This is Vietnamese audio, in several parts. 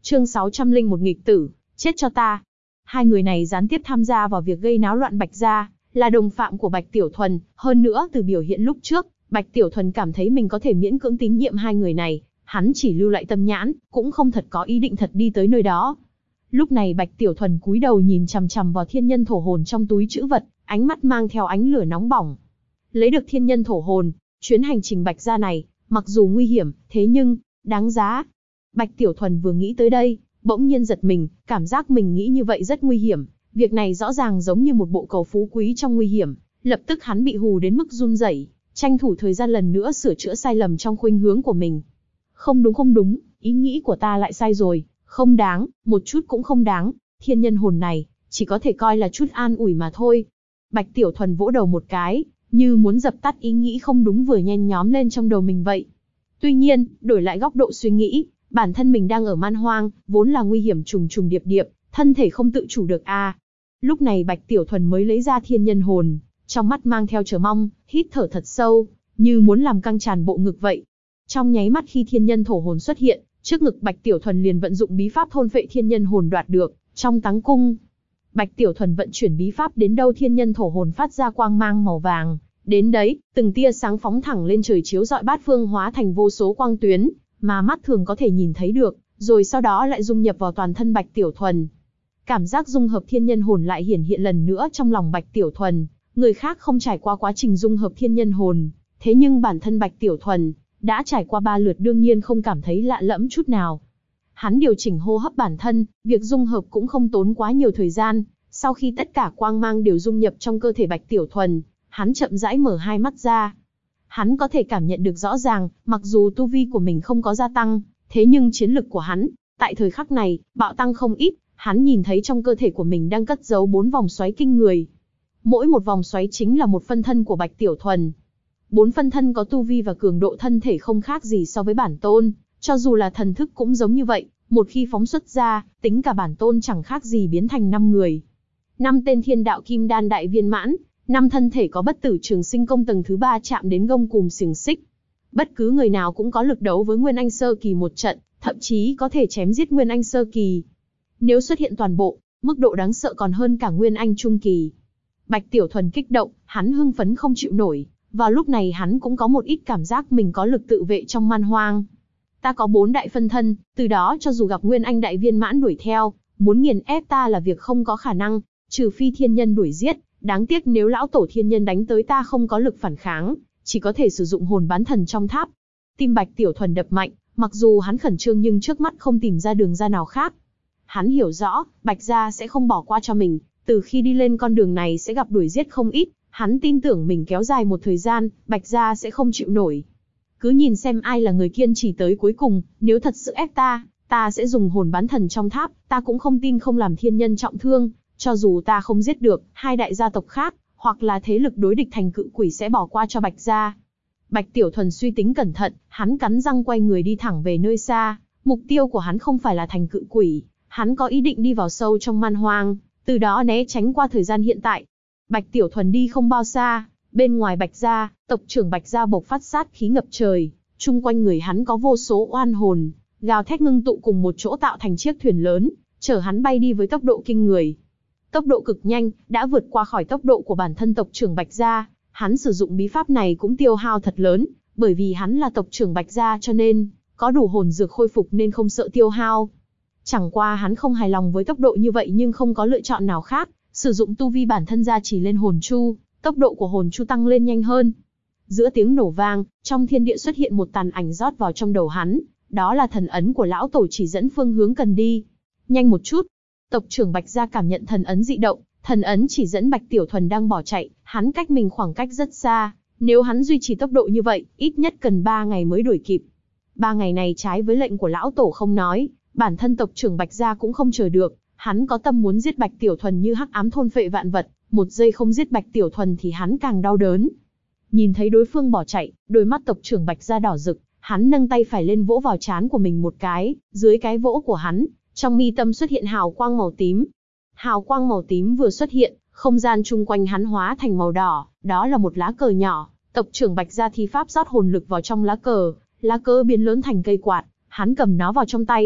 Chương 601 nghịch tử, chết cho ta. Hai người này gián tiếp tham gia vào việc gây náo loạn Bạch gia, là đồng phạm của Bạch Tiểu Thuần, hơn nữa từ biểu hiện lúc trước, Bạch Tiểu Thuần cảm thấy mình có thể miễn cưỡng tín nhiệm hai người này, hắn chỉ lưu lại tâm nhãn, cũng không thật có ý định thật đi tới nơi đó. Lúc này Bạch Tiểu Thuần cúi đầu nhìn chằm chằm vào thiên nhân thổ hồn trong túi trữ vật, ánh mắt mang theo ánh lửa nóng bỏng. Lấy được thiên nhân thổ hồn, chuyến hành trình Bạch gia này, mặc dù nguy hiểm, thế nhưng đáng giá. Bạch Tiểu Thuần vừa nghĩ tới đây, bỗng nhiên giật mình, cảm giác mình nghĩ như vậy rất nguy hiểm. Việc này rõ ràng giống như một bộ cầu phú quý trong nguy hiểm. Lập tức hắn bị hù đến mức run rẩy, tranh thủ thời gian lần nữa sửa chữa sai lầm trong khuynh hướng của mình. Không đúng, ý nghĩ của ta lại sai rồi, không đáng, một chút cũng không đáng. Thiên nhân hồn này, chỉ có thể coi là chút an ủi mà thôi. Bạch Tiểu Thuần vỗ đầu một cái, như muốn dập tắt ý nghĩ không đúng vừa nhen nhóm lên trong đầu mình vậy. Tuy nhiên, đổi lại góc độ suy nghĩ, bản thân mình đang ở man hoang, vốn là nguy hiểm trùng trùng điệp điệp, thân thể không tự chủ được Lúc này Bạch Tiểu Thuần mới lấy ra thiên nhân hồn, trong mắt mang theo chờ mong, hít thở thật sâu, như muốn làm căng tràn bộ ngực vậy. Trong nháy mắt khi thiên nhân thổ hồn xuất hiện, trước ngực Bạch Tiểu Thuần liền vận dụng bí pháp thôn phệ thiên nhân hồn đoạt được, trong táng cung. Bạch Tiểu Thuần vận chuyển bí pháp đến đâu thiên nhân thổ hồn phát ra quang mang màu vàng, đến đấy, từng tia sáng phóng thẳng lên trời chiếu rọi bát phương hóa thành vô số quang tuyến, mà mắt thường có thể nhìn thấy được, rồi sau đó lại dung nhập vào toàn thân Bạch Tiểu Thuần. Cảm giác dung hợp thiên nhân hồn lại hiển hiện lần nữa trong lòng Bạch Tiểu Thuần, người khác không trải qua quá trình dung hợp thiên nhân hồn, thế nhưng bản thân Bạch Tiểu Thuần đã trải qua 3 lượt đương nhiên không cảm thấy lạ lẫm chút nào. Hắn điều chỉnh hô hấp bản thân, việc dung hợp cũng không tốn quá nhiều thời gian, sau khi tất cả quang mang đều dung nhập trong cơ thể Bạch Tiểu Thuần, hắn chậm rãi mở hai mắt ra. Hắn có thể cảm nhận được rõ ràng, mặc dù tu vi của mình không có gia tăng, thế nhưng chiến lực của hắn, tại thời khắc này, bạo tăng không ít. Hắn nhìn thấy trong cơ thể của mình đang cất giấu 4 vòng xoáy kinh người. Mỗi một vòng xoáy chính là một phân thân của Bạch Tiểu Thuần. 4 phân thân có tu vi và cường độ thân thể không khác gì so với bản tôn, cho dù là thần thức cũng giống như vậy, một khi phóng xuất ra, tính cả bản tôn chẳng khác gì biến thành 5 người. 5 tên thiên đạo kim đan đại viên mãn, 5 thân thể có bất tử trường sinh công tầng thứ 3 chạm đến gông cùm xiềng xích. Bất cứ người nào cũng có lực đấu với Nguyên Anh sơ kỳ một trận, thậm chí có thể chém giết Nguyên Anh sơ kỳ. Nếu xuất hiện toàn bộ, mức độ đáng sợ còn hơn cả Nguyên Anh trung kỳ. Bạch Tiểu Thuần kích động, hắn hưng phấn không chịu nổi. Vào lúc này hắn cũng có một ít cảm giác mình có lực tự vệ trong man hoang. Ta có 4 đại phân thân, từ đó cho dù gặp Nguyên Anh đại viên mãn đuổi theo, muốn nghiền ép ta là việc không có khả năng, trừ phi thiên nhân đuổi giết. Đáng tiếc nếu lão tổ thiên nhân đánh tới ta không có lực phản kháng, chỉ có thể sử dụng hồn bán thần trong tháp. Tim Bạch Tiểu Thuần đập mạnh, mặc dù hắn khẩn trương nhưng trước mắt không tìm ra đường ra nào khác. Hắn hiểu rõ, Bạch gia sẽ không bỏ qua cho mình, từ khi đi lên con đường này sẽ gặp đuổi giết không ít, hắn tin tưởng mình kéo dài một thời gian, Bạch gia sẽ không chịu nổi. Cứ nhìn xem ai là người kiên trì tới cuối cùng, nếu thật sự ép ta sẽ dùng hồn bán thần trong tháp, ta cũng không tin không làm thiên nhân trọng thương, cho dù ta không giết được, 2 đại gia tộc khác, hoặc là thế lực đối địch thành cự quỷ sẽ bỏ qua cho Bạch gia. Bạch Tiểu Thuần suy tính cẩn thận, hắn cắn răng quay người đi thẳng về nơi xa, mục tiêu của hắn không phải là thành cự quỷ. Hắn có ý định đi vào sâu trong man hoang, từ đó né tránh qua thời gian hiện tại. Bạch Tiểu Thuần đi không bao xa, bên ngoài Bạch gia, tộc trưởng Bạch gia bộc phát sát khí ngập trời, chung quanh người hắn có vô số oan hồn, gào thét ngưng tụ cùng một chỗ tạo thành chiếc thuyền lớn, chở hắn bay đi với tốc độ kinh người. Tốc độ cực nhanh, đã vượt qua khỏi tốc độ của bản thân tộc trưởng Bạch gia, hắn sử dụng bí pháp này cũng tiêu hao thật lớn, bởi vì hắn là tộc trưởng Bạch gia cho nên có đủ hồn dược khôi phục nên không sợ tiêu hao. Chẳng qua hắn không hài lòng với tốc độ như vậy nhưng không có lựa chọn nào khác, sử dụng tu vi bản thân gia trì lên hồn chu, tốc độ của hồn chu tăng lên nhanh hơn. Giữa tiếng nổ vang, trong thiên địa xuất hiện một tàn ảnh rót vào trong đầu hắn, đó là thần ấn của lão tổ chỉ dẫn phương hướng cần đi. Nhanh một chút. Tộc trưởng Bạch gia cảm nhận thần ấn dị động, thần ấn chỉ dẫn Bạch Tiểu Thuần đang bỏ chạy, hắn cách mình khoảng cách rất xa, nếu hắn duy trì tốc độ như vậy, ít nhất cần 3 ngày mới đuổi kịp. 3 ngày này trái với lệnh của lão tổ không nói, bản thân tộc trưởng Bạch gia cũng không chờ được, hắn có tâm muốn giết Bạch Tiểu Thuần như hắc ám thôn phệ vạn vật, một giây không giết Bạch Tiểu Thuần thì hắn càng đau đớn. Nhìn thấy đối phương bỏ chạy, đôi mắt tộc trưởng Bạch gia đỏ rực, hắn nâng tay phải lên vỗ vào trán của mình một cái, dưới cái vỗ của hắn, trong mi tâm xuất hiện hào quang màu tím. Hào quang màu tím vừa xuất hiện, không gian chung quanh hắn hóa thành màu đỏ, đó là một lá cờ nhỏ, tộc trưởng Bạch gia thi pháp rót hồn lực vào trong lá cờ biến lớn thành cây quạt, hắn cầm nó vào trong tay.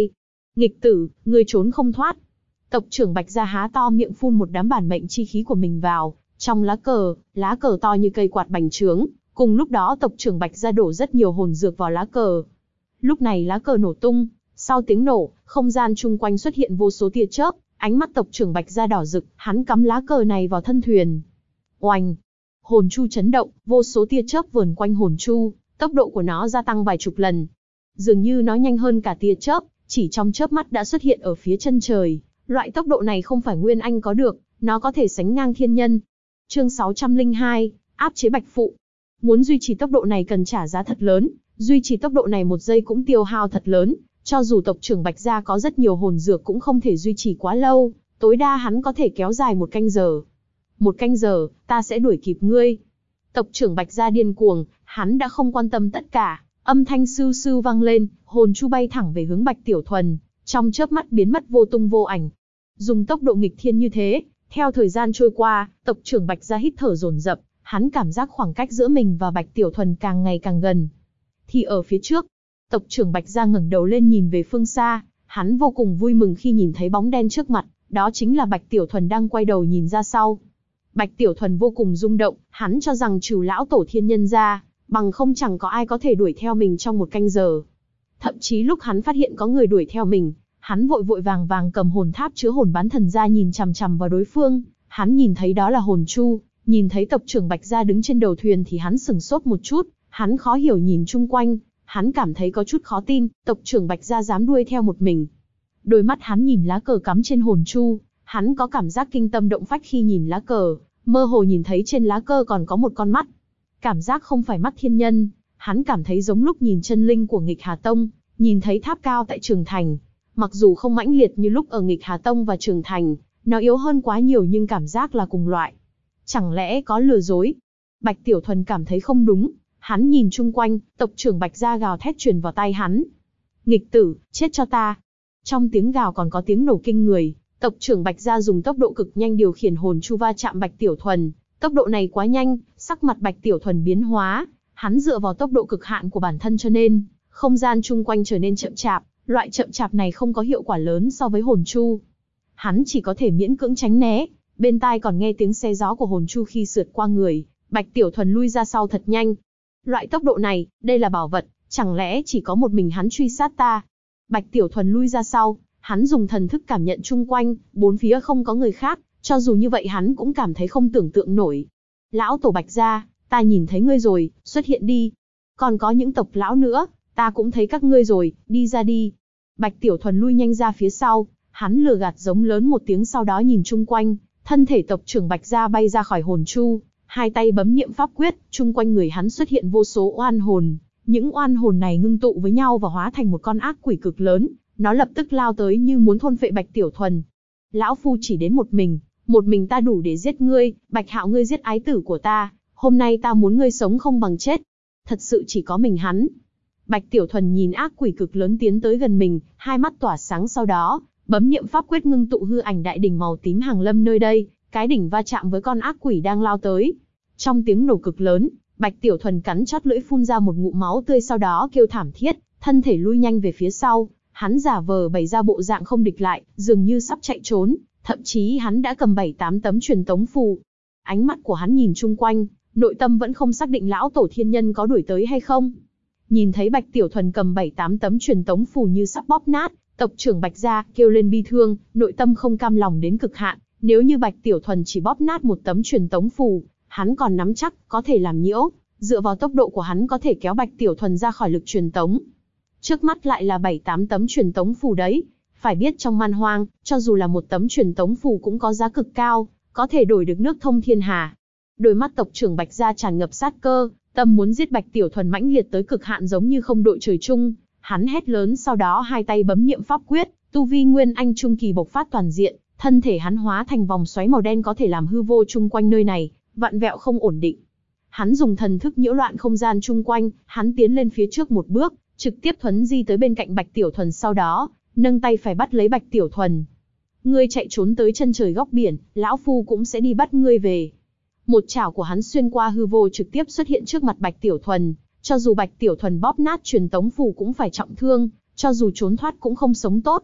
Nghịch tử, ngươi trốn không thoát. Tộc trưởng Bạch Gia há to miệng phun một đám bản mệnh chi khí của mình vào trong lá cờ to như cây quạt bành trướng. Cùng lúc đó tộc trưởng Bạch Gia đổ rất nhiều hồn dược vào lá cờ. Lúc này lá cờ nổ tung, sau tiếng nổ, không gian chung quanh xuất hiện vô số tia chớp, ánh mắt tộc trưởng Bạch Gia đỏ rực, hắn cắm lá cờ này vào thân thuyền. Oanh! Hồn chu chấn động, vô số tia chớp vờn quanh hồn chu, tốc độ của nó gia tăng vài chục lần. Dường như nó nhanh hơn cả tia chớp, chỉ trong chớp mắt đã xuất hiện ở phía chân trời. Loại tốc độ này không phải Nguyên Anh có được, nó có thể sánh ngang thiên nhân. Chương 602, áp chế Bạch Phụ. Muốn duy trì tốc độ này cần trả giá thật lớn, duy trì tốc độ này một giây cũng tiêu hao thật lớn, cho dù tộc trưởng Bạch Gia có rất nhiều hồn dược cũng không thể duy trì quá lâu, tối đa hắn có thể kéo dài 1 canh giờ. 1 canh giờ, ta sẽ đuổi kịp ngươi. Tộc trưởng Bạch Gia điên cuồng, hắn đã không quan tâm tất cả, âm thanh sưu sưu vang lên, hồn chu bay thẳng về hướng Bạch Tiểu Thuần, trong chớp mắt biến mất vô tung vô ảnh. Dùng tốc độ nghịch thiên như thế, theo thời gian trôi qua, tộc trưởng Bạch Gia hít thở dồn dập, hắn cảm giác khoảng cách giữa mình và Bạch Tiểu Thuần càng ngày càng gần. Thì ở phía trước, tộc trưởng Bạch Gia ngẩng đầu lên nhìn về phương xa, hắn vô cùng vui mừng khi nhìn thấy bóng đen trước mặt, đó chính là Bạch Tiểu Thuần đang quay đầu nhìn ra sau. Bạch Tiểu Thuần vô cùng rung động, hắn cho rằng trừ lão tổ thiên nhân ra, bằng không chẳng có ai có thể đuổi theo mình trong 1 canh giờ. Thậm chí lúc hắn phát hiện có người đuổi theo mình, hắn vội vội vàng vàng cầm hồn tháp chứa hồn bán thần ra nhìn chằm chằm vào đối phương, hắn nhìn thấy đó là hồn chu, nhìn thấy tộc trưởng Bạch Gia đứng trên đầu thuyền thì hắn sửng sốt một chút, hắn khó hiểu nhìn chung quanh, hắn cảm thấy có chút khó tin, tộc trưởng Bạch Gia dám đuôi theo một mình. Đôi mắt hắn nhìn lá cờ cắm trên hồn chu, hắn có cảm giác kinh tâm động phách khi nhìn lá cờ, mơ hồ nhìn thấy trên lá cờ còn có một con mắt. Cảm giác không phải mắt thiên nhân, hắn cảm thấy giống lúc nhìn chân linh của Nghịch Hà Tông, nhìn thấy tháp cao tại Trường Thành. Mặc dù không mãnh liệt như lúc ở Nghịch Hà Tông và Trường Thành, nó yếu hơn quá nhiều nhưng cảm giác là cùng loại. Chẳng lẽ có lừa dối? Bạch Tiểu Thuần cảm thấy không đúng, hắn nhìn chung quanh, tộc trưởng Bạch Gia gào thét truyền vào tai hắn. Nghịch tử, chết cho ta! Trong tiếng gào còn có tiếng nổ kinh người, tộc trưởng Bạch Gia dùng tốc độ cực nhanh điều khiển hồn chu va chạm Bạch Tiểu Thuần. Tốc độ này quá nhanh, sắc mặt Bạch Tiểu Thuần biến hóa, hắn dựa vào tốc độ cực hạn của bản thân cho nên, không gian chung quanh trở nên chậm chạp, loại chậm chạp này không có hiệu quả lớn so với hồn chu. Hắn chỉ có thể miễn cưỡng tránh né, bên tai còn nghe tiếng xe gió của hồn chu khi sượt qua người, Bạch Tiểu Thuần lui ra sau thật nhanh. Loại tốc độ này, đây là bảo vật, chẳng lẽ chỉ có một mình hắn truy sát ta? Bạch Tiểu Thuần lui ra sau, hắn dùng thần thức cảm nhận chung quanh, bốn phía không có người khác, cho dù như vậy hắn cũng cảm thấy không tưởng tượng nổi. Lão tổ Bạch Gia, ta nhìn thấy ngươi rồi, xuất hiện đi. Còn có những tộc lão nữa, ta cũng thấy các ngươi rồi, đi ra đi. Bạch Tiểu Thuần lui nhanh ra phía sau, hắn lừa gạt giống lớn một tiếng sau đó nhìn chung quanh, thân thể tộc trưởng Bạch Gia bay ra khỏi hồn chu, hai tay bấm niệm pháp quyết, chung quanh người hắn xuất hiện vô số oan hồn. Những oan hồn này ngưng tụ với nhau và hóa thành một con ác quỷ cực lớn, nó lập tức lao tới như muốn thôn phệ Bạch Tiểu Thuần. Lão phu chỉ đến một mình ta đủ để giết ngươi, Bạch Hạo ngươi giết ái tử của ta, hôm nay ta muốn ngươi sống không bằng chết. Thật sự chỉ có mình hắn. Bạch Tiểu Thuần nhìn ác quỷ cực lớn tiến tới gần mình, hai mắt tỏa sáng sau đó, bấm niệm pháp quyết ngưng tụ hư ảnh đại đỉnh màu tím hàng lâm nơi đây, cái đỉnh va chạm với con ác quỷ đang lao tới. Trong tiếng nổ cực lớn, Bạch Tiểu Thuần cắn chót lưỡi phun ra một ngụm máu tươi sau đó kêu thảm thiết, thân thể lui nhanh về phía sau, hắn giả vờ bày ra bộ dạng không địch lại, dường như sắp chạy trốn, thậm chí hắn đã cầm 7-8 tấm truyền tống phù. Ánh mắt của hắn nhìn chung quanh, nội tâm vẫn không xác định lão tổ thiên nhân có đuổi tới hay không. Nhìn thấy Bạch Tiểu Thuần cầm 7-8 tấm truyền tống phù như sắp bóp nát, tộc trưởng Bạch Gia kêu lên bi thương, nội tâm không cam lòng đến cực hạn, nếu như Bạch Tiểu Thuần chỉ bóp nát một tấm truyền tống phù, hắn còn nắm chắc có thể làm nhiễu, dựa vào tốc độ của hắn có thể kéo Bạch Tiểu Thuần ra khỏi lực truyền tống. Trước mắt lại là 7-8 tấm truyền tống phù đấy, phải biết trong man hoang, cho dù là một tấm truyền tống phù cũng có giá cực cao, có thể đổi được nước thông thiên hà. Đôi mắt tộc trưởng Bạch Gia tràn ngập sát cơ, tâm muốn giết Bạch Tiểu Thuần mãnh liệt tới cực hạn giống như không đội trời chung, hắn hét lớn sau đó hai tay bấm niệm pháp quyết, tu vi Nguyên Anh trung kỳ bộc phát toàn diện, thân thể hắn hóa thành vòng xoáy màu đen có thể làm hư vô chung quanh nơi này, vặn vẹo không ổn định. Hắn dùng thần thức nhiễu loạn không gian chung quanh, hắn tiến lên phía trước một bước, trực tiếp thuấn di tới bên cạnh Bạch Tiểu Thuần sau đó, nâng tay phải bắt lấy Bạch Tiểu Thuần. Ngươi chạy trốn tới chân trời góc biển, lão phu cũng sẽ đi bắt ngươi về. Một chảo của hắn xuyên qua hư vô trực tiếp xuất hiện trước mặt Bạch Tiểu Thuần, cho dù Bạch Tiểu Thuần bóp nát truyền tống phù cũng phải trọng thương, cho dù trốn thoát cũng không sống tốt.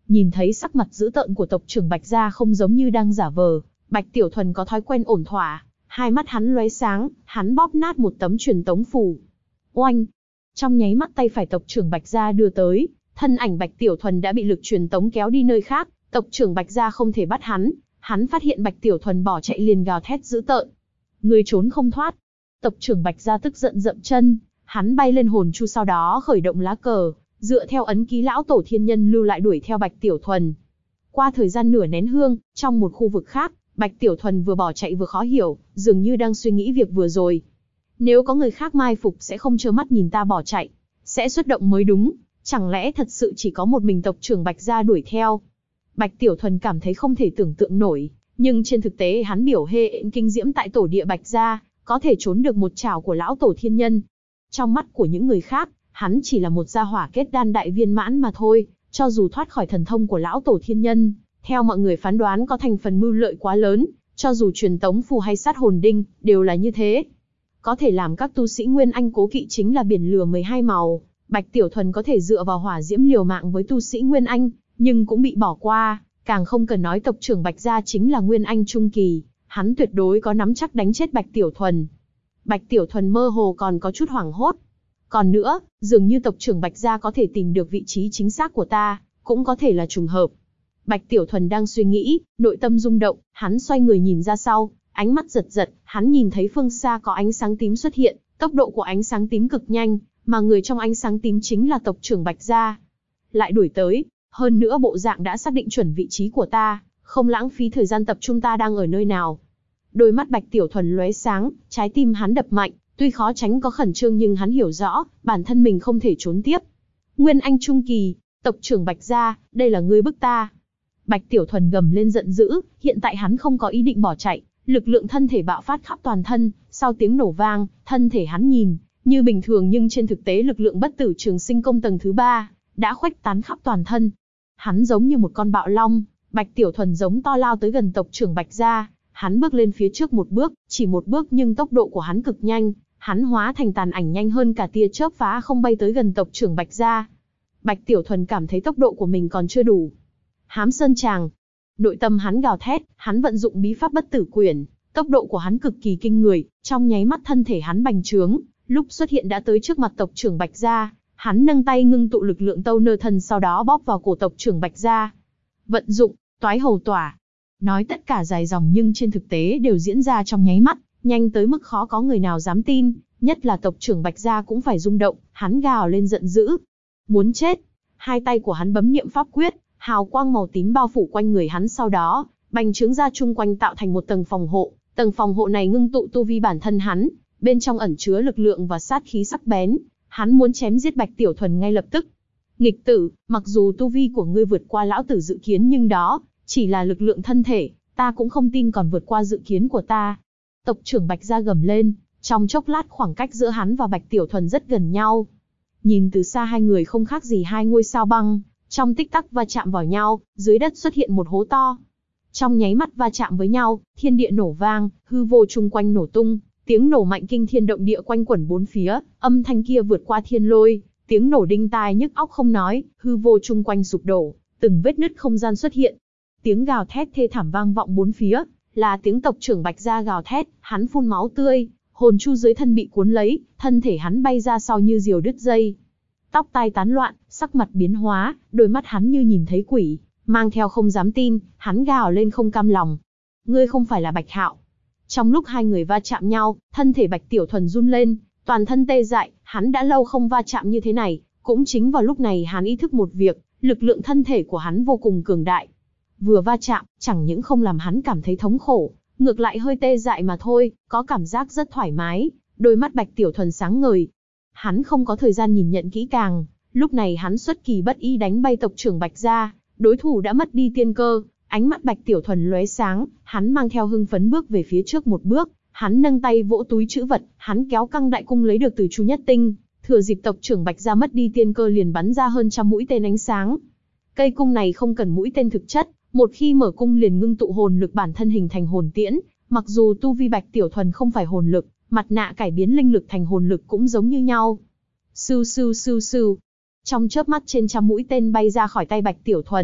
Nhìn thấy sắc mặt dữ tợn của tộc trưởng Bạch gia không giống như đang giả vờ, Bạch Tiểu Thuần có thói quen ổn thỏa, hai mắt hắn lóe sáng, hắn bóp nát một tấm truyền tống phù. Oanh! Trong nháy mắt tay phải tộc trưởng Bạch gia đưa tới, thân ảnh Bạch Tiểu Thuần đã bị lực truyền tống kéo đi nơi khác, tộc trưởng Bạch gia không thể bắt hắn phát hiện Bạch Tiểu Thuần bỏ chạy liền gào thét dữ tợn. Ngươi trốn không thoát. Tộc trưởng Bạch gia tức giận dậm chân, hắn bay lên hồn chu sau đó khởi động lá cờ, dựa theo ấn ký lão tổ thiên nhân lưu lại đuổi theo Bạch Tiểu Thuần. Qua thời gian nửa nén hương, trong một khu vực khác, Bạch Tiểu Thuần vừa bỏ chạy vừa khó hiểu, dường như đang suy nghĩ việc vừa rồi. Nếu có người khác mai phục sẽ không trơ mắt nhìn ta bỏ chạy, sẽ xuất động mới đúng, chẳng lẽ thật sự chỉ có một mình tộc trưởng Bạch gia đuổi theo? Bạch Tiểu Thuần cảm thấy không thể tưởng tượng nổi, nhưng trên thực tế hắn biểu hiện kinh diễm tại tổ địa Bạch gia, có thể trốn được một chảo của lão tổ thiên nhân. Trong mắt của những người khác, hắn chỉ là một gia hỏa kết đan đại viên mãn mà thôi, cho dù thoát khỏi thần thông của lão tổ thiên nhân, theo mọi người phán đoán có thành phần mưu lợi quá lớn, cho dù truyền tống phù hay sát hồn đinh, đều là như thế. Có thể làm các tu sĩ Nguyên Anh cố kỵ chính là biển lửa 12 màu, Bạch Tiểu Thuần có thể dựa vào hỏa diễm liều mạng với tu sĩ Nguyên Anh, nhưng cũng bị bỏ qua, càng không cần nói tộc trưởng Bạch gia chính là Nguyên Anh trung kỳ, hắn tuyệt đối có nắm chắc đánh chết Bạch Tiểu Thuần. Bạch Tiểu Thuần mơ hồ còn có chút hoảng hốt. Còn nữa, dường như tộc trưởng Bạch gia có thể tìm được vị trí chính xác của ta, cũng có thể là trùng hợp. Bạch Tiểu Thuần đang suy nghĩ, nội tâm rung động, hắn xoay người nhìn ra sau, ánh mắt giật giật, hắn nhìn thấy phương xa có ánh sáng tím xuất hiện, tốc độ của ánh sáng tím cực nhanh, mà người trong ánh sáng tím chính là tộc trưởng Bạch gia. Lại đuổi tới, hơn nữa bộ dạng đã xác định chuẩn vị trí của ta, không lãng phí thời gian tập trung ta đang ở nơi nào. Đôi mắt Bạch Tiểu Thuần lóe sáng, trái tim hắn đập mạnh, tuy khó tránh có khẩn trương nhưng hắn hiểu rõ, bản thân mình không thể trốn tiếp. Nguyên Anh trung kỳ, tộc trưởng Bạch gia, đây là ngươi bức ta. Bạch Tiểu Thuần gầm lên giận dữ, hiện tại hắn không có ý định bỏ chạy, lực lượng thân thể bạo phát khắp toàn thân, sau tiếng nổ vang, thân thể hắn nhìn như bình thường nhưng trên thực tế lực lượng bất tử trường sinh công tầng thứ 3 đã khuếch tán khắp toàn thân. Hắn giống như một con bạo long, Bạch Tiểu Thuần giống to lao tới gần tộc trưởng Bạch gia, hắn bước lên phía trước một bước, chỉ một bước nhưng tốc độ của hắn cực nhanh, hắn hóa thành tàn ảnh nhanh hơn cả tia chớp phá không bay tới gần tộc trưởng Bạch gia. Bạch Tiểu Thuần cảm thấy tốc độ của mình còn chưa đủ. Hám Sơn Tràng. Nội tâm hắn gào thét, hắn vận dụng bí pháp bất tử quyển, tốc độ của hắn cực kỳ kinh người, trong nháy mắt thân thể hắn bành trướng, lúc xuất hiện đã tới trước mặt tộc trưởng Bạch gia, hắn nâng tay ngưng tụ lực lượng tâu nơ thần sau đó bóp vào cổ tộc trưởng Bạch gia. Vận dụng, toái hầu tỏa. Nói tất cả dài dòng nhưng trên thực tế đều diễn ra trong nháy mắt, nhanh tới mức khó có người nào dám tin, nhất là tộc trưởng Bạch gia cũng phải rung động, hắn gào lên giận dữ. Muốn chết. Hai tay của hắn bấm niệm pháp quyết, hào quang màu tím bao phủ quanh người hắn sau đó, bành trướng ra chung quanh tạo thành một tầng phòng hộ. Tầng phòng hộ này ngưng tụ tu vi bản thân hắn, bên trong ẩn chứa lực lượng và sát khí sắc bén. Hắn muốn chém giết Bạch Tiểu Thuần ngay lập tức. Nghịch tử, mặc dù tu vi của ngươi vượt qua lão tử dự kiến nhưng đó chỉ là lực lượng thân thể, ta cũng không tin còn vượt qua dự kiến của ta. Tộc trưởng Bạch gia gầm lên, trong chốc lát khoảng cách giữa hắn và Bạch Tiểu Thuần rất gần nhau. Nhìn từ xa hai người không khác gì hai ngôi sao băng, trong tích tắc va chạm vào nhau, dưới đất xuất hiện một hố to. Trong nháy mắt va chạm với nhau, thiên địa nổ vang, hư vô chung quanh nổ tung, tiếng nổ mạnh kinh thiên động địa quanh quẩn bốn phía, âm thanh kia vượt qua thiên lôi, tiếng nổ đinh tai nhức óc không nói, hư vô chung quanh sụp đổ, từng vết nứt không gian xuất hiện. Tiếng gào thét thê thảm vang vọng bốn phía, là tiếng tộc trưởng Bạch gia gào thét, hắn phun máu tươi, hồn chu dưới thân bị cuốn lấy, thân thể hắn bay ra sau như diều đứt dây. Tóc tai tán loạn, sắc mặt biến hóa, đôi mắt hắn như nhìn thấy quỷ, mang theo không dám tin, hắn gào lên không cam lòng. Ngươi không phải là Bạch Hạo. Trong lúc hai người va chạm nhau, thân thể Bạch Tiểu Thuần run lên, toàn thân tê dại, hắn đã lâu không va chạm như thế này, cũng chính vào lúc này hắn ý thức một việc, lực lượng thân thể của hắn vô cùng cường đại. Vừa va chạm, chẳng những không làm hắn cảm thấy thống khổ, ngược lại hơi tê dại mà thôi, có cảm giác rất thoải mái, đôi mắt Bạch Tiểu Thuần sáng ngời. Hắn không có thời gian nhìn nhận kỹ càng, lúc này hắn xuất kỳ bất ý đánh bay tộc trưởng Bạch gia, đối thủ đã mất đi tiên cơ, ánh mắt Bạch Tiểu Thuần lóe sáng, hắn mang theo hưng phấn bước về phía trước một bước, hắn nâng tay vỗ túi trữ vật, hắn kéo căng đại cung lấy được từ Chu Nhất Tinh, thừa dịp tộc trưởng Bạch gia mất đi tiên cơ liền bắn ra hơn trăm mũi tên ánh sáng. Cây cung này không cần mũi tên thực chất, một khi mở cung liền ngưng tụ hồn lực bản thân hình thành hồn tiễn, mặc dù tu vi Bạch Tiểu Thuần không phải hồn lực, mặt nạ cải biến linh lực thành hồn lực cũng giống như nhau. Sưu sưu sưu sưu. Trong chớp mắt trên trăm mũi tên bay ra khỏi tay Bạch Tiểu Thuần,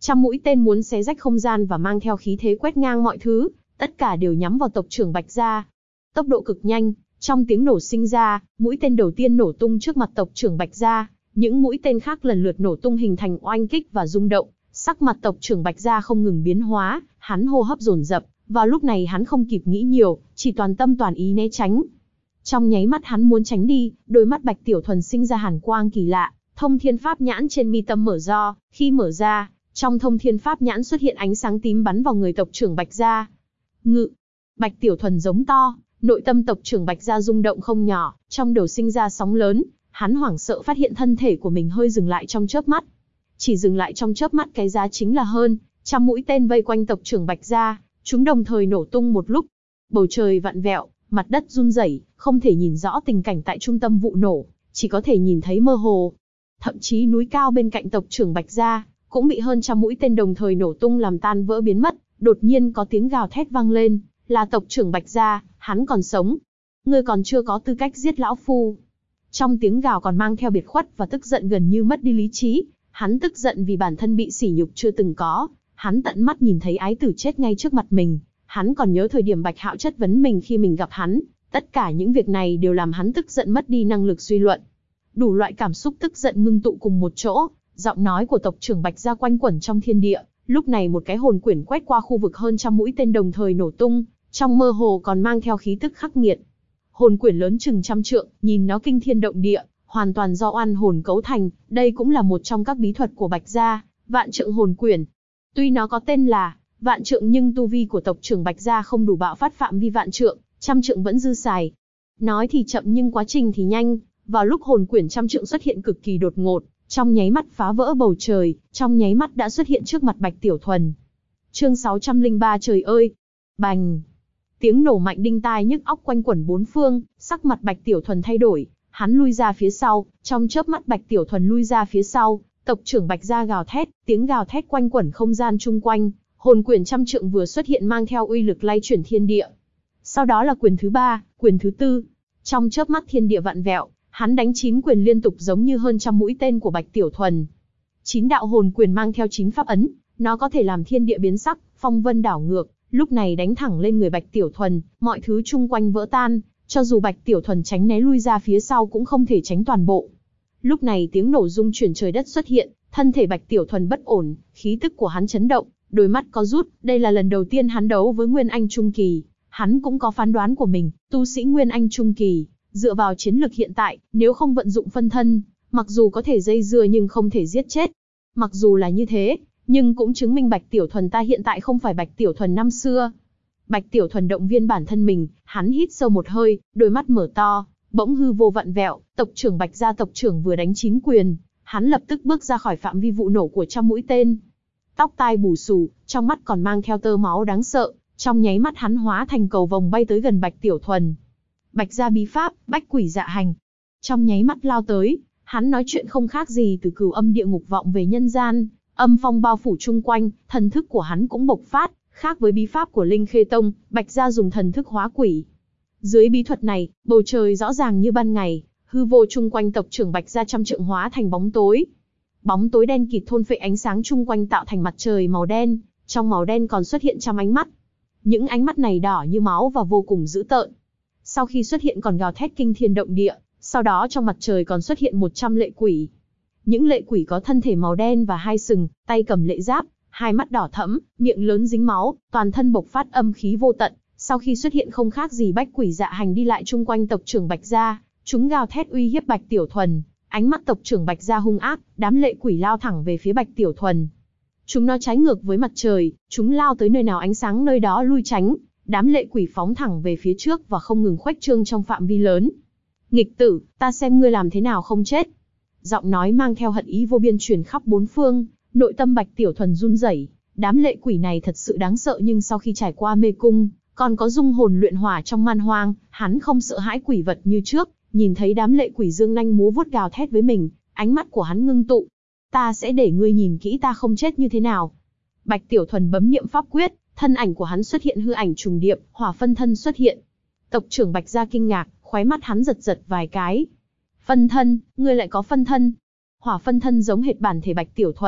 Trăm mũi tên muốn xé rách không gian và mang theo khí thế quét ngang mọi thứ, tất cả đều nhắm vào tộc trưởng Bạch gia. Tốc độ cực nhanh, trong tiếng nổ sinh ra, mũi tên đầu tiên nổ tung trước mặt tộc trưởng Bạch gia, những mũi tên khác lần lượt nổ tung hình thành oanh kích và rung động, sắc mặt tộc trưởng Bạch gia không ngừng biến hóa, hắn hô hấp dồn dập, vào lúc này hắn không kịp nghĩ nhiều, chỉ toàn tâm toàn ý né tránh. Trong nháy mắt hắn muốn tránh đi, đôi mắt Bạch Tiểu Thuần sinh ra hàn quang kỳ lạ, thông thiên pháp nhãn trên mi tâm mở do, khi mở ra, trong thông thiên pháp nhãn xuất hiện ánh sáng tím bắn vào người tộc trưởng Bạch gia. Ngự! Bạch Tiểu Thuần giống to, nội tâm tộc trưởng Bạch gia rung động không nhỏ, trong đầu sinh ra sóng lớn, hắn hoảng sợ phát hiện thân thể của mình hơi dừng lại trong chớp mắt. Chỉ dừng lại trong chớp mắt cái giá chính là hơn trăm mũi tên vây quanh tộc trưởng Bạch gia, chúng đồng thời nổ tung một lúc. Bầu trời vặn vẹo, mặt đất run rẩy, không thể nhìn rõ tình cảnh tại trung tâm vụ nổ, chỉ có thể nhìn thấy mơ hồ. Thậm chí núi cao bên cạnh tộc trưởng Bạch gia cũng bị hơn trăm mũi tên đồng thời nổ tung làm tan vỡ biến mất. Đột nhiên có tiếng gào thét vang lên, là tộc trưởng Bạch gia, hắn còn sống. Ngươi còn chưa có tư cách giết lão phu. Trong tiếng gào còn mang theo biệt khuất và tức giận gần như mất đi lý trí. Hắn tức giận vì bản thân bị sỉ nhục chưa từng có. Hắn tận mắt nhìn thấy ái tử chết ngay trước mặt mình. Hắn còn nhớ thời điểm Bạch Hạo chất vấn mình khi mình gặp hắn. Tất cả những việc này đều làm hắn tức giận mất đi năng lực suy luận. Đủ loại cảm xúc tức giận ngưng tụ cùng một chỗ. Giọng nói của tộc trưởng Bạch gia quanh quẩn trong thiên địa. Lúc này một cái hồn quyển quét qua khu vực hơn trăm mũi tên đồng thời nổ tung. Trong mơ hồ còn mang theo khí tức khắc nghiệt. Hồn quyển lớn chừng trăm trượng, nhìn nó kinh thiên động địa, hoàn toàn do oan hồn cấu thành, đây cũng là một trong các bí thuật của Bạch gia, Vạn Trượng Hồn Quyển. Tuy nó có tên là Vạn Trượng nhưng tu vi của tộc trưởng Bạch gia không đủ bạo phát phạm vi vạn trượng, trăm trượng vẫn dư xài. Nói thì chậm nhưng quá trình thì nhanh, vào lúc hồn quyển trăm trượng xuất hiện cực kỳ đột ngột, trong nháy mắt phá vỡ bầu trời, trong nháy mắt đã xuất hiện trước mặt Bạch Tiểu Thuần. Chương 603 trời ơi! Bành! Tiếng nổ mạnh đinh tai nhức óc quanh quẩn bốn phương, sắc mặt Bạch Tiểu Thuần thay đổi, hắn lui ra phía sau, trong chớp mắt Bạch Tiểu Thuần lui ra phía sau, tộc trưởng Bạch gia gào thét, tiếng gào thét quanh quẩn không gian chung quanh, hồn quyển trăm trượng vừa xuất hiện mang theo uy lực lay chuyển thiên địa. Sau đó là quyền thứ ba, quyền thứ tư, trong chớp mắt thiên địa vặn vẹo, hắn đánh 9 quyền liên tục giống như hơn trăm mũi tên của Bạch Tiểu Thuần. 9 đạo hồn quyền mang theo 9 pháp ấn, nó có thể làm thiên địa biến sắc, phong vân đảo ngược. Lúc này đánh thẳng lên người Bạch Tiểu Thuần, mọi thứ chung quanh vỡ tan, cho dù Bạch Tiểu Thuần tránh né lui ra phía sau cũng không thể tránh toàn bộ. Lúc này tiếng nổ rung chuyển trời đất xuất hiện, thân thể Bạch Tiểu Thuần bất ổn, khí tức của hắn chấn động, đôi mắt có rút, đây là lần đầu tiên hắn đấu với Nguyên Anh Trung Kỳ, hắn cũng có phán đoán của mình, tu sĩ Nguyên Anh Trung Kỳ, dựa vào chiến lực hiện tại, nếu không vận dụng phân thân, mặc dù có thể dây dưa nhưng không thể giết chết. Mặc dù là như thế, nhưng cũng chứng minh Bạch Tiểu Thuần ta hiện tại không phải Bạch Tiểu Thuần năm xưa. Bạch Tiểu Thuần động viên bản thân mình, hắn hít sâu một hơi, đôi mắt mở to, bỗng hư vô vặn vẹo, tộc trưởng Bạch gia tộc trưởng vừa đánh 9 quyền, hắn lập tức bước ra khỏi phạm vi vụ nổ của trăm mũi tên. Tóc tai bù xù, trong mắt còn mang theo tơ máu đáng sợ, trong nháy mắt hắn hóa thành cầu vồng bay tới gần Bạch Tiểu Thuần. Bạch gia bí pháp, Bách Quỷ Dạ Hành. Trong nháy mắt lao tới, hắn nói chuyện không khác gì từ cửu âm địa ngục vọng về nhân gian. Âm phong bao phủ chung quanh, thần thức của hắn cũng bộc phát, khác với bí pháp của Linh Khê Tông, Bạch gia dùng thần thức hóa quỷ. Dưới bí thuật này, bầu trời rõ ràng như ban ngày, hư vô chung quanh tộc trưởng Bạch gia trăm trượng hóa thành bóng tối. Bóng tối đen kịt thôn phệ ánh sáng chung quanh tạo thành mặt trời màu đen, trong màu đen còn xuất hiện trăm ánh mắt. Những ánh mắt này đỏ như máu và vô cùng dữ tợn. Sau khi xuất hiện còn gào thét kinh thiên động địa, sau đó trong mặt trời còn xuất hiện 100 lệ quỷ. Những lệ quỷ có thân thể màu đen và 2 sừng, tay cầm lệ giáp, hai mắt đỏ thẫm, miệng lớn dính máu, toàn thân bộc phát âm khí vô tận. Sau khi xuất hiện không khác gì Bách Quỷ Dạ Hành đi lại chung quanh tộc trưởng Bạch gia, chúng gào thét uy hiếp Bạch Tiểu Thuần. Ánh mắt tộc trưởng Bạch gia hung ác, đám lệ quỷ lao thẳng về phía Bạch Tiểu Thuần. Chúng nó trái ngược với mặt trời, chúng lao tới nơi nào ánh sáng nơi đó lui tránh. Đám lệ quỷ phóng thẳng về phía trước và không ngừng khuếch trương trong phạm vi lớn. Nghịch tử, ta xem ngươi làm thế nào không chết. Giọng nói mang theo hận ý vô biên truyền khắp bốn phương, nội tâm Bạch Tiểu Thuần run rẩy. Đám lệ quỷ này thật sự đáng sợ nhưng sau khi trải qua mê cung, còn có dung hồn luyện hỏa trong man hoang, hắn không sợ hãi quỷ vật như trước. Nhìn thấy đám lệ quỷ dương nanh múa vuốt gào thét với mình, ánh mắt của hắn ngưng tụ. Ta sẽ để ngươi nhìn kỹ ta không chết như thế nào. Bạch Tiểu Thuần bấm niệm pháp quyết, thân ảnh của hắn xuất hiện hư ảnh trùng điệp, hỏa phân thân xuất hiện. Tộc trưởng Bạch gia kinh ngạc, khóe mắt hắn giật giật vài cái. Phân thân, ngươi lại có phân thân? Hỏa phân thân giống hệt bản thể Bạch Tiểu Thuần,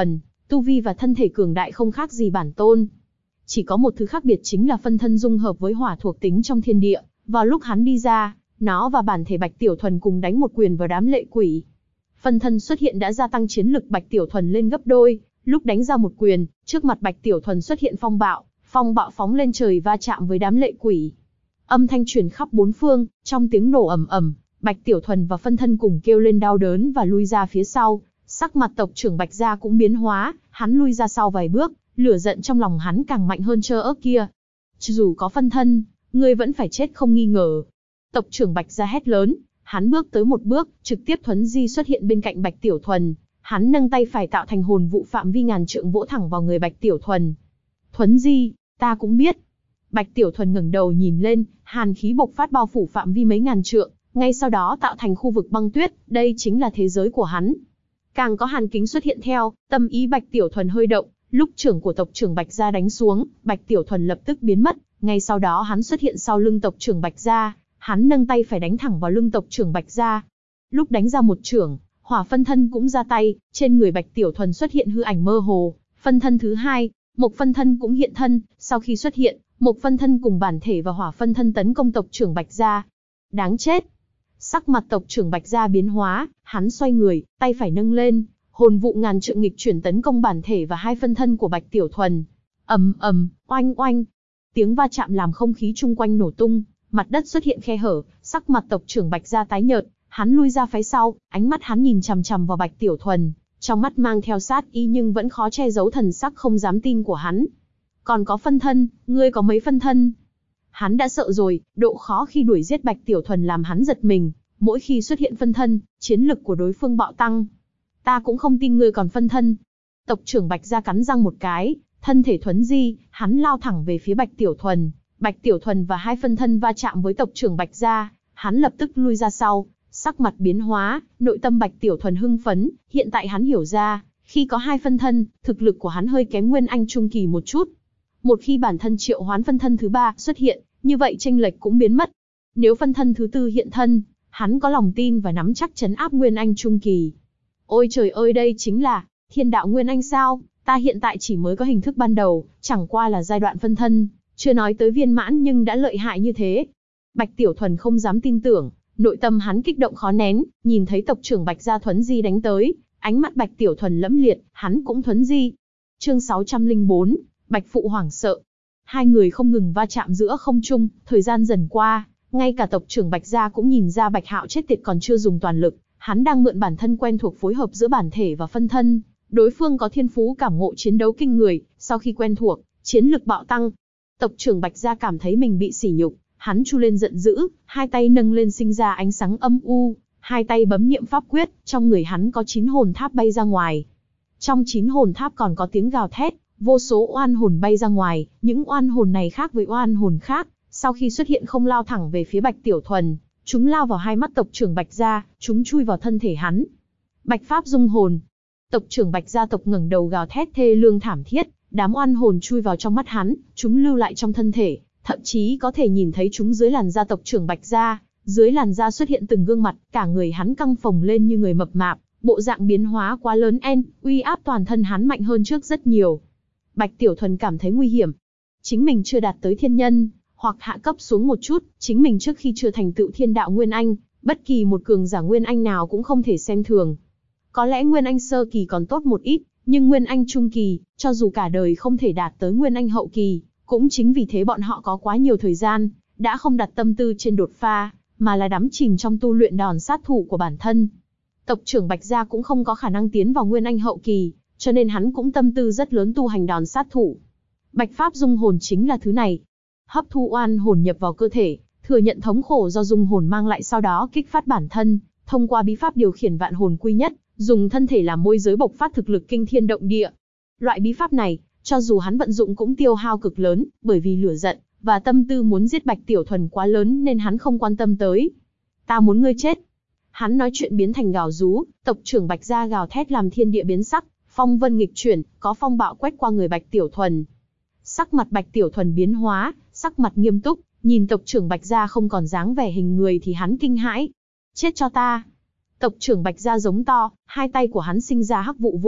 tu vi và thân thể cường đại không khác gì bản tôn. Chỉ có một thứ khác biệt chính là phân thân dung hợp với hỏa thuộc tính trong thiên địa. Vào lúc hắn đi ra, nó và bản thể Bạch Tiểu Thuần cùng đánh một quyền vào đám lệ quỷ. Phân thân xuất hiện đã gia tăng chiến lực Bạch Tiểu Thuần lên gấp đôi. Lúc đánh ra một quyền, trước mặt Bạch Tiểu Thuần xuất hiện phong bạo phóng lên trời va chạm với đám lệ quỷ. Âm thanh truyền khắp bốn phương, trong tiếng nổ ầm ầm, Bạch Tiểu Thuần và phân thân cùng kêu lên đau đớn và lui ra phía sau. Sắc mặt tộc trưởng Bạch gia cũng biến hóa, hắn lui ra sau vài bước, lửa giận trong lòng hắn càng mạnh hơn trơ ớt kia. Dù có phân thân, ngươi vẫn phải chết không nghi ngờ. Tộc trưởng Bạch gia hét lớn, hắn bước tới một bước, trực tiếp thuấn di xuất hiện bên cạnh Bạch Tiểu Thuần. Hắn nâng tay phải tạo thành hồn vụ phạm vi ngàn trượng vỗ thẳng vào người Bạch Tiểu Thuần. Thuấn di, ta cũng biết. Bạch Tiểu Thuần ngẩng đầu nhìn lên, hàn khí bộc phát bao phủ phạm vi mấy ngàn trượng, ngay sau đó tạo thành khu vực băng tuyết, đây chính là thế giới của hắn. Càng có hàn kính xuất hiện theo, tâm ý Bạch Tiểu Thuần hơi động, lúc trưởng của tộc trưởng Bạch gia đánh xuống, Bạch Tiểu Thuần lập tức biến mất, ngay sau đó hắn xuất hiện sau lưng tộc trưởng Bạch gia, hắn nâng tay phải đánh thẳng vào lưng tộc trưởng Bạch gia. Lúc đánh ra một chưởng, hỏa phân thân cũng ra tay, trên người Bạch Tiểu Thuần xuất hiện hư ảnh mơ hồ, phân thân thứ hai, Mộc phân thân cũng hiện thân, sau khi xuất hiện, Mộc phân thân cùng bản thể và hỏa phân thân tấn công tộc trưởng Bạch gia. Đáng chết! Sắc mặt tộc trưởng Bạch gia biến hóa, hắn xoay người, tay phải nâng lên, hồn vụ ngàn trượng nghịch chuyển tấn công bản thể và hai phân thân của Bạch Tiểu Thuần. Ầm ầm, oanh oanh. Tiếng va chạm làm không khí chung quanh nổ tung, mặt đất xuất hiện khe hở, sắc mặt tộc trưởng Bạch gia tái nhợt, hắn lui ra phía sau, ánh mắt hắn nhìn chằm chằm vào Bạch Tiểu Thuần, trong mắt mang theo sát ý nhưng vẫn khó che giấu thần sắc không dám tin của hắn. Còn có phân thân, ngươi có mấy phân thân? Hắn đã sợ rồi, độ khó khi đuổi giết Bạch Tiểu Thuần làm hắn giật mình, mỗi khi xuất hiện phân thân, chiến lực của đối phương bạo tăng. Ta cũng không tin ngươi còn phân thân. Tộc trưởng Bạch gia cắn răng một cái, thân thể thuấn di, hắn lao thẳng về phía Bạch Tiểu Thuần. Bạch Tiểu Thuần và hai phân thân va chạm với tộc trưởng Bạch gia, hắn lập tức lui ra sau, sắc mặt biến hóa, nội tâm Bạch Tiểu Thuần hưng phấn, hiện tại hắn hiểu ra, khi có hai phân thân, thực lực của hắn hơi kém Nguyên Anh trung kỳ một chút. Một khi bản thân triệu hoán phân thân thứ ba xuất hiện, như vậy chênh lệch cũng biến mất. Nếu phân thân thứ tư hiện thân, hắn có lòng tin và nắm chắc trấn áp Nguyên Anh trung kỳ. Ôi trời ơi, đây chính là thiên đạo Nguyên Anh sao? Ta hiện tại chỉ mới có hình thức ban đầu, chẳng qua là giai đoạn phân thân, chưa nói tới viên mãn nhưng đã lợi hại như thế. Bạch Tiểu Thuần không dám tin tưởng, nội tâm hắn kích động khó nén, nhìn thấy tộc trưởng Bạch gia thuấn di đánh tới, ánh mắt Bạch Tiểu Thuần lẫm liệt, hắn cũng thuấn di. Chương 604, Bạch phụ hoảng sợ. Hai người không ngừng va chạm giữa không trung, thời gian dần qua, ngay cả tộc trưởng Bạch gia cũng nhìn ra Bạch Hạo chết tiệt còn chưa dùng toàn lực, hắn đang mượn bản thân quen thuộc phối hợp giữa bản thể và phân thân. Đối phương có thiên phú cảm ngộ chiến đấu kinh người, sau khi quen thuộc, chiến lực bạo tăng. Tộc trưởng Bạch gia cảm thấy mình bị sỉ nhục, hắn chu lên giận dữ, hai tay nâng lên sinh ra ánh sáng âm u, hai tay bấm niệm pháp quyết, trong người hắn có 9 hồn tháp bay ra ngoài. Trong 9 hồn tháp còn có tiếng gào thét, vô số oan hồn bay ra ngoài, những oan hồn này khác với oan hồn khác, sau khi xuất hiện không lao thẳng về phía Bạch Tiểu Thuần, chúng lao vào hai mắt tộc trưởng Bạch gia, chúng chui vào thân thể hắn. Bạch pháp dung hồn. Tộc trưởng Bạch gia tộc ngẩng đầu gào thét thê lương thảm thiết, đám oan hồn chui vào trong mắt hắn, chúng lưu lại trong thân thể, thậm chí có thể nhìn thấy chúng dưới làn da tộc trưởng Bạch gia, dưới làn da xuất hiện từng gương mặt, cả người hắn căng phồng lên như người mập mạp, bộ dạng biến hóa quá lớn uy áp toàn thân hắn mạnh hơn trước rất nhiều. Bạch Tiểu Thuần cảm thấy nguy hiểm. Chính mình chưa đạt tới thiên nhân, hoặc hạ cấp xuống một chút, chính mình trước khi chưa thành tựu thiên đạo Nguyên Anh, bất kỳ một cường giả Nguyên Anh nào cũng không thể xem thường. Có lẽ Nguyên Anh sơ kỳ còn tốt một ít, nhưng Nguyên Anh trung kỳ, cho dù cả đời không thể đạt tới Nguyên Anh hậu kỳ, cũng chính vì thế bọn họ có quá nhiều thời gian, đã không đặt tâm tư trên đột phá, mà là đắm chìm trong tu luyện đòn sát thủ của bản thân. Tộc trưởng Bạch gia cũng không có khả năng tiến vào Nguyên Anh hậu kỳ, cho nên hắn cũng tâm tư rất lớn tu hành đòn sát thủ. Bạch pháp dung hồn chính là thứ này. Hấp thu oan hồn nhập vào cơ thể, thừa nhận thống khổ do dung hồn mang lại, sau đó kích phát bản thân, thông qua bí pháp điều khiển vạn hồn quy nhất, dùng thân thể làm môi giới bộc phát thực lực kinh thiên động địa. Loại bí pháp này, cho dù hắn vận dụng cũng tiêu hao cực lớn, bởi vì lửa giận và tâm tư muốn giết Bạch Tiểu Thuần quá lớn nên hắn không quan tâm tới. Ta muốn ngươi chết. Hắn nói chuyện biến thành gào rú, tộc trưởng Bạch gia gào thét làm thiên địa biến sắc, phong vân nghịch chuyển, có phong bạo quét qua người Bạch Tiểu Thuần. Sắc mặt Bạch Tiểu Thuần biến hóa, sắc mặt nghiêm túc, nhìn tộc trưởng Bạch gia không còn dáng vẻ hình người thì hắn kinh hãi. Chết cho ta! Tộc trưởng Bạch gia giống to, hai tay của hắn sinh ra hắc vụ vô tận,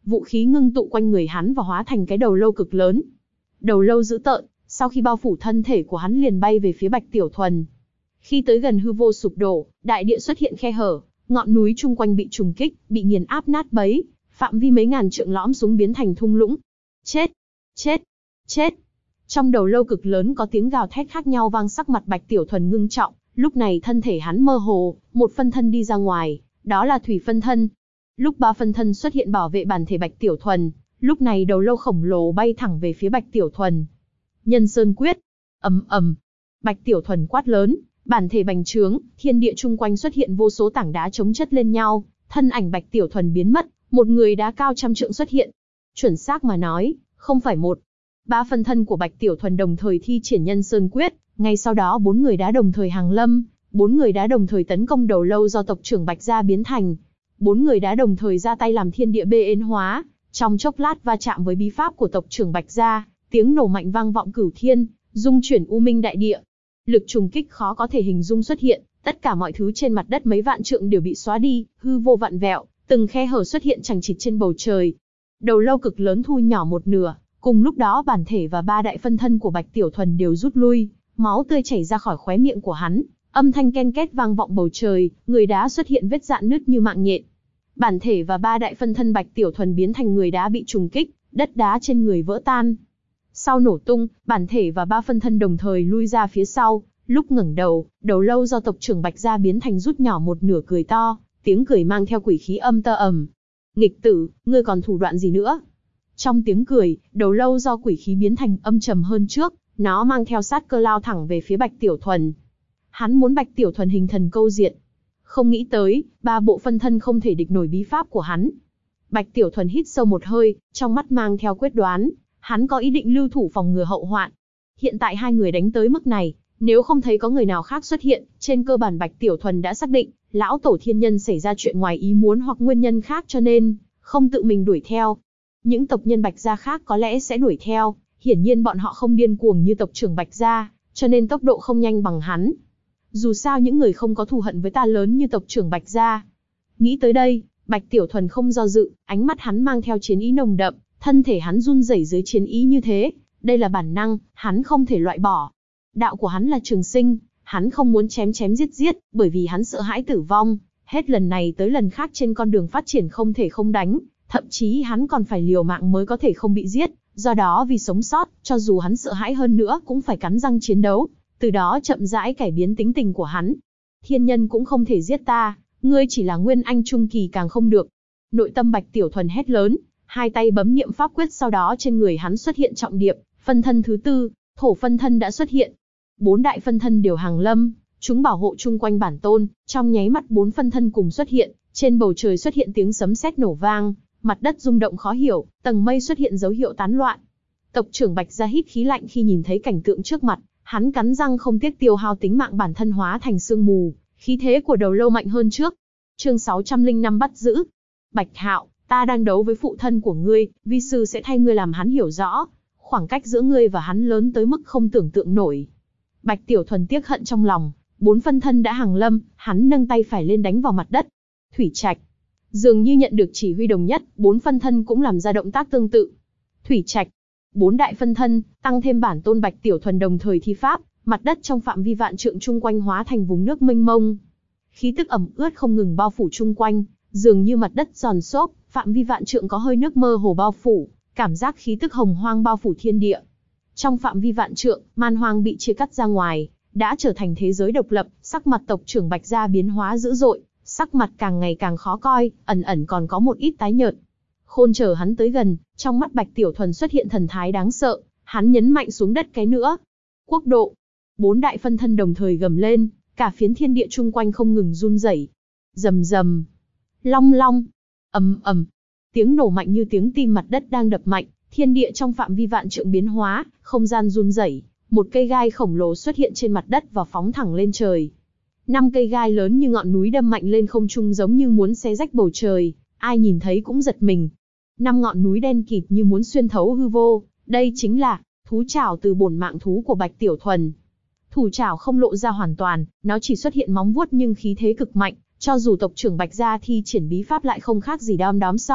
vũ khí ngưng tụ quanh người hắn và hóa thành cái đầu lâu cực lớn. Đầu lâu dữ tợn, sau khi bao phủ thân thể của hắn liền bay về phía Bạch Tiểu Thuần. Khi tới gần hư vô sụp đổ, đại địa xuất hiện khe hở, ngọn núi chung quanh bị trùng kích, bị nghiền áp nát bấy, phạm vi mấy ngàn trượng lõm xuống biến thành thung lũng. Chết! Chết! Chết! Trong đầu lâu cực lớn có tiếng gào thét khác nhau vang, sắc mặt Bạch Tiểu Thuần ngưng trọng, lúc này thân thể hắn mơ hồ, một phân thân đi ra ngoài, đó là thủy phân thân. Lúc ba phân thân xuất hiện bảo vệ bản thể Bạch Tiểu Thuần, lúc này đầu lâu khổng lồ bay thẳng về phía Bạch Tiểu Thuần. Nhân Sơn Quyết! Ầm ầm! Bạch Tiểu Thuần quát lớn, bản thể bành trướng, thiên địa chung quanh xuất hiện vô số tảng đá chống chất lên nhau, thân ảnh Bạch Tiểu Thuần biến mất, một người đá cao trăm trượng xuất hiện. Chuẩn xác mà nói, không phải một, ba phân thân của Bạch Tiểu Thuần đồng thời thi triển Nhân Sơn Quyết, ngay sau đó 4 người đá đồng thời hàng lâm, 4 người đá đồng thời tấn công đầu lâu do tộc trưởng Bạch gia biến thành. 4 người đá đồng thời ra tay làm thiên địa bê ến hóa, trong chốc lát va chạm với bí pháp của tộc trưởng Bạch gia, tiếng nổ mạnh vang vọng cửu thiên, dung chuyển u minh đại địa. Lực trùng kích khó có thể hình dung xuất hiện, tất cả mọi thứ trên mặt đất mấy vạn trượng đều bị xóa đi, hư vô vặn vẹo, từng khe hở xuất hiện chằng chịt trên bầu trời. Đầu lâu cực lớn thu nhỏ một nửa, cùng lúc đó bản thể và 3 đại phân thân của Bạch Tiểu Thuần đều rút lui, máu tươi chảy ra khỏi khóe miệng của hắn, âm thanh ken két vang vọng bầu trời, người đá xuất hiện vết rạn nứt như mạng nhện. Bản thể và 3 đại phân thân Bạch Tiểu Thuần biến thành người đá bị trùng kích, đất đá trên người vỡ tan. Sau nổ tung, bản thể và 3 phân thân đồng thời lui ra phía sau, lúc ngẩng đầu, đầu lâu do tộc trưởng Bạch gia biến thành rút nhỏ một nửa cười to, tiếng cười mang theo quỷ khí âm tơ ầm. Nghịch tử, ngươi còn thủ đoạn gì nữa? Trong tiếng cười, đầu lâu do quỷ khí biến thành âm trầm hơn trước, nó mang theo sát cơ lao thẳng về phía Bạch Tiểu Thuần. Hắn muốn Bạch Tiểu Thuần hình thần câu diện. Không nghĩ tới, 3 bộ phân thân không thể địch nổi bí pháp của hắn. Bạch Tiểu Thuần hít sâu một hơi, trong mắt mang theo quyết đoán, hắn có ý định lưu thủ phòng ngừa hậu hoạn. Hiện tại hai người đánh tới mức này, nếu không thấy có người nào khác xuất hiện, trên cơ bản Bạch Tiểu Thuần đã xác định, lão tổ thiên nhân xảy ra chuyện ngoài ý muốn hoặc nguyên nhân khác cho nên, không tự mình đuổi theo. Những tộc nhân Bạch gia khác có lẽ sẽ đuổi theo, hiển nhiên bọn họ không điên cuồng như tộc trưởng Bạch gia, cho nên tốc độ không nhanh bằng hắn. Dù sao những người không có thù hận với ta lớn như tộc trưởng Bạch gia. Nghĩ tới đây, Bạch Tiểu Thuần không do dự, ánh mắt hắn mang theo chiến ý nồng đậm, thân thể hắn run rẩy dưới chiến ý như thế, đây là bản năng, hắn không thể loại bỏ. Đạo của hắn là trường sinh, hắn không muốn chém chém giết giết, bởi vì hắn sợ hãi tử vong, hết lần này tới lần khác trên con đường phát triển không thể không đánh, thậm chí hắn còn phải liều mạng mới có thể không bị giết, do đó vì sống sót, cho dù hắn sợ hãi hơn nữa cũng phải cắn răng chiến đấu, từ đó chậm rãi cải biến tính tình của hắn. Thiên nhân cũng không thể giết ta, ngươi chỉ là nguyên anh trung kỳ càng không được. Nội tâm Bạch Tiểu Thuần hét lớn, hai tay bấm niệm pháp quyết, sau đó trên người hắn xuất hiện trọng điệp, phân thân thứ tư, thổ phân thân đã xuất hiện. 4 đại phân thân đều hàng lâm, chúng bảo hộ chung quanh bản tôn, trong nháy mắt 4 phân thân cùng xuất hiện, trên bầu trời xuất hiện tiếng sấm sét nổ vang, mặt đất rung động khó hiểu, tầng mây xuất hiện dấu hiệu tán loạn. Tộc trưởng Bạch gia hít khí lạnh khi nhìn thấy cảnh tượng trước mặt, hắn cắn răng không tiếc tiêu hao tính mạng bản thân hóa thành sương mù, khí thế của đầu lâu mạnh hơn trước. Chương 605 bắt giữ. Bạch Hạo, ta đang đấu với phụ thân của ngươi, vi sư sẽ thay ngươi làm hắn hiểu rõ, khoảng cách giữa ngươi và hắn lớn tới mức không tưởng tượng nổi. Bạch Tiểu Thuần tiếc hận trong lòng, 4 phân thân đã hàng lâm, hắn nâng tay phải lên đánh vào mặt đất. Thủy Trạch. Dường như nhận được chỉ huy đồng nhất, 4 phân thân cũng làm ra động tác tương tự. Thủy Trạch. 4 đại phân thân, tăng thêm bản tôn Bạch Tiểu Thuần đồng thời thi pháp, mặt đất trong phạm vi vạn trượng chung quanh hóa thành vùng nước mênh mông. Khí tức ẩm ướt không ngừng bao phủ chung quanh, dường như mặt đất giòn xốp, phạm vi vạn trượng có hơi nước mơ hồ bao phủ, cảm giác khí tức hồng hoang bao phủ thiên địa. Trong phạm vi vạn trượng, man hoang bị chia cắt ra ngoài, đã trở thành thế giới độc lập, sắc mặt tộc trưởng Bạch gia biến hóa dữ dội, sắc mặt càng ngày càng khó coi, ẩn ẩn còn có một ít tái nhợt. Khôn chờ hắn tới gần, trong mắt Bạch Tiểu Thuần xuất hiện thần thái đáng sợ, hắn nhấn mạnh xuống đất cái nữa. Quốc độ. 4 đại phân thân đồng thời gầm lên, cả phiến thiên địa chung quanh không ngừng run rẩy. Rầm rầm. Long long. Ầm ầm. Tiếng nổ mạnh như tiếng tim mặt đất đang đập mạnh, thiên địa trong phạm vi vạn trượng biến hóa, không gian run rẩy, một cây gai khổng lồ xuất hiện trên mặt đất và phóng thẳng lên trời. 5 cây gai lớn như ngọn núi đâm mạnh lên không trung giống như muốn xé rách bầu trời, ai nhìn thấy cũng giật mình. 5 ngọn núi đen kịt như muốn xuyên thấu hư vô, đây chính là thú trảo từ bổn mạng thú của Bạch Tiểu Thuần. Thủ trảo không lộ ra hoàn toàn, nó chỉ xuất hiện móng vuốt nhưng khí thế cực mạnh, cho dù tộc trưởng Bạch gia thi triển bí pháp lại không khác gì đom đóm so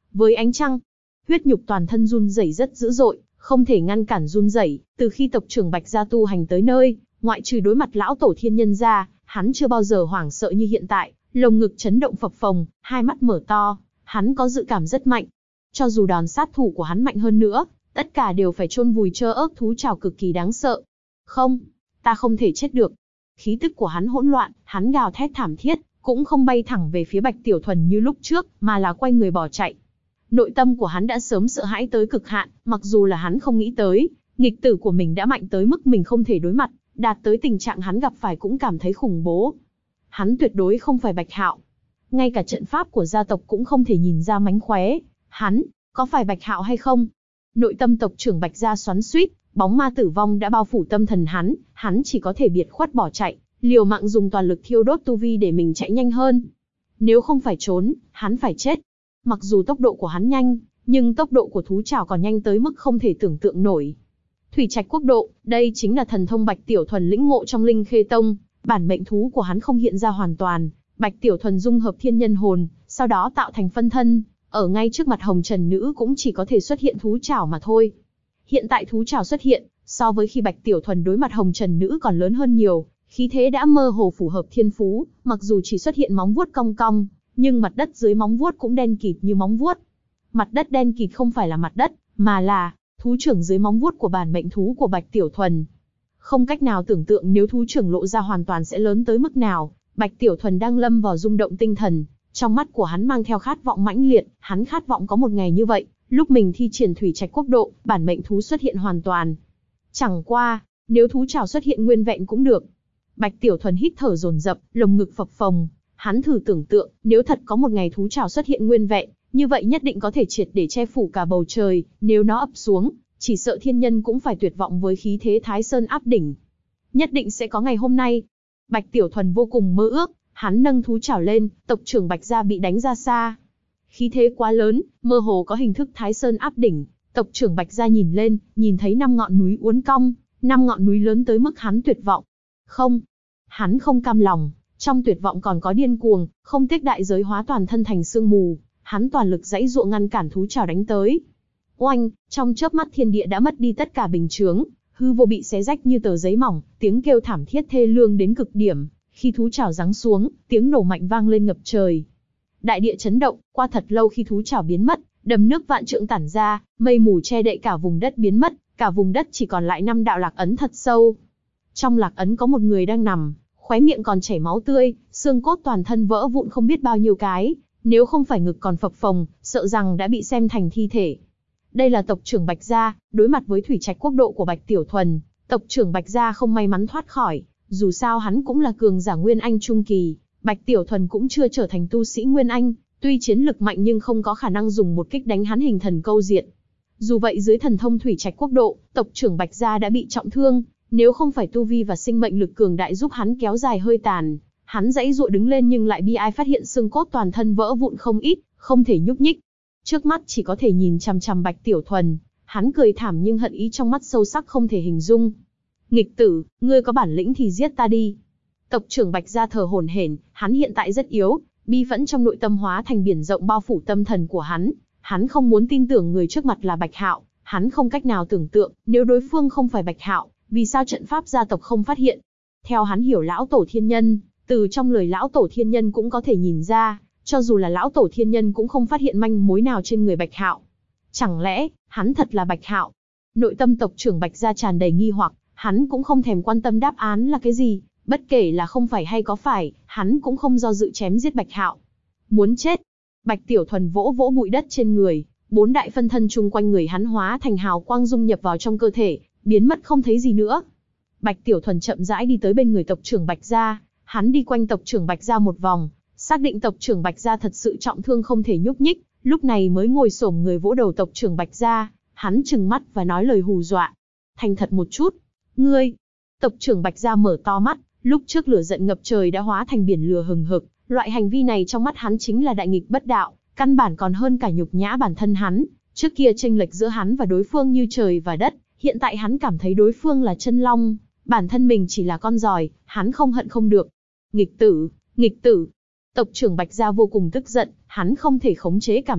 với ánh trăng. Huyết nhục toàn thân run rẩy rất dữ dội, không thể ngăn cản run rẩy. Từ khi tộc trưởng Bạch gia tu hành tới nơi, ngoại trừ đối mặt lão tổ thiên nhân ra, hắn chưa bao giờ hoảng sợ như hiện tại. Lồng ngực chấn động phập phồng, hai mắt mở to, hắn có dự cảm rất mạnh. Cho dù đòn sát thủ của hắn mạnh hơn nữa, tất cả đều phải chôn vùi trơ ớt thú trảo cực kỳ đáng sợ. Không, ta không thể chết được. Khí tức của hắn hỗn loạn, hắn gào thét thảm thiết, cũng không bay thẳng về phía Bạch Tiểu Thuần như lúc trước, mà là quay người bỏ chạy. Nội tâm của hắn đã sớm sợ hãi tới cực hạn, mặc dù là hắn không nghĩ tới, nghịch tử của mình đã mạnh tới mức mình không thể đối mặt, đạt tới tình trạng hắn gặp phải cũng cảm thấy khủng bố. Hắn tuyệt đối không phải Bạch Hạo. Ngay cả trận pháp của gia tộc cũng không thể nhìn ra mánh khóe. Hắn, có phải Bạch Hạo hay không? Nội tâm tộc trưởng Bạch gia xoắn xuýt, bóng ma tử vong đã bao phủ tâm thần hắn chỉ có thể biệt khuất bỏ chạy, liều mạng dùng toàn lực thiêu đốt tu vi để mình chạy nhanh hơn. Nếu không phải trốn, hắn phải chết. Mặc dù tốc độ của hắn nhanh, nhưng tốc độ của thú trảo còn nhanh tới mức không thể tưởng tượng nổi. Thủy Trạch Quốc độ, đây chính là thần thông Bạch Tiểu Thuần lĩnh ngộ trong Linh Khê Tông, bản mệnh thú của hắn không hiện ra hoàn toàn, Bạch Tiểu Thuần dung hợp thiên nhân hồn, sau đó tạo thành phân thân, ở ngay trước mặt Hồng Trần Nữ cũng chỉ có thể xuất hiện thú trảo mà thôi. Hiện tại thú trảo xuất hiện, so với khi Bạch Tiểu Thuần đối mặt Hồng Trần Nữ còn lớn hơn nhiều, khí thế đã mơ hồ phù hợp thiên phú, mặc dù chỉ xuất hiện móng vuốt cong cong, nhưng mặt đất dưới móng vuốt cũng đen kịt như móng vuốt. Mặt đất đen kịt không phải là mặt đất, mà là thú trưởng dưới móng vuốt của bản mệnh thú của Bạch Tiểu Thuần. Không cách nào tưởng tượng nếu thú trưởng lộ ra hoàn toàn sẽ lớn tới mức nào. Bạch Tiểu Thuần đang lâm vào rung động tinh thần, trong mắt của hắn mang theo khát vọng mãnh liệt, hắn khát vọng có một ngày như vậy, lúc mình thi triển Thủy Trạch Quốc độ, bản mệnh thú xuất hiện hoàn toàn. Chẳng qua, nếu thú trảo xuất hiện nguyên vẹn cũng được. Bạch Tiểu Thuần hít thở dồn dập, lồng ngực phập phồng, hắn thử tưởng tượng, nếu thật có một ngày thú trảo xuất hiện nguyên vẹn, như vậy nhất định có thể triệt để che phủ cả bầu trời, nếu nó ập xuống, chỉ sợ thiên nhân cũng phải tuyệt vọng với khí thế Thái Sơn áp đỉnh. Nhất định sẽ có ngày hôm nay. Bạch Tiểu Thuần vô cùng mơ ước, hắn nâng thú trảo lên, tộc trưởng Bạch gia bị đánh ra xa. Khí thế quá lớn, mơ hồ có hình thức Thái Sơn áp đỉnh, tộc trưởng Bạch gia nhìn lên, nhìn thấy 5 ngọn núi uốn cong, 5 ngọn núi lớn tới mức hắn tuyệt vọng. Không, hắn không cam lòng, trong tuyệt vọng còn có điên cuồng, không tiếc đại giới hóa toàn thân thành sương mù, hắn toàn lực giãy giụa ngăn cản thú trảo đánh tới. Oanh, trong chớp mắt thiên địa đã mất đi tất cả bình chướng, hư vô bị xé rách như tờ giấy mỏng, tiếng kêu thảm thiết thê lương đến cực điểm, khi thú trảo giáng xuống, tiếng nổ mạnh vang lên ngập trời. Đại địa chấn động, qua thật lâu khi thú trảo biến mất, đầm nước vạn trượng tản ra, mây mù che đậy cả vùng đất biến mất, cả vùng đất chỉ còn lại 5 đạo lạc ấn thật sâu. Trong lạc ấn có một người đang nằm, khóe miệng còn chảy máu tươi, xương cốt toàn thân vỡ vụn không biết bao nhiêu cái, nếu không phải ngực còn phập phồng, sợ rằng đã bị xem thành thi thể. Đây là tộc trưởng Bạch gia, đối mặt với Thủy Trạch Quốc độ của Bạch Tiểu Thuần, tộc trưởng Bạch gia không may mắn thoát khỏi, dù sao hắn cũng là cường giả Nguyên Anh trung kỳ, Bạch Tiểu Thuần cũng chưa trở thành tu sĩ Nguyên Anh, tuy chiến lực mạnh nhưng không có khả năng dùng một kích đánh hắn hình thần câu diệt. Dù vậy dưới thần thông Thủy Trạch Quốc độ, tộc trưởng Bạch gia đã bị trọng thương, nếu không phải tu vi và sinh mệnh lực cường đại giúp hắn kéo dài hơi tàn, hắn giãy giụa đứng lên nhưng lại bi ai phát hiện xương cốt toàn thân vỡ vụn không ít, không thể nhúc nhích. Trước mắt chỉ có thể nhìn chằm chằm Bạch Tiểu Thuần, hắn cười thảm nhưng hận ý trong mắt sâu sắc không thể hình dung. Nghịch tử, ngươi có bản lĩnh thì giết ta đi. Tộc trưởng Bạch gia thở hổn hển, hắn hiện tại rất yếu, bi phẫn trong nội tâm hóa thành biển rộng bao phủ tâm thần của hắn không muốn tin tưởng người trước mặt là Bạch Hạo, hắn không cách nào tưởng tượng, nếu đối phương không phải Bạch Hạo, vì sao trận pháp gia tộc không phát hiện. Theo hắn hiểu lão tổ thiên nhân, từ trong lời lão tổ thiên nhân cũng có thể nhìn ra, cho dù là lão tổ thiên nhân cũng không phát hiện manh mối nào trên người Bạch Hạo. Chẳng lẽ, hắn thật là Bạch Hạo? Nội tâm tộc trưởng Bạch gia tràn đầy nghi hoặc, hắn cũng không thèm quan tâm đáp án là cái gì, bất kể là không phải hay có phải, hắn cũng không do dự chém giết Bạch Hạo. Muốn chết. Bạch Tiểu Thuần vỗ vỗ bụi đất trên người, 4 đại phân thân chung quanh người hắn hóa thành hào quang dung nhập vào trong cơ thể, biến mất không thấy gì nữa. Bạch Tiểu Thuần chậm rãi đi tới bên người tộc trưởng Bạch gia, hắn đi quanh tộc trưởng Bạch gia một vòng, xác định tộc trưởng Bạch gia thật sự trọng thương không thể nhúc nhích, lúc này mới ngồi xổm người vỗ đầu tộc trưởng Bạch gia, hắn trừng mắt và nói lời hù dọa. Thành thật một chút, ngươi. Tộc trưởng Bạch gia mở to mắt, lúc trước lửa giận ngập trời đã hóa thành biển lửa hừng hực, loại hành vi này trong mắt hắn chính là đại nghịch bất đạo, căn bản còn hơn cả nhục nhã bản thân hắn. Trước kia chênh lệch giữa hắn và đối phương như trời và đất, hiện tại hắn cảm thấy đối phương là chân long, bản thân mình chỉ là con giòi, hắn không hận không được. Nghịch tử, nghịch tử. Tộc trưởng Bạch gia vô cùng tức giận, hắn không thể khống chế cảm xúc,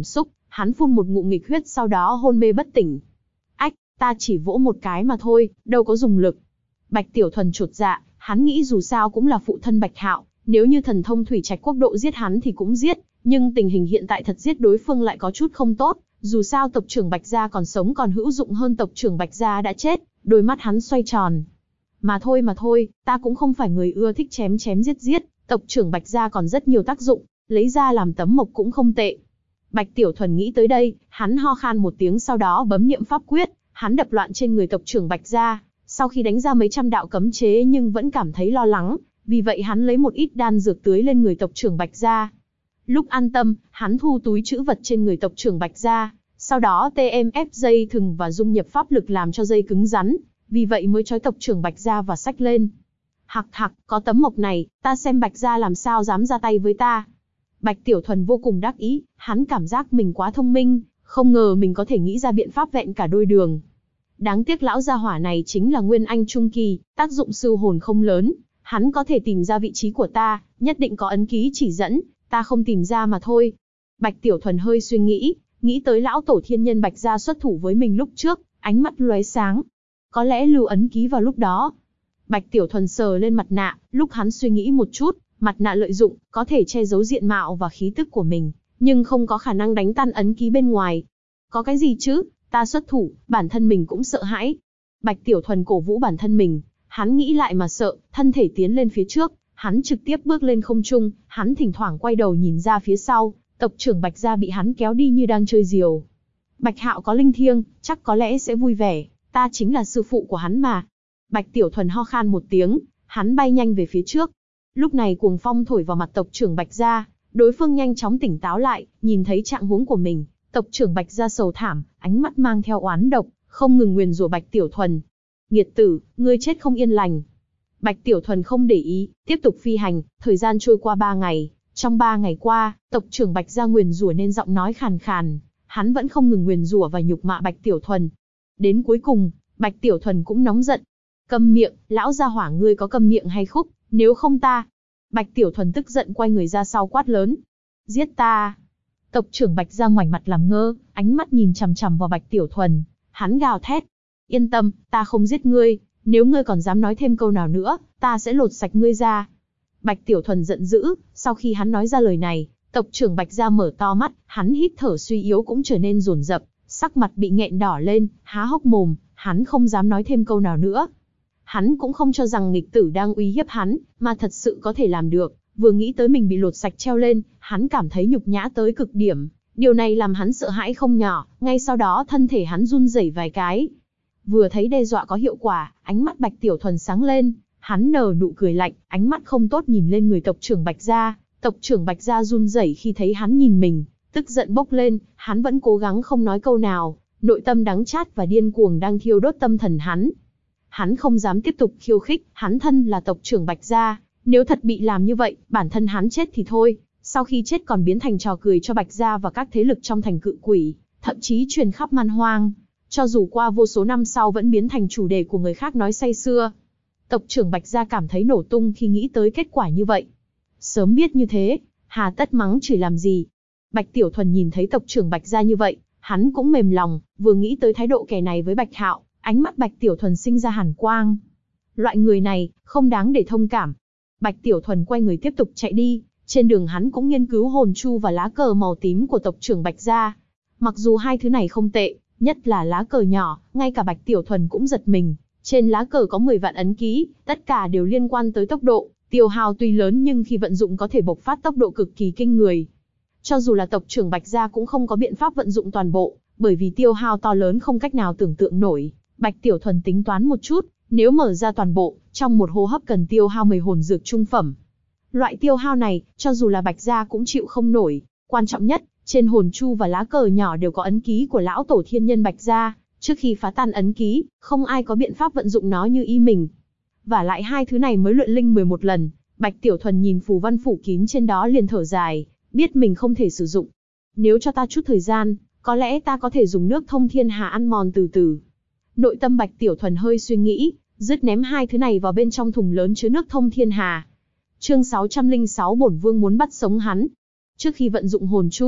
hắn phun một ngụm nghịch huyết sau đó hôn mê bất tỉnh. Ách, ta chỉ vỗ một cái mà thôi, đâu có dùng lực. Bạch Tiểu Thuần chột dạ, hắn nghĩ dù sao cũng là phụ thân Bạch Hạo, nếu như thần thông thủy trạch quốc độ giết hắn thì cũng giết, nhưng tình hình hiện tại thật giết đối phương lại có chút không tốt, dù sao tộc trưởng Bạch gia còn sống còn hữu dụng hơn tộc trưởng Bạch gia đã chết, đôi mắt hắn xoay tròn. Mà thôi, ta cũng không phải người ưa thích chém chém giết giết, tộc trưởng Bạch gia còn rất nhiều tác dụng, lấy ra làm tấm mộc cũng không tệ. Bạch Tiểu Thuần nghĩ tới đây, hắn ho khan một tiếng sau đó bấm niệm pháp quyết, hắn đập loạn trên người tộc trưởng Bạch gia, sau khi đánh ra mấy trăm đạo cấm chế nhưng vẫn cảm thấy lo lắng, vì vậy hắn lấy một ít đan dược tưới lên người tộc trưởng Bạch gia. Lúc an tâm, hắn thu túi trữ vật trên người tộc trưởng Bạch gia, sau đó TMF dây thừng và dung nhập pháp lực làm cho dây cứng rắn, vì vậy mới trói tộc trưởng Bạch gia và xách lên. Hặc, có tấm mộc này, ta xem Bạch gia làm sao dám ra tay với ta. Bạch Tiểu Thuần vô cùng đắc ý, hắn cảm giác mình quá thông minh, không ngờ mình có thể nghĩ ra biện pháp vẹn cả đôi đường. Đáng tiếc lão gia hỏa này chính là Nguyên Anh Trung Kỳ, tác dụng sư hồn không lớn, hắn có thể tìm ra vị trí của ta, nhất định có ấn ký chỉ dẫn, ta không tìm ra mà thôi. Bạch Tiểu Thuần hơi suy nghĩ tới lão tổ thiên nhân Bạch gia xuất thủ với mình lúc trước, ánh mắt lóe sáng. Có lẽ lưu ấn ký vào lúc đó. Bạch Tiểu Thuần sờ lên mặt nạ, lúc hắn suy nghĩ một chút, mặt nạ lợi dụng, có thể che giấu diện mạo và khí tức của mình, nhưng không có khả năng đánh tan ấn ký bên ngoài. Có cái gì chứ, ta xuất thủ, bản thân mình cũng sợ hãi. Bạch Tiểu Thuần cổ vũ bản thân mình, hắn nghĩ lại mà sợ, thân thể tiến lên phía trước, hắn trực tiếp bước lên không trung, hắn thỉnh thoảng quay đầu nhìn ra phía sau, tộc trưởng Bạch gia bị hắn kéo đi như đang chơi diều. Bạch Hạo có linh thiêng, chắc có lẽ sẽ vui vẻ, ta chính là sư phụ của hắn mà. Bạch Tiểu Thuần ho khan một tiếng, hắn bay nhanh về phía trước. Lúc này cuồng phong thổi vào mặt tộc trưởng Bạch gia, đối phương nhanh chóng tỉnh táo lại, nhìn thấy trạng huống của mình, tộc trưởng Bạch gia sầu thảm, ánh mắt mang theo oán độc, không ngừng nguyền rủa Bạch Tiểu Thuần. Nghiệt tử, ngươi chết không yên lành. Bạch Tiểu Thuần không để ý, tiếp tục phi hành, thời gian trôi qua 3 ngày, trong 3 ngày qua, tộc trưởng Bạch gia nguyền rủa nên giọng nói khàn khàn, hắn vẫn không ngừng nguyền rủa và nhục mạ Bạch Tiểu Thuần. Đến cuối cùng, Bạch Tiểu Thuần cũng nóng giận. Câm miệng, lão gia hỏa ngươi có câm miệng hay khúc, nếu không ta. Bạch Tiểu Thuần tức giận quay người ra sau quát lớn. Giết ta. Tộc trưởng Bạch gia ngoảnh mặt làm ngơ, ánh mắt nhìn chằm chằm vào Bạch Tiểu Thuần, hắn gào thét. Yên tâm, ta không giết ngươi, nếu ngươi còn dám nói thêm câu nào nữa, ta sẽ lột sạch ngươi ra. Bạch Tiểu Thuần giận dữ, sau khi hắn nói ra lời này, tộc trưởng Bạch gia mở to mắt, hắn hít thở suy yếu cũng trở nên dồn dập, sắc mặt bị nghẹn đỏ lên, há hốc mồm, hắn không dám nói thêm câu nào nữa. Hắn cũng không cho rằng nghịch tử đang uy hiếp hắn, mà thật sự có thể làm được, vừa nghĩ tới mình bị lột sạch treo lên, hắn cảm thấy nhục nhã tới cực điểm, điều này làm hắn sợ hãi không nhỏ, ngay sau đó thân thể hắn run rẩy vài cái. Vừa thấy đe dọa có hiệu quả, ánh mắt Bạch Tiểu Thuần sáng lên, hắn nở nụ cười lạnh, ánh mắt không tốt nhìn lên người tộc trưởng Bạch gia. Tộc trưởng Bạch gia run rẩy khi thấy hắn nhìn mình, tức giận bốc lên, hắn vẫn cố gắng không nói câu nào, nội tâm đắng chát và điên cuồng đang thiêu đốt tâm thần hắn. Hắn không dám tiếp tục khiêu khích, hắn thân là tộc trưởng Bạch gia, nếu thật bị làm như vậy, bản thân hắn chết thì thôi, sau khi chết còn biến thành trò cười cho Bạch gia và các thế lực trong thành Cự Quỷ, thậm chí truyền khắp man hoang, cho dù qua vô số năm sau vẫn biến thành chủ đề của người khác nói say sưa. Tộc trưởng Bạch gia cảm thấy nổ tung khi nghĩ tới kết quả như vậy. Sớm biết như thế, hà tất mắng chửi làm gì. Bạch Tiểu Thuần nhìn thấy tộc trưởng Bạch gia như vậy, hắn cũng mềm lòng, vừa nghĩ tới thái độ kẻ này với Bạch Hạo, ánh mắt Bạch Tiểu Thuần sinh ra hàn quang. Loại người này, không đáng để thông cảm. Bạch Tiểu Thuần quay người tiếp tục chạy đi, trên đường hắn cũng nghiên cứu hồn chu và lá cờ màu tím của tộc trưởng Bạch gia. Mặc dù hai thứ này không tệ, nhất là lá cờ nhỏ, ngay cả Bạch Tiểu Thuần cũng giật mình. Trên lá cờ có 10 vạn ấn ký, tất cả đều liên quan tới tốc độ, tiêu hao tuy lớn nhưng khi vận dụng có thể bộc phát tốc độ cực kỳ kinh người. Cho dù là tộc trưởng Bạch gia cũng không có biện pháp vận dụng toàn bộ, bởi vì tiêu hao to lớn không cách nào tưởng tượng nổi. Bạch Tiểu Thuần tính toán một chút, nếu mở ra toàn bộ, trong một hô hấp cần tiêu hao 10 hồn dược trung phẩm. Loại tiêu hao này, cho dù là Bạch gia cũng chịu không nổi. Quan trọng nhất, trên hồn chu và lá cờ nhỏ đều có ấn ký của lão tổ thiên nhân Bạch gia. Trước khi phá tan ấn ký, không ai có biện pháp vận dụng nó như ý mình. Và lại hai thứ này mới luyện linh 11 lần, Bạch Tiểu Thuần nhìn phù văn phủ kín trên đó liền thở dài, biết mình không thể sử dụng. Nếu cho ta chút thời gian, có lẽ ta có thể dùng nước thông thiên hà ăn mòn từ từ. Nội tâm Bạch Tiểu Thuần hơi suy nghĩ, dứt ném hai thứ này vào bên trong thùng lớn chứa nước thông thiên hà. Chương 606 Bổn Vương muốn bắt sống hắn. Trước khi vận dụng hồn chu,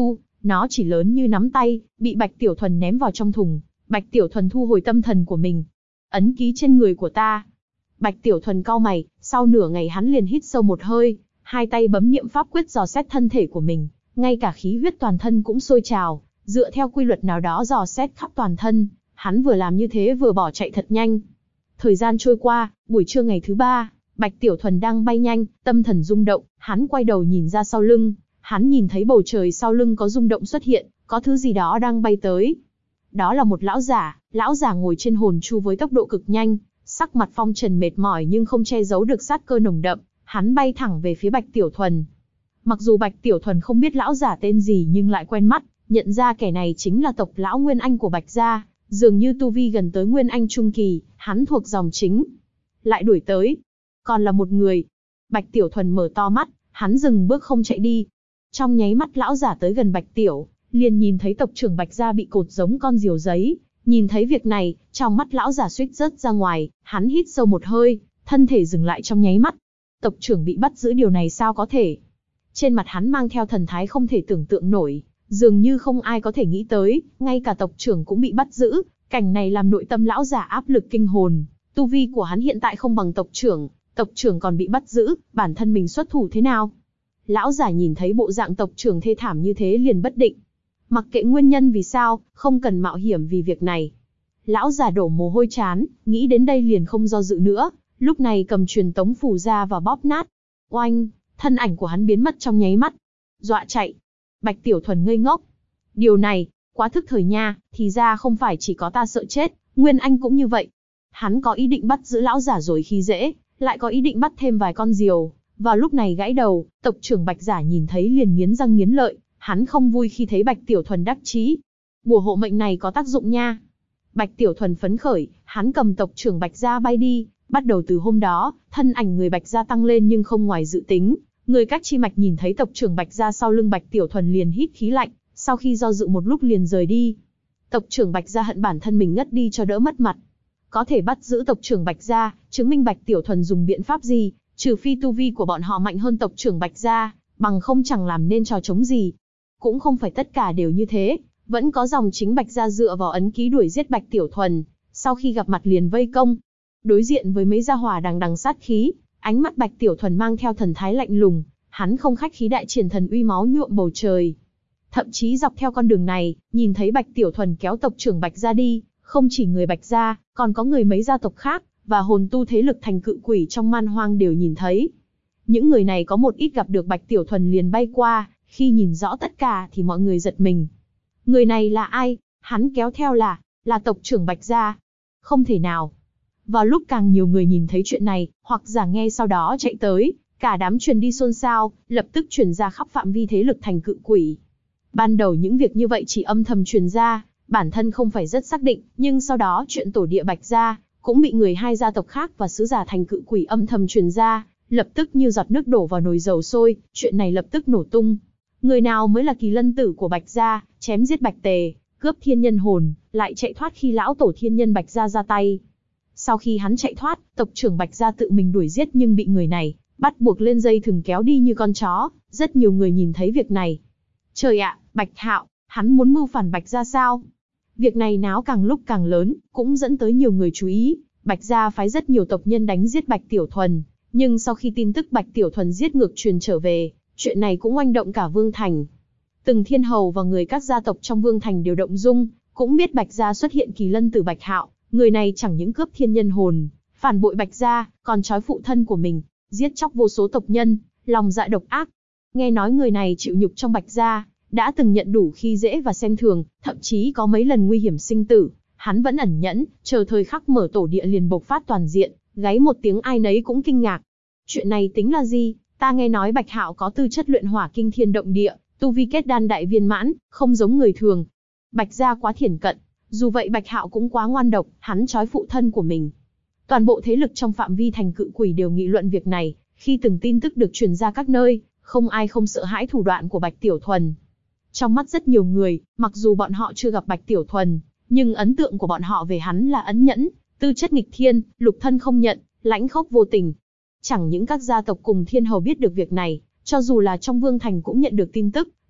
Nó chỉ lớn như nắm tay, bị Bạch Tiểu Thuần ném vào trong thùng. Bạch Tiểu Thuần thu hồi tâm thần của mình. Ấn ký trên người của ta. Bạch Tiểu Thuần cau mày, sau nửa ngày hắn liền hít sâu một hơi, hai tay bấm niệm pháp quyết dò xét thân thể của mình, ngay cả khí huyết toàn thân cũng sôi trào, dựa theo quy luật nào đó dò xét khắp toàn thân, hắn vừa làm như thế vừa bỏ chạy thật nhanh. Thời gian trôi qua, buổi trưa ngày thứ 3, Bạch Tiểu Thuần đang bay nhanh, tâm thần rung động, hắn quay đầu nhìn ra sau lưng, hắn nhìn thấy bầu trời sau lưng có rung động xuất hiện, có thứ gì đó đang bay tới. Đó là một lão giả ngồi trên hồn chu với tốc độ cực nhanh, sắc mặt phong trần mệt mỏi nhưng không che giấu được sát cơ nồng đậm, hắn bay thẳng về phía Bạch Tiểu Thuần. Mặc dù Bạch Tiểu Thuần không biết lão giả tên gì nhưng lại quen mắt, nhận ra kẻ này chính là tộc lão Nguyên Anh của Bạch gia, dường như tu vi gần tới Nguyên Anh trung kỳ, hắn thuộc dòng chính. Lại đuổi tới, còn là một người. Bạch Tiểu Thuần mở to mắt, hắn dừng bước không chạy đi. Trong nháy mắt lão giả tới gần Bạch Tiểu, liền nhìn thấy tộc trưởng Bạch gia bị cột giống con diều giấy. Nhìn thấy việc này, trong mắt lão giả suýt rớt ra ngoài, hắn hít sâu một hơi, thân thể dừng lại trong nháy mắt. Tộc trưởng bị bắt giữ, điều này sao có thể? Trên mặt hắn mang theo thần thái không thể tưởng tượng nổi, dường như không ai có thể nghĩ tới, ngay cả tộc trưởng cũng bị bắt giữ. Cảnh này làm nội tâm lão giả áp lực kinh hồn, tu vi của hắn hiện tại không bằng tộc trưởng còn bị bắt giữ, bản thân mình xuất thủ thế nào? Lão giả nhìn thấy bộ dạng tộc trưởng thê thảm như thế liền bất định. Mặc kệ nguyên nhân vì sao, không cần mạo hiểm vì việc này. Lão già đổ mồ hôi trán, nghĩ đến đây liền không do dự nữa, lúc này cầm truyền tống phù ra và bóp nát. Oanh, thân ảnh của hắn biến mất trong nháy mắt. Dọa chạy. Bạch Tiểu Thuần ngây ngốc. Điều này, quá thức thời nha, thì ra không phải chỉ có ta sợ chết, Nguyên Anh cũng như vậy. Hắn có ý định bắt giữ lão giả rồi khi dễ, lại có ý định bắt thêm vài con diều. Vào lúc này gãy đầu, tộc trưởng Bạch giả nhìn thấy liền nghiến răng nghiến lợi. Hắn không vui khi thấy Bạch Tiểu Thuần đắc chí. Bùa hộ mệnh này có tác dụng nha. Bạch Tiểu Thuần phấn khởi, hắn cầm tộc trưởng Bạch gia bay đi. Bắt đầu từ hôm đó, thân ảnh người Bạch gia tăng lên nhưng không ngoài dự tính. Người các chi mạch nhìn thấy tộc trưởng Bạch gia sau lưng Bạch Tiểu Thuần liền hít khí lạnh, sau khi do dự một lúc liền rời đi. Tộc trưởng Bạch gia hận bản thân mình ngất đi cho đỡ mất mặt. Có thể bắt giữ tộc trưởng Bạch gia, chứng minh Bạch Tiểu Thuần dùng biện pháp gì, trừ phi tu vi của bọn họ mạnh hơn tộc trưởng Bạch gia, bằng không chẳng làm nên trò trống gì. Cũng không phải tất cả đều như thế, vẫn có dòng chính Bạch gia dựa vào ấn ký đuổi giết Bạch Tiểu Thuần, sau khi gặp mặt liền vây công. Đối diện với mấy gia hỏa đằng đằng sát khí, ánh mắt Bạch Tiểu Thuần mang theo thần thái lạnh lùng, hắn không khách khí đại triển thần uy máu nhuộm bầu trời. Thậm chí dọc theo con đường này, nhìn thấy Bạch Tiểu Thuần kéo tộc trưởng Bạch gia đi, không chỉ người Bạch gia, còn có người mấy gia tộc khác, và hồn tu thế lực thành cự quỷ trong man hoang đều nhìn thấy. Những người này có một ít gặp được Bạch Tiểu Thuần liền bay qua, khi nhìn rõ tất cả thì mọi người giật mình. Người này là ai? Hắn kéo theo là tộc trưởng Bạch gia. Không thể nào. Vào lúc càng nhiều người nhìn thấy chuyện này, hoặc giả nghe sau đó chạy tới, cả đám truyền đi xôn xao, lập tức truyền ra khắp phạm vi thế lực thành cự quỷ. Ban đầu những việc như vậy chỉ âm thầm truyền ra, bản thân không phải rất xác định, nhưng sau đó chuyện tổ địa Bạch gia cũng bị người hai gia tộc khác và sứ giả thành cự quỷ âm thầm truyền ra, lập tức như giọt nước đổ vào nồi dầu sôi, chuyện này lập tức nổ tung. Người nào mới là kỳ lân tử của Bạch gia, chém giết Bạch Tề, cướp thiên nhân hồn, lại chạy thoát khi lão tổ thiên nhân Bạch gia ra tay. Sau khi hắn chạy thoát, tộc trưởng Bạch gia tự mình đuổi giết nhưng bị người này bắt buộc lên dây thừng kéo đi như con chó. Rất nhiều người nhìn thấy việc này. Trời ạ, Bạch Hạo, hắn muốn mưu phản Bạch gia sao? Việc này náo càng lúc càng lớn, cũng dẫn tới nhiều người chú ý. Bạch gia phái rất nhiều tộc nhân đánh giết Bạch Tiểu Thuần, nhưng sau khi tin tức Bạch Tiểu Thuần giết ngược truyền trở về, chuyện này cũng oanh động cả Vương Thành. Từng thiên hầu và người các gia tộc trong Vương Thành đều động dung, cũng biết Bạch gia xuất hiện kỳ lân tử Bạch Hạo, người này chẳng những cướp thiên nhân hồn, phản bội Bạch gia, còn trói phụ thân của mình, giết chóc vô số tộc nhân, lòng dạ độc ác. Nghe nói người này chịu nhục trong Bạch gia, đã từng nhận đủ khi dễ và xem thường, thậm chí có mấy lần nguy hiểm sinh tử, hắn vẫn ẩn nhẫn, chờ thời khắc mở tổ địa liền bộc phát toàn diện, gáy một tiếng ai nấy cũng kinh ngạc. Chuyện này tính là gì? Ta nghe nói Bạch Hạo có tư chất luyện hỏa kinh thiên động địa, tu vi kết đan đại viên mãn, không giống người thường. Bạch gia quá thiển cận, dù vậy Bạch Hạo cũng quá ngoan độc, hắn trói phụ thân của mình. Toàn bộ thế lực trong phạm vi thành cự quỷ đều nghị luận việc này, khi từng tin tức được truyền ra các nơi, không ai không sợ hãi thủ đoạn của Bạch Tiểu Thuần. Trong mắt rất nhiều người, mặc dù bọn họ chưa gặp Bạch Tiểu Thuần, nhưng ấn tượng của bọn họ về hắn là ẩn nhẫn, tư chất nghịch thiên, lục thân không nhận, lãnh khốc vô tình. Chẳng những các gia tộc cùng thiên hầu biết được việc này, cho dù là trong Vương Thành cũng nhận được tin tức,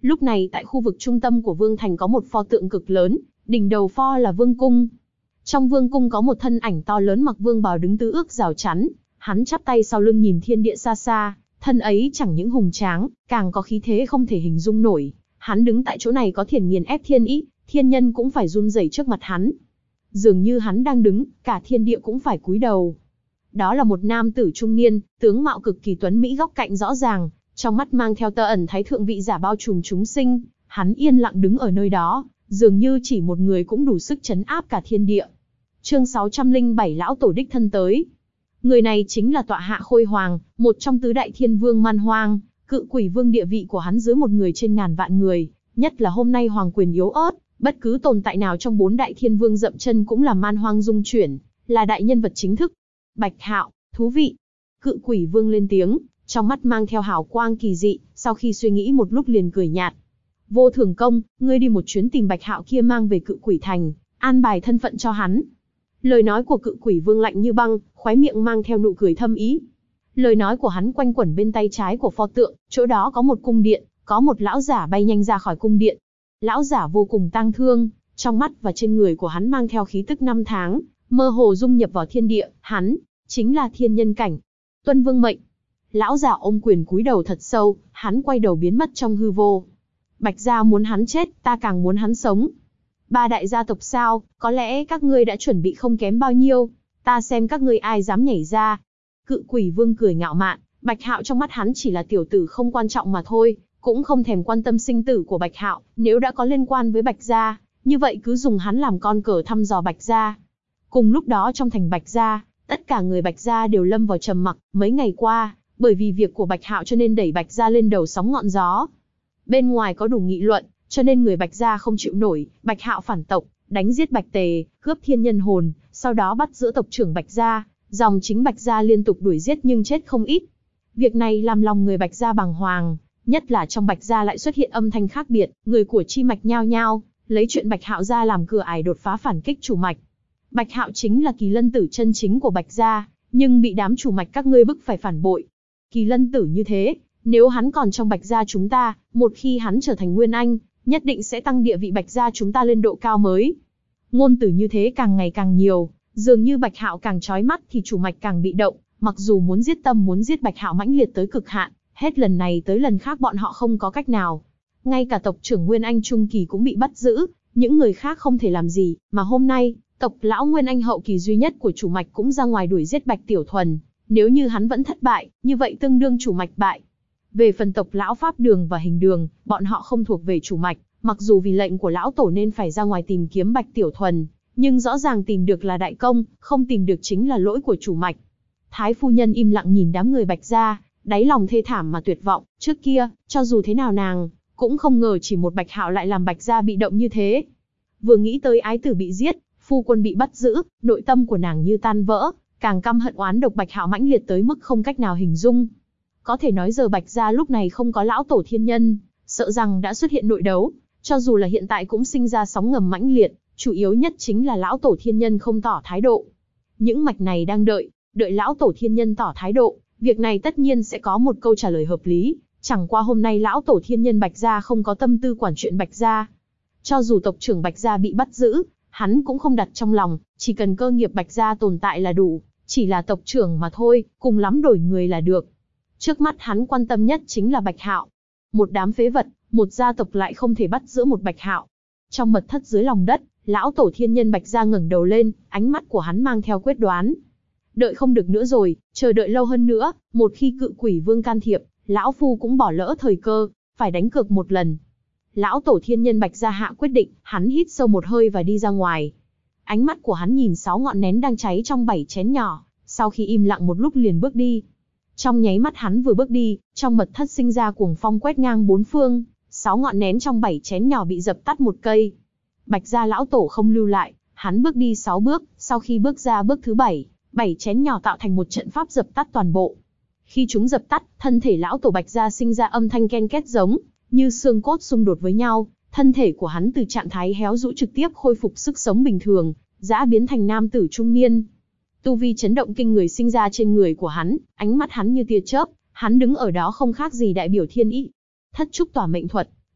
Lúc này tại khu vực trung tâm của Vương Thành có một pho tượng cực lớn, đỉnh đầu pho là Vương Cung. Trong Vương Cung có một thân ảnh to lớn mặc vương bào đứng tứ ước rào chắn, hắn chắp tay sau lưng nhìn thiên địa xa xa, thân ấy chẳng những hùng tráng, càng có khí thế không thể hình dung nổi. Hắn đứng tại chỗ này có thể nghiền ép thiên ý, thiên nhân cũng phải run rẩy trước mặt hắn. Dường như hắn đang đứng, cả thiên địa cũng phải cúi đầu. Đó là một nam tử trung niên, tướng mạo cực kỳ tuấn mỹ, góc cạnh rõ ràng, trong mắt mang theo tơ ẩn thái thượng vị giả bao trùm chúng sinh. Hắn yên lặng đứng ở nơi đó, dường như chỉ một người cũng đủ sức trấn áp cả thiên địa. Chương 607 lão tổ đích thân tới. Người này chính là tọa hạ Khôi Hoàng, một trong tứ đại thiên vương Man Hoang. Cự Quỷ Vương địa vị của hắn dưới một người trên ngàn vạn người, nhất là hôm nay hoàng quyền yếu ớt, bất cứ tồn tại nào trong 4 đại thiên vương dậm chân cũng làm Man Hoang rung chuyển, là đại nhân vật chính thức. Bạch Hạo, thú vị. Cự Quỷ Vương lên tiếng, trong mắt mang theo hào quang kỳ dị, sau khi suy nghĩ một lúc liền cười nhạt. Vô Thường Công, ngươi đi một chuyến tìm Bạch Hạo kia mang về Cự Quỷ Thành, an bài thân phận cho hắn. Lời nói của Cự Quỷ Vương lạnh như băng, khóe miệng mang theo nụ cười thâm ý. Lời nói của hắn quanh quẩn bên tay trái của pho tượng, chỗ đó có một cung điện, có một lão giả bay nhanh ra khỏi cung điện. Lão giả vô cùng tang thương, trong mắt và trên người của hắn mang theo khí tức năm tháng, mơ hồ dung nhập vào thiên địa, hắn chính là thiên nhân cảnh. Tuân Vương mệnh. Lão giả ôm quyền cúi đầu thật sâu, hắn quay đầu biến mất trong hư vô. Bạch gia muốn hắn chết, ta càng muốn hắn sống. 3 đại gia tộc sao, có lẽ các ngươi đã chuẩn bị không kém bao nhiêu, ta xem các ngươi ai dám nhảy ra. Cự Quỷ Vương cười ngạo mạn, Bạch Hạo trong mắt hắn chỉ là tiểu tử không quan trọng mà thôi, cũng không thèm quan tâm sinh tử của Bạch Hạo, nếu đã có liên quan với Bạch gia, như vậy cứ dùng hắn làm con cờ thăm dò Bạch gia. Cùng lúc đó trong thành Bạch gia, tất cả người Bạch gia đều lâm vào trầm mặc, mấy ngày qua, bởi vì việc của Bạch Hạo cho nên đẩy Bạch gia lên đầu sóng ngọn gió. Bên ngoài có đủ nghị luận, cho nên người Bạch gia không chịu nổi, Bạch Hạo phản tộc, đánh giết Bạch Tề, cướp thiên nhân hồn, sau đó bắt giữ tộc trưởng Bạch gia, dòng chính Bạch gia liên tục đuổi giết nhưng chết không ít. Việc này làm lòng người Bạch gia bàng hoàng, nhất là trong Bạch gia lại xuất hiện âm thanh khác biệt, người của chi mạch nhao nhao, lấy chuyện Bạch Hạo ra làm cửa ải đột phá phản kích chủ mạch. Bạch Hạo chính là Kỳ Lân Tử chân chính của Bạch gia, nhưng bị đám chủ mạch các ngươi bức phải phản bội. Kỳ Lân Tử như thế, nếu hắn còn trong Bạch gia chúng ta, một khi hắn trở thành Nguyên Anh, nhất định sẽ tăng địa vị Bạch gia chúng ta lên độ cao mới. Ngôn tử như thế càng ngày càng nhiều, dường như Bạch Hạo càng chói mắt thì chủ mạch càng bị động, mặc dù muốn giết Bạch Hạo mãnh liệt tới cực hạn, hết lần này tới lần khác bọn họ không có cách nào. Ngay cả tộc trưởng Nguyên Anh trung kỳ cũng bị bắt giữ, những người khác không thể làm gì, mà hôm nay, tộc lão Nguyên Anh hậu kỳ duy nhất của chủ mạch cũng ra ngoài đuổi giết Bạch Tiểu Thuần, nếu như hắn vẫn thất bại, như vậy tương đương chủ mạch bại. Về phần tộc lão Pháp Đường và Hình Đường, bọn họ không thuộc về chủ mạch, mặc dù vì lệnh của lão tổ nên phải ra ngoài tìm kiếm Bạch Tiểu Thuần, nhưng rõ ràng tìm được là đại công, không tìm được chính là lỗi của chủ mạch. Thái phu nhân im lặng nhìn đám người Bạch gia, đáy lòng thê thảm mà tuyệt vọng, trước kia, cho dù thế nào nàng cũng không ngờ chỉ một Bạch Hạo lại làm Bạch gia bị động như thế. Vừa nghĩ tới ái tử bị giết, phu quân bị bắt giữ, nội tâm của nàng như tan vỡ, càng căm hận oán độc Bạch Hạo mãnh liệt tới mức không cách nào hình dung. Có thể nói giờ Bạch gia lúc này không có lão tổ thiên nhân, sợ rằng đã xuất hiện nội đấu, cho dù là hiện tại cũng sinh ra sóng ngầm mãnh liệt, chủ yếu nhất chính là lão tổ thiên nhân không tỏ thái độ. Những mạch này đang đợi lão tổ thiên nhân tỏ thái độ, việc này tất nhiên sẽ có một câu trả lời hợp lý, chẳng qua hôm nay lão tổ thiên nhân Bạch gia không có tâm tư quản chuyện Bạch gia. Cho dù tộc trưởng Bạch gia bị bắt giữ, hắn cũng không đặt trong lòng, chỉ cần cơ nghiệp Bạch gia tồn tại là đủ, chỉ là tộc trưởng mà thôi, cùng lắm đổi người là được. Trước mắt hắn quan tâm nhất chính là Bạch Hạo. Một đám phế vật, một gia tộc lại không thể bắt giữ một Bạch Hạo. Trong mật thất dưới lòng đất, lão tổ thiên nhân Bạch gia ngẩng đầu lên, ánh mắt của hắn mang theo quyết đoán. Đợi không được nữa rồi, chờ đợi lâu hơn nữa, một khi Cự Quỷ Vương can thiệp, lão phu cũng bỏ lỡ thời cơ, phải đánh cược một lần. Lão tổ thiên nhân Bạch gia hạ quyết định, hắn hít sâu một hơi và đi ra ngoài. Ánh mắt của hắn nhìn 6 ngọn nén đang cháy trong 7 chén nhỏ, sau khi im lặng một lúc liền bước đi. Trong nháy mắt hắn vừa bước đi, trong mật thất sinh ra cuồng phong quét ngang 4 phương, 6 ngọn nén trong 7 chén nhỏ bị dập tắt một cây. Bạch gia lão tổ không lưu lại, hắn bước đi 6 bước, sau khi bước ra bước thứ 7, 7 chén nhỏ tạo thành một trận pháp dập tắt toàn bộ. Khi chúng dập tắt, thân thể lão tổ Bạch gia sinh ra âm thanh ken két giống như xương cốt xung đột với nhau, thân thể của hắn từ trạng thái héo rũ trực tiếp khôi phục sức sống bình thường, dã biến thành nam tử trung niên. Tu vi chấn động kinh người sinh ra trên người của hắn, ánh mắt hắn như tia chớp, hắn đứng ở đó không khác gì đại biểu thiên ý. Thất trúc tỏa mệnh thuật,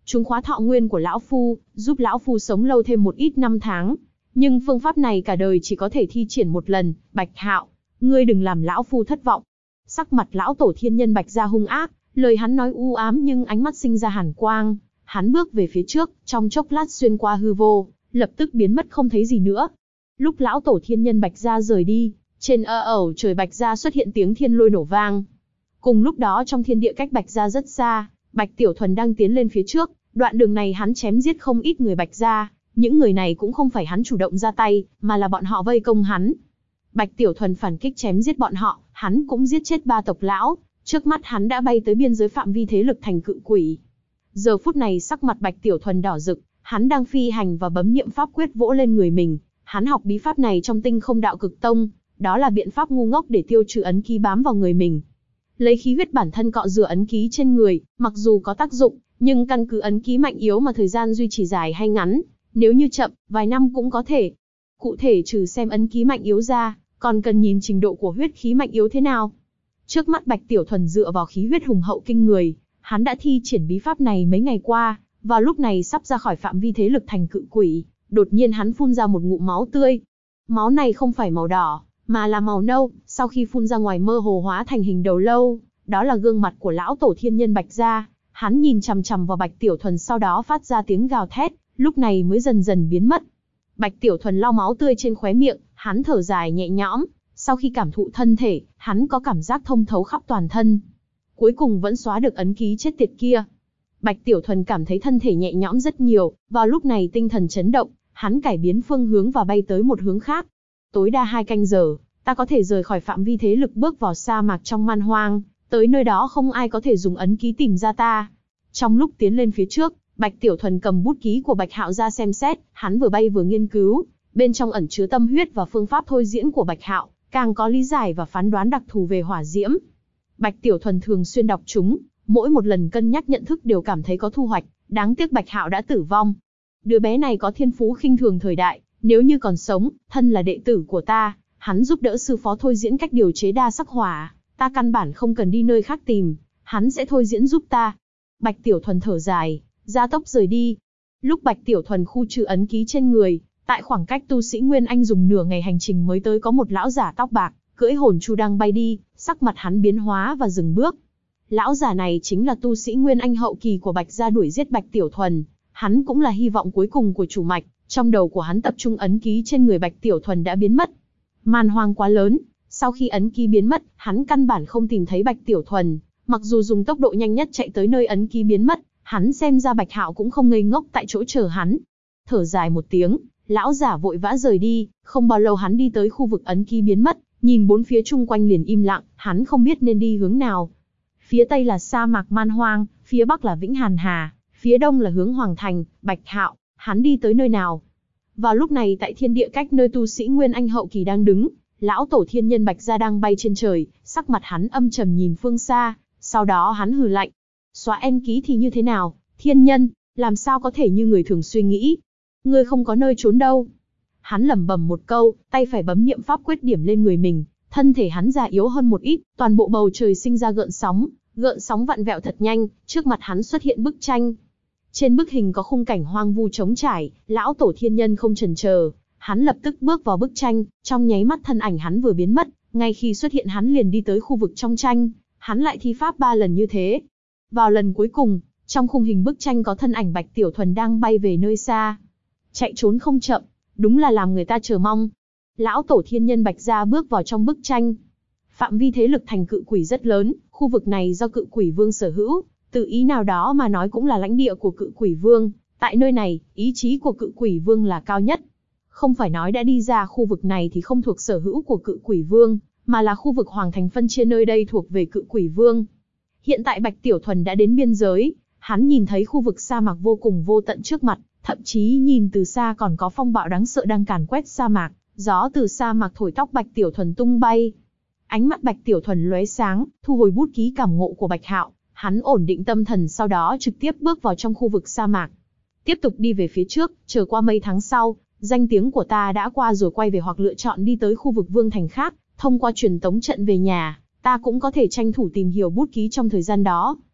Chúng khóa thọ nguyên của lão phu, giúp lão phu sống lâu thêm một ít năm tháng. Nhưng phương pháp này cả đời chỉ có thể thi triển một lần, Bạch Hạo, ngươi đừng làm lão phu thất vọng. Sắc mặt lão tổ thiên nhân Bạch gia hung ác, lời hắn nói u ám nhưng ánh mắt sinh ra hàn quang. Hắn bước về phía trước, trong chốc lát xuyên qua hư vô, lập tức biến mất không thấy gì nữa. Lúc lão tổ thiên nhân Bạch gia rời đi, trên ẩu trời Bạch gia xuất hiện tiếng thiên lôi nổ vang. Cùng lúc đó trong thiên địa cách Bạch gia rất xa, Bạch Tiểu Thuần đang tiến lên phía trước, đoạn đường này hắn chém giết không ít người Bạch gia, những người này cũng không phải hắn chủ động ra tay, mà là bọn họ vây công hắn. Bạch Tiểu Thuần phản kích chém giết bọn họ, hắn cũng giết chết 3 tộc lão, trước mắt hắn đã bay tới biên giới phạm vi thế lực thành cự quỷ. Giờ phút này sắc mặt Bạch Tiểu Thuần đỏ rực, hắn đang phi hành và bấm niệm pháp quyết vỗ lên người mình, hắn học bí pháp này trong Tinh Không Đạo Cực Tông, đó là biện pháp ngu ngốc để tiêu trừ ấn ký bám vào người mình. Lấy khí huyết bản thân cọ rửa ấn ký trên người, mặc dù có tác dụng, nhưng căn cứ ấn ký mạnh yếu mà thời gian duy trì dài hay ngắn, nếu như chậm, vài năm cũng có thể. Cụ thể trừ xem ấn ký mạnh yếu ra, còn cần nhìn trình độ của huyết khí mạnh yếu thế nào. Trước mắt Bạch Tiểu Thuần dựa vào khí huyết hùng hậu kinh người, hắn đã thi triển bí pháp này mấy ngày qua, vào lúc này sắp ra khỏi phạm vi thế lực thành cự quỷ, đột nhiên hắn phun ra một ngụm máu tươi. Máu này không phải màu đỏ, mà là màu nâu, sau khi phun ra ngoài mơ hồ hóa thành hình đầu lâu, đó là gương mặt của lão tổ thiên nhân Bạch gia. Hắn nhìn chằm chằm vào Bạch Tiểu Thuần sau đó phát ra tiếng gào thét, lúc này mới dần dần biến mất. Bạch Tiểu Thuần lau máu tươi trên khóe miệng, hắn thở dài nhẹ nhõm, sau khi cảm thụ thân thể, hắn có cảm giác thông thấu khắp toàn thân. Cuối cùng vẫn xóa được ấn ký chết tiệt kia. Bạch Tiểu Thuần cảm thấy thân thể nhẹ nhõm rất nhiều, vào lúc này tinh thần chấn động, hắn cải biến phương hướng và bay tới một hướng khác. Tối đa 2 canh giờ, ta có thể rời khỏi phạm vi thế lực bước vào sa mạc trong man hoang, tới nơi đó không ai có thể dùng ấn ký tìm ra ta. Trong lúc tiến lên phía trước, Bạch Tiểu Thuần cầm bút ký của Bạch Hạo ra xem xét, hắn vừa bay vừa nghiên cứu, bên trong ẩn chứa tâm huyết và phương pháp thôi diễn của Bạch Hạo, càng có lý giải và phán đoán đặc thù về hỏa diễm. Bạch Tiểu Thuần thường xuyên đọc chúng, mỗi một lần cân nhắc nhận thức đều cảm thấy có thu hoạch, đáng tiếc Bạch Hạo đã tử vong. Đứa bé này có thiên phú khinh thường thời đại, nếu như còn sống, thân là đệ tử của ta, hắn giúp đỡ sư phó thôi diễn cách điều chế đa sắc hỏa, ta căn bản không cần đi nơi khác tìm, hắn sẽ thôi diễn giúp ta. Bạch Tiểu Thuần thở dài, gia tốc rời đi. Lúc Bạch Tiểu Thuần khu trừ ấn ký trên người, tại khoảng cách tu sĩ Nguyên Anh dùng nửa ngày hành trình mới tới có một lão giả tóc bạc, cưỡi hồn chu đang bay đi, sắc mặt hắn biến hóa và dừng bước. Lão giả này chính là tu sĩ Nguyên Anh hậu kỳ của Bạch gia đuổi giết Bạch Tiểu Thuần, hắn cũng là hy vọng cuối cùng của chủ mạch, trong đầu của hắn tập trung ấn ký trên người Bạch Tiểu Thuần đã biến mất. Man hoang quá lớn, sau khi ấn ký biến mất, hắn căn bản không tìm thấy Bạch Tiểu Thuần, mặc dù dùng tốc độ nhanh nhất chạy tới nơi ấn ký biến mất, hắn xem ra Bạch Hạo cũng không ngây ngốc tại chỗ chờ hắn. Thở dài một tiếng, lão giả vội vã rời đi, không bao lâu hắn đi tới khu vực ấn ký biến mất, nhìn bốn phía chung quanh liền im lặng, hắn không biết nên đi hướng nào. Phía tây là sa mạc man hoang, phía bắc là Vĩnh Hàn Hà, phía đông là hướng Hoàng Thành. Bạch Hạo, hắn đi tới nơi nào? Vào lúc này tại thiên địa cách nơi tu sĩ Nguyên Anh hậu kỳ đang đứng, lão tổ thiên nhân Bạch gia đang bay trên trời, sắc mặt hắn âm trầm nhìn phương xa, sau đó hắn hừ lạnh. Xóa ấn ký thì như thế nào, thiên nhân, làm sao có thể như người thường suy nghĩ? Ngươi không có nơi trốn đâu. Hắn lẩm bẩm một câu, tay phải bấm niệm pháp quyết điểm lên người mình, thân thể hắn già yếu hơn một ít, toàn bộ bầu trời sinh ra gợn sóng vặn vẹo thật nhanh, trước mặt hắn xuất hiện bức tranh. Trên bức hình có khung cảnh hoang vu trống trải, lão tổ thiên nhân không chần chờ, hắn lập tức bước vào bức tranh, trong nháy mắt thân ảnh hắn vừa biến mất, ngay khi xuất hiện hắn liền đi tới khu vực trong tranh, hắn lại thi pháp 3 lần như thế. Vào lần cuối cùng, trong khung hình bức tranh có thân ảnh Bạch Tiểu Thuần đang bay về nơi xa. Chạy trốn không chậm, đúng là làm người ta chờ mong. Lão tổ thiên nhân Bạch gia bước vào trong bức tranh. Phạm vi thế lực thành cự quỷ rất lớn, khu vực này do cự quỷ vương sở hữu, từ ý nào đó mà nói cũng là lãnh địa của cự quỷ vương. Tại nơi này, ý chí của cự quỷ vương là cao nhất. Không phải nói đã đi ra khu vực này thì không thuộc sở hữu của cự quỷ vương, mà là khu vực Hoàng Thành phân chia nơi đây thuộc về cự quỷ vương. Hiện tại Bạch Tiểu Thuần đã đến biên giới, hắn nhìn thấy khu vực sa mạc vô cùng vô tận trước mặt, thậm chí nhìn từ xa còn có phong bạo đáng sợ đang càn quét sa mạc, gió từ sa mạc thổi tóc Bạch Tiểu Thuần tung bay. Ánh mắt Bạch Tiểu Thuần lóe sáng, thu hồi bút ký cảm ngộ của Bạch Hạo, hắn ổn định tâm thần sau đó trực tiếp bước vào trong khu vực sa mạc. Tiếp tục đi về phía trước, chờ qua mấy tháng sau, danh tiếng của ta đã qua rồi quay về hoặc lựa chọn đi tới khu vực vương thành khác, thông qua truyền tống trận về nhà, ta cũng có thể tranh thủ tìm hiểu bút ký trong thời gian đó.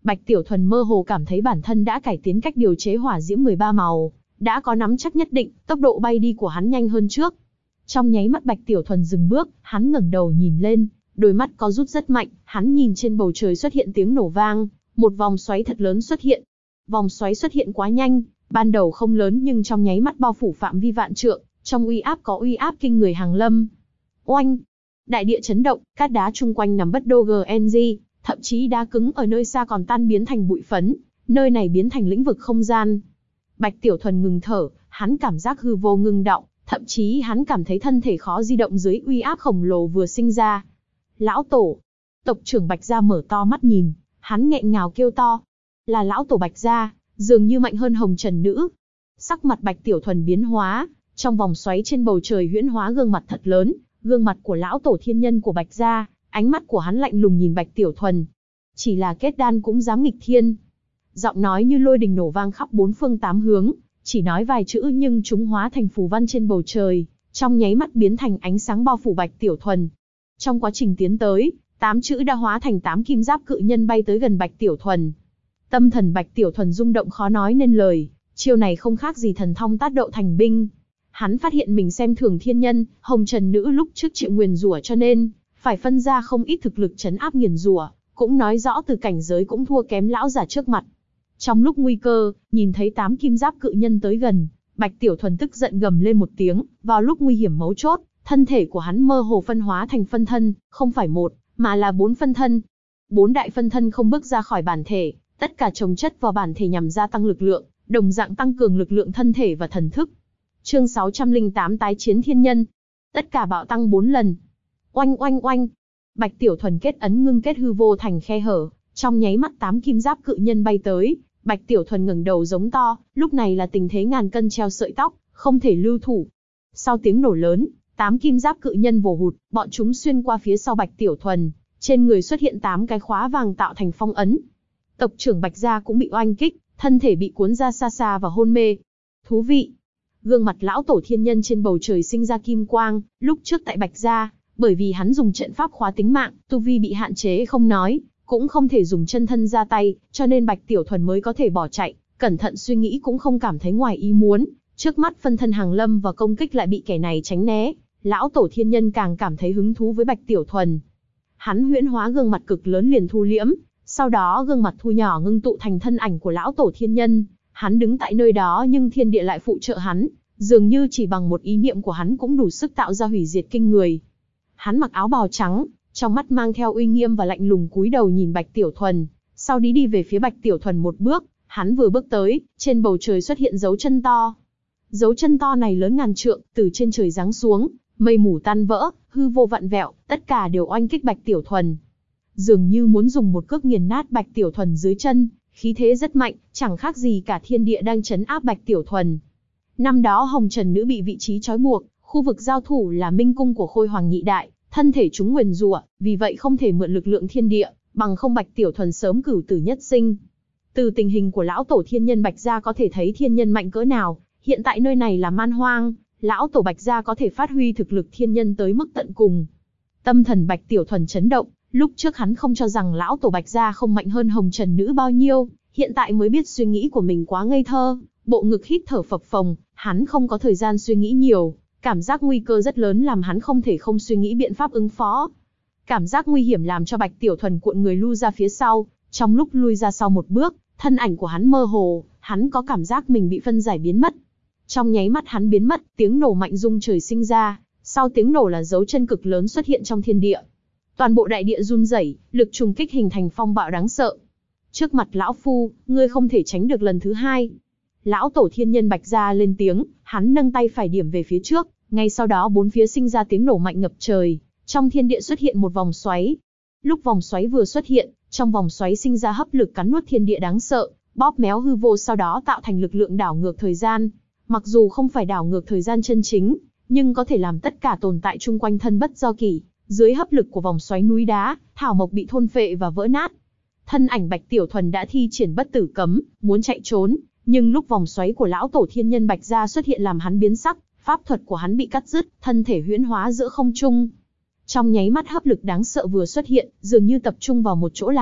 Bạch Tiểu Thuần mơ hồ cảm thấy bản thân đã cải tiến cách điều chế hỏa diễm 13 màu, đã có nắm chắc nhất định, tốc độ bay đi của hắn nhanh hơn trước. Trong nháy mắt Bạch Tiểu Thuần dừng bước, hắn ngẩng đầu nhìn lên, đôi mắt có rút rất mạnh, hắn nhìn trên bầu trời xuất hiện tiếng nổ vang, một vòng xoáy thật lớn xuất hiện. Vòng xoáy xuất hiện quá nhanh, ban đầu không lớn nhưng trong nháy mắt bao phủ phạm vi vạn trượng, trong uy áp có uy áp kinh người hàng lâm. Oanh! Đại địa chấn động, cát đá chung quanh nằm bất đô GNG, thậm chí đá cứng ở nơi xa còn tan biến thành bụi phấn, nơi này biến thành lĩnh vực không gian. Bạch Tiểu Thuần ngừng thở, hắn cảm giác hư vô ngưng đọng, thậm chí hắn cảm thấy thân thể khó di động dưới uy áp khổng lồ vừa sinh ra. Lão Tổ! Tộc trưởng Bạch Gia mở to mắt nhìn, hắn nghẹn ngào kêu to. Là Lão Tổ Bạch Gia, dường như mạnh hơn Hồng Trần Nữ. Sắc mặt Bạch Tiểu Thuần biến hóa, trong vòng xoáy trên bầu trời huyễn hóa gương mặt thật lớn, gương mặt của Lão Tổ thiên nhân của Bạch Gia, ánh mắt của hắn lạnh lùng nhìn Bạch Tiểu Thuần. Chỉ là kết đan cũng dám nghịch thiên. Giọng nói như lôi đình nổ vang khắp bốn phương tám hướng, chỉ nói vài chữ nhưng chúng hóa thành phù văn trên bầu trời, trong nháy mắt biến thành ánh sáng bao phủ Bạch Tiểu Thuần. Trong quá trình tiến tới, 8 chữ đã hóa thành 8 kim giáp cự nhân bay tới gần Bạch Tiểu Thuần. Tâm thần Bạch Tiểu Thuần rung động khó nói nên lời, chiêu này không khác gì thần thông tát đậu thành binh. Hắn phát hiện mình xem thường thiên nhân, Hồng Trần Nữ lúc trước chịu nguyền rủa cho nên phải phân ra không ít thực lực trấn áp nguyền rủa, cũng nói rõ từ cảnh giới cũng thua kém lão giả trước mặt. Trong lúc nguy cơ, nhìn thấy 8 kim giáp cự nhân tới gần, Bạch Tiểu Thuần tức giận gầm lên một tiếng, vào lúc nguy hiểm mấu chốt, thân thể của hắn mơ hồ phân hóa thành phân thân, không phải một, mà là 4 phân thân. 4 đại phân thân không bước ra khỏi bản thể, tất cả chồng chất vào bản thể nhằm gia tăng lực lượng, đồng dạng tăng cường lực lượng thân thể và thần thức. Chương 608 tái chiến thiên nhân. Tất cả bạo tăng 4 lần. Oanh oanh oanh. Bạch Tiểu Thuần kết ấn ngưng kết hư vô thành khe hở, trong nháy mắt 8 kim giáp cự nhân bay tới, Bạch Tiểu Thuần ngẩng đầu giống to, lúc này là tình thế ngàn cân treo sợi tóc, không thể lưu thủ. Sau tiếng nổ lớn, 8 kim giáp cự nhân vồ hụt, bọn chúng xuyên qua phía sau Bạch Tiểu Thuần, trên người xuất hiện 8 cái khóa vàng tạo thành phong ấn. Tộc trưởng Bạch Gia cũng bị oanh kích, thân thể bị cuốn ra xa xa và hôn mê. Thú vị. Gương mặt Lão Tổ thiên nhân trên bầu trời sinh ra kim quang, lúc trước tại Bạch Gia, bởi vì hắn dùng trận pháp khóa tính mạng, tu vi bị hạn chế không nói, cũng không thể dùng chân thân ra tay, cho nên Bạch Tiểu Thuần mới có thể bỏ chạy, cẩn thận suy nghĩ cũng không cảm thấy ngoài ý muốn, trước mắt phân thân hàng lâm và công kích lại bị kẻ này tránh né, Lão Tổ thiên nhân càng cảm thấy hứng thú với Bạch Tiểu Thuần. Hắn huyễn hóa gương mặt cực lớn liền thu liễm, sau đó gương mặt thu nhỏ ngưng tụ thành thân ảnh của Lão Tổ thiên nhân, hắn đứng tại nơi đó nhưng thiên địa lại phụ trợ hắn, dường như chỉ bằng một ý niệm của hắn cũng đủ sức tạo ra hủy diệt kinh người. Hắn mặc áo bào trắng, trong mắt mang theo uy nghiêm và lạnh lùng cúi đầu nhìn Bạch Tiểu Thuần, sau đó đi về phía Bạch Tiểu Thuần một bước, hắn vừa bước tới, trên bầu trời xuất hiện dấu chân to. Dấu chân to này lớn ngàn trượng, từ trên trời giáng xuống, mây mù tan vỡ, hư vô vặn vẹo, tất cả đều oanh kích Bạch Tiểu Thuần. Dường như muốn dùng một cước nghiền nát Bạch Tiểu Thuần dưới chân, khí thế rất mạnh, chẳng khác gì cả thiên địa đang trấn áp Bạch Tiểu Thuần. Năm đó Hồng Trần Nữ bị vị trí trói buộc, khu vực giao thủ là minh cung của Khôi Hoàng Nhị Đại, thân thể chúng nguyền rủa, vì vậy không thể mượn lực lượng thiên địa, bằng không Bạch Tiểu Thuần sớm cửu tử nhất sinh. Từ tình hình của Lão Tổ thiên nhân Bạch Gia có thể thấy thiên nhân mạnh cỡ nào, hiện tại nơi này là man hoang, Lão Tổ Bạch Gia có thể phát huy thực lực thiên nhân tới mức tận cùng. Tâm thần Bạch Tiểu Thuần chấn động, lúc trước hắn không cho rằng Lão Tổ Bạch Gia không mạnh hơn Hồng Trần Nữ bao nhiêu, hiện tại mới biết suy nghĩ của mình quá ngây thơ, bộ ngực hít thở phập phồng, hắn không có thời gian suy nghĩ nhiều, cảm giác nguy cơ rất lớn làm hắn không thể không suy nghĩ biện pháp ứng phó. Cảm giác nguy hiểm làm cho Bạch Tiểu Thuần cuộn người lui ra phía sau, trong lúc lui ra sau một bước, thân ảnh của hắn mơ hồ, hắn có cảm giác mình bị phân giải biến mất. Trong nháy mắt hắn biến mất, tiếng nổ mạnh rung trời sinh ra, sau tiếng nổ là dấu chân cực lớn xuất hiện trong thiên địa. Toàn bộ đại địa run rẩy, lực trùng kích hình thành phong bạo đáng sợ. Trước mặt lão phu, ngươi không thể tránh được lần thứ hai. Lão Tổ thiên nhân Bạch Gia lên tiếng, hắn nâng tay phải điểm về phía trước, ngay sau đó bốn phía sinh ra tiếng nổ mạnh ngập trời, trong thiên địa xuất hiện một vòng xoáy. Lúc vòng xoáy vừa xuất hiện, trong vòng xoáy sinh ra hấp lực cắn nuốt thiên địa đáng sợ, bóp méo hư vô sau đó tạo thành lực lượng đảo ngược thời gian. Mặc dù không phải đảo ngược thời gian chân chính, nhưng có thể làm tất cả tồn tại chung quanh thân bất do kỷ. Dưới hấp lực của vòng xoáy núi đá, thảo mộc bị thôn phệ và vỡ nát. Thân ảnh Bạch Tiểu Thuần đã thi triển bất tử cấm, muốn chạy trốn, nhưng lúc vòng xoáy của Lão Tổ thiên nhân Bạch Gia xuất hiện làm hắn biến sắc, pháp thuật của hắn bị cắt dứt, thân thể huyễn hóa giữa không trung. Trong nháy mắt hấp lực đáng sợ vừa xuất hiện, dường như tập trung vào một chỗ làm,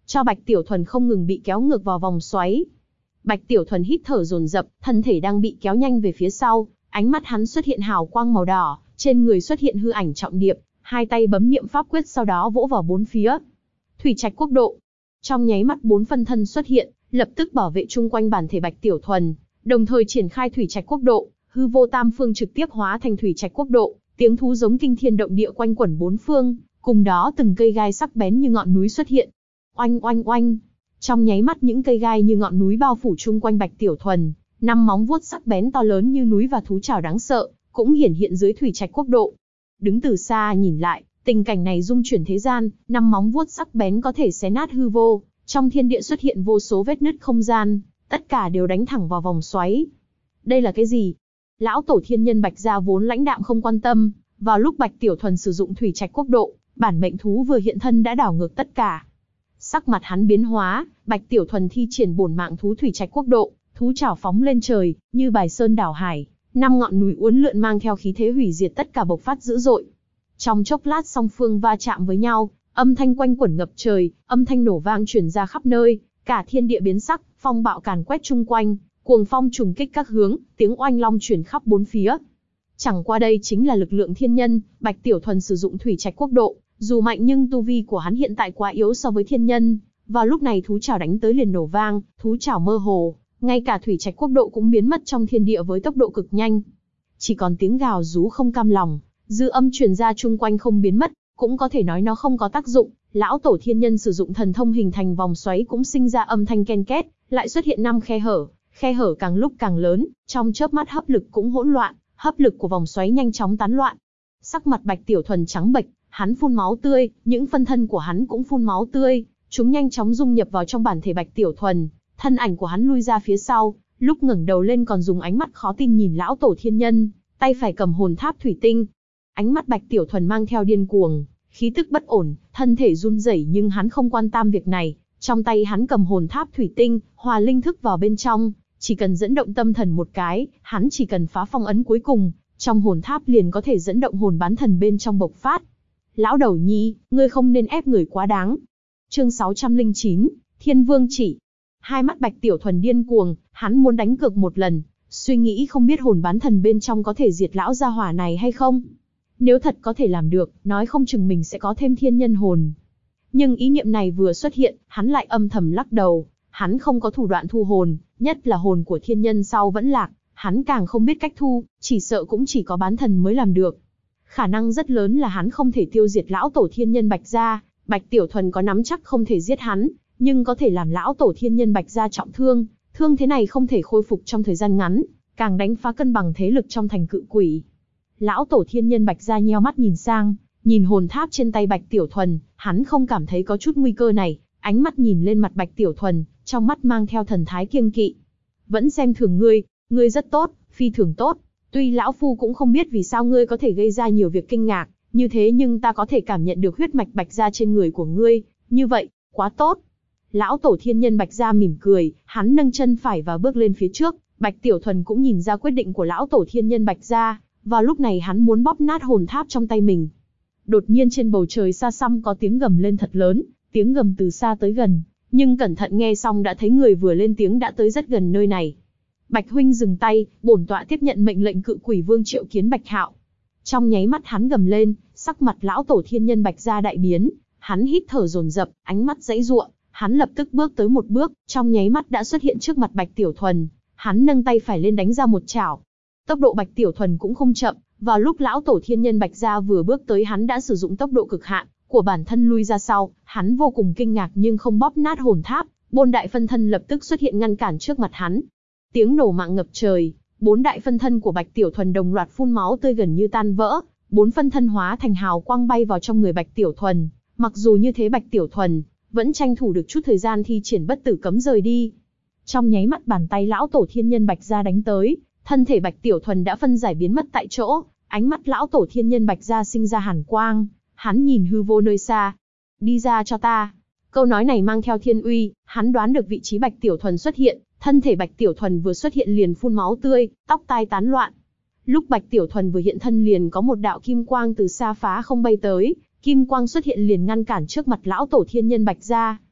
cho Bạch Tiểu Thuần không ngừng bị kéo ngược vào vòng xoáy. Bạch Tiểu Thuần hít thở dồn dập, thân thể đang bị kéo nhanh về phía sau, ánh mắt hắn xuất hiện hào quang màu đỏ, trên người xuất hiện hư ảnh trọng điệp, hai tay bấm niệm pháp quyết sau đó vỗ vào bốn phía. Thủy Trạch Quốc độ. Trong nháy mắt 4 phân thân xuất hiện, lập tức bảo vệ chung quanh bản thể Bạch Tiểu Thuần, đồng thời triển khai Thủy Trạch Quốc độ, hư vô tam phương trực tiếp hóa thành Thủy Trạch Quốc độ, tiếng thú giống kinh thiên động địa quanh quẩn bốn phương, cùng đó từng cây gai sắc bén như ngọn núi xuất hiện. Oanh oanh oanh. Trong nháy mắt những cây gai như ngọn núi bao phủ chung quanh Bạch Tiểu Thuần, 5 móng vuốt sắc bén to lớn như núi và thú trảo đáng sợ, cũng hiển hiện dưới Thủy Trạch Quốc độ. Đứng từ xa nhìn lại, tình cảnh này rung chuyển thế gian, 5 móng vuốt sắc bén có thể xé nát hư vô, trong thiên địa xuất hiện vô số vết nứt không gian, tất cả đều đánh thẳng vào vòng xoáy. Đây là cái gì? Lão tổ thiên nhân Bạch gia vốn lãnh đạm không quan tâm, vào lúc Bạch Tiểu Thuần sử dụng Thủy Trạch Quốc độ, bản mệnh thú vừa hiện thân đã đảo ngược tất cả. Sắc mặt hắn biến hóa, Bạch Tiểu Thuần thi triển bổn mạng thú Thủy Trạch Quốc độ, thú trảo phóng lên trời, như bài sơn đảo hải, 5 ngọn núi uốn lượn mang theo khí thế hủy diệt tất cả bộc phát dữ dội. Trong chốc lát song phương va chạm với nhau, âm thanh quanh quẩn ngập trời, âm thanh nổ vang truyền ra khắp nơi, cả thiên địa biến sắc, phong bạo càn quét chung quanh, cuồng phong trùng kích các hướng, tiếng oanh long truyền khắp bốn phía. Chẳng qua đây chính là lực lượng thiên nhân, Bạch Tiểu Thuần sử dụng Thủy Trạch Quốc độ, dù mạnh nhưng tu vi của hắn hiện tại quá yếu so với thiên nhân. Vào lúc này thú trảo đánh tới liền nổ vang, thú trảo mơ hồ, ngay cả Thủy Trạch Quốc độ cũng biến mất trong thiên địa với tốc độ cực nhanh. Chỉ còn tiếng gào rú không cam lòng, dư âm truyền ra chung quanh không biến mất, cũng có thể nói nó không có tác dụng. Lão tổ thiên nhân sử dụng thần thông hình thành vòng xoáy cũng sinh ra âm thanh ken két, lại xuất hiện 5 khe hở càng lúc càng lớn, trong chớp mắt hấp lực cũng hỗn loạn, hấp lực của vòng xoáy nhanh chóng tán loạn. Sắc mặt Bạch Tiểu Thuần trắng bệch, hắn phun máu tươi, những phân thân của hắn cũng phun máu tươi, chúng nhanh chóng dung nhập vào trong bản thể Bạch Tiểu Thuần, thân ảnh của hắn lui ra phía sau, lúc ngẩng đầu lên còn dùng ánh mắt khó tin nhìn lão tổ thiên nhân, tay phải cầm hồn tháp thủy tinh. Ánh mắt Bạch Tiểu Thuần mang theo điên cuồng, khí tức bất ổn, thân thể run rẩy nhưng hắn không quan tâm việc này, trong tay hắn cầm hồn tháp thủy tinh, hòa linh thức vào bên trong, chỉ cần dẫn động tâm thần một cái, hắn chỉ cần phá phong ấn cuối cùng, trong hồn tháp liền có thể dẫn động hồn bán thần bên trong bộc phát. Lão đầu nhi, ngươi không nên ép người quá đáng. Chương 609, Thiên Vương chỉ. Hai mắt Bạch Tiểu Thuần điên cuồng, hắn muốn đánh cược một lần, suy nghĩ không biết hồn bán thần bên trong có thể diệt lão gia hỏa này hay không. Nếu thật có thể làm được, nói không chừng mình sẽ có thêm thiên nhân hồn. Nhưng ý niệm này vừa xuất hiện, hắn lại âm thầm lắc đầu, hắn không có thủ đoạn thu hồn, nhất là hồn của thiên nhân sau vẫn lạc, hắn càng không biết cách thu, chỉ sợ cũng chỉ có bán thần mới làm được. Khả năng rất lớn là hắn không thể tiêu diệt lão tổ thiên nhân Bạch gia, Bạch Tiểu Thuần có nắm chắc không thể giết hắn, nhưng có thể làm lão tổ thiên nhân Bạch gia trọng thương, thương thế này không thể khôi phục trong thời gian ngắn, càng đánh phá cân bằng thế lực trong thành cự quỷ. Lão tổ thiên nhân Bạch gia nheo mắt nhìn sang, nhìn hồn tháp trên tay Bạch Tiểu Thuần, hắn không cảm thấy có chút nguy cơ này, ánh mắt nhìn lên mặt Bạch Tiểu Thuần, trong mắt mang theo thần thái kiêng kỵ. Vẫn xem thường ngươi rất tốt, phi thường tốt. Tuy lão phu cũng không biết vì sao ngươi có thể gây ra nhiều việc kinh ngạc như thế, nhưng ta có thể cảm nhận được huyết mạch Bạch gia trên người của ngươi, như vậy, quá tốt. Lão tổ thiên nhân Bạch gia mỉm cười, hắn nâng chân phải và bước lên phía trước, Bạch Tiểu Thuần cũng nhìn ra quyết định của lão tổ thiên nhân Bạch gia, vào lúc này hắn muốn bóp nát hồn tháp trong tay mình. Đột nhiên trên bầu trời xa xăm có tiếng gầm lên thật lớn, tiếng gầm từ xa tới gần, nhưng cẩn thận nghe xong đã thấy người vừa lên tiếng đã tới rất gần nơi này. Bạch huynh dừng tay, bổn tọa tiếp nhận mệnh lệnh cự quỷ vương triệu kiến Bạch Hạo. Trong nháy mắt hắn gầm lên, sắc mặt lão tổ thiên nhân Bạch gia đại biến, hắn hít thở dồn dập, ánh mắt giãy giụa, hắn lập tức bước tới một bước, trong nháy mắt đã xuất hiện trước mặt Bạch Tiểu Thuần, hắn nâng tay phải lên đánh ra một chảo. Tốc độ Bạch Tiểu Thuần cũng không chậm, vào lúc lão tổ thiên nhân Bạch gia vừa bước tới hắn đã sử dụng tốc độ cực hạn của bản thân lui ra sau, hắn vô cùng kinh ngạc nhưng không bóp nát hồn tháp, 4 đại phân thân lập tức xuất hiện ngăn cản trước mặt hắn. Tiếng nổ mạng ngập trời, 4 đại phân thân của Bạch Tiểu Thuần đồng loạt phun máu tươi gần như tan vỡ, 4 phân thân hóa thành hào quang bay vào trong người Bạch Tiểu Thuần. Mặc dù như thế Bạch Tiểu Thuần vẫn tranh thủ được chút thời gian thi triển bất tử cấm rời đi. Trong nháy mắt bàn tay lão tổ thiên nhân Bạch gia đánh tới, thân thể Bạch Tiểu Thuần đã phân giải biến mất tại chỗ, ánh mắt lão tổ thiên nhân Bạch gia sinh ra hàn quang, hắn nhìn hư vô nơi xa. Đi ra cho ta. Câu nói này mang theo thiên uy, hắn đoán được vị trí Bạch Tiểu Thuần xuất hiện, thân thể Bạch Tiểu Thuần vừa xuất hiện liền phun máu tươi, tóc tai tán loạn. Lúc Bạch Tiểu Thuần vừa hiện thân liền có một đạo kim quang từ xa phá không bay tới, kim quang xuất hiện liền ngăn cản trước mặt lão tổ thiên nhân Bạch gia.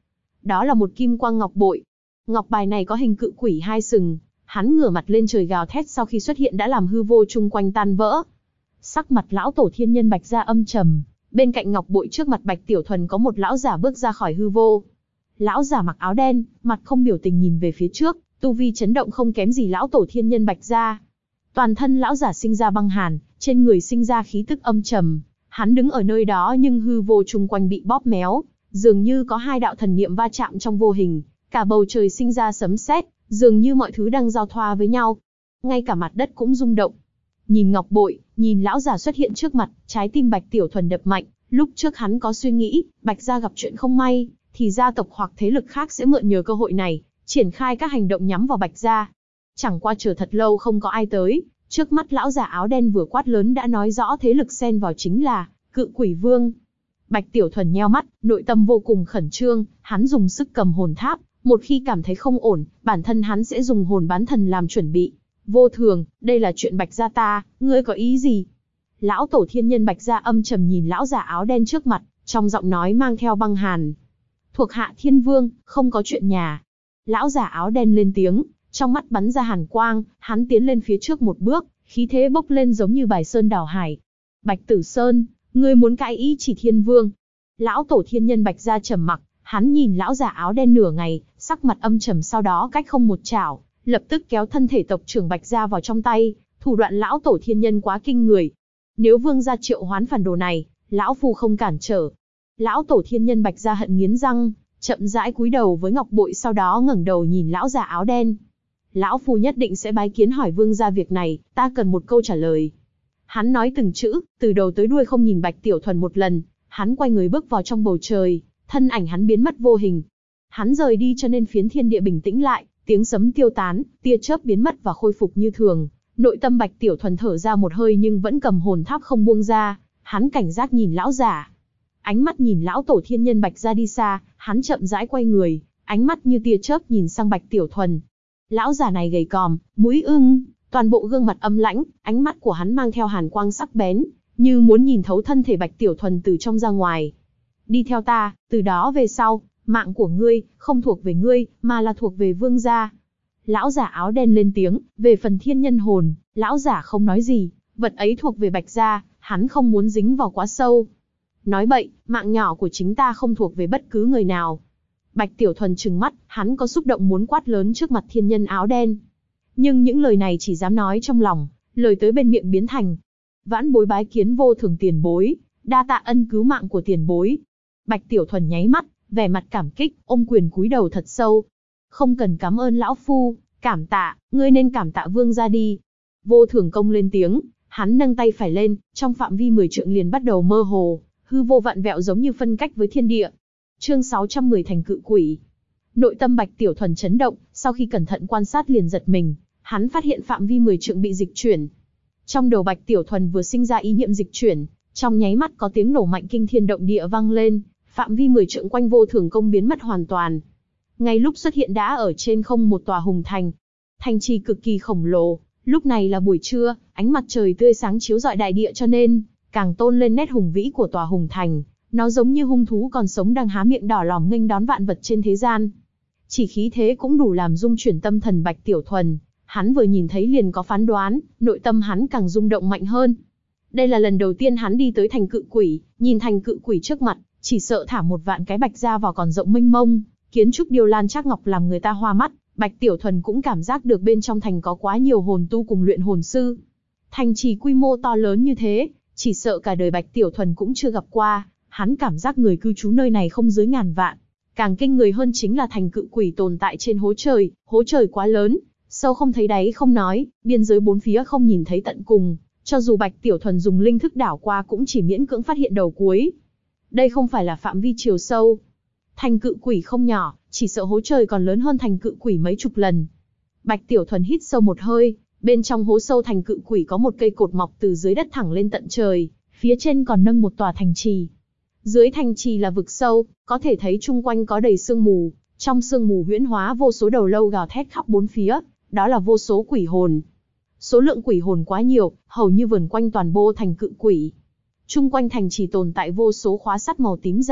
Đó là một kim quang ngọc bội. Ngọc bài này có hình cự quỷ hai sừng, hắn ngửa mặt lên trời gào thét sau khi xuất hiện đã làm hư vô chung quanh tan vỡ. Sắc mặt lão tổ thiên nhân Bạch Gia âm trầm, bên cạnh ngọc bội trước mặt Bạch Tiểu Thuần có một lão giả bước ra khỏi hư vô. Lão giả mặc áo đen, mặt không biểu tình nhìn về phía trước, tu vi chấn động không kém gì lão tổ thiên nhân Bạch Gia. Toàn thân lão giả sinh ra băng hàn, trên người sinh ra khí tức âm trầm. Hắn đứng ở nơi đó nhưng hư vô chung quanh bị bóp méo, dường như có hai đạo thần niệm va chạm trong vô hình, cả bầu trời sinh ra sấm sét, dường như mọi thứ đang giao thoa với nhau. Ngay cả mặt đất cũng rung động. Nhìn ngọc bội, nhìn lão giả xuất hiện trước mặt, trái tim Bạch Tiểu Thuần đập mạnh. Lúc trước hắn có suy nghĩ, Bạch Gia gặp chuyện không may, thì gia tộc hoặc thế lực khác sẽ mượn nhờ cơ hội này, triển khai các hành động nhắm vào Bạch Gia. Chẳng qua chờ thật lâu không có ai tới, trước mắt lão giả áo đen vừa quát lớn đã nói rõ thế lực xen vào chính là Cự Quỷ Vương. Bạch Tiểu Thuần nheo mắt, nội tâm vô cùng khẩn trương, hắn dùng sức cầm hồn tháp, một khi cảm thấy không ổn, bản thân hắn sẽ dùng hồn bán thần làm chuẩn bị. Vô Thường, đây là chuyện Bạch Gia ta, ngươi có ý gì? Lão tổ thiên nhân Bạch Gia âm trầm nhìn lão giả áo đen trước mặt, trong giọng nói mang theo băng hàn. Thuộc hạ Thiên Vương, không có chuyện nhà. Lão giả áo đen lên tiếng, trong mắt bắn ra hàn quang, hắn tiến lên phía trước một bước, khí thế bốc lên giống như bài sơn đảo hải. Bạch Tử Sơn, ngươi muốn cãi ý chỉ Thiên Vương? Lão tổ thiên nhân Bạch Gia trầm mặc, hắn nhìn lão giả áo đen nửa ngày, sắc mặt âm trầm, sau đó cách không một chảo, lập tức kéo thân thể tộc trưởng Bạch Gia vào trong tay. Thủ đoạn lão tổ thiên nhân quá kinh người. Nếu Vương gia triệu hoán phản đồ này, lão phu không cản trở. Lão tổ thiên nhân Bạch Gia hận nghiến răng, chậm rãi cúi đầu với ngọc bội, sau đó ngẩng đầu nhìn lão già áo đen. Lão phu nhất định sẽ bái kiến hỏi Vương gia việc này, ta cần một câu trả lời. Hắn nói từng chữ, từ đầu tới đuôi không nhìn Bạch Tiểu Thuần một lần. Hắn quay người bước vào trong bầu trời, thân ảnh hắn biến mất vô hình. Hắn rời đi cho nên phiến thiên địa bình tĩnh lại, tiếng sấm tiêu tán, tia chớp biến mất và khôi phục như thường. Nội tâm Bạch Tiểu Thuần thở ra một hơi nhưng vẫn cầm hồn tháp không buông ra. Hắn cảnh giác nhìn lão giả. Ánh mắt nhìn lão tổ thiên nhân Bạch Gia đi xa, hắn chậm rãi quay người, ánh mắt như tia chớp nhìn sang Bạch Tiểu Thuần. Lão giả này gầy còm, mũi ưng, toàn bộ gương mặt âm lãnh, ánh mắt của hắn mang theo hàn quang sắc bén, như muốn nhìn thấu thân thể Bạch Tiểu Thuần từ trong ra ngoài. Đi theo ta, từ đó về sau, mạng của ngươi, không thuộc về ngươi, mà là thuộc về Vương gia. Lão giả áo đen lên tiếng, về phần thiên nhân hồn, lão giả không nói gì, vật ấy thuộc về Bạch gia, hắn không muốn dính vào quá sâu. Nói bậy, mạng nhỏ của chính ta không thuộc về bất cứ người nào. Bạch Tiểu Thuần trừng mắt, hắn có xúc động muốn quát lớn trước mặt thiên nhân áo đen. Nhưng những lời này chỉ dám nói trong lòng, lời tới bên miệng biến thành. Vãn bối bái kiến Vô Thường tiền bối, đa tạ ân cứu mạng của tiền bối. Bạch Tiểu Thuần nháy mắt, vẻ mặt cảm kích, ôm quyền cúi đầu thật sâu. Không cần cảm ơn lão phu, cảm tạ, ngươi nên cảm tạ Vương gia đi. Vô Thường công lên tiếng, hắn nâng tay phải lên, trong phạm vi 10 trượng liền bắt đầu mơ hồ, hư vô vặn vẹo giống như phân cách với thiên địa. Chương 610 thành cự quỷ. Nội tâm Bạch Tiểu Thuần chấn động, sau khi cẩn thận quan sát liền giật mình, hắn phát hiện phạm vi 10 trượng bị dịch chuyển. Trong đầu Bạch Tiểu Thuần vừa sinh ra ý niệm dịch chuyển, trong nháy mắt có tiếng nổ mạnh kinh thiên động địa vang lên, phạm vi 10 trượng quanh Vô Thường công biến mất hoàn toàn. Ngay lúc xuất hiện đã ở trên không một tòa hùng thành. Thành trì cực kỳ khổng lồ, lúc này là buổi trưa, ánh mặt trời tươi sáng chiếu rọi đại địa cho nên càng tôn lên nét hùng vĩ của tòa hùng thành. Nó giống như hung thú còn sống đang há miệng đỏ lòm nghênh đón vạn vật trên thế gian. Chỉ khí thế cũng đủ làm rung chuyển tâm thần Bạch Tiểu Thuần. Hắn vừa nhìn thấy liền có phán đoán, nội tâm hắn càng rung động mạnh hơn. Đây là lần đầu tiên hắn đi tới thành cự quỷ, nhìn thành cự quỷ trước mặt, chỉ sợ thả một vạn cái Bạch gia vào còn rộng mênh mông, kiến trúc điêu lan trác ngọc làm người ta hoa mắt. Bạch Tiểu Thuần cũng cảm giác được bên trong thành có quá nhiều hồn tu cùng luyện hồn sư. Thành trì quy mô to lớn như thế, chỉ sợ cả đời Bạch Tiểu Thuần cũng chưa gặp qua. Hắn cảm giác người cư trú nơi này không dưới ngàn vạn. Càng kinh người hơn chính là thành cự quỷ tồn tại trên hố trời quá lớn, sâu không thấy đáy không nói, biên giới bốn phía không nhìn thấy tận cùng, cho dù Bạch Tiểu Thuần dùng linh thức đảo qua cũng chỉ miễn cưỡng phát hiện đầu cuối. Đây không phải là phạm vi chiều sâu. Thành cự quỷ không nhỏ, chỉ sợ hố trời còn lớn hơn thành cự quỷ mấy chục lần. Bạch Tiểu Thuần hít sâu một hơi, bên trong hố sâu thành cự quỷ có một cây cột mọc từ dưới đất thẳng lên tận trời, phía trên còn nâng một tòa thành trì. Dưới thành trì là vực sâu, có thể thấy chung quanh có đầy sương mù, trong sương mù huyễn hóa vô số đầu lâu gào thét khắp bốn phía, đó là vô số quỷ hồn. Số lượng quỷ hồn quá nhiều, hầu như vờn quanh toàn bộ thành cự quỷ. Chung quanh thành trì tồn tại vô số khóa sắt màu tím dài,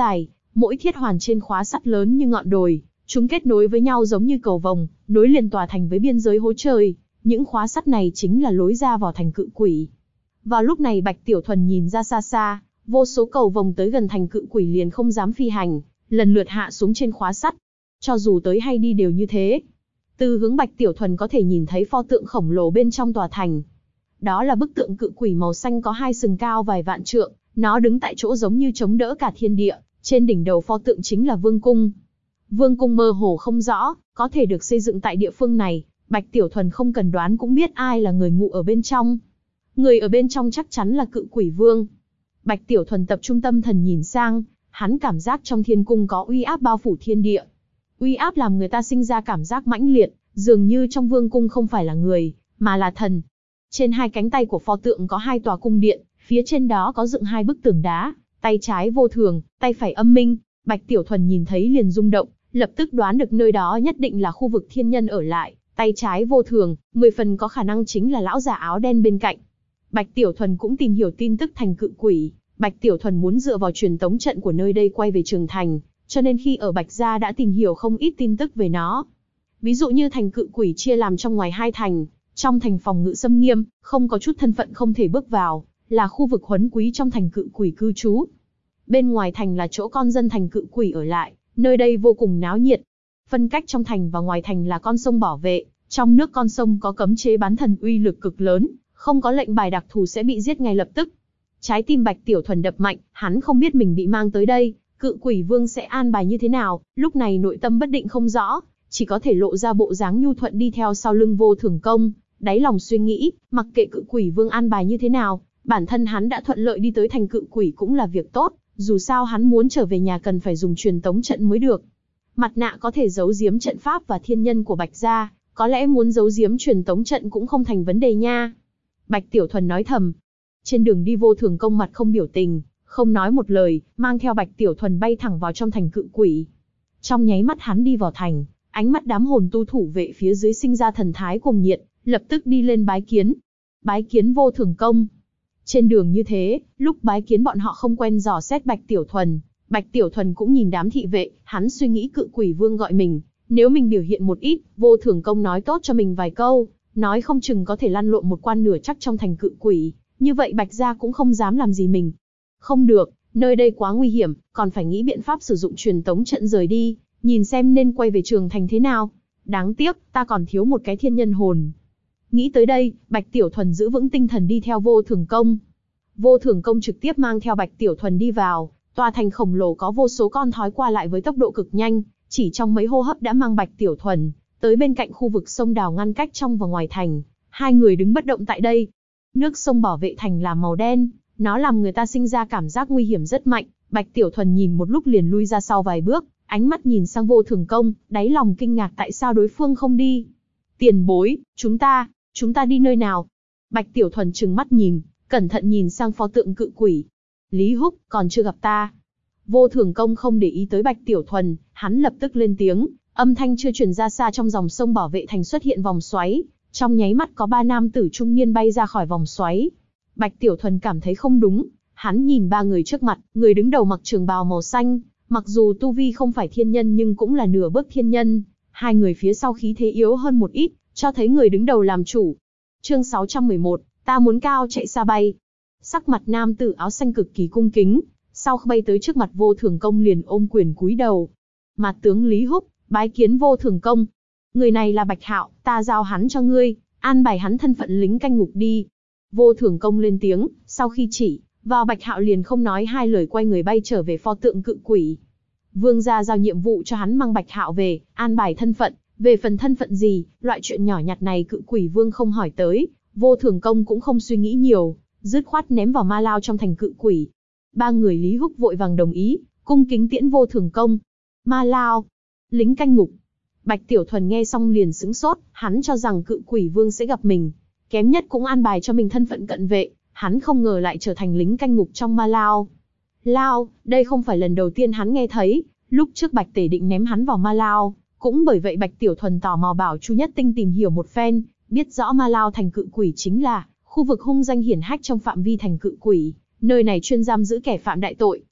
Mỗi thiết hoàn trên khóa sắt lớn như ngọn đồi, chúng kết nối với nhau giống như cầu vồng, nối liền tòa thành với biên giới hố trời. Những khóa sắt này chính là lối ra vào thành Cự Quỷ. Vào lúc này Bạch Tiểu Thuần nhìn ra xa xa, vô số cầu vồng tới gần thành Cự Quỷ liền không dám phi hành, lần lượt hạ xuống trên khóa sắt. Cho dù tới hay đi đều như thế. Từ hướng Bạch Tiểu Thuần có thể nhìn thấy pho tượng khổng lồ bên trong tòa thành. Đó là bức tượng Cự Quỷ màu xanh có hai sừng cao vài vạn trượng, nó đứng tại chỗ giống như chống đỡ cả thiên địa, trên đỉnh đầu pho tượng chính là vương cung. Vương cung mơ hồ không rõ, có thể được xây dựng tại địa phương này, Bạch Tiểu Thuần không cần đoán cũng biết ai là người ngụ ở bên trong. Người ở bên trong chắc chắn là Cự Quỷ Vương. Bạch Tiểu Thuần tập trung tâm thần nhìn sang, hắn cảm giác trong thiên cung có uy áp bao phủ thiên địa. Uy áp làm người ta sinh ra cảm giác mãnh liệt, dường như trong vương cung không phải là người, mà là thần. Trên hai cánh tay của pho tượng có hai tòa cung điện, phía trên đó có dựng hai bức tường đá, tay trái vô thường, tay phải âm minh. Bạch Tiểu Thuần nhìn thấy liền rung động, lập tức đoán được nơi đó nhất định là khu vực thiên nhân ở lại. Tay trái vô thường, 10 phần có khả năng chính là lão già áo đen bên cạnh. Bạch Tiểu Thuần cũng tìm hiểu tin tức thành Cự Quỷ. Bạch Tiểu Thuần muốn dựa vào truyền tống trận của nơi đây quay về Trường Thành, cho nên khi ở Bạch Gia đã tìm hiểu không ít tin tức về nó. Ví dụ như thành Cự Quỷ chia làm trong ngoài hai thành, trong thành phòng ngự xâm nghiêm, không có chút thân phận không thể bước vào, là khu vực huấn quý trong thành Cự Quỷ cư trú. Bên ngoài thành là chỗ con dân thành Cự Quỷ ở lại, nơi đây vô cùng náo nhiệt. Phân cách trong thành và ngoài thành là con sông bảo vệ, trong nước con sông có cấm chế bán thần uy lực cực lớn, không có lệnh bài đặc thù sẽ bị giết ngay lập tức. Trái tim Bạch Tiểu Thuần đập mạnh, hắn không biết mình bị mang tới đây, Cự Quỷ Vương sẽ an bài như thế nào, lúc này nội tâm bất định không rõ, chỉ có thể lộ ra bộ dáng nhu thuận đi theo sau lưng Vô Thường Công, đáy lòng suy nghĩ, mặc kệ Cự Quỷ Vương an bài như thế nào, bản thân hắn đã thuận lợi đi tới thành Cự Quỷ cũng là việc tốt, dù sao hắn muốn trở về nhà cần phải dùng truyền tống trận mới được. Mặt nạ có thể giấu giếm trận pháp và thiên nhân của Bạch Gia, có lẽ muốn giấu giếm truyền tống trận cũng không thành vấn đề nha. Bạch Tiểu Thuần nói thầm. Trên đường đi Vô Thường Công mặt không biểu tình, không nói một lời, mang theo Bạch Tiểu Thuần bay thẳng vào trong thành Cự Quỷ. Trong nháy mắt hắn đi vào thành, ánh mắt đám hồn tu thủ vệ phía dưới sinh ra thần thái cuồng nhiệt, lập tức đi lên bái kiến. Bái kiến Vô Thường Công. Trên đường như thế, lúc bái kiến bọn họ không quen dò xét Bạch Tiểu Thuần. Bạch Tiểu Thuần cũng nhìn đám thị vệ, hắn suy nghĩ Cự Quỷ Vương gọi mình, nếu mình biểu hiện một ít, Vô Thường Công nói tốt cho mình vài câu, nói không chừng có thể lăn lộn một quan nửa chắc trong thành Cự Quỷ, như vậy Bạch Gia cũng không dám làm gì mình. Không được, nơi đây quá nguy hiểm, còn phải nghĩ biện pháp sử dụng truyền tống trận rời đi, nhìn xem nên quay về Trường Thành thế nào. Đáng tiếc, ta còn thiếu một cái thiên nhân hồn. Nghĩ tới đây, Bạch Tiểu Thuần giữ vững tinh thần đi theo Vô Thường Công. Vô Thường Công trực tiếp mang theo Bạch Tiểu Thuần đi vào. Tòa thành khổng lồ có vô số con thói qua lại với tốc độ cực nhanh, chỉ trong mấy hô hấp đã mang Bạch Tiểu Thuần tới bên cạnh khu vực sông đào ngăn cách trong và ngoài thành. Hai người đứng bất động tại đây. Nước sông bảo vệ thành là màu đen, nó làm người ta sinh ra cảm giác nguy hiểm rất mạnh. Bạch Tiểu Thuần nhìn một lúc liền lui ra sau vài bước, ánh mắt nhìn sang Vô Thường Công, đáy lòng kinh ngạc tại sao đối phương không đi. Tiền bối, chúng ta đi nơi nào? Bạch Tiểu Thuần trừng mắt nhìn, cẩn thận nhìn sang pho tượng Cự Quỷ. Lý Húc, còn chưa gặp ta. Vô Thường Công không để ý tới Bạch Tiểu Thuần, hắn lập tức lên tiếng, âm thanh chưa truyền ra xa trong dòng sông bảo vệ thành xuất hiện vòng xoáy, trong nháy mắt có 3 nam tử trung niên bay ra khỏi vòng xoáy. Bạch Tiểu Thuần cảm thấy không đúng, hắn nhìn 3 người trước mặt, người đứng đầu mặc trường bào màu xanh, mặc dù tu vi không phải thiên nhân nhưng cũng là nửa bước thiên nhân, hai người phía sau khí thế yếu hơn một ít, cho thấy người đứng đầu làm chủ. Chương 611, ta muốn cao chạy xa bay. Sắc mặt nam tử áo xanh cực kỳ cung kính, sau khi bay tới trước mặt Vô Thường Công liền ôm quyền cúi đầu. Mặt tướng Lý Húc, bái kiến Vô Thường Công. Người này là Bạch Hạo, ta giao hắn cho ngươi, an bài hắn thân phận lính canh ngục đi. Vô Thường Công lên tiếng, sau khi chỉ vào Bạch Hạo liền không nói hai lời quay người bay trở về pho tượng Cự Quỷ. Vương gia giao nhiệm vụ cho hắn mang Bạch Hạo về, an bài thân phận, về phần thân phận gì, loại chuyện nhỏ nhặt này Cự Quỷ Vương không hỏi tới, Vô Thường Công cũng không suy nghĩ nhiều, dứt khoát ném vào ma lao trong thành Cự Quỷ. 3 người Lý Húc vội vàng đồng ý, cung kính tiễn Vô Thường Công. Ma lao, lính canh ngục. Bạch Tiểu Thuần nghe xong liền sững sốt, hắn cho rằng Cự Quỷ Vương sẽ gặp mình, kém nhất cũng an bài cho mình thân phận cận vệ, hắn không ngờ lại trở thành lính canh ngục trong ma lao. Lao, đây không phải lần đầu tiên hắn nghe thấy, lúc trước Bạch Tể định ném hắn vào ma lao, cũng bởi vậy Bạch Tiểu Thuần tò mò bảo Chu Nhất Tinh tìm hiểu một phen, biết rõ ma lao thành Cự Quỷ chính là khu vực hung danh hiển hách trong phạm vi thành Cự Quỷ, nơi này chuyên giam giữ kẻ phạm đại tội,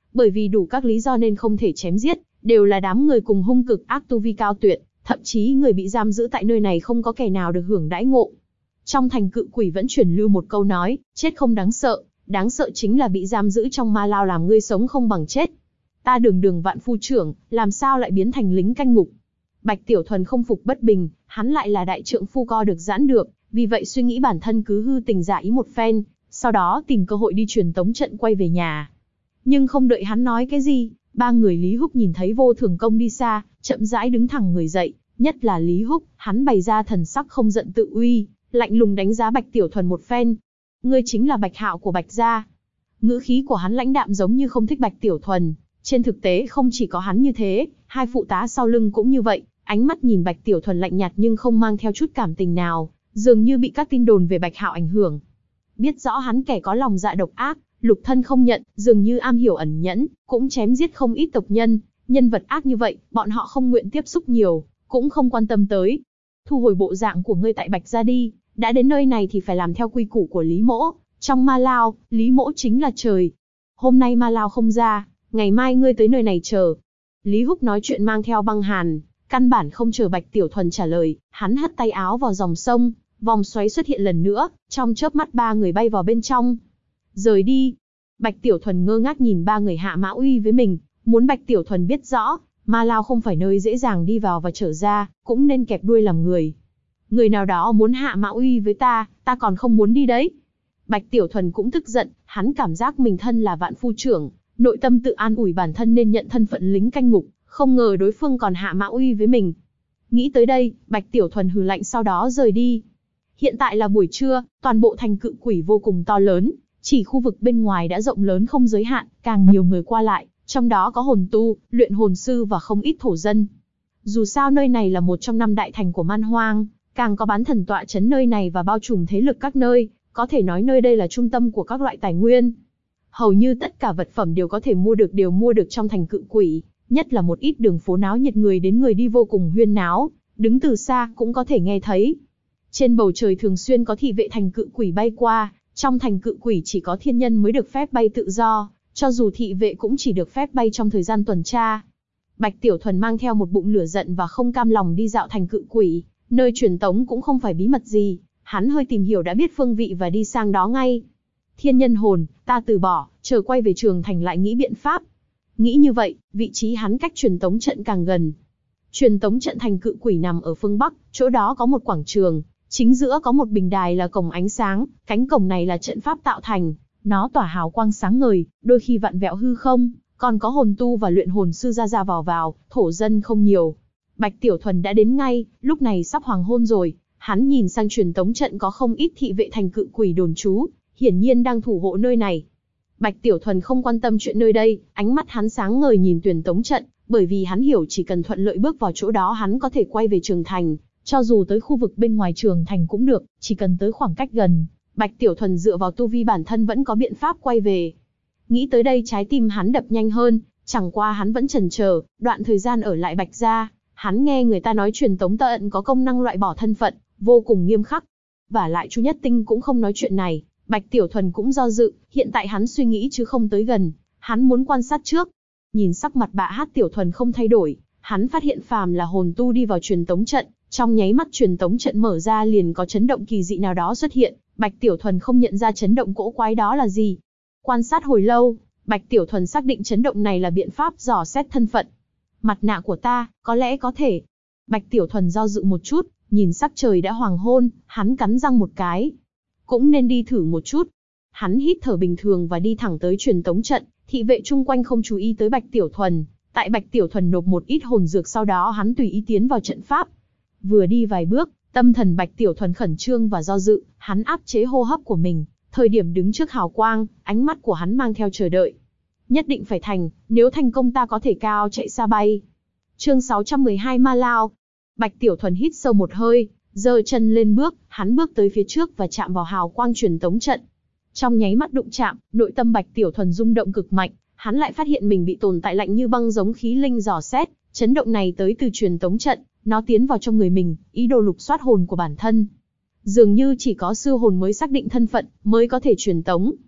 bởi vì đủ các lý do nên không thể chém giết, đều là đám người cùng hung cực ác tu vi cao tuyệt, thậm chí người bị giam giữ tại nơi này không có kẻ nào được hưởng đãi ngộ. Trong thành Cự Quỷ vẫn truyền lưu một câu nói, chết không đáng sợ chính là bị giam giữ trong ma lao làm ngươi sống không bằng chết. Ta đường đường vạn phu trưởng, làm sao lại biến thành lính canh ngục? Bạch Tiểu Thuần không phục bất bình, hắn lại là đại trượng phu co được giãn được, vì vậy suy nghĩ bản thân cứ hư tình giả ý một phen, sau đó tìm cơ hội đi truyền tống trận quay về nhà. Nhưng không đợi hắn nói cái gì, ba người Lý Húc nhìn thấy Vô Thường Công đi xa, chậm rãi đứng thẳng người dậy, nhất là Lý Húc, hắn bày ra thần sắc không giận tự uy, lạnh lùng đánh giá Bạch Tiểu Thuần một phen. Ngươi chính là Bạch Hạo của Bạch gia. Ngữ khí của hắn lãnh đạm giống như không thích Bạch Tiểu Thuần. Trên thực tế không chỉ có hắn như thế, hai phụ tá sau lưng cũng như vậy, ánh mắt nhìn Bạch Tiểu Thuần lạnh nhạt nhưng không mang theo chút cảm tình nào, dường như bị các tin đồn về Bạch Hạo ảnh hưởng. Biết rõ hắn kẻ có lòng dạ độc ác, lục thân không nhận, dường như am hiểu ẩn nhẫn, cũng chém giết không ít tộc nhân, nhân vật ác như vậy, bọn họ không nguyện tiếp xúc nhiều, cũng không quan tâm tới. Thu hồi bộ dạng của ngươi tại Bạch gia đi, đã đến nơi này thì phải làm theo quy củ của Lý Mỗ, trong ma lao, Lý Mỗ chính là trời. Hôm nay ma lao không ra, ngày mai ngươi tới nơi này chờ. Lý Húc nói chuyện mang theo băng hàn, căn bản không chờ Bạch Tiểu Thuần trả lời, hắn hất tay áo vào dòng sông, vòng xoáy xuất hiện lần nữa, trong chớp mắt ba người bay vào bên trong. Rời đi. Bạch Tiểu Thuần ngơ ngác nhìn ba người hạ mã uy với mình, muốn Bạch Tiểu Thuần biết rõ, ma lao không phải nơi dễ dàng đi vào và trở ra, cũng nên kẹp đuôi làm người. Người nào đó muốn hạ mã uy với ta còn không muốn đi đấy. Bạch Tiểu Thuần cũng tức giận, hắn cảm giác mình thân là vạn phu trưởng, nội tâm tự an ủi bản thân nên nhận thân phận lính canh ngục, không ngờ đối phương còn hạ mã uy với mình. Nghĩ tới đây, Bạch Tiểu Thuần hừ lạnh sau đó rời đi. Hiện tại là buổi trưa, toàn bộ thành Cự Quỷ vô cùng to lớn, chỉ khu vực bên ngoài đã rộng lớn không giới hạn, càng nhiều người qua lại, trong đó có hồn tu, luyện hồn sư và không ít thổ dân. Dù sao nơi này là một trong 5 đại thành của Man Hoang, càng có bán thần tọa trấn nơi này và bao trùm thế lực các nơi, có thể nói nơi đây là trung tâm của các loại tài nguyên. Hầu như tất cả vật phẩm đều có thể đều mua được trong thành Cự Quỷ, nhất là một ít đường phố náo nhiệt người đến người đi vô cùng huyên náo, đứng từ xa cũng có thể nghe thấy. Trên bầu trời thường xuyên có thị vệ thành Cự Quỷ bay qua, trong thành Cự Quỷ chỉ có thiên nhân mới được phép bay tự do, cho dù thị vệ cũng chỉ được phép bay trong thời gian tuần tra. Bạch Tiểu Thuần mang theo một bụng lửa giận và không cam lòng đi dạo thành Cự Quỷ, nơi truyền tống cũng không phải bí mật gì, hắn hơi tìm hiểu đã biết phương vị và đi sang đó ngay. Thiên nhân hồn, ta từ bỏ, chờ quay về trường thành lại nghĩ biện pháp. Nghĩ như vậy, vị trí hắn cách truyền tống trận càng gần. Truyền tống trận thành Cự Quỷ nằm ở phương Bắc, chỗ đó có một quảng trường, chính giữa có một bình đài là cổng ánh sáng, cánh cổng này là trận pháp tạo thành, nó tỏa hào quang sáng ngời, đôi khi vặn vẹo hư không, còn có hồn tu và luyện hồn sư ra vào, thổ dân không nhiều. Bạch Tiểu Thuần đã đến ngay, lúc này sắp hoàng hôn rồi, hắn nhìn sang truyền tống trận có không ít thị vệ thành Cự Quỷ đồn trú, hiển nhiên đang thủ hộ nơi này. Bạch Tiểu Thuần không quan tâm chuyện nơi đây, ánh mắt hắn sáng ngời nhìn truyền tống trận, bởi vì hắn hiểu chỉ cần thuận lợi bước vào chỗ đó hắn có thể quay về trường thành, cho dù tới khu vực bên ngoài trường thành cũng được, chỉ cần tới khoảng cách gần, Bạch Tiểu Thuần dựa vào tu vi bản thân vẫn có biện pháp quay về. Nghĩ tới đây trái tim hắn đập nhanh hơn, chẳng qua hắn vẫn chần chờ, đoạn thời gian ở lại Bạch gia, hắn nghe người ta nói truyền tống tận có công năng loại bỏ thân phận, vô cùng nghiêm khắc. Và lại Chu Nhất Tinh cũng không nói chuyện này, Bạch Tiểu Thuần cũng do dự, hiện tại hắn suy nghĩ chứ không tới gần, hắn muốn quan sát trước. Nhìn sắc mặt Bạ Hát Tiểu Thuần không thay đổi, hắn phát hiện phàm là hồn tu đi vào truyền tống trận, trong nháy mắt truyền tống trận mở ra liền có chấn động kỳ dị nào đó xuất hiện, Bạch Tiểu Thuần không nhận ra chấn động cỗ quái đó là gì. Quan sát hồi lâu, Bạch Tiểu Thuần xác định chấn động này là biện pháp dò xét thân phận. Mặt nạ của ta, có lẽ có thể. Bạch Tiểu Thuần do dự một chút, nhìn sắc trời đã hoàng hôn, hắn cắn răng một cái. Cũng nên đi thử một chút. Hắn hít thở bình thường và đi thẳng tới truyền tống trận, thị vệ chung quanh không chú ý tới Bạch Tiểu Thuần. Tại Bạch Tiểu Thuần nộp một ít hồn dược sau đó hắn tùy ý tiến vào trận pháp. Vừa đi vài bước, tâm thần Bạch Tiểu Thuần khẩn trương và do dự, hắn áp chế hô hấp của mình. Thời điểm đứng trước hào quang, ánh mắt của hắn mang theo chờ đợi. Nhất định phải thành, nếu thành công ta có thể cao chạy xa bay. Chương 612 Ma Lao. Bạch Tiểu Thuần hít sâu một hơi, giơ chân lên bước, hắn bước tới phía trước và chạm vào hào quang truyền tống trận. Trong nháy mắt đụng chạm, nội tâm Bạch Tiểu Thuần rung động cực mạnh, hắn lại phát hiện mình bị tồn tại lạnh như băng giống khí linh dò xét, chấn động này tới từ truyền tống trận, nó tiến vào trong người mình, ý đồ lục soát hồn của bản thân. Dường như chỉ có sư hồn mới xác định thân phận, mới có thể truyền tống.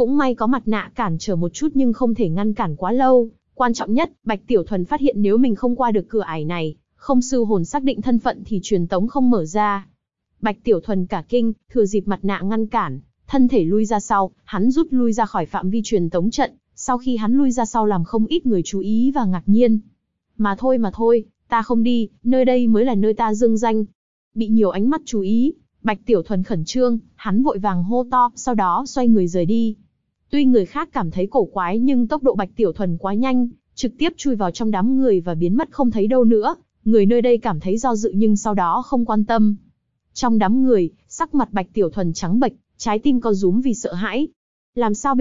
Cũng may có mặt nạ cản trở một chút nhưng không thể ngăn cản quá lâu. Quan trọng nhất, Bạch Tiểu Thuần phát hiện nếu mình không qua được cửa ải này, không sư hồn xác định thân phận thì truyền tống không mở ra. Bạch Tiểu Thuần cả kinh, thừa dịp mặt nạ ngăn cản, thân thể lui ra sau, hắn rút lui ra khỏi phạm vi truyền tống trận. Sau khi hắn lui ra sau làm không ít người chú ý và ngạc nhiên. Mà thôi, ta không đi, nơi đây mới là nơi ta dương danh. Bị nhiều ánh mắt chú ý, Bạch Tiểu Thuần khẩn trương, hắn vội vàng hô to, sau đó xoay người rời đi. Tuy người khác cảm thấy cổ quái nhưng tốc độ Bạch Tiểu Thuần quá nhanh, trực tiếp chui vào trong đám người và biến mất không thấy đâu nữa. Người nơi đây cảm thấy do dự nhưng sau đó không quan tâm. Trong đám người, sắc mặt Bạch Tiểu Thuần trắng bệch, trái tim co rúm vì sợ hãi. Làm sao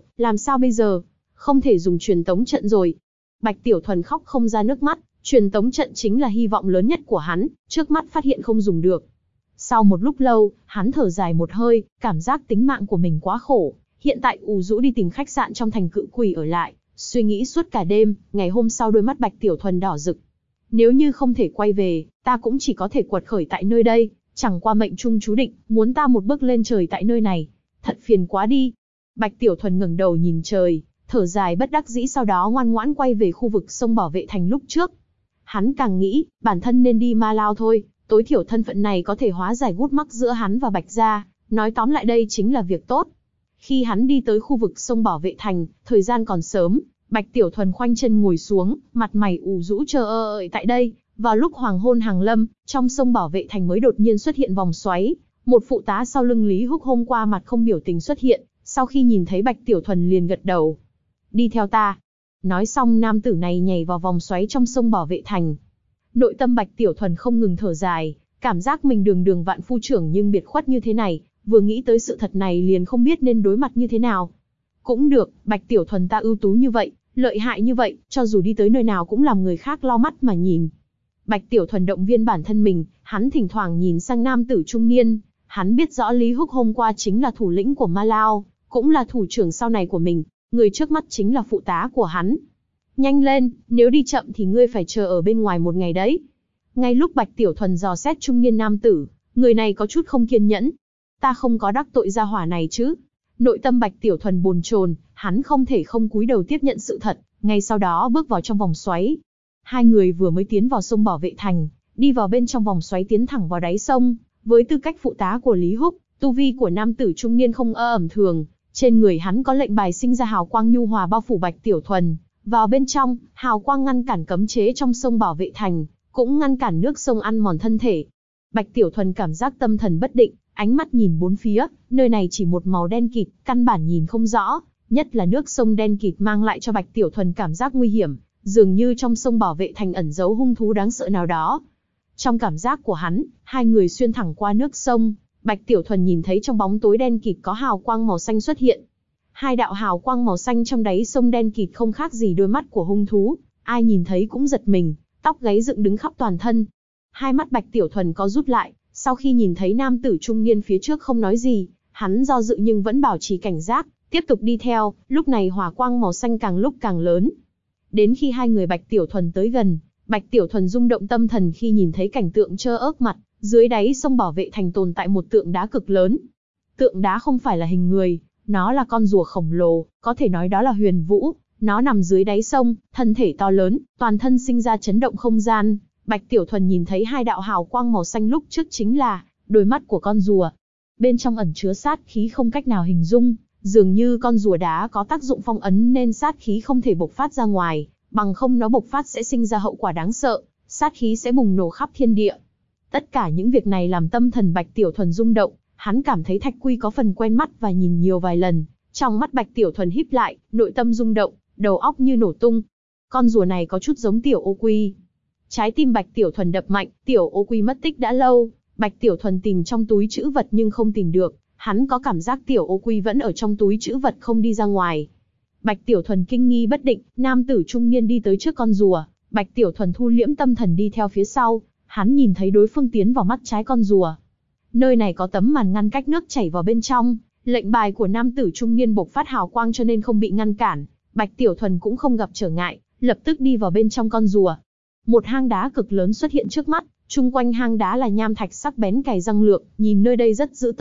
bây giờ? Không thể dùng truyền tống trận rồi. Bạch Tiểu Thuần khóc không ra nước mắt, truyền tống trận chính là hy vọng lớn nhất của hắn, trước mắt phát hiện không dùng được. Sau một lúc lâu, hắn thở dài một hơi, cảm giác tính mạng của mình quá khổ. Hiện tại ù rũ đi tìm khách sạn trong thành Cự Quỷ ở lại, suy nghĩ suốt cả đêm, ngày hôm sau đôi mắt Bạch Tiểu Thuần đỏ rực. Nếu như không thể quay về, ta cũng chỉ có thể quật khởi tại nơi đây, chẳng qua mệnh trung chú định, muốn ta một bước lên trời tại nơi này. Thật phiền quá đi. Bạch Tiểu Thuần ngẩng đầu nhìn trời, thở dài bất đắc dĩ sau đó ngoan ngoãn quay về khu vực sông bảo vệ thành lúc trước. Hắn càng nghĩ, bản thân nên đi Ma Lao thôi, tối thiểu thân phận này có thể hóa giải gút mắc giữa hắn và Bạch gia, nói tóm lại đây chính là việc tốt. Khi hắn đi tới khu vực sông bảo vệ thành, thời gian còn sớm, Bạch Tiểu Thuần khoanh chân ngồi xuống, mặt mày ủ rũ chờ đợi tại đây. Vào lúc hoàng hôn hàng lâm, trong sông bảo vệ thành mới đột nhiên xuất hiện vòng xoáy, một phụ tá sau lưng Lý Húc hôm qua mặt không biểu tình xuất hiện, sau khi nhìn thấy Bạch Tiểu Thuần liền gật đầu. Đi theo ta. Nói xong nam tử này nhảy vào vòng xoáy trong sông bảo vệ thành. Nội tâm Bạch Tiểu Thuần không ngừng thở dài, cảm giác mình đường vạn phu trưởng nhưng biệt khuất như thế này, vừa nghĩ tới sự thật này liền không biết nên đối mặt như thế nào. Cũng được, Bạch Tiểu Thuần ta ưu tú như vậy, lợi hại như vậy, cho dù đi tới nơi nào cũng làm người khác lau mắt mà nhìn. Bạch Tiểu Thuần động viên bản thân mình, hắn thỉnh thoảng nhìn sang nam tử trung niên, hắn biết rõ Lý Húc hôm qua chính là thủ lĩnh của Ma Lao, cũng là thủ trưởng sau này của mình, người trước mắt chính là phụ tá của hắn. Nhanh lên, nếu đi chậm thì ngươi phải chờ ở bên ngoài một ngày đấy. Ngay lúc Bạch Tiểu Thuần dò xét trung niên nam tử, người này có chút không kiên nhẫn. Ta không có đắc tội gia hỏa này chứ? Nội tâm Bạch Tiểu Thuần bồn chồn, hắn không thể không cúi đầu tiếp nhận sự thật, ngay sau đó bước vào trong vòng xoáy. Hai người vừa mới tiến vào sông bảo vệ thành, đi vào bên trong vòng xoáy tiến thẳng vào đáy sông. Với tư cách phụ tá của Lý Húc, tu vi của nam tử trung niên không ẩm thường, trên người hắn có lệnh bài sinh ra hào quang nhu hòa bao phủ Bạch Tiểu Thuần. Vào bên trong, hào quang ngăn cản cấm chế trong sông bảo vệ thành, cũng ngăn cản nước sông ăn mòn thân thể. Bạch Tiểu Thuần cảm giác tâm thần bất định, ánh mắt nhìn bốn phía, nơi này chỉ một màu đen kịt, căn bản nhìn không rõ, nhất là nước sông đen kịt mang lại cho Bạch Tiểu Thuần cảm giác nguy hiểm, dường như trong sông bảo vệ thành ẩn giấu hung thú đáng sợ nào đó. Trong cảm giác của hắn, hai người xuyên thẳng qua nước sông, Bạch Tiểu Thuần nhìn thấy trong bóng tối đen kịt có hào quang màu xanh xuất hiện. Hai đạo hào quang màu xanh trong đáy sông đen kịt không khác gì đôi mắt của hung thú, ai nhìn thấy cũng giật mình, tóc gáy dựng đứng khắp toàn thân. Hai mắt Bạch Tiểu Thuần có rút lại, sau khi nhìn thấy nam tử trung niên phía trước không nói gì, hắn do dự nhưng vẫn bảo trì cảnh giác, tiếp tục đi theo, lúc này hỏa quang màu xanh càng lúc càng lớn. Đến khi hai người Bạch Tiểu Thuần tới gần, Bạch Tiểu Thuần rung động tâm thần khi nhìn thấy cảnh tượng trơ ớt mặt, dưới đáy sông bảo vệ thành tồn tại một tượng đá cực lớn. Tượng đá không phải là hình người, nó là con rùa khổng lồ, có thể nói đó là Huyền Vũ, nó nằm dưới đáy sông, thân thể to lớn, toàn thân sinh ra chấn động không gian. Bạch Tiểu Thuần nhìn thấy hai đạo hào quang màu xanh lúc trước chính là đôi mắt của con rùa. Bên trong ẩn chứa sát khí không cách nào hình dung, dường như con rùa đá có tác dụng phong ấn nên sát khí không thể bộc phát ra ngoài, bằng không nó bộc phát sẽ sinh ra hậu quả đáng sợ, sát khí sẽ bùng nổ khắp thiên địa. Tất cả những việc này làm tâm thần Bạch Tiểu Thuần rung động, hắn cảm thấy Thạch Quy có phần quen mắt và nhìn nhiều vài lần. Trong mắt Bạch Tiểu Thuần híp lại, nội tâm rung động, đầu óc như nổ tung. Con rùa này có chút giống Tiểu Ô Quy. Trái tim Bạch Tiểu Thuần đập mạnh, Tiểu Ô Quy mất tích đã lâu, Bạch Tiểu Thuần tìm trong túi trữ vật nhưng không tìm được, hắn có cảm giác Tiểu Ô Quy vẫn ở trong túi trữ vật không đi ra ngoài. Bạch Tiểu Thuần kinh nghi bất định, nam tử trung niên đi tới trước con rùa, Bạch Tiểu Thuần thu liễm tâm thần đi theo phía sau, hắn nhìn thấy đối phương tiến vào mắt trái con rùa. Nơi này có tấm màn ngăn cách nước chảy vào bên trong, lệnh bài của nam tử trung niên bộc phát hào quang cho nên không bị ngăn cản, Bạch Tiểu Thuần cũng không gặp trở ngại, lập tức đi vào bên trong con rùa. Một hang đá cực lớn xuất hiện trước mắt, chung quanh hang đá là nham thạch sắc bén cày răng lược, nhìn nơi đây rất dữ tợn,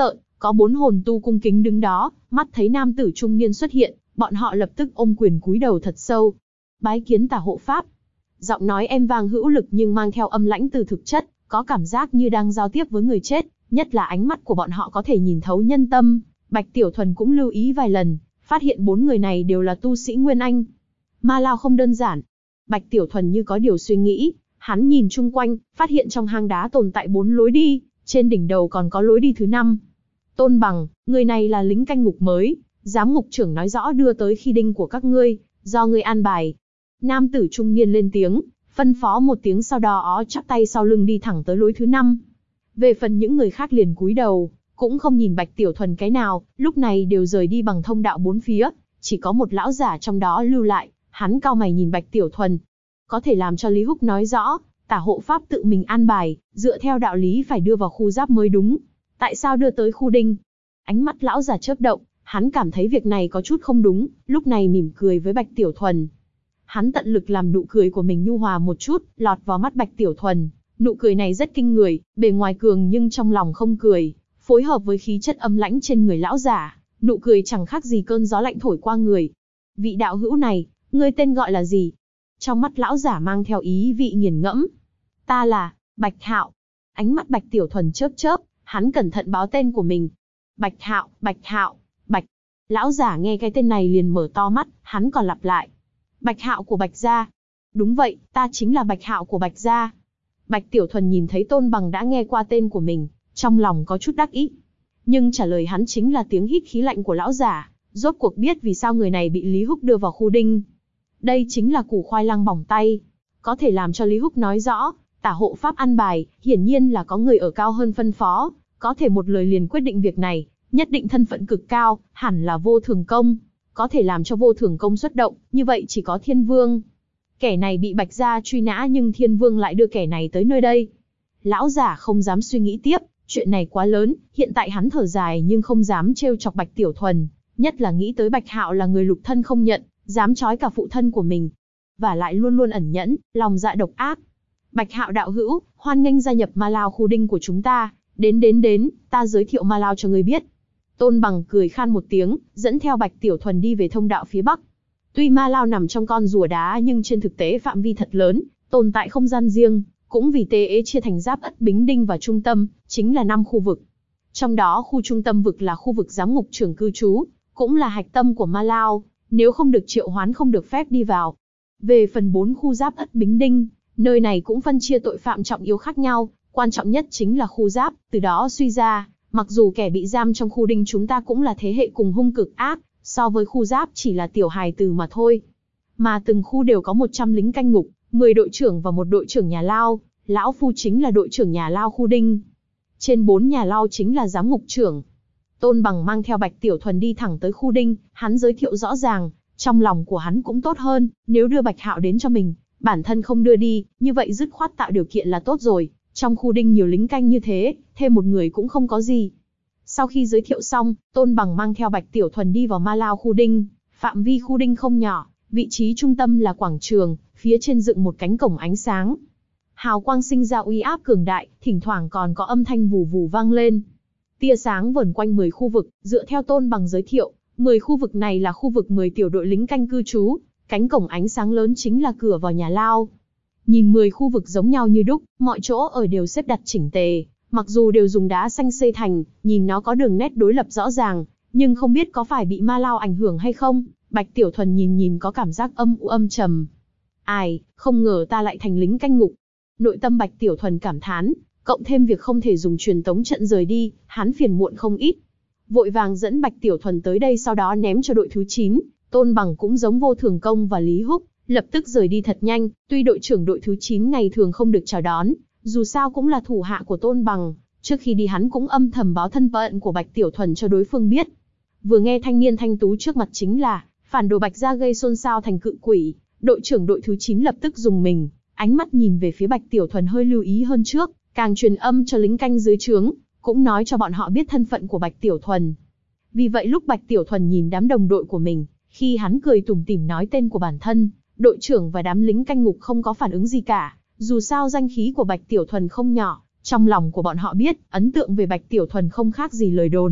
Có 4 hồn tu cung kính đứng đó, mắt thấy nam tử trung niên xuất hiện, bọn họ lập tức ôm quyền cúi đầu thật sâu. Bái kiến Tả hộ pháp. Giọng nói em vang hữu lực nhưng mang theo âm lãnh từ thực chất, có cảm giác như đang giao tiếp với người chết, nhất là ánh mắt của bọn họ có thể nhìn thấu nhân tâm. Bạch Tiểu Thuần cũng lưu ý vài lần, phát hiện 4 người này đều là tu sĩ Nguyên Anh. Ma Lao không đơn giản. Bạch Tiểu Thuần như có điều suy nghĩ, hắn nhìn chung quanh, phát hiện trong hang đá tồn tại 4 lối đi, trên đỉnh đầu còn có lối đi thứ 5. Tôn Bằng, người này là lính canh ngục mới, giám ngục trưởng nói rõ đưa tới khi đinh của các ngươi, do ngươi an bài. Nam tử trung niên lên tiếng, phân phó một tiếng sau đó chắp tay sau lưng đi thẳng tới lối thứ 5. Về phần những người khác liền cúi đầu, cũng không nhìn Bạch Tiểu Thuần cái nào, lúc này đều rời đi bằng thông đạo 4 phía, chỉ có một lão giả trong đó lưu lại, hắn cau mày nhìn Bạch Tiểu Thuần. Có thể làm cho Lý Húc nói rõ, Tả hộ pháp tự mình an bài, dựa theo đạo lý phải đưa vào khu giáp mới đúng. Tại sao đưa tới khu đinh? Ánh mắt lão giả chớp động, hắn cảm thấy việc này có chút không đúng, lúc này mỉm cười với Bạch Tiểu Thuần. Hắn tận lực làm nụ cười của mình nhu hòa một chút, lọt vào mắt Bạch Tiểu Thuần. Nụ cười này rất kinh người, bề ngoài cường nhưng trong lòng không cười, phối hợp với khí chất âm lãnh trên người lão giả, nụ cười chẳng khác gì cơn gió lạnh thổi qua người. Vị đạo hữu này, ngươi tên gọi là gì? Trong mắt lão giả mang theo ý vị nghiền ngẫm. Ta là Bạch Hạo. Ánh mắt Bạch Tiểu Thuần chớp chớp, hắn cẩn thận báo tên của mình. Bạch Hạo, Bạch Hạo, Bạch. Lão giả nghe cái tên này liền mở to mắt, hắn còn lặp lại. Bạch Hạo của Bạch gia. Đúng vậy, ta chính là Bạch Hạo của Bạch gia. Bạch Tiểu Thuần nhìn thấy Tôn Bằng đã nghe qua tên của mình, trong lòng có chút đắc ý. Nhưng trả lời hắn chính là tiếng hít khí lạnh của lão giả, rốt cuộc biết vì sao người này bị Lý Húc đưa vào khu đinh. Đây chính là củ khoai lang bỏng tay. Có thể làm cho Lý Húc nói rõ, Tả hộ pháp an bài, hiển nhiên là có người ở cao hơn phân phó, có thể một lời liền quyết định việc này, nhất định thân phận cực cao, hẳn là Vô Thường Công. Có thể làm cho Vô Thường Công xuất động, như vậy chỉ có Thiên Vương. Kẻ này bị Bạch gia truy nã nhưng Thiên Vương lại đưa kẻ này tới nơi đây. Lão giả không dám suy nghĩ tiếp, chuyện này quá lớn, hiện tại hắn thở dài nhưng không dám trêu chọc Bạch Tiểu Thuần, nhất là nghĩ tới Bạch Hạo là người lục thân không nhận, dám trói cả phụ thân của mình. Và lại luôn luôn ẩn nhẫn, lòng dạ độc ác. Bạch Hạo đạo hữu, hoan nghênh gia nhập Ma Lao khu đinh của chúng ta, đến, ta giới thiệu Ma Lao cho ngươi biết. Tôn Bằng cười khan một tiếng, dẫn theo Bạch Tiểu Thuần đi về thông đạo phía bắc. Tuy Ma Lao nằm trong con rùa đá nhưng trên thực tế phạm vi thật lớn, tồn tại không gian riêng, cũng vì thế chia thành Giáp Ất Bính Đinh và Trung Tâm, chính là 5 khu vực. Trong đó khu trung tâm vực là khu vực giám ngục trưởng cư trú, cũng là hạch tâm của Ma Lao, nếu không được triệu hoán không được phép đi vào. Về phần 4 khu Giáp Ất Bính Đinh, nơi này cũng phân chia tội phạm trọng yếu khác nhau, quan trọng nhất chính là khu giáp, từ đó suy ra, mặc dù kẻ bị giam trong khu đinh chúng ta cũng là thế hệ cùng hung cực ác, so với khu giáp chỉ là tiểu hài tử mà thôi. Mà từng khu đều có 100 lính canh ngục, 10 đội trưởng và 1 đội trưởng nhà lao, lão phu chính là đội trưởng nhà lao khu đinh. Trên 4 nhà lao chính là giám ngục trưởng. Tôn Bằng mang theo Bạch Tiểu Thuần đi thẳng tới khu đinh, hắn giới thiệu rõ ràng, trong lòng của hắn cũng tốt hơn, nếu đưa Bạch Hạo đến cho mình, bản thân không đưa đi, như vậy dứt khoát tạo điều kiện là tốt rồi, trong khu đinh nhiều lính canh như thế, thêm một người cũng không có gì. Sau khi giới thiệu xong, Tôn Bằng mang theo Bạch Tiểu Thuần đi vào Ma Lao khu đinh, phạm vi khu đinh không nhỏ, vị trí trung tâm là quảng trường, phía trên dựng một cánh cổng ánh sáng. Hào quang sinh ra uy áp cường đại, thỉnh thoảng còn có âm thanh vù vù vang lên. Tia sáng vờn quanh 10 khu vực, dựa theo Tôn Bằng giới thiệu, 10 khu vực này là khu vực 10 tiểu đội lính canh cư trú, cánh cổng ánh sáng lớn chính là cửa vào nhà lao. Nhìn 10 khu vực giống nhau như đúc, mọi chỗ ở đều xếp đặt chỉnh tề, mặc dù đều dùng đá xanh xây thành, nhìn nó có đường nét đối lập rõ ràng, nhưng không biết có phải bị Ma Lao ảnh hưởng hay không, Bạch Tiểu Thuần nhìn có cảm giác âm trầm. Ai, không ngờ ta lại thành lính canh ngục. Nội tâm Bạch Tiểu Thuần cảm thán, cộng thêm việc không thể dùng truyền tống trận rời đi, hắn phiền muộn không ít. Vội vàng dẫn Bạch Tiểu Thuần tới đây sau đó ném cho đội thứ 9, Tôn Bằng cũng giống Vô Thường Công và Lý Húc, lập tức rời đi thật nhanh, tuy đội trưởng đội thứ 9 ngày thường không được chào đón, dù sao cũng là thủ hạ của Tôn Bằng, trước khi đi hắn cũng âm thầm báo thân phận của Bạch Tiểu Thuần cho đối phương biết. Vừa nghe thanh niên thanh tú trước mặt chính là phản đồ Bạch gia gây xôn xao thành cự quỷ, đội trưởng đội thứ 9 lập tức dùng mình, ánh mắt nhìn về phía Bạch Tiểu Thuần hơi lưu ý hơn trước, càng truyền âm cho lính canh dưới trướng, cũng nói cho bọn họ biết thân phận của Bạch Tiểu Thuần. Vì vậy lúc Bạch Tiểu Thuần nhìn đám đồng đội của mình, khi hắn cười tủm tỉm nói tên của bản thân, đội trưởng và đám lính canh ngục không có phản ứng gì cả, dù sao danh khí của Bạch Tiểu Thuần không nhỏ, trong lòng của bọn họ biết, ấn tượng về Bạch Tiểu Thuần không khác gì lời đồn,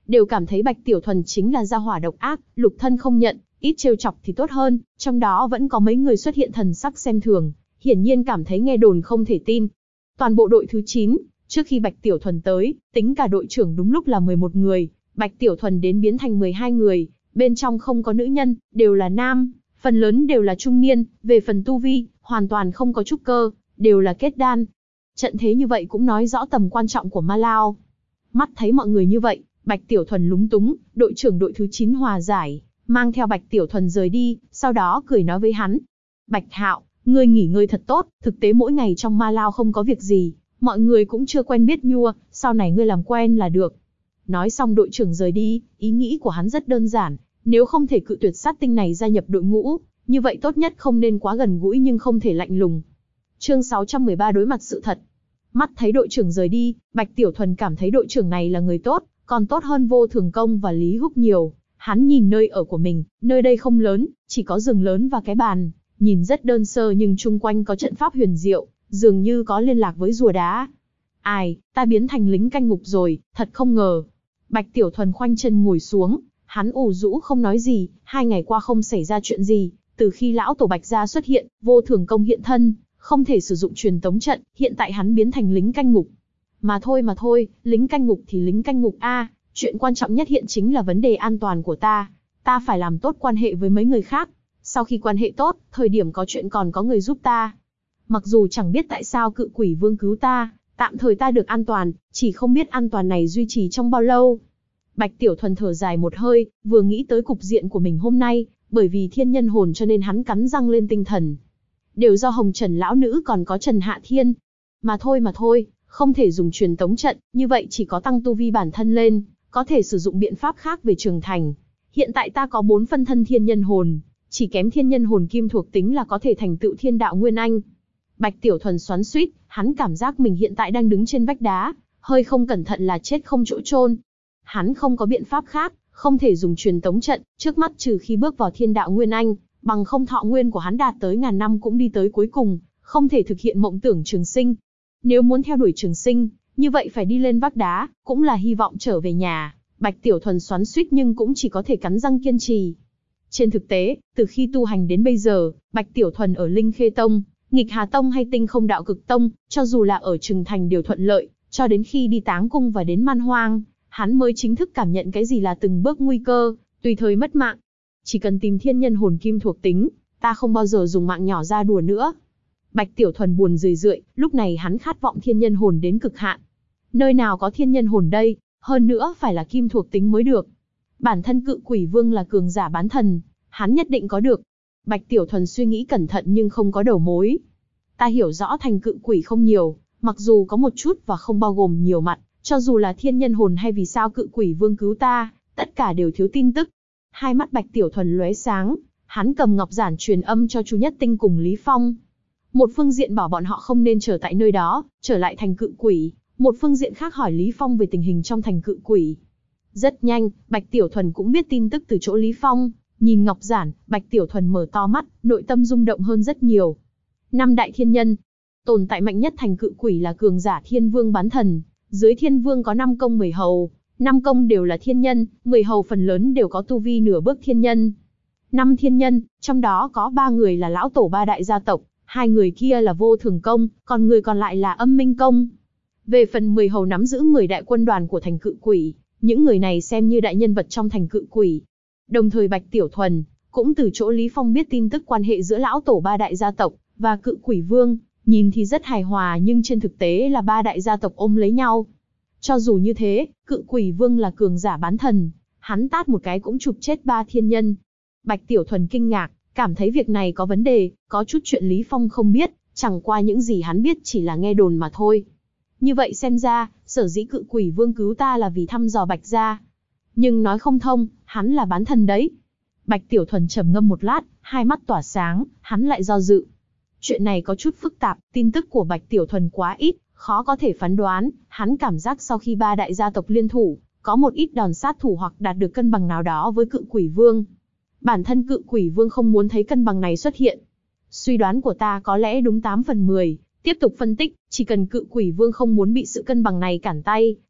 đều cảm thấy Bạch Tiểu Thuần chính là gia hỏa độc ác, lục thân không nhận, ít trêu chọc thì tốt hơn, trong đó vẫn có mấy người xuất hiện thần sắc xem thường, hiển nhiên cảm thấy nghe đồn không thể tin. Toàn bộ đội thứ 9, trước khi Bạch Tiểu Thuần tới, tính cả đội trưởng đúng lúc là 11 người, Bạch Tiểu Thuần đến biến thành 12 người, bên trong không có nữ nhân, đều là nam, phần lớn đều là trung niên, về phần tu vi, hoàn toàn không có trúc cơ, đều là kết đan. Trận thế như vậy cũng nói rõ tầm quan trọng của Ma Lao. Mắt thấy mọi người như vậy, Bạch Tiểu Thuần lúng túng, đội trưởng đội thứ 9 hòa giải, mang theo Bạch Tiểu Thuần rời đi, sau đó cười nói với hắn. Bạch Hạo, ngươi nghỉ ngơi thật tốt, thực tế mỗi ngày trong Ma Lao không có việc gì, mọi người cũng chưa quen biết nhua, sau này ngươi làm quen là được. Nói xong đội trưởng rời đi, ý nghĩ của hắn rất đơn giản, nếu không thể cự tuyệt sát tinh này gia nhập đội ngũ, như vậy tốt nhất không nên quá gần gũi nhưng không thể lạnh lùng. Chương 613 đối mặt sự thật. Mắt thấy đội trưởng rời đi, Bạch Tiểu Thuần cảm thấy đội trưởng này là người tốt, còn tốt hơn Vô Thường Công và Lý Húc nhiều. Hắn nhìn nơi ở của mình, nơi đây không lớn, chỉ có giường lớn và cái bàn, nhìn rất đơn sơ nhưng chung quanh có trận pháp huyền diệu, dường như có liên lạc với rùa đá. Ai, ta biến thành lính canh ngục rồi, thật không ngờ. Bạch Tiểu Thuần khoanh chân ngồi xuống, hắn ủ rũ không nói gì, 2 ngày qua không xảy ra chuyện gì, từ khi lão tổ Bạch gia xuất hiện, Vô Thường Công hiện thân, không thể sử dụng truyền tống trận, hiện tại hắn biến thành lính canh ngục. Mà thôi, lính canh ngục thì lính canh ngục a, chuyện quan trọng nhất hiện chính là vấn đề an toàn của ta phải làm tốt quan hệ với mấy người khác. Sau khi quan hệ tốt, thời điểm có chuyện còn có người giúp ta. Mặc dù chẳng biết tại sao Cự Quỷ Vương cứu ta, tạm thời ta được an toàn, chỉ không biết an toàn này duy trì trong bao lâu. Bạch Tiểu Thuần thở dài một hơi, vừa nghĩ tới cục diện của mình hôm nay, bởi vì thiên nhân hồn cho nên hắn cắn răng lên tinh thần. Đều do Hồng Trần lão nữ còn có Trần Hạ Thiên. Mà thôi, không thể dùng truyền tống trận, như vậy chỉ có tăng tu vi bản thân lên, có thể sử dụng biện pháp khác về trưởng thành. Hiện tại ta có 4 phân thân thiên nhân hồn, chỉ kém thiên nhân hồn kim thuộc tính là có thể thành tựu thiên đạo nguyên anh. Bạch Tiểu Thuần xoắn xuýt, hắn cảm giác mình hiện tại đang đứng trên vách đá, hơi không cẩn thận là chết không chỗ chôn. Hắn không có biện pháp khác, không thể dùng truyền tống trận, trước mắt trừ khi bước vào thiên đạo nguyên anh, bằng không thọ nguyên của hắn đạt tới ngàn năm cũng đi tới cuối cùng, không thể thực hiện mộng tưởng trường sinh. Nếu muốn theo đuổi trường sinh, như vậy phải đi lên vách đá, cũng là hy vọng trở về nhà. Bạch Tiểu Thuần xoắn xuýt nhưng cũng chỉ có thể cắn răng kiên trì. Trên thực tế, từ khi tu hành đến bây giờ, Bạch Tiểu Thuần ở Linh Khê Tông, Nghịch Hà Tông hay Tinh Không Đạo Cực Tông, cho dù là ở Trừng Thành đều thuận lợi, cho đến khi đi Táng Cung và đến Man Hoang, hắn mới chính thức cảm nhận cái gì là từng bước nguy cơ, tùy thời mất mạng. Chỉ cần tìm thiên nhân hồn kim thuộc tính, ta không bao giờ dùng mạng nhỏ ra đùa nữa. Bạch Tiểu Thuần buồn rười rượi, lúc này hắn khát vọng thiên nhân hồn đến cực hạn. Nơi nào có thiên nhân hồn đây, hơn nữa phải là kim thuộc tính mới được. Bản thân Cự Quỷ Vương là cường giả bán thần, hắn nhất định có được. Bạch Tiểu Thuần suy nghĩ cẩn thận nhưng không có đầu mối. Ta hiểu rõ thành cự quỷ không nhiều, mặc dù có một chút và không bao gồm nhiều mặt, cho dù là thiên nhân hồn hay vì sao Cự Quỷ Vương cứu ta, tất cả đều thiếu tin tức. Hai mắt Bạch Tiểu Thuần lóe sáng, hắn cầm ngọc giản truyền âm cho Chu Nhất Tinh cùng Lý Phong. Một phương diện bảo bọn họ không nên trở tại nơi đó, trở lại thành cự quỷ, một phương diện khác hỏi Lý Phong về tình hình trong thành cự quỷ. Rất nhanh, Bạch Tiểu Thuần cũng biết tin tức từ chỗ Lý Phong, nhìn ngọc giản, Bạch Tiểu Thuần mở to mắt, nội tâm rung động hơn rất nhiều. 5 đại thiên nhân, tồn tại mạnh nhất thành cự quỷ là cường giả thiên vương bán thần, dưới thiên vương có 5 công 10 hầu, 5 công đều là thiên nhân, 10 hầu phần lớn đều có tu vi nửa bước thiên nhân. 5 thiên nhân, trong đó có 3 người là lão tổ 3 đại gia tộc, 2 người kia là Vô Thường Công, còn người còn lại là Âm Minh Công. Về phần 10 hầu nắm giữ 10 đại quân đoàn của thành cự quỷ, những người này xem như đại nhân vật trong thành cự quỷ. Đồng thời Bạch Tiểu Thuần cũng từ chỗ Lý Phong biết tin tức quan hệ giữa lão tổ 3 đại gia tộc và Cự Quỷ Vương, nhìn thì rất hài hòa nhưng trên thực tế là 3 đại gia tộc ôm lấy nhau. Cho dù như thế, Cự Quỷ Vương là cường giả bán thần, hắn tát một cái cũng chụp chết 3 thiên nhân. Bạch Tiểu Thuần kinh ngạc, cảm thấy việc này có vấn đề, có chút chuyện Lý Phong không biết, chẳng qua những gì hắn biết chỉ là nghe đồn mà thôi. Như vậy xem ra, sở dĩ Cự Quỷ Vương cứu ta là vì thăm dò Bạch gia. Nhưng nói không thông, hắn là bán thần đấy. Bạch Tiểu Thuần trầm ngâm một lát, hai mắt tỏa sáng, hắn lại do dự. Chuyện này có chút phức tạp, tin tức của Bạch Tiểu Thuần quá ít, khó có thể phán đoán, hắn cảm giác sau khi 3 đại gia tộc liên thủ, có một ít đòn sát thủ hoặc đạt được cân bằng nào đó với Cự Quỷ Vương. Bản thân Cự Quỷ Vương không muốn thấy cân bằng này xuất hiện. Suy đoán của ta có lẽ đúng 8 phần 10, tiếp tục phân tích, chỉ cần Cự Quỷ Vương không muốn bị sự cân bằng này cản tay,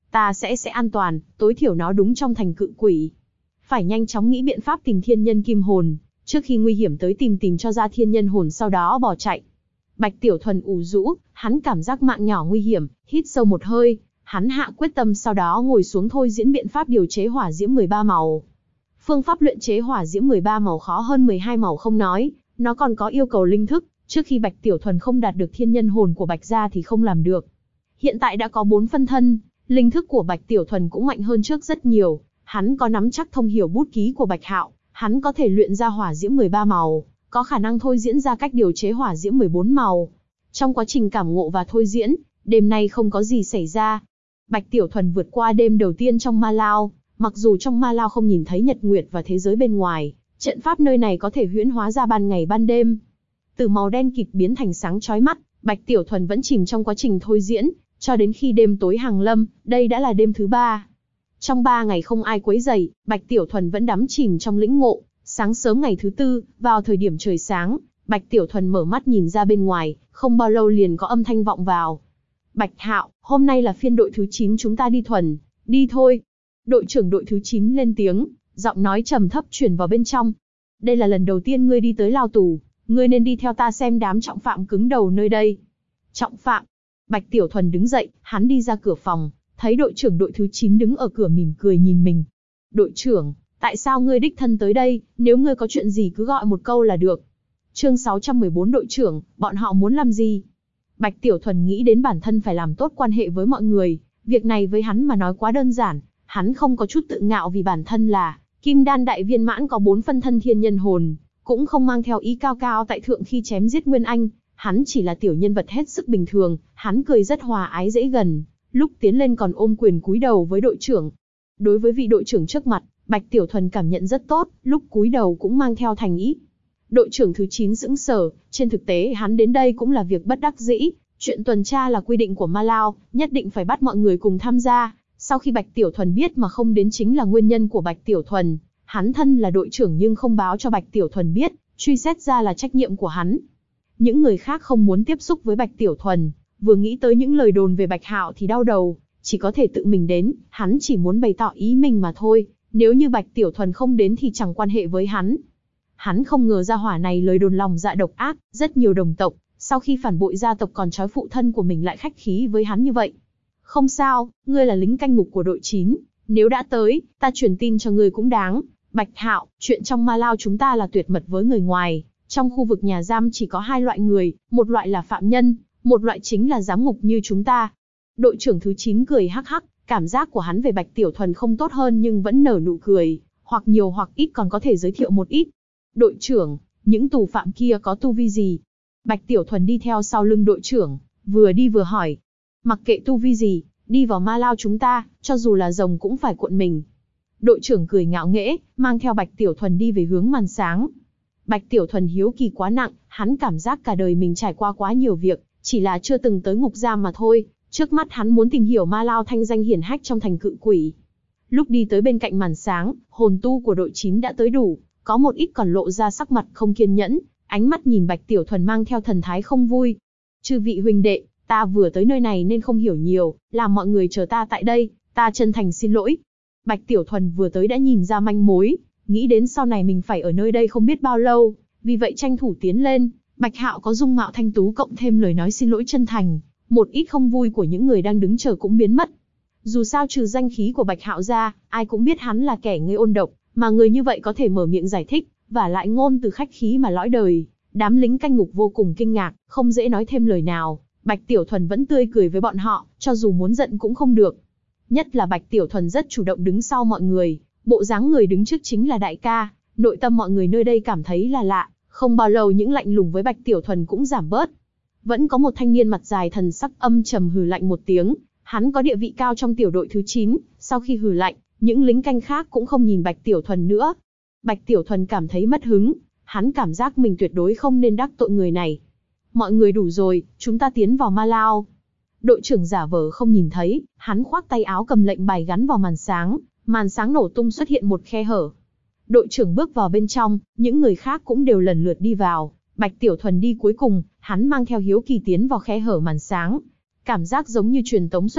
Ta sẽ an toàn, tối thiểu nó đúng trong thành cự quỷ. Phải nhanh chóng nghĩ biện pháp tìm thiên nhân kim hồn, trước khi nguy hiểm tới tìm cho ra thiên nhân hồn sau đó bỏ chạy. Bạch Tiểu Thuần ủ rũ, hắn cảm giác mạng nhỏ nguy hiểm, hít sâu một hơi, hắn hạ quyết tâm sau đó ngồi xuống thôi diễn biện pháp điều chế hỏa diễm 13 màu. Phương pháp luyện chế hỏa diễm 13 màu khó hơn 12 màu không nói, nó còn có yêu cầu linh thức, trước khi Bạch Tiểu Thuần không đạt được thiên nhân hồn của Bạch gia thì không làm được. Hiện tại đã có 4 phân thân, linh thức của Bạch Tiểu Thuần cũng mạnh hơn trước rất nhiều, hắn có nắm chắc thông hiểu bút ký của Bạch Hạo, hắn có thể luyện ra hỏa diễm 13 màu, có khả năng thôi diễn ra cách điều chế hỏa diễm 14 màu. Trong quá trình cảm ngộ và thôi diễn, đêm nay không có gì xảy ra. Bạch Tiểu Thuần vượt qua đêm đầu tiên trong Ma Lao, mặc dù trong Ma Lao không nhìn thấy nhật nguyệt và thế giới bên ngoài, trận pháp nơi này có thể huyễn hóa ra ban ngày ban đêm. Từ màu đen kịt biến thành sáng chói mắt, Bạch Tiểu Thuần vẫn chìm trong quá trình thôi diễn, cho đến khi đêm tối hàng lâm, đây đã là đêm thứ 3. Trong 3 ngày không ai quấy rầy, Bạch Tiểu Thuần vẫn đắm chìm trong lĩnh ngộ. Sáng sớm ngày thứ 4, vào thời điểm trời sáng, Bạch Tiểu Thuần mở mắt nhìn ra bên ngoài, không bao lâu liền có âm thanh vọng vào. Bạch Hạo, hôm nay là phiên đội thứ 9 chúng ta đi thuần, đi thôi. Đội trưởng đội thứ 9 lên tiếng, giọng nói trầm thấp truyền vào bên trong. Đây là lần đầu tiên ngươi đi tới lao tù, ngươi nên đi theo ta xem đám trọng phạm cứng đầu nơi đây. Trọng phạm? Bạch Tiểu Thuần đứng dậy, hắn đi ra cửa phòng, thấy đội trưởng đội thứ 9 đứng ở cửa mỉm cười nhìn mình. Đội trưởng, tại sao ngươi đích thân tới đây, nếu ngươi có chuyện gì cứ gọi một câu là được. Chương 614 đội trưởng, bọn họ muốn làm gì? Bạch Tiểu Thuần nghĩ đến bản thân phải làm tốt quan hệ với mọi người, việc này với hắn mà nói quá đơn giản, hắn không có chút tự ngạo vì bản thân là Kim Đan đại viên mãn có 4 phân thân thiên nhân hồn, cũng không mang theo ý cao cao tại thượng khi chém giết Nguyên Anh, hắn chỉ là tiểu nhân vật hết sức bình thường, hắn cười rất hòa ái dễ gần, lúc tiến lên còn ôm quyền cúi đầu với đội trưởng. Đối với vị đội trưởng trước mặt, Bạch Tiểu Thuần cảm nhận rất tốt, lúc cúi đầu cũng mang theo thành ý. Đội trưởng thứ 9 sững sờ, trên thực tế hắn đến đây cũng là việc bất đắc dĩ, chuyện tuần tra là quy định của Ma Lao, nhất định phải bắt mọi người cùng tham gia. Sau khi Bạch Tiểu Thuần biết mà không đến chính là nguyên nhân của Bạch Tiểu Thuần, hắn thân là đội trưởng nhưng không báo cho Bạch Tiểu Thuần biết, truy xét ra là trách nhiệm của hắn. Những người khác không muốn tiếp xúc với Bạch Tiểu Thuần, vừa nghĩ tới những lời đồn về Bạch Hạo thì đau đầu, chỉ có thể tự mình đến, hắn chỉ muốn bày tỏ ý mình mà thôi, nếu như Bạch Tiểu Thuần không đến thì chẳng quan hệ với hắn. Hắn không ngờ ra hỏa này lời đồn lòng dạ độc ác, rất nhiều đồng tộc, sau khi phản bội gia tộc còn trói phụ thân của mình lại khách khí với hắn như vậy. Không sao, ngươi là lính canh ngục của đội 9, nếu đã tới, ta truyền tin cho ngươi cũng đáng. Bạch Hạo, chuyện trong Ma Lao chúng ta là tuyệt mật với người ngoài, trong khu vực nhà giam chỉ có 2 loại người, một loại là phạm nhân, một loại chính là giám ngục như chúng ta. Đội trưởng thứ 9 cười hắc hắc, cảm giác của hắn về Bạch Tiểu Thuần không tốt hơn nhưng vẫn nở nụ cười, hoặc nhiều hoặc ít còn có thể giới thiệu một ít. Đội trưởng, những tù phạm kia có tu vi gì? Bạch Tiểu Thuần đi theo sau lưng đội trưởng, vừa đi vừa hỏi. Mặc kệ tu vi gì, đi vào Ma Lao chúng ta, cho dù là rồng cũng phải cuộn mình. Đội trưởng cười ngạo nghễ, mang theo Bạch Tiểu Thuần đi về hướng màn sáng. Bạch Tiểu Thuần hiếu kỳ quá nặng, hắn cảm giác cả đời mình trải qua quá nhiều việc, chỉ là chưa từng tới ngục giam mà thôi. Trước mắt hắn muốn tìm hiểu Ma Lao thanh danh hiển hách trong thành cự quỷ. Lúc đi tới bên cạnh màn sáng, hồn tu của đội 9 đã tới đủ, có một ít còn lộ ra sắc mặt không kiên nhẫn, ánh mắt nhìn Bạch Tiểu Thuần mang theo thần thái không vui. Chư vị huynh đệ, ta vừa tới nơi này nên không hiểu nhiều, làm mọi người chờ ta tại đây, ta chân thành xin lỗi. Bạch Tiểu Thuần vừa tới đã nhìn ra manh mối, nghĩ đến sau này mình phải ở nơi đây không biết bao lâu, vì vậy tranh thủ tiến lên. Bạch Hạo có dung mạo thanh tú cộng thêm lời nói xin lỗi chân thành, một ít không vui của những người đang đứng chờ cũng biến mất. Dù sao trừ danh khí của Bạch Hạo ra, ai cũng biết hắn là kẻ ngây ôn độc, mà người như vậy có thể mở miệng giải thích, và lại ngôn từ khách khí mà lõi đời. Đám lính canh ngục vô cùng kinh ngạc, không dễ nói thêm lời nào. Bạch Tiểu Thuần vẫn tươi cười với bọn họ, cho dù muốn giận cũng không được. Nhất là Bạch Tiểu Thuần rất chủ động đứng sau mọi người, bộ dáng người đứng trước chính là đại ca, nội tâm mọi người nơi đây cảm thấy là lạ, không bao lâu những lạnh lùng với Bạch Tiểu Thuần cũng giảm bớt. Vẫn có một thanh niên mặt dài thần sắc âm trầm hừ lạnh một tiếng, hắn có địa vị cao trong tiểu đội thứ 9, sau khi hừ lạnh, những lính canh khác cũng không nhìn Bạch Tiểu Thuần nữa. Bạch Tiểu Thuần cảm thấy mất hứng, hắn cảm giác mình tuyệt đối không nên đắc tội người này. Mọi người đủ rồi, chúng ta tiến vào Ma Lao. Đội trưởng giả vờ không nhìn thấy, hắn khoác tay áo cầm lệnh bài gắn vào màn sáng nổ tung xuất hiện một khe hở. Đội trưởng bước vào bên trong, những người khác cũng đều lần lượt đi vào. Bạch Tiểu Thuần đi cuối cùng, hắn mang theo hiếu kỳ tiến vào khe hở màn sáng. Cảm giác giống như truyền tống xuất hiện,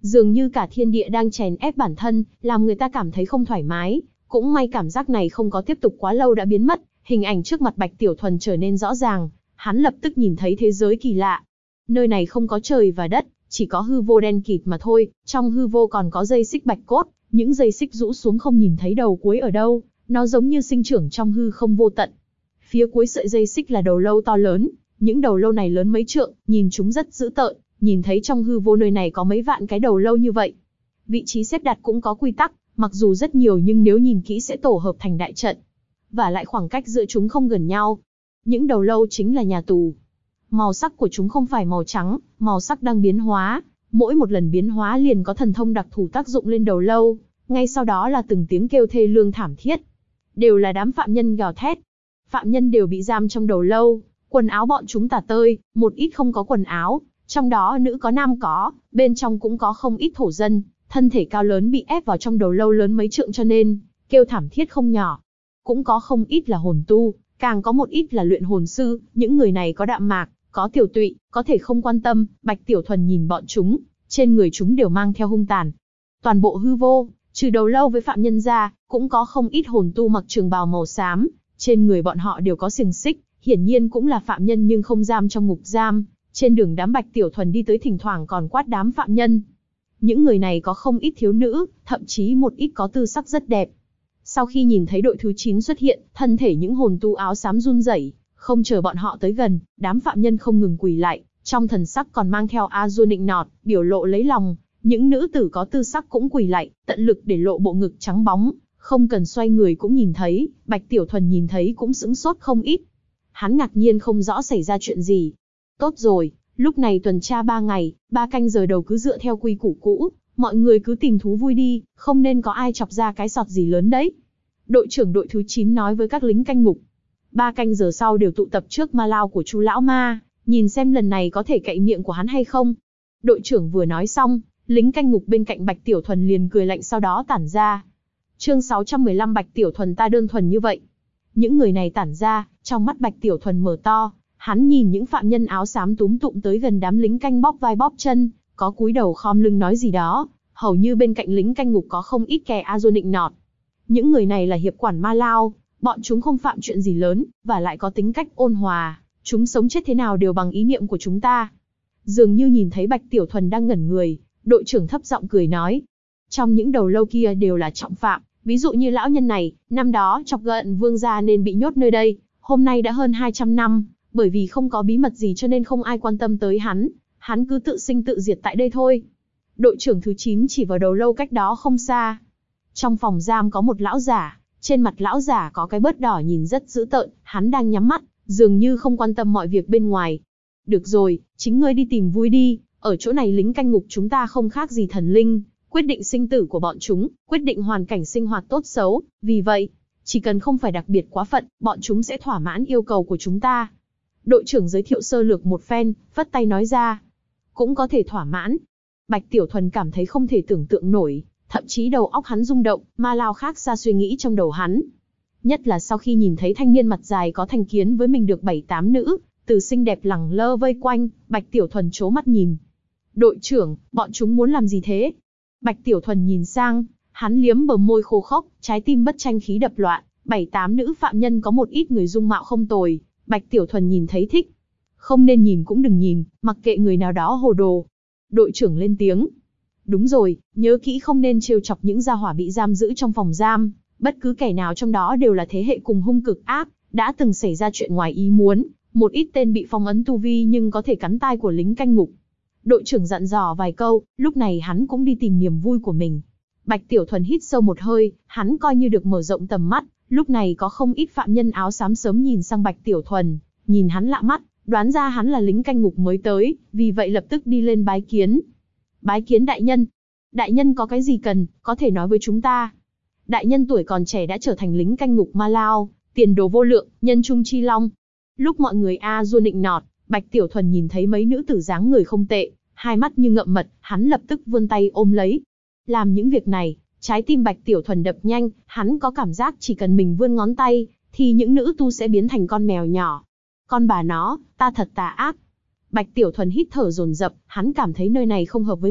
Dường như cả thiên địa đang chèn ép bản thân, làm người ta cảm thấy không thoải mái. Cũng may cảm giác này không có tiếp tục quá lâu đã biến mất, hình ảnh trước mặt Bạch Tiểu Thuần trở nên rõ ràng, hắn lập tức nhìn thấy thế giới kỳ lạ. Nơi này không có trời và đất, chỉ có hư vô đen kịt mà thôi, trong hư vô còn có dây xích bạch cốt, những dây xích rũ xuống không nhìn thấy đầu cuối ở đâu, nó giống như sinh trưởng trong hư không vô tận. Phía cuối sợi dây xích là đầu lâu to lớn, những đầu lâu này lớn mấy trượng, nhìn chúng rất dữ tợn, nhìn thấy trong hư vô nơi này có mấy vạn cái đầu lâu như vậy. Vị trí xếp đặt cũng có quy tắc, mặc dù rất nhiều nhưng nếu nhìn kỹ sẽ tổ hợp thành đại trận. Và lại khoảng cách giữa chúng không gần nhau. Những đầu lâu chính là nhà tù. Màu sắc của chúng không phải màu trắng, màu sắc đang biến hóa. Mỗi một lần biến hóa liền có thần thông đặc thù tác dụng lên đầu lâu. Ngay sau đó là từng tiếng kêu thê lương thảm thiết. Đều là đám phạm nhân gào thét. Phạm nhân đều bị giam trong đầu lâu. Quần áo bọn chúng tả tơi, một ít không có quần áo. Trong đó nữ có nam có, bên trong cũng có không ít thổ dân. Thân thể cao lớn bị ép vào trong đầu lâu lớn mấy trượng cho nên, kêu thảm thiết không nhỏ. Cũng có không ít là hồn tu, càng có một ít là luyện hồn sư, những người này có đạm mạc, có tiểu tụy, có thể không quan tâm. Bạch Tiểu Thuần nhìn bọn chúng, trên người chúng đều mang theo hung tàn. Toàn bộ hư vô, trừ đầu lâu với phạm nhân ra, cũng có không ít hồn tu mặc trường bào màu xám, trên người bọn họ đều có xiềng xích, hiển nhiên cũng là phạm nhân nhưng không giam trong ngục giam. Trên đường đám Bạch Tiểu Thuần đi tới thỉnh thoảng còn quát đám phạm nhân. Những người này có không ít thiếu nữ, thậm chí một ít có tư sắc rất đẹp. Sau khi nhìn thấy đội thứ 9 xuất hiện, thân thể những hồn tu áo xám run rẩy, không chờ bọn họ tới gần, đám phạm nhân không ngừng quỳ lại, trong thần sắc còn mang theo a-dua nịnh nọt, biểu lộ lấy lòng. Những nữ tử có tư sắc cũng quỳ lại, tận lực để lộ bộ ngực trắng bóng, không cần xoay người cũng nhìn thấy. Bạch Tiểu Thuần nhìn thấy cũng sững sốt không ít. Hắn ngạc nhiên không rõ xảy ra chuyện gì. Tốt rồi, lúc này tuần tra 3 ngày, 3 canh giờ đầu cứ dựa theo quy củ cũ, mọi người cứ tìm thú vui đi, không nên có ai chọc ra cái sọt gì lớn đấy. Đội trưởng đội thứ 9 nói với các lính canh ngục. 3 canh giờ sau đều tụ tập trước ma lao của Chu lão ma, nhìn xem lần này có thể cậy miệng của hắn hay không. Đội trưởng vừa nói xong, lính canh ngục bên cạnh Bạch Tiểu Thuần liền cười lạnh sau đó tản ra. Chương 615 Bạch Tiểu Thuần ta đơn thuần như vậy. Những người này tản ra, trong mắt Bạch Tiểu Thuần mở to, hắn nhìn những phạm nhân áo xám túm tụm tới gần đám lính canh bóp vai bóp chân, có cúi đầu khom lưng nói gì đó, hầu như bên cạnh lính canh ngục có không ít kẻ a-dua nịnh nọt. Những người này là hiệp quản ma lao, bọn chúng không phạm chuyện gì lớn, và lại có tính cách ôn hòa, chúng sống chết thế nào đều bằng ý niệm của chúng ta. Dường như nhìn thấy Bạch Tiểu Thuần đang ngẩn người, đội trưởng thấp giọng cười nói. Trong những đầu lâu kia đều là trọng phạm, ví dụ như lão nhân này, năm đó chọc giận vương gia nên bị nhốt nơi đây, hôm nay đã hơn 200 năm, bởi vì không có bí mật gì cho nên không ai quan tâm tới hắn cứ tự sinh tự diệt tại đây thôi. Đội trưởng thứ 9 chỉ vào đầu lâu cách đó không xa. Trong phòng giam có một lão giả, trên mặt lão giả có cái bớt đỏ nhìn rất dữ tợn, hắn đang nhắm mắt, dường như không quan tâm mọi việc bên ngoài. Được rồi, chính ngươi đi tìm vui đi, ở chỗ này lính canh ngục chúng ta không khác gì thần linh, quyết định sinh tử của bọn chúng, quyết định hoàn cảnh sinh hoạt tốt xấu, vì vậy, chỉ cần không phải đặc biệt quá phận, bọn chúng sẽ thỏa mãn yêu cầu của chúng ta. Đội trưởng giới thiệu sơ lược một phen, phất tay nói ra. Cũng có thể thỏa mãn. Bạch Tiểu Thuần cảm thấy không thể tưởng tượng nổi, thậm chí đầu óc hắn rung động, ma lao khác xa suy nghĩ trong đầu hắn. Nhất là sau khi nhìn thấy thanh niên mặt dài có thành kiến với mình được 7-8 nữ, từ xinh đẹp lẳng lơ vây quanh, Bạch Tiểu Thuần trố mắt nhìn. Đội trưởng, bọn chúng muốn làm gì thế? Bạch Tiểu Thuần nhìn sang, hắn liếm bờ môi khô khốc, trái tim bất tranh khí đập loạn, 7-8 nữ phạm nhân có một ít người dung mạo không tồi, Bạch Tiểu Thuần nhìn thấy thích. Không nên nhìn cũng đừng nhìn, mặc kệ người nào đó hồ đồ. Đội trưởng lên tiếng. Đúng rồi, nhớ kỹ không nên trêu chọc những gia hỏa bị giam giữ trong phòng giam, bất cứ kẻ nào trong đó đều là thế hệ cùng hung cực ác, đã từng xảy ra chuyện ngoài ý muốn, một ít tên bị phong ấn tu vi nhưng có thể cắn tai của lính canh ngục. Đội trưởng dặn dò vài câu, lúc này hắn cũng đi tìm niềm vui của mình. Bạch Tiểu Thuần hít sâu một hơi, hắn coi như được mở rộng tầm mắt, lúc này có không ít phạm nhân áo xám sớm nhìn sang Bạch Tiểu Thuần, nhìn hắn lạ mắt, đoán ra hắn là lính canh ngục mới tới, vì vậy lập tức đi lên bái kiến. Bái kiến đại nhân. Đại nhân có cái gì cần, có thể nói với chúng ta. Đại nhân tuổi còn trẻ đã trở thành lính canh ngục ma lao, tiền đồ vô lượng, nhân trung chi long. Lúc mọi người a-dua nịnh nọt, Bạch Tiểu Thuần nhìn thấy mấy nữ tử dáng người không tệ, hai mắt như ngậm mật, hắn lập tức vươn tay ôm lấy. Làm những việc này, trái tim Bạch Tiểu Thuần đập nhanh, hắn có cảm giác chỉ cần mình vươn ngón tay, thì những nữ tu sẽ biến thành con mèo nhỏ. Con bà nó, ta thật tà ác. Bạch Tiểu Thuần hít thở dồn dập, hắn cảm thấy nơi này không hợp với mình,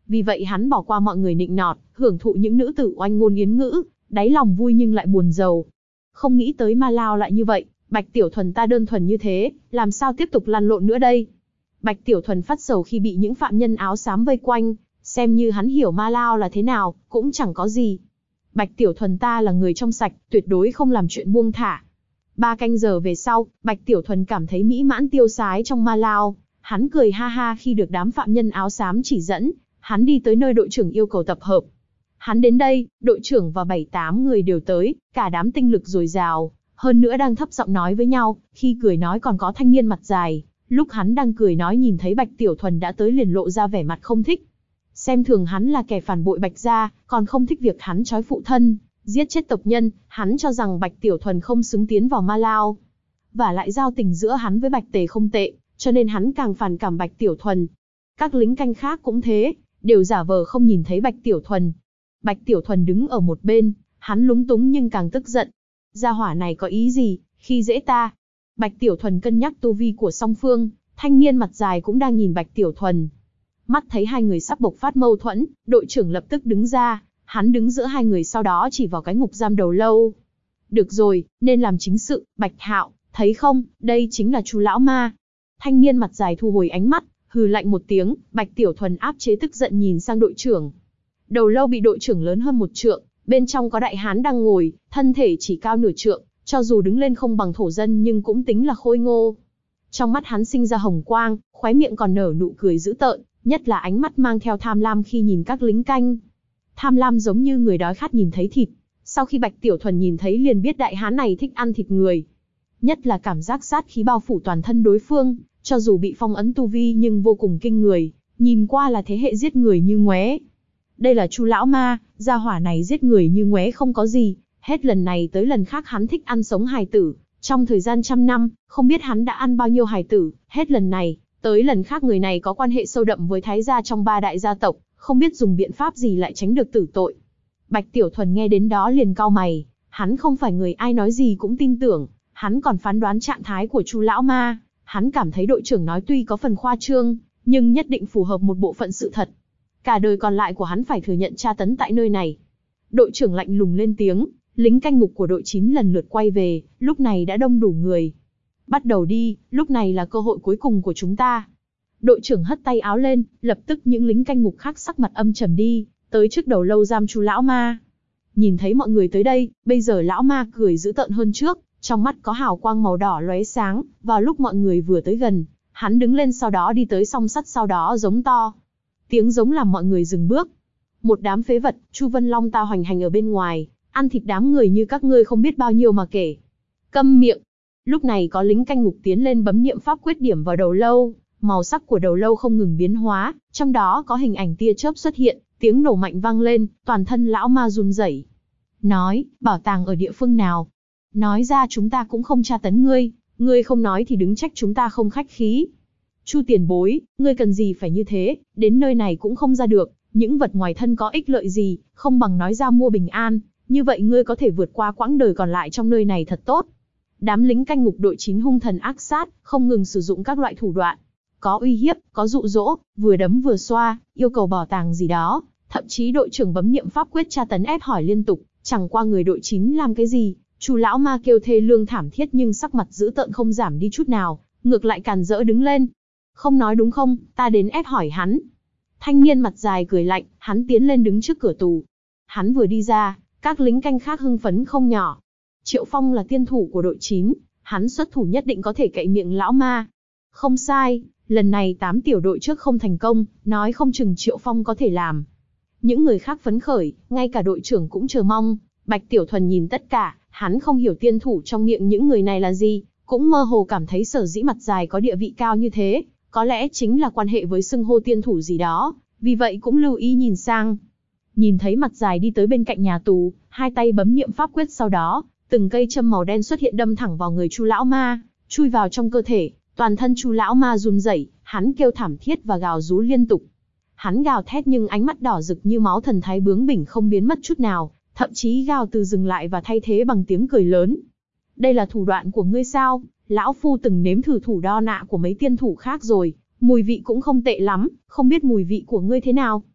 Vì vậy hắn bỏ qua mọi người nịnh nọt, hưởng thụ những nữ tử oanh ngôn yến ngữ, đáy lòng vui nhưng lại buồn rầu. Không nghĩ tới Ma Lao lại như vậy, Bạch Tiểu Thuần ta đơn thuần như thế, làm sao tiếp tục lăn lộn nữa đây? Bạch Tiểu Thuần phát sầu khi bị những phạm nhân áo xám vây quanh, xem như hắn hiểu Ma Lao là thế nào, cũng chẳng có gì. Bạch Tiểu Thuần ta là người trong sạch, tuyệt đối không làm chuyện buông thả. 3 canh giờ về sau, Bạch Tiểu Thuần cảm thấy mỹ mãn tiêu sái trong Ma Lao, hắn cười ha ha khi được đám phạm nhân áo xám chỉ dẫn, hắn đi tới nơi đội trưởng yêu cầu tập hợp. Hắn đến đây, đội trưởng và 7-8 người đều tới, cả đám tinh lực dồi dào, hơn nữa đang thấp giọng nói với nhau, khi cười nói còn có thanh niên mặt dài. Lúc hắn đang cười nói nhìn thấy Bạch Tiểu Thuần đã tới liền lộ ra vẻ mặt không thích. Xem thường hắn là kẻ phản bội Bạch gia, còn không thích việc hắn trói phụ thân, giết chết tộc nhân, hắn cho rằng Bạch Tiểu Thuần không xứng tiến vào Ma Lao. Và lại giao tình giữa hắn với Bạch Tề không tệ, cho nên hắn càng phản cảm Bạch Tiểu Thuần. Các lính canh khác cũng thế, đều giả vờ không nhìn thấy Bạch Tiểu Thuần. Bạch Tiểu Thuần đứng ở một bên, hắn lúng túng nhưng càng tức giận. Gia hỏa này có ý gì, khi dễ ta? Bạch Tiểu Thuần cân nhắc tu vi của song phương, thanh niên mặt dài cũng đang nhìn Bạch Tiểu Thuần. Mắt thấy hai người sắp bộc phát mâu thuẫn, đội trưởng lập tức đứng ra, hắn đứng giữa hai người sau đó chỉ vào cái ngục giam đầu lâu. Được rồi, nên làm chính sự, Bạch Hạo, thấy không, đây chính là Chu lão ma. Thanh niên mặt dài thu hồi ánh mắt, hừ lạnh một tiếng, Bạch Tiểu Thuần áp chế tức giận nhìn sang đội trưởng. Đầu lâu bị đội trưởng lớn hơn 1 trượng, bên trong có đại hán đang ngồi, thân thể chỉ cao nửa trượng, cho dù đứng lên không bằng thổ dân nhưng cũng tính là khôi ngô. Trong mắt hắn sinh ra hồng quang, khóe miệng còn nở nụ cười dữ tợn, nhất là ánh mắt mang theo tham lam khi nhìn các lính canh. Tham lam giống như người đói khát nhìn thấy thịt. Sau khi Bạch Tiểu Thuần nhìn thấy liền biết đại hán này thích ăn thịt người. Nhất là cảm giác sát khí bao phủ toàn thân đối phương, cho dù bị phong ấn tu vi nhưng vô cùng kinh người, nhìn qua là thế hệ giết người như ngoé. Đây là Chu lão ma, gia hỏa này giết người như ngoé không có gì, hết lần này tới lần khác hắn thích ăn sống hài tử, trong thời gian 100 năm, không biết hắn đã ăn bao nhiêu hài tử, hết lần này tới lần khác người này có quan hệ sâu đậm với thái gia trong 3 đại gia tộc, không biết dùng biện pháp gì lại tránh được tử tội. Bạch Tiểu Thuần nghe đến đó liền cau mày, hắn không phải người ai nói gì cũng tin tưởng, hắn còn phán đoán trạng thái của Chu lão ma, hắn cảm thấy đội trưởng nói tuy có phần khoa trương, nhưng nhất định phù hợp một bộ phận sự thật. Cả đời còn lại của hắn phải thừa nhận tra tấn tại nơi này. Đội trưởng lạnh lùng lên tiếng, lính canh ngục của đội 9 lần lượt quay về, lúc này đã đông đủ người. Bắt đầu đi, lúc này là cơ hội cuối cùng của chúng ta. Đội trưởng hất tay áo lên, lập tức những lính canh ngục khác sắc mặt âm trầm đi, tới trước đầu lâu giam Chu lão ma. Nhìn thấy mọi người tới đây, bây giờ lão ma cười dữ tợn hơn trước, trong mắt có hào quang màu đỏ lóe sáng, vào lúc mọi người vừa tới gần, hắn đứng lên sau đó đi tới song sắt sau đó giống to. Tiếng giống làm mọi người dừng bước. Một đám phế vật, Chu Vân Long ta hoành hành ở bên ngoài, ăn thịt đám người như các ngươi không biết bao nhiêu mà kể. Câm miệng. Lúc này có lính canh ngục tiến lên bấm niệm pháp quyết điểm vào đầu lâu, màu sắc của đầu lâu không ngừng biến hóa, trong đó có hình ảnh tia chớp xuất hiện, tiếng nổ mạnh vang lên, toàn thân lão ma run rẩy. Nói, bảo tàng ở địa phương nào? Nói ra chúng ta cũng không tra tấn ngươi, ngươi không nói thì đứng trách chúng ta không khách khí. Chu tiền bối, ngươi cần gì phải như thế, đến nơi này cũng không ra được, những vật ngoài thân có ích lợi gì, không bằng nói ra mua bình an, như vậy ngươi có thể vượt qua quãng đời còn lại trong nơi này thật tốt. Đám lính canh ngục đội 9 hung thần ác sát, không ngừng sử dụng các loại thủ đoạn. Có uy hiếp, có dụ dỗ, vừa đấm vừa xoa, yêu cầu bảo tàng gì đó, thậm chí đội trưởng bấm niệm pháp quyết tra tấn ép hỏi liên tục, chẳng qua người đội 9 làm cái gì. Chu lão ma kêu thê lương thảm thiết nhưng sắc mặt dữ tợn không giảm đi chút nào, ngược lại càn rỡ đứng lên. Không nói đúng không, ta đến ép hỏi hắn. Thanh niên mặt dài cười lạnh, hắn tiến lên đứng trước cửa tù. Hắn vừa đi ra, các lính canh khác hưng phấn không nhỏ. Triệu Phong là tiên thủ của đội 9, hắn xuất thủ nhất định có thể cậy miệng lão ma. Không sai, lần này 8 tiểu đội trước không thành công, nói không chừng Triệu Phong có thể làm. Những người khác phấn khởi, ngay cả đội trưởng cũng chờ mong. Bạch Tiểu Thuần nhìn tất cả, hắn không hiểu tiên thủ trong miệng những người này là gì, cũng mơ hồ cảm thấy sở dĩ mặt dài có địa vị cao như thế, có lẽ chính là quan hệ với xưng hô tiên thủ gì đó, vì vậy cũng lưu ý nhìn sang. Nhìn thấy mặt dài đi tới bên cạnh nhà tù, hai tay bấm niệm pháp quyết sau đó, từng cây châm màu đen xuất hiện đâm thẳng vào người Chu lão ma, chui vào trong cơ thể, toàn thân Chu lão ma run rẩy, hắn kêu thảm thiết và gào rú liên tục. Hắn gào thét nhưng ánh mắt đỏ rực như máu thần thái bướng bỉnh không biến mất chút nào, thậm chí gào từ dừng lại và thay thế bằng tiếng cười lớn. Đây là thủ đoạn của ngươi sao? Lão phu từng nếm thử thủ đo nạ của mấy tiên thủ khác rồi, mùi vị cũng không tệ lắm, không biết mùi vị của ngươi thế nào.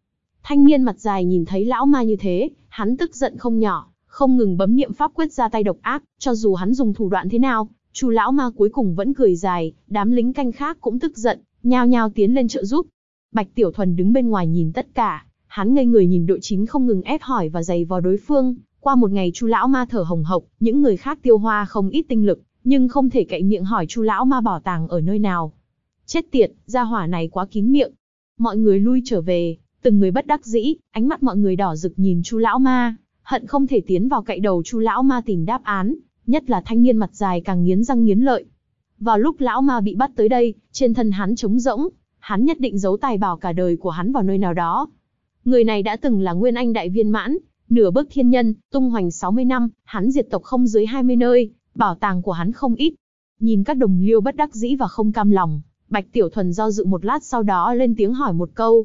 Thanh niên mặt dài nhìn thấy lão ma như thế, hắn tức giận không nhỏ, không ngừng bấm niệm pháp quyết ra tay độc ác, cho dù hắn dùng thủ đoạn thế nào, Chu lão ma cuối cùng vẫn cười dài, đám lính canh khác cũng tức giận, nhao nhao tiến lên trợ giúp. Bạch Tiểu Thuần đứng bên ngoài nhìn tất cả, hắn ngây người nhìn đội 9 không ngừng ép hỏi và giày vò đối phương. Qua một ngày Chu lão ma thở hồng hộc, những người khác tiêu hoa không ít tinh lực, nhưng không thể cậy miệng hỏi Chu lão ma bảo tàng ở nơi nào. Chết tiệt, gia hỏa này quá kín miệng. Mọi người lui trở về, từng người bất đắc dĩ, ánh mắt mọi người đỏ rực nhìn Chu lão ma, hận không thể tiến vào cậy đầu Chu lão ma tìm đáp án, nhất là thanh niên mặt dài càng nghiến răng nghiến lợi. Vào lúc lão ma bị bắt tới đây, trên thân hắn trống rỗng, hắn nhất định giấu tài bảo cả đời của hắn vào nơi nào đó. Người này đã từng là Nguyên Anh đại viên mãn, nửa bước thiên nhân, tung hoành 60 năm, hắn diệt tộc không dưới 20 nơi, bảo tàng của hắn không ít. Nhìn các đồng liêu bất đắc dĩ và không cam lòng, Bạch Tiểu Thuần do dự một lát sau đó lên tiếng hỏi một câu.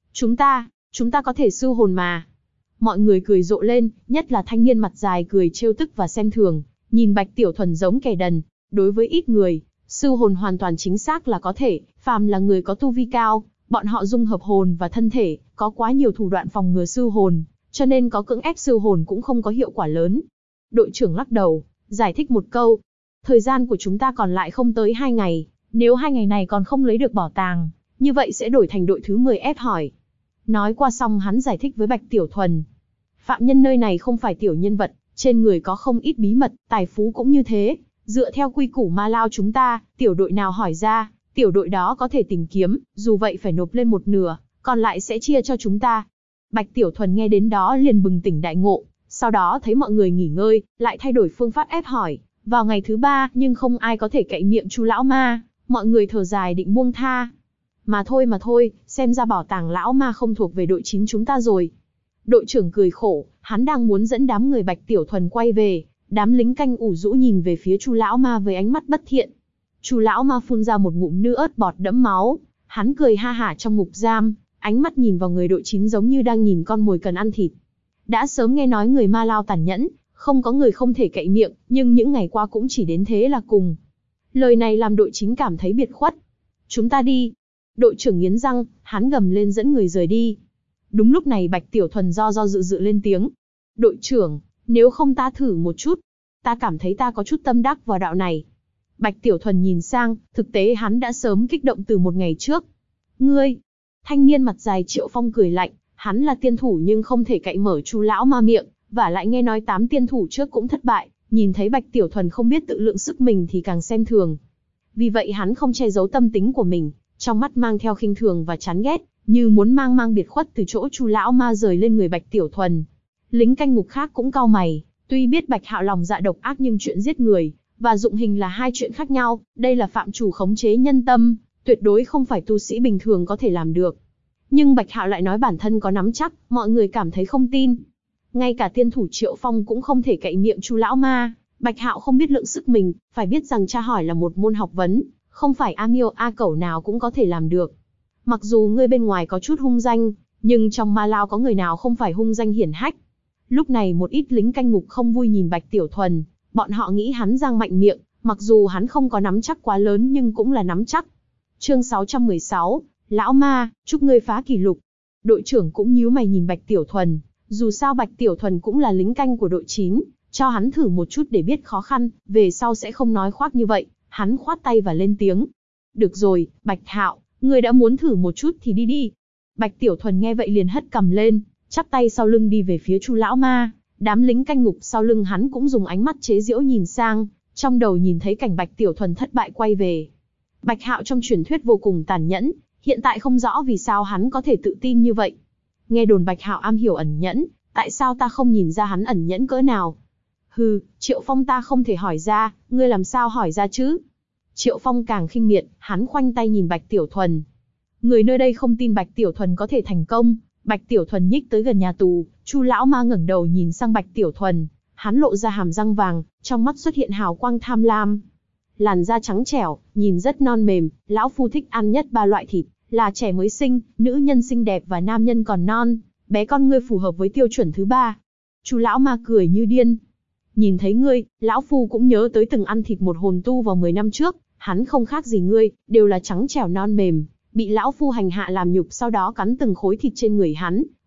Chúng ta có thể sư hồn mà. Mọi người cười rộ lên, nhất là thanh niên mặt dài cười trêu tức và xem thường, nhìn Bạch Tiểu Thuần giống kẻ đần. Đối với ít người, sư hồn hoàn toàn chính xác là có thể, phàm là người có tu vi cao, bọn họ dung hợp hồn và thân thể, có quá nhiều thủ đoạn phòng ngừa sư hồn, cho nên có cưỡng ép sư hồn cũng không có hiệu quả lớn. Đội trưởng lắc đầu, giải thích một câu. Thời gian của chúng ta còn lại không tới 2 ngày, nếu 2 ngày này còn không lấy được bảo tàng, như vậy sẽ đổi thành đội thứ 10 ép hỏi. Nói qua xong hắn giải thích với Bạch Tiểu Thuần. Phạm nhân nơi này không phải tiểu nhân vật, trên người có không ít bí mật, tài phú cũng như thế. Dựa theo quy củ ma lao chúng ta, tiểu đội nào hỏi ra, tiểu đội đó có thể tìm kiếm, dù vậy phải nộp lên một nửa, còn lại sẽ chia cho chúng ta. Bạch Tiểu Thuần nghe đến đó liền bừng tỉnh đại ngộ, sau đó thấy mọi người nghỉ ngơi, lại thay đổi phương pháp ép hỏi. Vào ngày thứ 3 nhưng không ai có thể cậy miệng Chu lão ma, mọi người thở dài định buông tha. Mà thôi, xem ra bảo tàng lão ma không thuộc về đội 9 chúng ta rồi. Đội trưởng cười khổ, hắn đang muốn dẫn đám người Bạch Tiểu Thuần quay về, đám lính canh ủ rũ nhìn về phía Chu lão ma với ánh mắt bất thiện. Chu lão ma phun ra một ngụm nước ớt bọt đẫm máu, hắn cười ha hả trong ngục giam, ánh mắt nhìn vào người đội 9 giống như đang nhìn con mồi cần ăn thịt. Đã sớm nghe nói người ma lao tàn nhẫn, không có người không thể cậy miệng, nhưng những ngày qua cũng chỉ đến thế là cùng. Lời này làm đội 9 cảm thấy biệt khuất. Chúng ta đi. Đội trưởng nghiến răng, hắn gầm lên dẫn người rời đi. Đúng lúc này Bạch Tiểu Thuần do dự lên tiếng. Đội trưởng, nếu không ta thử một chút. Ta cảm thấy ta có chút tâm đắc vào đạo này. Bạch Tiểu Thuần nhìn sang, thực tế hắn đã sớm kích động từ một ngày trước. Ngươi! Thanh niên mặt dài Triệu Phong cười lạnh, hắn là tiên thủ nhưng không thể cậy mở Chu lão ma miệng, và lại nghe nói 8 tiên thủ trước cũng thất bại, nhìn thấy Bạch Tiểu Thuần không biết tự lượng sức mình thì càng xem thường. Vì vậy hắn không che giấu tâm tính của mình, trong mắt mang theo khinh thường và chán ghét, như muốn mang biệt khuất từ chỗ Chu lão ma rời lên người Bạch Tiểu Thuần. Lính canh ngục khác cũng cau mày, tuy biết Bạch Hạo lòng dạ độc ác nhưng chuyện giết người và dụng hình là hai chuyện khác nhau, đây là phạm chủ khống chế nhân tâm, tuyệt đối không phải tu sĩ bình thường có thể làm được. Nhưng Bạch Hạo lại nói bản thân có nắm chắc, mọi người cảm thấy không tin. Ngay cả tiên thủ Triệu Phong cũng không thể cậy miệng Chu lão ma, Bạch Hạo không biết lượng sức mình, phải biết rằng tra hỏi là một môn học vấn, không phải A Miêu A Cẩu nào cũng có thể làm được. Mặc dù ngươi bên ngoài có chút hung danh, nhưng trong ma lao có người nào không phải hung danh hiển hách. Lúc này một ít lính canh ngục không vui nhìn Bạch Tiểu Thuần, bọn họ nghĩ hắn giang mạnh miệng, mặc dù hắn không có nắm chắc quá lớn nhưng cũng là nắm chắc. Chương 616, Lão Ma, chúc ngươi phá kỷ lục. Đội trưởng cũng nhíu mày nhìn Bạch Tiểu Thuần, dù sao Bạch Tiểu Thuần cũng là lính canh của đội 9, cho hắn thử một chút để biết khó khăn, về sau sẽ không nói khoác như vậy. Hắn khoát tay và lên tiếng. Được rồi, Bạch Hạo, ngươi đã muốn thử một chút thì đi đi. Bạch Tiểu Thuần nghe vậy liền hất cằm lên, chắp tay sau lưng đi về phía Chu lão ma. Đám lính canh ngục sau lưng hắn cũng dùng ánh mắt chế giễu nhìn sang, trong đầu nhìn thấy cảnh Bạch Tiểu Thuần thất bại quay về. Bạch Hạo trong truyền thuyết vô cùng tàn nhẫn, hiện tại không rõ vì sao hắn có thể tự tin như vậy. Nghe đồn Bạch Hạo am hiểu ẩn nhẫn, tại sao ta không nhìn ra hắn ẩn nhẫn cỡ nào? Hừ, Triệu Phong ta không thể hỏi ra, ngươi làm sao hỏi ra chứ? Triệu Phong càng khinh miệt, hắn khoanh tay nhìn Bạch Tiểu Thuần. Người nơi đây không tin Bạch Tiểu Thuần có thể thành công. Bạch Tiểu Thuần nhích tới gần nhà tù, Chu lão ma ngẩng đầu nhìn sang Bạch Tiểu Thuần, hắn lộ ra hàm răng vàng, trong mắt xuất hiện hào quang tham lam. Làn da trắng trẻo, nhìn rất non mềm, lão phu thích ăn nhất 3 loại thịt, là trẻ mới sinh, nữ nhân xinh đẹp và nam nhân còn non, bé con ngươi phù hợp với tiêu chuẩn thứ 3. Chu lão ma cười như điên. Nhìn thấy ngươi, lão phu cũng nhớ tới từng ăn thịt một hồn tu vào 10 năm trước, hắn không khác gì ngươi, đều là trắng trẻo non mềm, bị lão phu hành hạ làm nhục sau đó cắn từng khối thịt trên người hắn,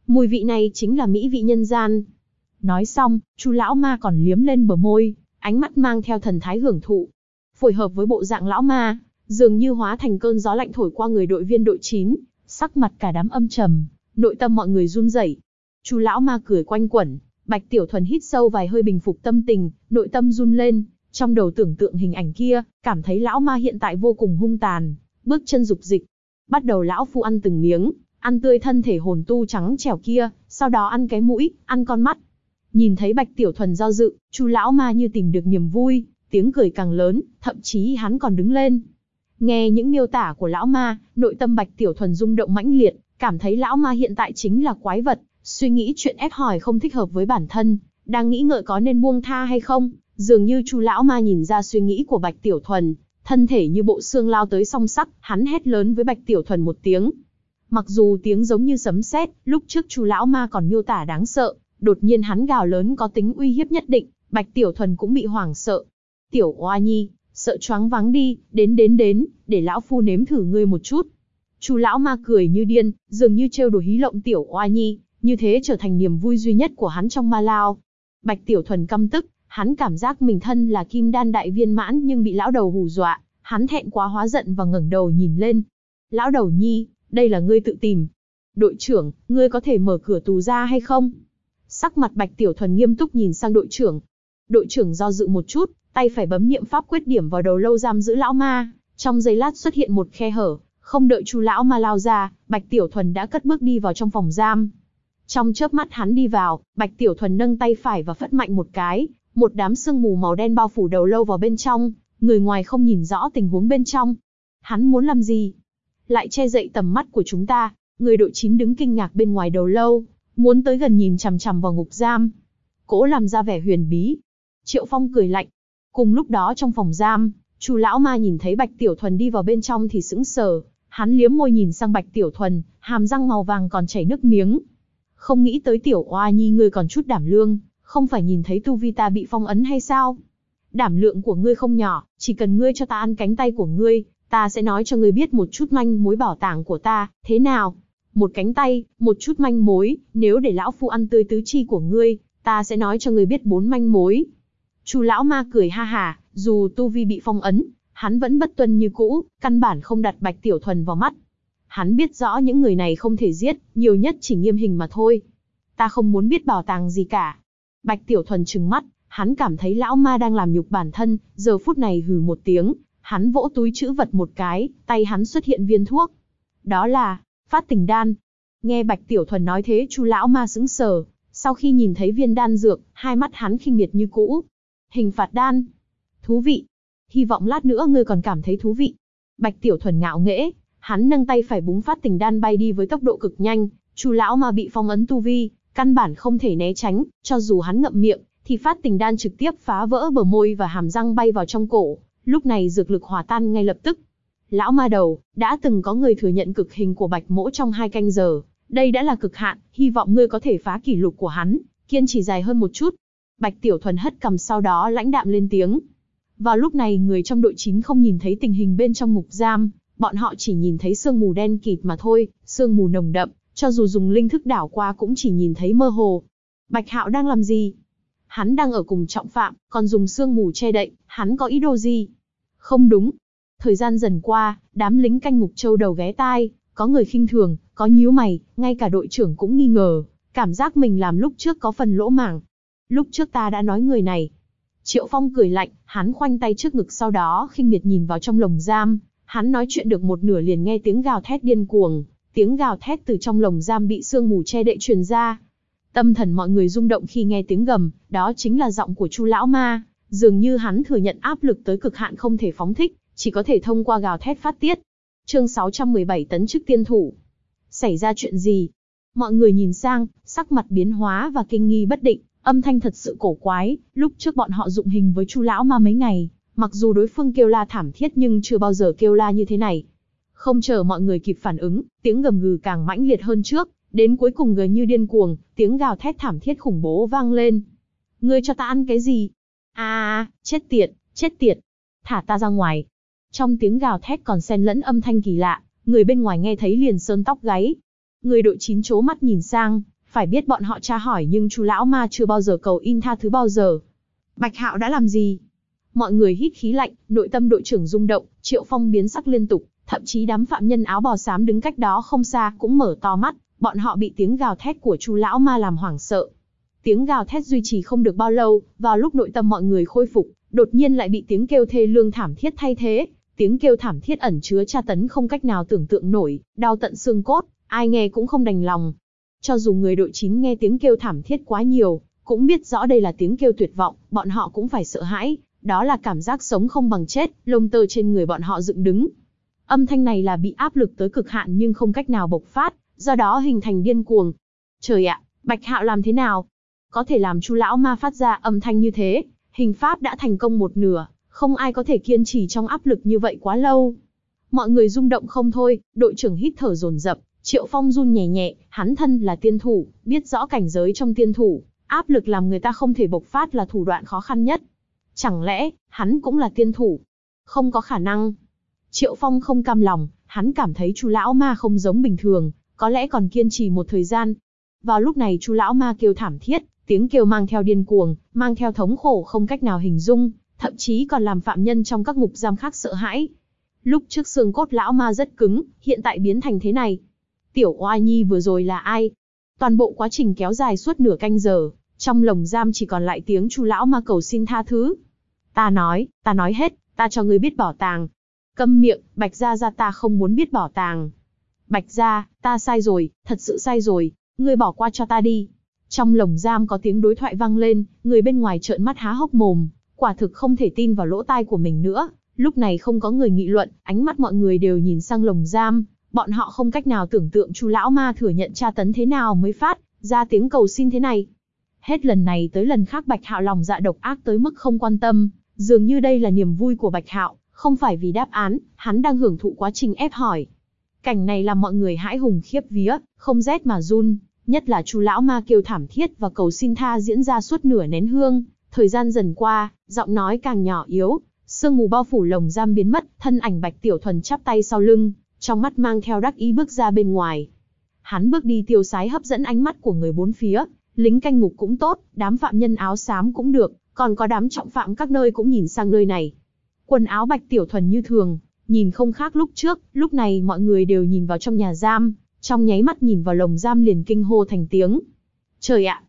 Mùi vị này chính là mỹ vị nhân gian. Nói xong, Chu lão ma còn liếm lên bờ môi, ánh mắt mang theo thần thái hưởng thụ. Phối hợp với bộ dạng lão ma, dường như hóa thành cơn gió lạnh thổi qua người đội viên đội 9, sắc mặt cả đám âm trầm, nội tâm mọi người run rẩy. Chu lão ma cười quanh quẩn, Bạch Tiểu Thuần hít sâu vài hơi bình phục tâm tình, nội tâm run lên, trong đầu tưởng tượng hình ảnh kia, cảm thấy lão ma hiện tại vô cùng hung tàn, bước chân dục dịch. Bắt đầu lão phu ăn từng miếng, ăn tươi thân thể hồn tu trắng trẻo kia, sau đó ăn cái mũi, ăn con mắt. Nhìn thấy Bạch Tiểu Thuần do dự, Chu lão ma như tìm được niềm vui, tiếng cười càng lớn, thậm chí hắn còn đứng lên. Nghe những miêu tả của lão ma, nội tâm Bạch Tiểu Thuần rung động mãnh liệt, cảm thấy lão ma hiện tại chính là quái vật, suy nghĩ chuyện ép hỏi không thích hợp với bản thân, đang nghĩ ngợi có nên buông tha hay không. Dường như Chu lão ma nhìn ra suy nghĩ của Bạch Tiểu Thuần, thân thể như bộ xương lao tới song sắc, hắn hét lớn với Bạch Tiểu Thuần một tiếng. Mặc dù tiếng giống như sấm sét, lúc trước Chu lão ma còn miêu tả đáng sợ, đột nhiên hắn gào lớn có tính uy hiếp nhất định, Bạch Tiểu Thuần cũng bị hoảng sợ. Tiểu oa nhi, sợ choáng váng đi, đến, để lão phu nếm thử ngươi một chút. Chu lão ma cười như điên, dường như trêu đùa hí lộng Tiểu oa nhi, như thế trở thành niềm vui duy nhất của hắn trong ma lao. Bạch Tiểu Thuần căm tức, hắn cảm giác mình thân là kim đan đại viên mãn nhưng bị lão đầu hù dọa, hắn thẹn quá hóa giận và ngẩng đầu nhìn lên. Lão đầu nhi, đây là ngươi tự tìm. Đội trưởng, ngươi có thể mở cửa tù ra hay không? Sắc mặt Bạch Tiểu Thuần nghiêm túc nhìn sang đội trưởng. Đội trưởng do dự một chút, tay phải bấm niệm pháp quyết điểm vào đầu lâu giam giữ lão ma, trong giây lát xuất hiện một khe hở, không đợi Chu lão ma lao ra, Bạch Tiểu Thuần đã cất bước đi vào trong phòng giam. Trong chớp mắt hắn đi vào, Bạch Tiểu Thuần nâng tay phải và phất mạnh một cái, một đám sương mù màu đen bao phủ đầu lâu vào bên trong, người ngoài không nhìn rõ tình huống bên trong. Hắn muốn làm gì? Lại che dậy tầm mắt của chúng ta. Người đội 9 đứng kinh ngạc bên ngoài đầu lâu, muốn tới gần nhìn chằm chằm vào ngục giam. Cố làm ra vẻ huyền bí. Triệu Phong cười lạnh. Cùng lúc đó trong phòng giam, Chu lão ma nhìn thấy Bạch Tiểu Thuần đi vào bên trong thì sững sờ, hắn liếm môi nhìn sang Bạch Tiểu Thuần, hàm răng màu vàng còn chảy nước miếng. Không nghĩ tới Tiểu oa nhi ngươi còn chút đảm lương, không phải nhìn thấy tu vi ta bị phong ấn hay sao? Đảm lượng của ngươi không nhỏ, chỉ cần ngươi cho ta ăn cánh tay của ngươi, ta sẽ nói cho ngươi biết một chút manh mối bảo tàng của ta, thế nào? Một cánh tay, một chút manh mối, nếu để lão phu ăn tươi tứ chi của ngươi, ta sẽ nói cho ngươi biết 4 manh mối. Chu lão ma cười ha hà, dù tu vi bị phong ấn, hắn vẫn bất tuân như cũ, căn bản không đặt Bạch Tiểu Thuần vào mắt. Hắn biết rõ những người này không thể giết, nhiều nhất chỉ nghiêm hình mà thôi. Ta không muốn biết bảo tàng gì cả. Bạch Tiểu Thuần trừng mắt, hắn cảm thấy lão ma đang làm nhục bản thân, giờ phút này hừ một tiếng, hắn vỗ túi trữ vật một cái, tay hắn xuất hiện viên thuốc. Đó là Phát Tình Đan. Nghe Bạch Tiểu Thuần nói thế, Chu lão ma sững sờ, sau khi nhìn thấy viên đan dược, hai mắt hắn khinh miệt như cũ. Hình phạt đan. Thú vị. Hy vọng lát nữa ngươi còn cảm thấy thú vị. Bạch Tiểu Thuần ngạo nghễ, hắn nâng tay phải búng Phát Tình Đan bay đi với tốc độ cực nhanh. Chu lão ma bị phong ấn tu vi, căn bản không thể né tránh, cho dù hắn ngậm miệng, thì Phát Tình Đan trực tiếp phá vỡ bờ môi và hàm răng bay vào trong cổ. Lúc này dược lực hòa tan ngay lập tức. Lão ma đầu, đã từng có người thừa nhận cực hình của Bạch Mỗ trong 2 canh giờ, đây đã là cực hạn, hy vọng ngươi có thể phá kỷ lục của hắn, kiên trì dài hơn một chút. Bạch Tiểu Thuần hất cằm sau đó lãnh đạm lên tiếng. Vào lúc này người trong đội 9 không nhìn thấy tình hình bên trong ngục giam, bọn họ chỉ nhìn thấy sương mù đen kịt mà thôi, sương mù nồng đậm, cho dù dùng linh thức đảo qua cũng chỉ nhìn thấy mơ hồ. Bạch Hạo đang làm gì? Hắn đang ở cùng trọng phạm, còn dùng sương mù che đậy, hắn có ý đồ gì? Không đúng. Thời gian dần qua, đám lính canh ngục châu đầu ghé tai, có người khinh thường, có nhíu mày, ngay cả đội trưởng cũng nghi ngờ, cảm giác mình làm lúc trước có phần lỗ mãng. Lúc trước ta đã nói người này. Triệu Phong cười lạnh, hắn khoanh tay trước ngực sau đó khinh miệt nhìn vào trong lồng giam, hắn nói chuyện được một nửa liền nghe tiếng gào thét điên cuồng, tiếng gào thét từ trong lồng giam bị sương mù che đậy truyền ra. Tâm thần mọi người rung động khi nghe tiếng gầm, đó chính là giọng của Chu lão ma, dường như hắn thừa nhận áp lực tới cực hạn không thể phóng thích, chỉ có thể thông qua gào thét phát tiết. Chương 617 tấn chức tiên thủ. Xảy ra chuyện gì? Mọi người nhìn sang, sắc mặt biến hóa và kinh nghi bất định, âm thanh thật sự cổ quái, lúc trước bọn họ dụng hình với Chu lão ma mấy ngày, mặc dù đối phương kêu la thảm thiết nhưng chưa bao giờ kêu la như thế này. Không chờ mọi người kịp phản ứng, tiếng gầm gừ càng mãnh liệt hơn trước, đến cuối cùng gần như điên cuồng, tiếng gào thét thảm thiết khủng bố vang lên. Ngươi cho ta ăn cái gì? Chết tiệt, thả ta ra ngoài. Trong tiếng gào thét còn xen lẫn âm thanh kỳ lạ, người bên ngoài nghe thấy liền sơn tóc gáy. Người đội 9 chố mắt nhìn sang, Phải biết bọn họ tra hỏi nhưng Chu lão ma chưa bao giờ cầu in tha thứ bao giờ. Bạch Hạo đã làm gì? Mọi người hít khí lạnh, nội tâm đội trưởng rung động, Triệu Phong biến sắc liên tục, thậm chí đám phạm nhân áo bào xám đứng cách đó không xa cũng mở to mắt, bọn họ bị tiếng gào thét của Chu lão ma làm hoảng sợ. Tiếng gào thét duy trì không được bao lâu, vào lúc nội tâm mọi người khôi phục, đột nhiên lại bị tiếng kêu thê lương thảm thiết thay thế. Tiếng kêu thảm thiết ẩn chứa tra tấn không cách nào tưởng tượng nổi, đau tận xương cốt, ai nghe cũng không đành lòng. Cho dù người đội 9 nghe tiếng kêu thảm thiết quá nhiều, cũng biết rõ đây là tiếng kêu tuyệt vọng, bọn họ cũng phải sợ hãi, đó là cảm giác sống không bằng chết, lông tơ trên người bọn họ dựng đứng. Âm thanh này là bị áp lực tới cực hạn nhưng không cách nào bộc phát, do đó hình thành điên cuồng. Trời ạ, Bạch Hạo làm thế nào? Có thể làm Chu lão ma phát ra âm thanh như thế, hình pháp đã thành công một nửa, không ai có thể kiên trì trong áp lực như vậy quá lâu. Mọi người rung động không thôi, đội trưởng hít thở dồn dập, Triệu Phong run nhẹ nhẹ, hắn thân là tiên thủ, biết rõ cảnh giới trong tiên thủ, áp lực làm người ta không thể bộc phát là thủ đoạn khó khăn nhất. Chẳng lẽ, hắn cũng là tiên thủ? Không có khả năng. Triệu Phong không cam lòng, hắn cảm thấy Chu lão ma không giống bình thường, có lẽ còn kiên trì một thời gian. Vào lúc này Chu lão ma kêu thảm thiết, tiếng kêu mang theo điên cuồng, mang theo thống khổ không cách nào hình dung, thậm chí còn làm phạm nhân trong các ngục giam khác sợ hãi. Lúc trước xương cốt lão ma rất cứng, hiện tại biến thành thế này. Tiểu Oa Nhi vừa rồi là ai? Toàn bộ quá trình kéo dài suốt nửa canh giờ, trong lồng giam chỉ còn lại tiếng Chu lão ma cầu xin tha thứ. Ta nói hết, ta cho ngươi biết bảo tàng. Câm miệng, Bạch gia gia, ta không muốn biết bảo tàng. Bạch gia, ta sai rồi, thật sự sai rồi, ngươi bỏ qua cho ta đi. Trong lồng giam có tiếng đối thoại vang lên, người bên ngoài trợn mắt há hốc mồm, quả thực không thể tin vào lỗ tai của mình nữa. Lúc này không có người nghị luận, ánh mắt mọi người đều nhìn sang lồng giam, bọn họ không cách nào tưởng tượng Chu lão ma thừa nhận tra tấn thế nào mới phát ra tiếng cầu xin thế này. Hết lần này tới lần khác Bạch Hạo lòng dạ độc ác tới mức không quan tâm, dường như đây là niềm vui của Bạch Hạo, không phải vì đáp án, hắn đang hưởng thụ quá trình ép hỏi. Cảnh này làm mọi người hãi hùng khiếp vía, không rét mà run, nhất là Chu lão ma kêu thảm thiết và cầu xin tha diễn ra suốt nửa nén hương. Thời gian dần qua, giọng nói càng nhỏ yếu, sương mù bao phủ lồng giam biến mất, thân ảnh Bạch Tiểu Thuần chắp tay sau lưng, trong mắt mang theo đắc ý bước ra bên ngoài. Hắn bước đi tiêu sái hấp dẫn ánh mắt của người bốn phía, lính canh ngục cũng tốt, đám phạm nhân áo xám cũng được, còn có đám trọng phạm các nơi cũng nhìn sang nơi này. Quần áo Bạch Tiểu Thuần như thường, nhìn không khác lúc trước, lúc này mọi người đều nhìn vào trong nhà giam, trong nháy mắt nhìn vào lồng giam liền kinh hô thành tiếng. Trời ạ,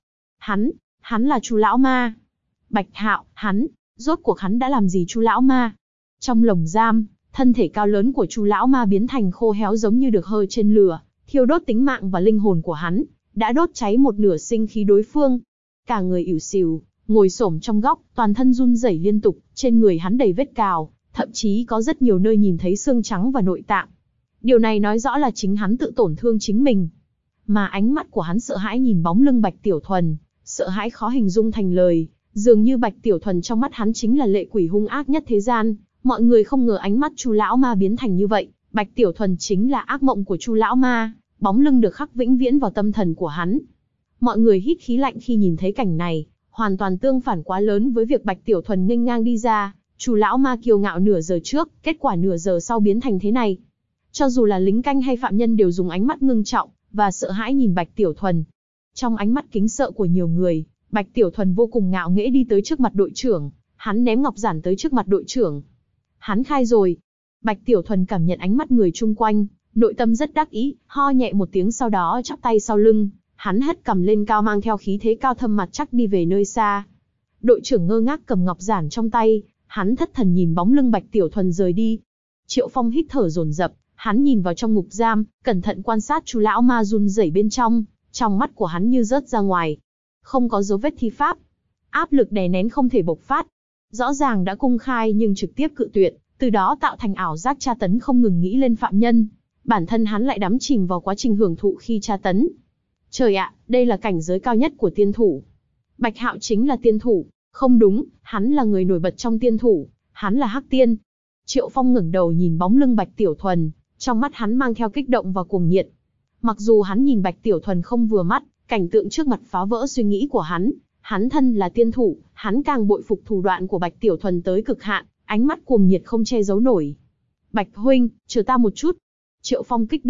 hắn là Chu lão ma. Bạch Hạo, rốt cuộc hắn đã làm gì Chu lão ma? Trong lồng giam, thân thể cao lớn của Chu lão ma biến thành khô héo giống như được hơi trên lửa, thiêu đốt tính mạng và linh hồn của hắn, đã đốt cháy một nửa sinh khí đối phương. Cả người ỉu xìu, ngồi xổm trong góc, toàn thân run rẩy liên tục, trên người hắn đầy vết cào, thậm chí có rất nhiều nơi nhìn thấy xương trắng và nội tạng. Điều này nói rõ là chính hắn tự tổn thương chính mình. Mà ánh mắt của hắn sợ hãi nhìn bóng lưng Bạch Tiểu Thuần, sợ hãi khó hình dung thành lời, dường như Bạch Tiểu Thuần trong mắt hắn chính là lệ quỷ hung ác nhất thế gian. Mọi người không ngờ ánh mắt Chu lão ma biến thành như vậy, Bạch Tiểu Thuần chính là ác mộng của Chu lão ma, bóng lưng được khắc vĩnh viễn vào tâm thần của hắn. Mọi người hít khí lạnh khi nhìn thấy cảnh này, hoàn toàn tương phản quá lớn với việc Bạch Tiểu Thuần nghênh ngang đi ra, Chu lão ma kiêu ngạo nửa giờ trước, kết quả nửa giờ sau biến thành thế này. Cho dù là lính canh hay phạm nhân đều dùng ánh mắt ngưng trọng và sợ hãi nhìn Bạch Tiểu Thuần. Trong ánh mắt kính sợ của nhiều người, Bạch Tiểu Thuần vô cùng ngạo nghễ đi tới trước mặt đội trưởng, hắn ném ngọc giản tới trước mặt đội trưởng. Hắn khai rồi. Bạch Tiểu Thuần cảm nhận ánh mắt người chung quanh, nội tâm rất đắc ý, ho nhẹ một tiếng sau đó chắp tay sau lưng, hắn hất cằm lên cao mang theo khí thế cao thâm mặt chắc đi về nơi xa. Đội trưởng ngơ ngác cầm ngọc giản trong tay, hắn thất thần nhìn bóng lưng Bạch Tiểu Thuần rời đi. Triệu Phong hít thở dồn dập, hắn nhìn vào trong ngục giam, cẩn thận quan sát Chu lão ma run rẩy bên trong mắt của hắn như rớt ra ngoài. Không có dấu vết thi pháp, áp lực đè nén không thể bộc phát. Rõ ràng đã công khai nhưng trực tiếp cự tuyệt, từ đó tạo thành ảo giác tra tấn không ngừng nghĩ lên phạm nhân. Bản thân hắn lại đắm chìm vào quá trình hưởng thụ khi tra tấn. Trời ạ, đây là cảnh giới cao nhất của tiên thủ. Bạch Hạo chính là tiên thủ. Không đúng, hắn là người nổi bật trong tiên thủ, hắn là Hắc Tiên. Triệu Phong ngẩng đầu nhìn bóng lưng Bạch Tiểu Thuần, trong mắt hắn mang theo kích động và cuồng nhiệt. Mặc dù hắn nhìn Bạch Tiểu Thuần không vừa mắt, cảnh tượng trước mặt phá vỡ suy nghĩ của hắn. Hắn thân là tiên thủ, hắn càng bội phục thủ đoạn của Bạch Tiểu Thuần tới cực hạn, ánh mắt cuồng nhiệt không che giấu nổi. Bạch huynh, chờ ta một chút. Triệu Phong kích động,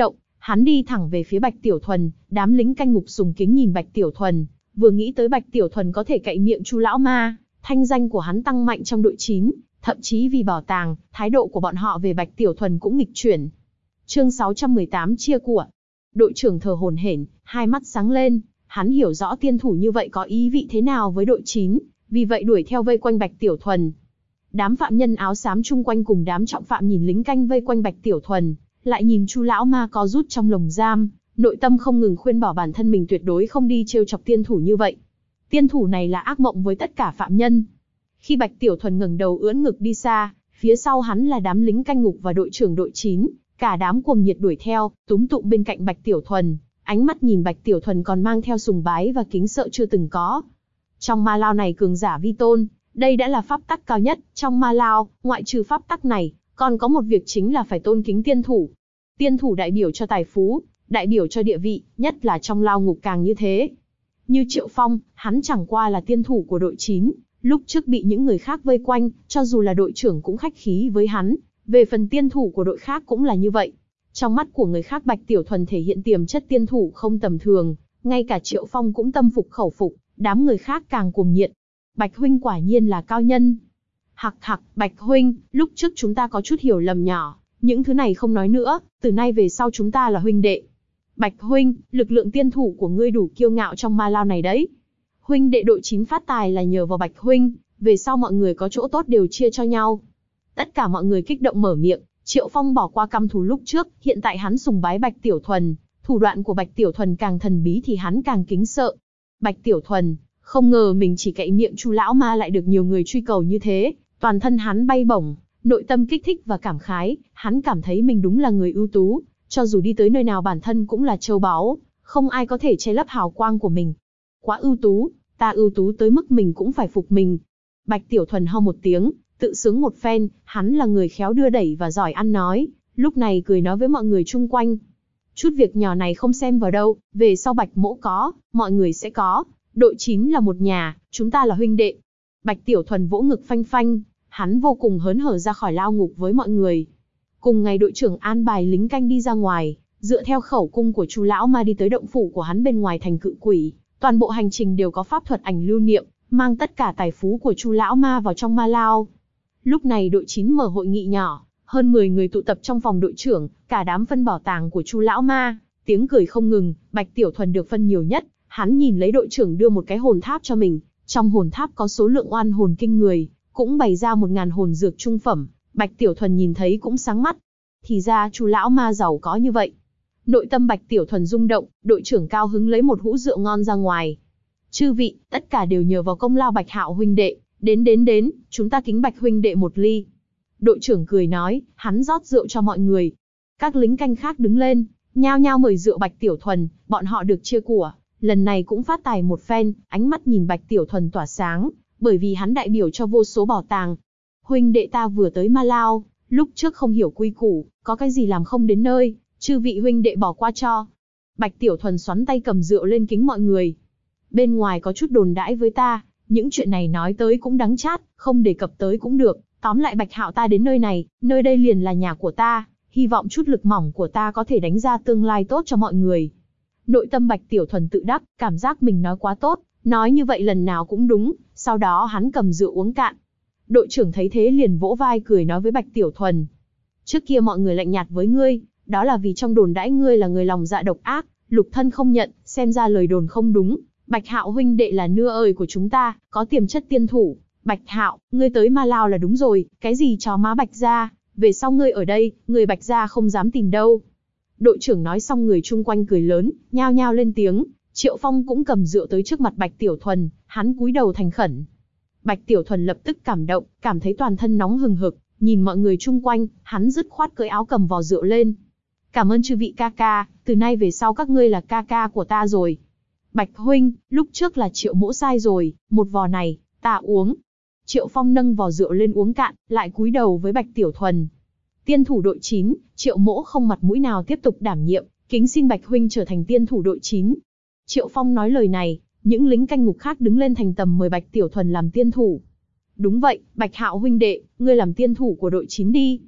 Hắn đi thẳng về phía Bạch Tiểu Thuần, đám lính canh ngục sùng kính nhìn Bạch Tiểu Thuần, vừa nghĩ tới Bạch Tiểu Thuần có thể cậy miệng Chu lão ma, thanh danh của hắn tăng mạnh trong đội 9, thậm chí vì bảo tàng, thái độ của bọn họ về Bạch Tiểu Thuần cũng nghịch chuyển. Chương 618 chia của. Đội trưởng thở hổn hển, hai mắt sáng lên, hắn hiểu rõ tiên thủ như vậy có ý vị thế nào với đội 9, vì vậy đuổi theo vây quanh Bạch Tiểu Thuần. Đám phạm nhân áo xám chung quanh cùng đám trọng phạm nhìn lính canh vây quanh Bạch Tiểu Thuần, lại nhìn Chu lão ma co rút trong lồng giam, nội tâm không ngừng khuyên bảo bản thân mình tuyệt đối không đi trêu chọc tiên thủ như vậy. Tiên thủ này là ác mộng với tất cả phạm nhân. Khi Bạch Tiểu Thuần ngẩng đầu ưỡn ngực đi xa, phía sau hắn là đám lính canh ngục và đội trưởng đội 9, cả đám cuồng nhiệt đuổi theo, túm tụm bên cạnh Bạch Tiểu Thuần, ánh mắt nhìn Bạch Tiểu Thuần còn mang theo sùng bái và kính sợ chưa từng có. Trong ma lao này cường giả vi tôn, đây đã là pháp tắc cao nhất, trong ma lao, ngoại trừ pháp tắc này, còn có một việc chính là phải tôn kính tiên thủ. Tiên thủ đại biểu cho tài phú, đại biểu cho địa vị, nhất là trong lao ngục càng như thế. Như Triệu Phong, hắn chẳng qua là tiên thủ của đội 9, lúc trước bị những người khác vây quanh, cho dù là đội trưởng cũng khách khí với hắn, về phần tiên thủ của đội khác cũng là như vậy. Trong mắt của người khác Bạch Tiểu Thuần thể hiện tiềm chất tiên thủ không tầm thường, ngay cả Triệu Phong cũng tâm phục khẩu phục, đám người khác càng cuồng nhiệt. Bạch huynh quả nhiên là cao nhân. Hặc hặc, Bạch huynh, lúc trước chúng ta có chút hiểu lầm nhỏ, những thứ này không nói nữa, từ nay về sau chúng ta là huynh đệ. Bạch huynh, lực lượng tiên thủ của ngươi đủ kiêu ngạo trong ma lao này đấy. Huynh đệ đội 9 phát tài là nhờ vào Bạch huynh, về sau mọi người có chỗ tốt đều chia cho nhau. Tất cả mọi người kích động mở miệng, Triệu Phong bỏ qua căm thù lúc trước, hiện tại hắn sùng bái Bạch Tiểu Thuần, thủ đoạn của Bạch Tiểu Thuần càng thần bí thì hắn càng kính sợ. Bạch Tiểu Thuần, không ngờ mình chỉ cậy miệng Chu lão ma lại được nhiều người truy cầu như thế, toàn thân hắn bay bổng, nội tâm kích thích và cảm khái, hắn cảm thấy mình đúng là người ưu tú, cho dù đi tới nơi nào bản thân cũng là châu báu, không ai có thể che lấp hào quang của mình. Quá ưu tú, ta ưu tú tới mức mình cũng phải phục mình. Bạch Tiểu Thuần ho một tiếng, tự sướng một phen, hắn là người khéo đưa đẩy và giỏi ăn nói, lúc này cười nói với mọi người chung quanh. Chút việc nhỏ này không xem vào đâu, về sau Bạch mỗ có, mọi người sẽ có, đội 9 là một nhà, chúng ta là huynh đệ. Bạch Tiểu Thuần vỗ ngực phanh phanh, hắn vô cùng hớn hở ra khỏi lao ngục với mọi người. Cùng ngày đội trưởng an bài lính canh đi ra ngoài, dựa theo khẩu cung của Chu lão ma đi tới động phủ của hắn bên ngoài thành Cự Quỷ, toàn bộ hành trình đều có pháp thuật ảnh lưu niệm, mang tất cả tài phú của Chu lão ma vào trong ma lao. Lúc này đội 9 mở hội nghị nhỏ, hơn 10 người tụ tập trong phòng đội trưởng, cả đám phân bảo tàng của Chu lão ma, tiếng cười không ngừng, Bạch Tiểu Thuần được phân nhiều nhất, hắn nhìn lấy đội trưởng đưa một cái hồn tháp cho mình, trong hồn tháp có số lượng oan hồn kinh người, cũng bày ra 1000 hồn dược trung phẩm, Bạch Tiểu Thuần nhìn thấy cũng sáng mắt. Thì ra Chu lão ma giàu có như vậy. Nội tâm Bạch Tiểu Thuần rung động, đội trưởng cao hứng lấy một hũ rượu ngon ra ngoài. Chư vị, tất cả đều nhờ vào công lao Bạch Hạo huynh đệ, đến, chúng ta kính Bạch huynh đệ một ly. Đội trưởng cười nói, hắn rót rượu cho mọi người. Các lính canh khác đứng lên, nhao nhao mời rượu Bạch Tiểu Thuần, bọn họ được chia của, lần này cũng phát tài một phen, ánh mắt nhìn Bạch Tiểu Thuần tỏa sáng, bởi vì hắn đại biểu cho vô số bảo tàng. Huynh đệ ta vừa tới Ma Lao, lúc trước không hiểu quy củ, có cái gì làm không đến nơi, chư vị huynh đệ bỏ qua cho. Bạch Tiểu Thuần xoắn tay cầm rượu lên kính mọi người. Bên ngoài có chút đồn đãi với ta, những chuyện này nói tới cũng đắng chát, không đề cập tới cũng được. Tóm lại Bạch Hạo ta đến nơi này, nơi đây liền là nhà của ta, hy vọng chút lực mỏng của ta có thể đánh ra tương lai tốt cho mọi người. Nội tâm Bạch Tiểu Thuần tự đắc, cảm giác mình nói quá tốt, nói như vậy lần nào cũng đúng, sau đó hắn cầm rượu uống cạn. Đội trưởng thấy thế liền vỗ vai cười nói với Bạch Tiểu Thuần. Trước kia mọi người lạnh nhạt với ngươi, đó là vì trong đồn đãi ngươi là người lòng dạ độc ác, lục thân không nhận, xem ra lời đồn không đúng. Bạch Hạo huynh đệ là nưa ơi của chúng ta, có tiềm chất tiên thủ. Bạch Hạo, ngươi tới Ma Lao là đúng rồi, cái gì chó má Bạch gia, về sau ngươi ở đây, người Bạch gia không dám tìm đâu. Đội trưởng nói xong người chung quanh cười lớn, nhao nhao lên tiếng. Triệu Phong cũng cầm rượu tới trước mặt Bạch Tiểu Thuần, hắn cúi đầu thành khẩn. Bạch Tiểu Thuần lập tức cảm động, cảm thấy toàn thân nóng hừng hực, nhìn mọi người chung quanh, hắn dứt khoát cởi áo cầm vò rượu lên. Cảm ơn chư vị ca ca, từ nay về sau các ngươi là ca ca của ta rồi. Bạch huynh, lúc trước là Triệu mỗ sai rồi, một vò này, ta uống. Triệu Phong nâng vò rượu lên uống cạn, lại cúi đầu với Bạch Tiểu Thuần. Tiên thủ đội 9, Triệu mỗ không mặt mũi nào tiếp tục đảm nhiệm, kính xin Bạch huynh trở thành tiên thủ đội 9. Triệu Phong nói lời này, những lính canh ngục khác đứng lên thành tầm mời Bạch Tiểu Thuần làm tiên thủ. Đúng vậy, Bạch Hạo huynh đệ, ngươi làm tiên thủ của đội 9 đi.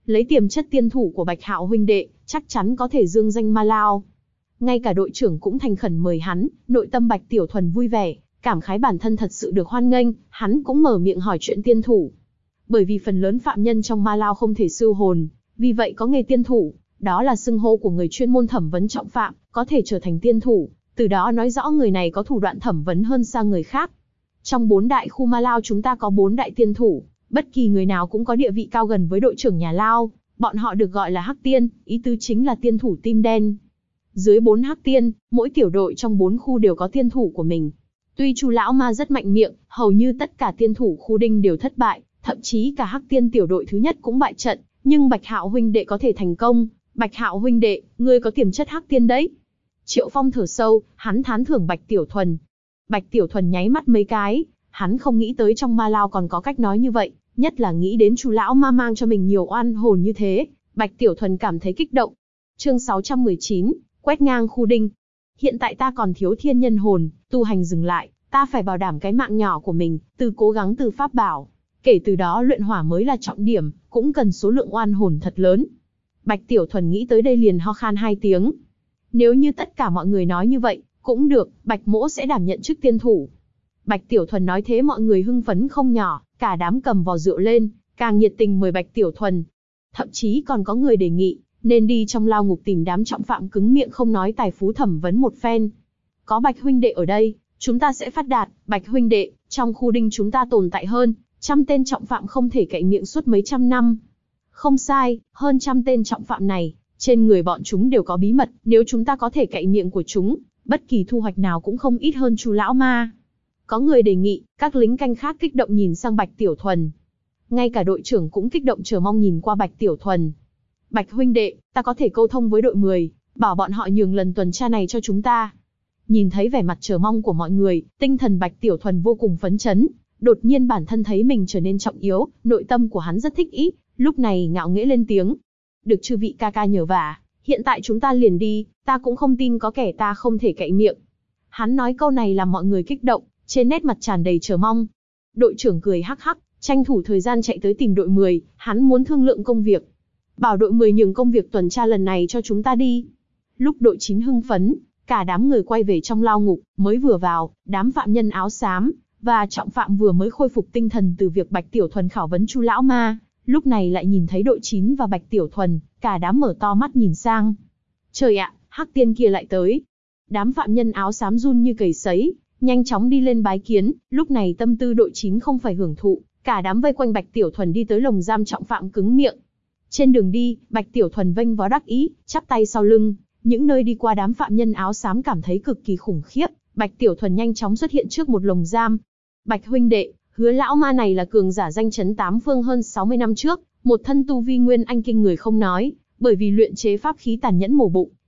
lấy tiềm chất tiên thủ của Bạch Hạo huynh đệ, chắc chắn có thể dương danh Ma Lao. Ngay cả đội trưởng cũng thành khẩn mời hắn, nội tâm Bạch Tiểu Thuần vui vẻ, cảm khái bản thân thật sự được hoan nghênh, hắn cũng mở miệng hỏi chuyện tiên thủ. Bởi vì phần lớn phạm nhân trong Ma Lao không thể siêu hồn, vì vậy có nghề tiên thủ, đó là xưng hô của người chuyên môn thẩm vấn trọng phạm, có thể trở thành tiên thủ, từ đó nói rõ người này có thủ đoạn thẩm vấn hơn xa người khác. Trong 4 đại khu Ma Lao chúng ta có 4 đại tiên thủ, bất kỳ người nào cũng có địa vị cao gần với đội trưởng nhà Lao, bọn họ được gọi là Hắc Tiên, ý tứ chính là tiên thủ tim đen. Dưới 4 Hắc Tiên, mỗi tiểu đội trong 4 khu đều có tiên thủ của mình. Tuy Chu lão ma rất mạnh miệng, hầu như tất cả tiên thủ khu Đinh đều thất bại, thậm chí cả Hắc Tiên tiểu đội thứ nhất cũng bại trận, nhưng Bạch Hạo huynh đệ có thể thành công. Bạch Hạo huynh đệ, ngươi có tiềm chất Hắc Tiên đấy. Triệu Phong thở sâu, hắn thán thưởng Bạch Tiểu Thuần. Bạch Tiểu Thuần nháy mắt mấy cái, hắn không nghĩ tới trong Ma Lao còn có cách nói như vậy, nhất là nghĩ đến Chu lão ma mang cho mình nhiều oan hồn như thế, Bạch Tiểu Thuần cảm thấy kích động. Chương 619, quét ngang khu Đinh. Hiện tại ta còn thiếu thiên nhân hồn, tu hành dừng lại, ta phải bảo đảm cái mạng nhỏ của mình, từ cố gắng từ pháp bảo. Kể từ đó luyện hỏa mới là trọng điểm, cũng cần số lượng oan hồn thật lớn. Bạch Tiểu Thuần nghĩ tới đây liền ho khan 2 tiếng. Nếu như tất cả mọi người nói như vậy, cũng được, Bạch Mỗ sẽ đảm nhận chức tiên thủ. Bạch Tiểu Thuần nói thế mọi người hưng phấn không nhỏ, cả đám cầm vò rượu lên, càng nhiệt tình mời Bạch Tiểu Thuần. Thậm chí còn có người đề nghị, nên đi trong lao ngục tìm đám trọng phạm cứng miệng không nói tài phú thẩm vấn một phen. Có Bạch huynh đệ ở đây, chúng ta sẽ phát đạt. Bạch huynh đệ, trong khu Đinh chúng ta tồn tại hơn 100 tên trọng phạm không thể cậy miệng suốt mấy trăm năm. Không sai, hơn 100 tên trọng phạm này, trên người bọn chúng đều có bí mật, nếu chúng ta có thể cậy miệng của chúng, bất kỳ thu hoạch nào cũng không ít hơn Chu lão ma. Có người đề nghị, các lính canh khác kích động nhìn sang Bạch Tiểu Thuần. Ngay cả đội trưởng cũng kích động chờ mong nhìn qua Bạch Tiểu Thuần. Bạch huynh đệ, ta có thể câu thông với đội 10, bảo bọn họ nhường lần tuần tra này cho chúng ta. Nhìn thấy vẻ mặt chờ mong của mọi người, tinh thần Bạch Tiểu Thuần vô cùng phấn chấn. Đột nhiên bản thân thấy mình trở nên trọng yếu, nội tâm của hắn rất thích ý, lúc này ngạo nghễ lên tiếng. Được chư vị ca ca nhờ vả, hiện tại chúng ta liền đi, ta cũng không tin có kẻ ta không thể cậy miệng. Hắn nói câu này làm mọi người kích động, trên nét mặt tràn đầy chờ mong. Đội trưởng cười hắc hắc, tranh thủ thời gian chạy tới tìm đội 10, hắn muốn thương lượng công việc. Bảo đội 10 nhường công việc tuần tra lần này cho chúng ta đi. Lúc đội 9 hưng phấn, cả đám người quay về trong lao ngục, mới vừa vào, đám phạm nhân áo xám và trọng phạm vừa mới khôi phục tinh thần từ việc Bạch Tiểu Thuần khảo vấn Chu lão ma, lúc này lại nhìn thấy đội 9 và Bạch Tiểu Thuần, cả đám mở to mắt nhìn sang. Trời ạ, Hắc Tiên kia lại tới. Đám phạm nhân áo xám run như cầy sấy, nhanh chóng đi lên bái kiến, lúc này tâm tư đội 9 không phải hưởng thụ, cả đám vây quanh Bạch Tiểu Thuần đi tới lồng giam trọng phạm cứng miệng. Trên đường đi, Bạch Tiểu Thuần vênh vó đắc ý, chắp tay sau lưng, những nơi đi qua đám phạm nhân áo xám cảm thấy cực kỳ khủng khiếp, Bạch Tiểu Thuần nhanh chóng xuất hiện trước một lồng giam. Bạch huynh đệ, Hứa lão ma này là cường giả danh chấn 8 phương hơn 60 năm trước, một thân tu vi nguyên anh kinh người không nói, bởi vì luyện chế pháp khí tàn nhẫn mổ bụng,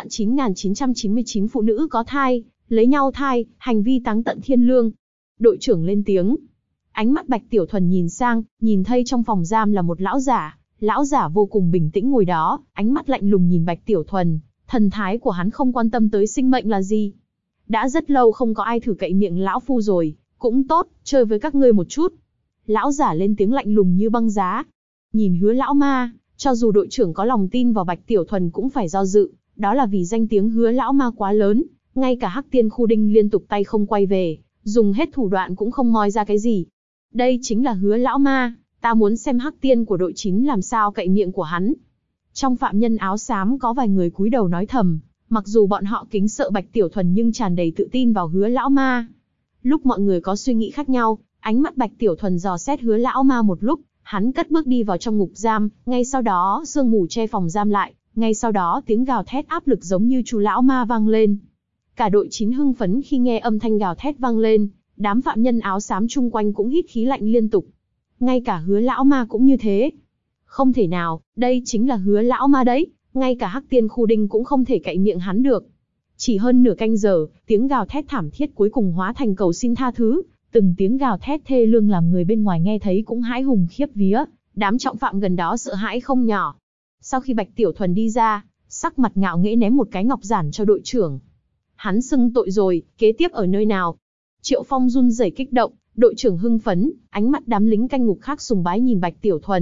9.999 phụ nữ có thai, lấy nhau thai, hành vi táng tận thiên lương. Đội trưởng lên tiếng. Ánh mắt Bạch Tiểu Thuần nhìn sang, nhìn thấy trong phòng giam là một lão giả vô cùng bình tĩnh ngồi đó, ánh mắt lạnh lùng nhìn Bạch Tiểu Thuần, thần thái của hắn không quan tâm tới sinh mệnh là gì. Đã rất lâu không có ai thử cậy miệng lão phu rồi, cũng tốt, chơi với các ngươi một chút. Lão giả lên tiếng lạnh lùng như băng giá. Nhìn Hứa lão ma, cho dù đội trưởng có lòng tin vào Bạch Tiểu Thuần cũng phải do dự, đó là vì danh tiếng Hứa lão ma quá lớn, ngay cả Hắc Tiên khu Đinh liên tục tay không quay về, dùng hết thủ đoạn cũng không moi ra cái gì. Đây chính là Hứa lão ma, ta muốn xem Hắc Tiên của đội 9 làm sao cậy miệng của hắn. Trong phạm nhân áo xám có vài người cúi đầu nói thầm, mặc dù bọn họ kính sợ Bạch Tiểu Thuần nhưng tràn đầy tự tin vào Hứa lão ma. Lúc mọi người có suy nghĩ khác nhau, ánh mắt Bạch Tiểu Thuần dò xét Hứa lão ma một lúc, hắn cất bước đi vào trong ngục giam, ngay sau đó sương mù che phòng giam lại, ngay sau đó tiếng gào thét áp lực giống như Chu lão ma vang lên. Cả đội 9 hưng phấn khi nghe âm thanh gào thét vang lên, đám phạm nhân áo xám chung quanh cũng hít khí lạnh liên tục. Ngay cả Hứa lão ma cũng như thế. Không thể nào, đây chính là Hứa lão ma đấy, ngay cả Hắc Tiên khu Đinh cũng không thể cậy miệng hắn được. Chỉ hơn nửa canh giờ, tiếng gào thét thảm thiết cuối cùng hóa thành cầu xin tha thứ, từng tiếng gào thét thê lương làm người bên ngoài nghe thấy cũng hãi hùng khiếp vía, đám trọng phạm gần đó sợ hãi không nhỏ. Sau khi Bạch Tiểu Thuần đi ra, sắc mặt ngạo nghễ ném một cái ngọc giản cho đội trưởng. Hắn xưng tội rồi, kế tiếp ở nơi nào? Triệu Phong run rẩy kích động, đội trưởng hưng phấn, ánh mắt đám lính canh ngục khác sùng bái nhìn Bạch Tiểu Thuần,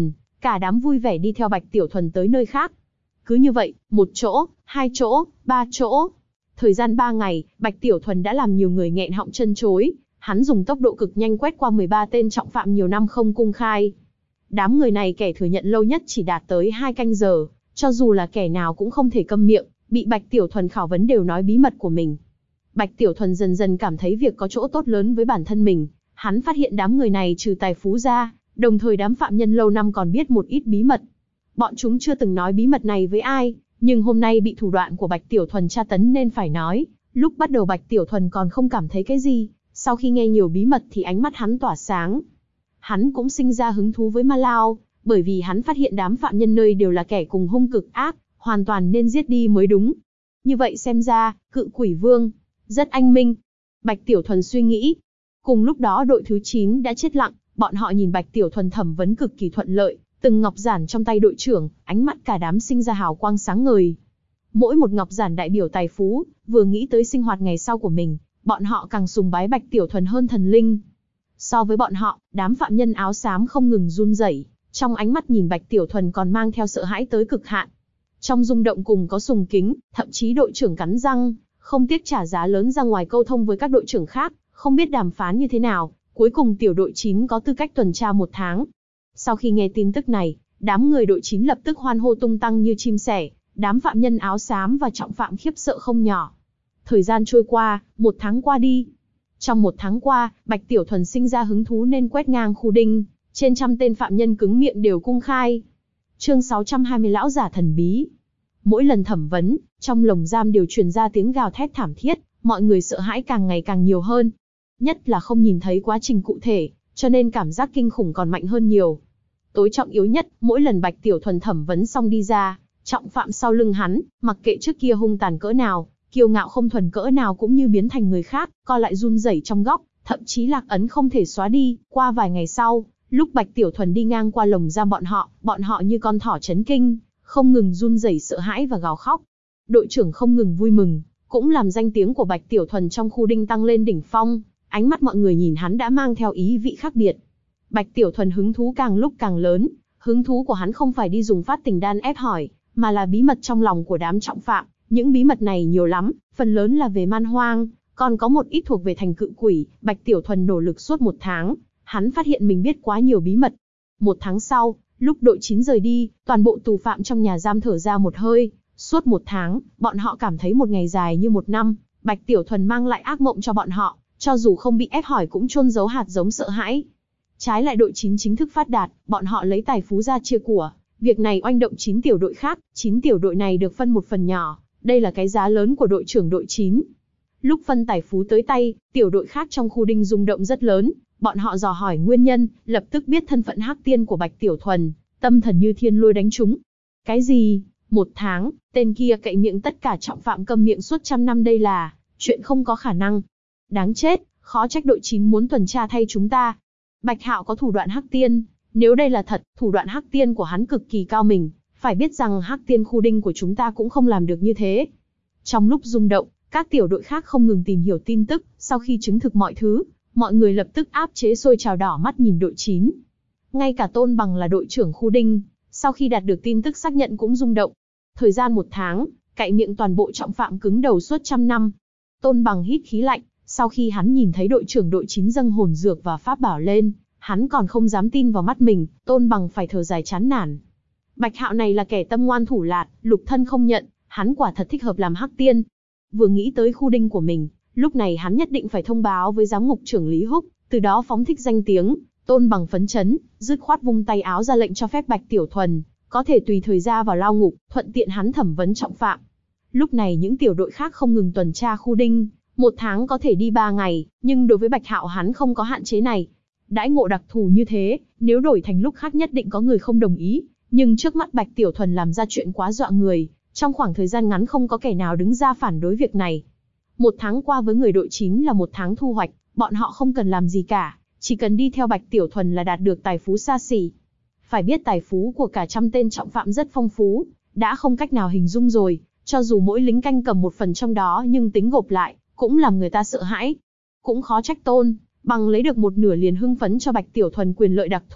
cả đám vui vẻ đi theo Bạch Tiểu Thuần tới nơi khác. Cứ như vậy, 1 chỗ, 2 chỗ, 3 chỗ. Thời gian 3 ngày, Bạch Tiểu Thuần đã làm nhiều người nghẹn họng chân chối. Hắn dùng tốc độ cực nhanh quét qua 13 tên trọng phạm nhiều năm không công khai. Đám người này kẻ thừa nhận lâu nhất chỉ đạt tới 2 canh giờ, cho dù là kẻ nào cũng không thể câm miệng, bị Bạch Tiểu Thuần khảo vấn đều nói bí mật của mình. Bạch Tiểu Thuần dần dần cảm thấy việc có chỗ tốt lớn với bản thân mình. Hắn phát hiện đám người này trừ tài phú ra, đồng thời đám phạm nhân lâu năm còn biết một ít bí mật. Bọn chúng chưa từng nói bí mật này với ai, nhưng hôm nay bị thủ đoạn của Bạch Tiểu Thuần tra tấn nên phải nói. Lúc bắt đầu Bạch Tiểu Thuần còn không cảm thấy cái gì, sau khi nghe nhiều bí mật thì ánh mắt hắn tỏa sáng. Hắn cũng sinh ra hứng thú với Ma Lao, bởi vì hắn phát hiện đám phạm nhân nơi đều là kẻ cùng hung cực ác, hoàn toàn nên giết đi mới đúng. Như vậy xem ra, Cự Quỷ Vương rất anh minh. Bạch Tiểu Thuần suy nghĩ. Cùng lúc đó đội thứ 9 đã chết lặng, bọn họ nhìn Bạch Tiểu Thuần thẩm vấn cực kỳ thuận lợi, từng ngọc giản trong tay đội trưởng, ánh mắt cả đám sinh ra hào quang sáng ngời. Mỗi một ngọc giản đại biểu tài phú, vừa nghĩ tới sinh hoạt ngày sau của mình, bọn họ càng sùng bái Bạch Tiểu Thuần hơn thần linh. So với bọn họ, đám phạm nhân áo xám không ngừng run rẩy, trong ánh mắt nhìn Bạch Tiểu Thuần còn mang theo sợ hãi tới cực hạn. Trong rung động cùng có sùng kính, thậm chí đội trưởng cắn răng, không tiếc trả giá lớn ra ngoài câu thông với các đội trưởng khác, không biết đàm phán như thế nào, cuối cùng tiểu đội 9 có tư cách tuần tra 1 tháng. Sau khi nghe tin tức này, đám người đội 9 lập tức hoan hô tung tăng như chim sẻ, đám phạm nhân áo xám và trọng phạm khiếp sợ không nhỏ. Thời gian trôi qua, 1 tháng qua đi. Trong 1 tháng qua, Bạch Tiểu Thuần sinh ra hứng thú nên quét ngang khu đinh, trên 100 tên phạm nhân cứng miệng đều cung khai. Chương 620 Lão giả thần bí. Mỗi lần thẩm vấn, trong lồng giam đều truyền ra tiếng gào thét thảm thiết, mọi người sợ hãi càng ngày càng nhiều hơn. Nhất là không nhìn thấy quá trình cụ thể, cho nên cảm giác kinh khủng còn mạnh hơn nhiều. Tối trọng yếu nhất, mỗi lần Bạch Tiểu Thuần thẩm vấn xong đi ra, trọng phạm sau lưng hắn, mặc kệ trước kia hung tàn cỡ nào, kiêu ngạo không thuần cỡ nào cũng như biến thành người khác, co lại run rẩy trong góc, thậm chí lạc ấn không thể xóa đi. Qua vài ngày sau, lúc Bạch Tiểu Thuần đi ngang qua lồng giam bọn họ như con thỏ chấn kinh, không ngừng run rẩy sợ hãi và gào khóc. Đội trưởng không ngừng vui mừng, cũng làm danh tiếng của Bạch Tiểu Thuần trong khu đinh tăng lên đỉnh phong, ánh mắt mọi người nhìn hắn đã mang theo ý vị khác biệt. Bạch Tiểu Thuần hứng thú càng lúc càng lớn, hứng thú của hắn không phải đi dùng phát tình đan ép hỏi, mà là bí mật trong lòng của đám trọng phạm. Những bí mật này nhiều lắm, phần lớn là về man hoang, còn có một ít thuộc về thành cự quỷ. Bạch Tiểu Thuần nỗ lực suốt 1 tháng, hắn phát hiện mình biết quá nhiều bí mật. 1 tháng sau, lúc đội 9 rời đi, toàn bộ tù phạm trong nhà giam thở ra một hơi. Suốt 1 tháng, bọn họ cảm thấy một ngày dài như 1 năm. Bạch Tiểu Thuần mang lại ác mộng cho bọn họ, cho dù không bị ép hỏi cũng chôn giấu hạt giống sợ hãi. Trái lại đội 9 chính thức phát đạt, bọn họ lấy tài phú ra chia của. Việc này oanh động 9 tiểu đội khác, 9 tiểu đội này được phân một phần nhỏ. Đây là cái giá lớn của đội trưởng đội 9. Lúc phân tài phú tới tay, tiểu đội khác trong khu đinh rung động rất lớn. Bọn họ dò hỏi nguyên nhân, lập tức biết thân phận hắc tiên của Bạch Tiểu Thuần, tâm thần như thiên lôi đánh trúng. Cái gì? 1 tháng, tên kia cậy miệng tất cả trọng phạm câm miệng suốt 100 năm, đây là chuyện không có khả năng. Đáng chết, khó trách đội 9 muốn tuần tra thay chúng ta. Bạch Hạo có thủ đoạn hắc tiên, nếu đây là thật, thủ đoạn hắc tiên của hắn cực kỳ cao mình, phải biết rằng hắc tiên khu đinh của chúng ta cũng không làm được như thế. Trong lúc rung động, các tiểu đội khác không ngừng tìm hiểu tin tức, sau khi chứng thực mọi thứ, mọi người lập tức áp chế sôi trào đỏ mắt nhìn đội 9. Ngay cả Tôn Bằng là đội trưởng khu đinh, sau khi đạt được tin tức xác nhận cũng rung động. Thời gian 1 tháng, cậy miệng toàn bộ trọng phạm cứng đầu suốt 100 năm. Tôn Bằng hít khí lạnh, sau khi hắn nhìn thấy đội trưởng đội 9 dâng hồn dược và pháp bảo lên, hắn còn không dám tin vào mắt mình. Tôn Bằng phải thở dài chán nản. Bạch Hạo này là kẻ tâm ngoan thủ lạt, lục thân không nhận, hắn quả thật thích hợp làm hắc tiên. Vừa nghĩ tới khu đinh của mình, lúc này hắn nhất định phải thông báo với giám ngục trưởng Lý Húc, từ đó phóng thích danh tiếng. Tôn Bằng phấn chấn, dứt khoát vung tay áo ra lệnh cho phép Bạch Tiểu Thuần có thể tùy thời ra vào lao ngục, thuận tiện hắn thẩm vấn trọng phạm. Lúc này những tiểu đội khác không ngừng tuần tra khu đinh, 1 tháng có thể đi 3 ngày, nhưng đối với Bạch Hạo hắn không có hạn chế này. Đãi ngộ đặc thù như thế, nếu đổi thành lúc khác nhất định có người không đồng ý, nhưng trước mắt Bạch Tiểu Thuần làm ra chuyện quá dọa người, trong khoảng thời gian ngắn không có kẻ nào đứng ra phản đối việc này. 1 tháng qua với người đội 9 là 1 tháng thu hoạch, bọn họ không cần làm gì cả, chỉ cần đi theo Bạch Tiểu Thuần là đạt được tài phú xa xỉ. Phải biết tài phú của cả 100 tên trọng phạm rất phong phú, đã không cách nào hình dung rồi, cho dù mỗi lính canh cầm 1 phần trong đó nhưng tính gộp lại, cũng làm người ta sợ hãi. Cũng khó trách Tôn Bằng lấy được 1/2 liền hưng phấn cho Bạch Tiểu Thuần quyền lợi đặc thù,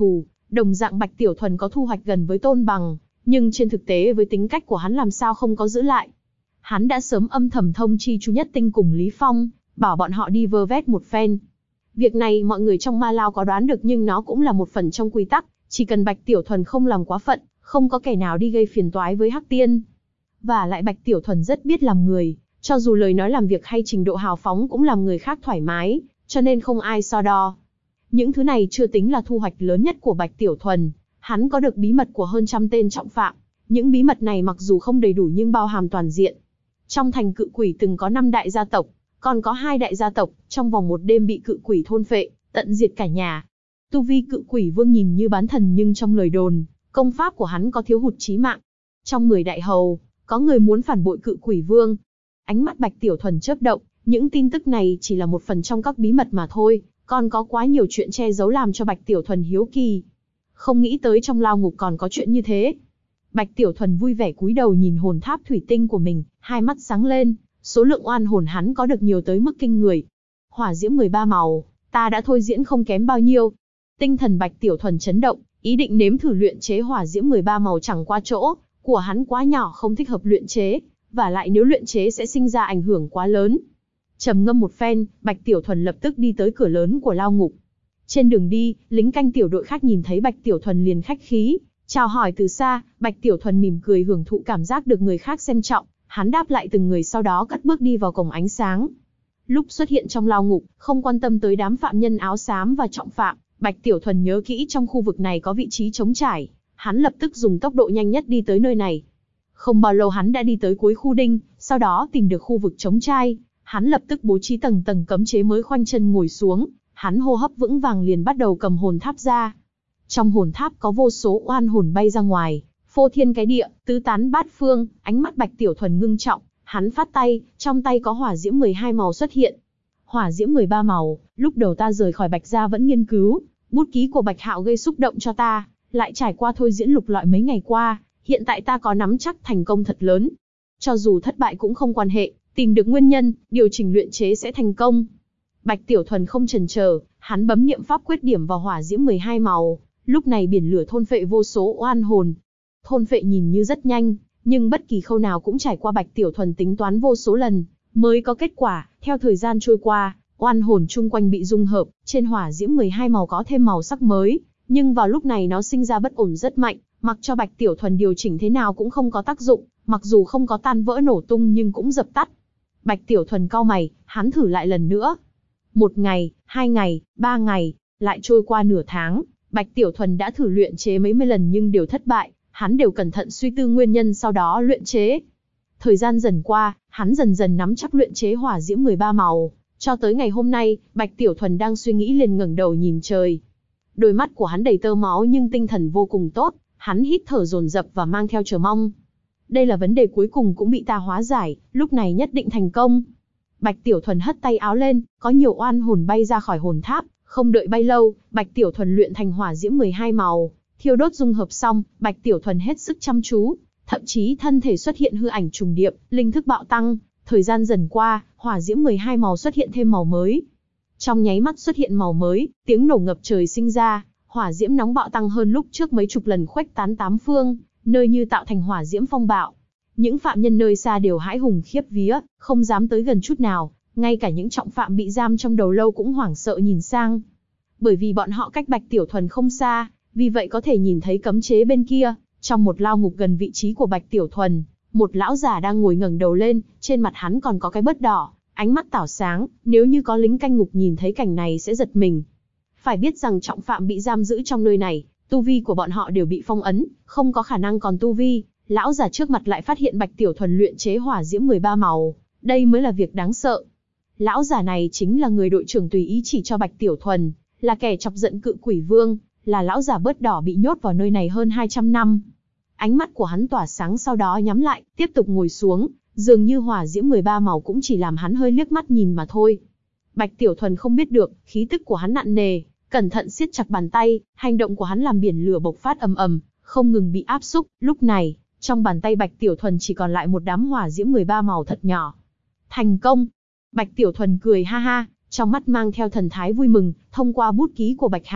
Đồng dạng Bạch Tiểu Thuần có thu hoạch gần với Tôn Bằng, nhưng trên thực tế với tính cách của hắn làm sao không có giữ lại. Hắn đã sớm âm thầm thông chi Chu Nhất Tinh cùng Lý Phong, bảo bọn họ đi vơ vét một phen. Việc này mọi người trong Ma Lao có đoán được nhưng nó cũng là một phần trong quy tắc, chỉ cần Bạch Tiểu Thuần không làm quá phận, không có kẻ nào đi gây phiền toái với Hắc Tiên. Và lại Bạch Tiểu Thuần rất biết làm người, cho dù lời nói làm việc hay trình độ hào phóng cũng làm người khác thoải mái, cho nên không ai so đo. Những thứ này chưa tính là thu hoạch lớn nhất của Bạch Tiểu Thuần, hắn có được bí mật của hơn 100 tên trọng phạm. Những bí mật này mặc dù không đầy đủ nhưng bao hàm toàn diện. Trong thành Cự Quỷ từng có 5 đại gia tộc, còn có 2 đại gia tộc, trong vòng một đêm bị Cự Quỷ thôn phệ, tận diệt cả nhà. Tu vi Cự Quỷ Vương nhìn như bán thần nhưng trong lời đồn, công pháp của hắn có thiếu hụt chí mạng. Trong 10 đại hầu, có người muốn phản bội Cự Quỷ Vương. Ánh mắt Bạch Tiểu Thuần chớp động, những tin tức này chỉ là một phần trong các bí mật mà thôi, còn có quá nhiều chuyện che giấu làm cho Bạch Tiểu Thuần hiếu kỳ. Không nghĩ tới trong lao ngục còn có chuyện như thế. Bạch Tiểu Thuần vui vẻ cúi đầu nhìn hồn tháp thủy tinh của mình, hai mắt sáng lên, số lượng oan hồn hắn có được nhiều tới mức kinh người. Hỏa diễm 13 màu, ta đã thôi diễn không kém bao nhiêu. Tinh thần Bạch Tiểu Thuần chấn động, ý định nếm thử luyện chế hỏa diễm 13 màu chẳng qua chỗ của hắn quá nhỏ không thích hợp luyện chế, và lại nếu luyện chế sẽ sinh ra ảnh hưởng quá lớn. Trầm ngâm một phen, Bạch Tiểu Thuần lập tức đi tới cửa lớn của lao ngục. Trên đường đi, lính canh tiểu đội khác nhìn thấy Bạch Tiểu Thuần liền khách khí, chào hỏi từ xa. Bạch Tiểu Thuần mỉm cười hưởng thụ cảm giác được người khác xem trọng, hắn đáp lại từng người sau đó cất bước đi vào cổng ánh sáng. Lúc xuất hiện trong lao ngục, không quan tâm tới đám phạm nhân áo xám và trọng phạm, Bạch Tiểu Thuần nhớ kỹ trong khu vực này có vị trí trống trải, hắn lập tức dùng tốc độ nhanh nhất đi tới nơi này. Không bao lâu hắn đã đi tới cuối khu đinh, sau đó tìm được khu vực trống trải, hắn lập tức bố trí tầng tầng cấm chế mới khoanh chân ngồi xuống, hắn hô hấp vững vàng liền bắt đầu cầm hồn tháp ra. Trong hồn tháp có vô số oan hồn bay ra ngoài, phô thiên cái địa, tứ tán bát phương. Ánh mắt Bạch Tiểu Thuần ngưng trọng, hắn phát tay, trong tay có hỏa diễm 12 màu xuất hiện. Hỏa diễm 13 màu, lúc đầu ta rời khỏi Bạch gia vẫn nghiên cứu, bút ký của Bạch Hạo gây xúc động cho ta, lại trải qua thôi diễn lục lọi mấy ngày qua, hiện tại ta có nắm chắc thành công thật lớn. Cho dù thất bại cũng không quan hệ, tìm được nguyên nhân, điều chỉnh luyện chế sẽ thành công. Bạch Tiểu Thuần không chần chờ, hắn bấm niệm pháp quyết điểm vào hỏa diễm 12 màu, lúc này biển lửa thôn phệ vô số oan hồn. Thôn phệ nhìn như rất nhanh, nhưng bất kỳ khâu nào cũng trải qua Bạch Tiểu Thuần tính toán vô số lần, mới có kết quả. Theo thời gian trôi qua, oan hồn chung quanh bị dung hợp, trên hỏa diễm 12 màu có thêm màu sắc mới, nhưng vào lúc này nó sinh ra bất ổn rất mạnh, mặc cho Bạch Tiểu Thuần điều chỉnh thế nào cũng không có tác dụng, mặc dù không có tan vỡ nổ tung nhưng cũng dập tắt. Bạch Tiểu Thuần cau mày, hắn thử lại lần nữa. 1 ngày, 2 ngày, 3 ngày, lại trôi qua nửa tháng, Bạch Tiểu Thuần đã thử luyện chế mấy mươi lần nhưng đều thất bại, hắn đều cẩn thận suy tư nguyên nhân sau đó luyện chế. Thời gian dần qua, hắn dần dần nắm chắc luyện chế hỏa diễm 13 màu, cho tới ngày hôm nay, Bạch Tiểu Thuần đang suy nghĩ liền ngẩng đầu nhìn trời. Đôi mắt của hắn đầy tơ máu nhưng tinh thần vô cùng tốt, hắn hít thở dồn dập và mang theo chờ mong. Đây là vấn đề cuối cùng cũng bị ta hóa giải, lúc này nhất định thành công. Bạch Tiểu Thuần hất tay áo lên, có nhiều oan hồn bay ra khỏi hồn tháp, không đợi bay lâu, Bạch Tiểu Thuần luyện thành hỏa diễm 12 màu, thiêu đốt dung hợp xong, Bạch Tiểu Thuần hết sức chăm chú, thậm chí thân thể xuất hiện hư ảnh trùng điệp, linh thức bạo tăng, thời gian dần qua, hỏa diễm 12 màu xuất hiện thêm màu mới. Trong nháy mắt xuất hiện màu mới, tiếng nổ ngập trời sinh ra, hỏa diễm nóng bạo tăng hơn lúc trước mấy chục lần khuếch tán tám phương, nơi như tạo thành hỏa diễm phong bạo. Những phạm nhân nơi xa đều hãi hùng khiếp vía, không dám tới gần chút nào, ngay cả những trọng phạm bị giam trong đầu lâu cũng hoảng sợ nhìn sang. Bởi vì bọn họ cách Bạch Tiểu Thuần không xa, vì vậy có thể nhìn thấy cấm chế bên kia, trong một lao ngục gần vị trí của Bạch Tiểu Thuần, một lão già đang ngồi ngẩng đầu lên, trên mặt hắn còn có cái bớt đỏ, ánh mắt tảo sáng, nếu như có lính canh ngục nhìn thấy cảnh này sẽ giật mình. Phải biết rằng trọng phạm bị giam giữ trong nơi này, tu vi của bọn họ đều bị phong ấn, không có khả năng còn tu vi. Lão già trước mặt lại phát hiện Bạch Tiểu Thuần luyện chế hỏa diễm 13 màu, đây mới là việc đáng sợ. Lão già này chính là người đội trưởng tùy ý chỉ cho Bạch Tiểu Thuần, là kẻ chọc giận Cự Quỷ Vương, là lão già bớt đỏ bị nhốt vào nơi này hơn 200 năm. Ánh mắt của hắn tỏa sáng sau đó nhắm lại, tiếp tục ngồi xuống, dường như hỏa diễm 13 màu cũng chỉ làm hắn hơi liếc mắt nhìn mà thôi. Bạch Tiểu Thuần không biết được, khí tức của hắn nặng nề, cẩn thận siết chặt bàn tay, hành động của hắn làm biển lửa bộc phát ầm ầm, không ngừng bị áp xúc. Lúc này, trong bàn tay Bạch Tiểu Thuần chỉ còn lại một đám hỏa diễm 13 màu thật nhỏ. Thành công! Bạch Tiểu Thuần cười ha ha, trong mắt mang theo thần thái vui mừng. Thông qua bút ký của Bạch Hạo,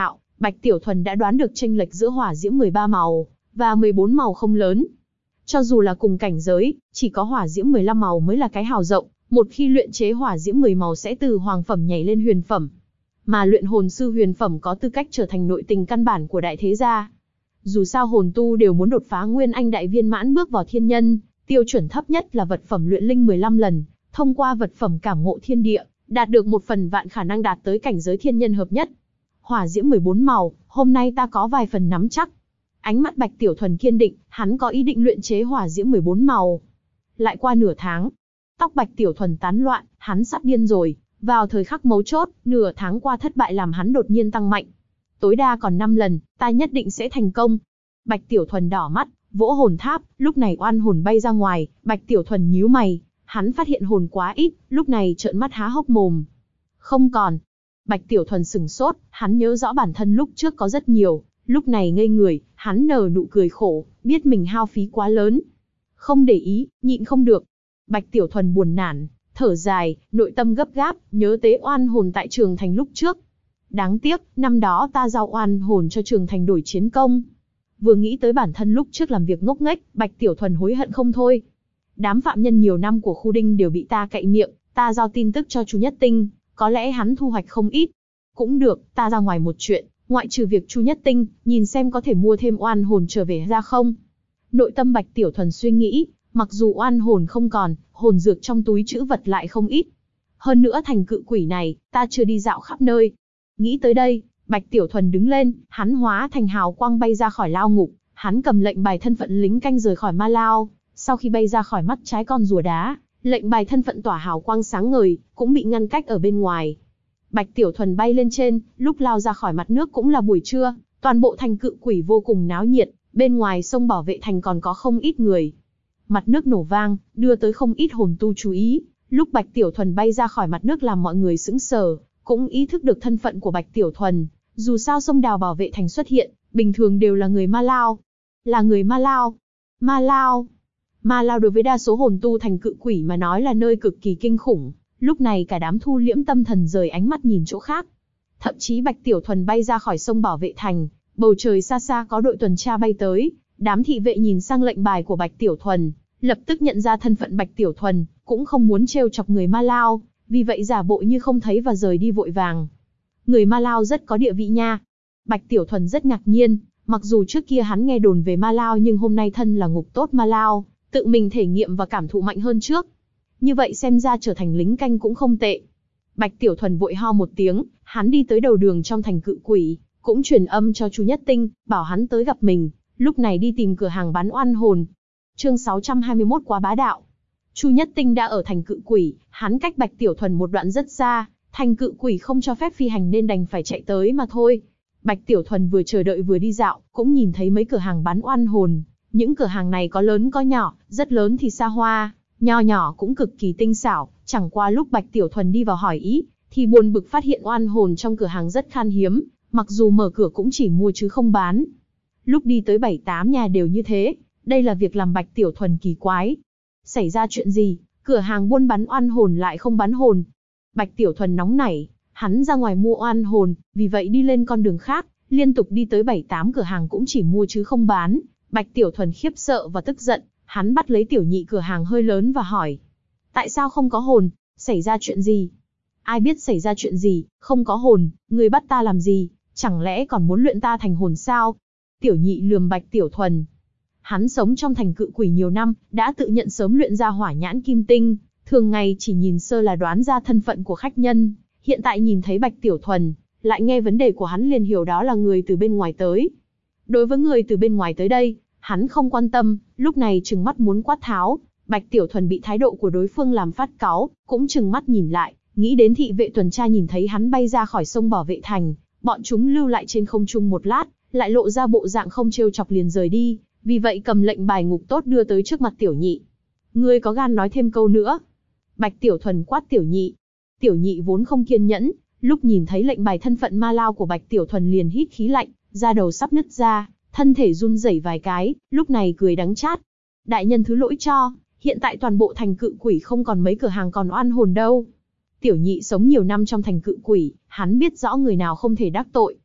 Bạch Tiểu Thuần đã đoán được chênh lệch giữa hỏa diễm 13 màu và 14 màu không lớn. Cho dù là cùng cảnh giới, chỉ có hỏa diễm 15 màu mới là cái hào rộng, một khi luyện chế hỏa diễm 10 màu sẽ từ hoàng phẩm nhảy lên huyền phẩm. Mà luyện hồn sư huyền phẩm có tư cách trở thành nội tình căn bản của đại thế gia. Dù sao hồn tu đều muốn đột phá nguyên anh đại viên mãn bước vào thiên nhân, tiêu chuẩn thấp nhất là vật phẩm luyện linh 15 lần, thông qua vật phẩm cảm ngộ thiên địa, đạt được 1/1000 khả năng đạt tới cảnh giới thiên nhân hợp nhất. Hỏa diễm 14 màu, hôm nay ta có vài phần nắm chắc. Ánh mắt Bạch Tiểu Thuần kiên định, hắn có ý định luyện chế hỏa diễm 14 màu. Lại qua nửa tháng, tóc Bạch Tiểu Thuần tán loạn, hắn sắp điên rồi. Vào thời khắc mấu chốt, nửa tháng qua thất bại làm hắn đột nhiên tăng mạnh. Tối đa còn 5 lần, ta nhất định sẽ thành công. Bạch Tiểu Thuần đỏ mắt, vỗ hồn tháp, lúc này oan hồn bay ra ngoài, Bạch Tiểu Thuần nhíu mày, hắn phát hiện hồn quá ít, lúc này trợn mắt há hốc mồm. Không còn. Bạch Tiểu Thuần sửng sốt, hắn nhớ rõ bản thân lúc trước có rất nhiều, lúc này ngây người, hắn nở nụ cười khổ, biết mình hao phí quá lớn. Không để ý, nhịn không được. Bạch Tiểu Thuần buồn nản, thở dài, nội tâm gấp gáp, nhớ tới oan hồn tại Trường Thành lúc trước. Đáng tiếc, năm đó ta giao oan hồn cho Trường Thành đổi chiến công. Vừa nghĩ tới bản thân lúc trước làm việc ngốc nghếch, Bạch Tiểu Thuần hối hận không thôi. Đám phạm nhân nhiều năm của khu đinh đều bị ta cậy miệng, ta giao tin tức cho Chu Nhất Tinh, có lẽ hắn thu hoạch không ít. Cũng được, ta ra ngoài một chuyện, ngoại trừ việc Chu Nhất Tinh, nhìn xem có thể mua thêm oan hồn trở về ra không. Nội tâm Bạch Tiểu Thuần suy nghĩ, mặc dù oan hồn không còn, hồn dược trong túi trữ vật lại không ít. Hơn nữa thành cự quỷ này, ta chưa đi dạo khắp nơi. Nghĩ tới đây, Bạch Tiểu Thuần đứng lên, hắn hóa thành hào quang bay ra khỏi lao ngục, hắn cầm lệnh bài thân phận lính canh rời khỏi ma lao. Sau khi bay ra khỏi mắt trái con rùa đá, lệnh bài thân phận tỏa hào quang sáng ngời, cũng bị ngăn cách ở bên ngoài. Bạch Tiểu Thuần bay lên trên, lúc lao ra khỏi mặt nước cũng là buổi trưa, toàn bộ thành cự quỷ vô cùng náo nhiệt, bên ngoài sông bảo vệ thành còn có không ít người. Mặt nước nổ vang, đưa tới không ít hồn tu chú ý, lúc Bạch Tiểu Thuần bay ra khỏi mặt nước làm mọi người sững sờ, cũng ý thức được thân phận của Bạch Tiểu Thuần. Dù sao sông đào bảo vệ thành xuất hiện, bình thường đều là người Ma Lao. Là người Ma Lao. Ma Lao. Ma Lao đối với đa số hồn tu thành cự quỷ mà nói là nơi cực kỳ kinh khủng. Lúc này cả đám thu liễm tâm thần rời ánh mắt nhìn chỗ khác. Thậm chí Bạch Tiểu Thuần bay ra khỏi sông bảo vệ thành, bầu trời xa xa có đội tuần tra bay tới. Đám thị vệ nhìn sang lệnh bài của Bạch Tiểu Thuần, lập tức nhận ra thân phận Bạch Tiểu Thuần, cũng không muốn trêu chọc người Ma Lao, vì vậy giả bộ như không thấy và rời đi vội vàng. Người Ma Lao rất có địa vị nha. Bạch Tiểu Thuần rất ngạc nhiên, mặc dù trước kia hắn nghe đồn về Ma Lao nhưng hôm nay thân là ngục tốt Ma Lao, tự mình thể nghiệm và cảm thụ mạnh hơn trước. Như vậy xem ra trở thành lính canh cũng không tệ. Bạch Tiểu Thuần vội ho một tiếng, hắn đi tới đầu đường trong thành cự quỷ, cũng truyền âm cho Chu Nhất Tinh, bảo hắn tới gặp mình, lúc này đi tìm cửa hàng bán oan hồn. Chương 621 quá bá đạo. Chu Nhất Tinh đã ở thành cự quỷ, hắn cách Bạch Tiểu Thuần một đoạn rất xa, thành cự quỷ không cho phép phi hành nên đành phải chạy tới mà thôi. Bạch Tiểu Thuần vừa chờ đợi vừa đi dạo, cũng nhìn thấy mấy cửa hàng bán oan hồn. Những cửa hàng này có lớn có nhỏ, rất lớn thì xa hoa, nho nhỏ cũng cực kỳ tinh xảo. Chẳng qua lúc Bạch Tiểu Thuần đi vào hỏi ý, thì buồn bực phát hiện oan hồn trong cửa hàng rất khan hiếm, mặc dù mở cửa cũng chỉ mua chứ không bán. Lúc đi tới 7-8 nhà đều như thế, đây là việc làm Bạch Tiểu Thuần kỳ quái. Xảy ra chuyện gì, cửa hàng buôn bán oan hồn lại không bán hồn? Bạch Tiểu Thuần nóng nảy, hắn ra ngoài mua oan hồn, vì vậy đi lên con đường khác, liên tục đi tới 7-8 cửa hàng cũng chỉ mua chứ không bán. Bạch Tiểu Thuần khiếp sợ và tức giận, hắn bắt lấy tiểu nhị cửa hàng hơi lớn và hỏi. Tại sao không có hồn, xảy ra chuyện gì? Ai biết xảy ra chuyện gì, không có hồn, người bắt ta làm gì, chẳng lẽ còn muốn luyện ta thành hồn sao? Tiểu nhị lườm Bạch Tiểu Thuần. Hắn sống trong thành cự quỷ nhiều năm, đã tự nhận sớm luyện ra hỏa nhãn kim tinh, thường ngày chỉ nhìn sơ là đoán ra thân phận của khách nhân, hiện tại nhìn thấy Bạch Tiểu Thuần, lại nghe vấn đề của hắn liền hiểu đó là người từ bên ngoài tới. Đối với người từ bên ngoài tới đây, hắn không quan tâm, lúc này trừng mắt muốn quát tháo. Bạch Tiểu Thuần bị thái độ của đối phương làm phát cáu, cũng trừng mắt nhìn lại, nghĩ đến thị vệ tuần tra nhìn thấy hắn bay ra khỏi sông bảo vệ thành, bọn chúng lưu lại trên không trung một lát, lại lộ ra bộ dạng không trêu chọc liền rời đi, vì vậy cầm lệnh bài ngục tốt đưa tới trước mặt tiểu nhị. Ngươi có gan nói thêm câu nữa? Bạch Tiểu Thuần quát tiểu nhị. Tiểu nhị vốn không kiên nhẫn, lúc nhìn thấy lệnh bài thân phận ma lao của Bạch Tiểu Thuần liền hít khí lạnh, da đầu sắp nứt ra, thân thể run rẩy vài cái, lúc này cười đắng chát. Đại nhân thứ lỗi cho, hiện tại toàn bộ thành cự quỷ không còn mấy cửa hàng còn oan hồn đâu. Tiểu nhị sống nhiều năm trong thành cự quỷ, hắn biết rõ người nào không thể đắc tội,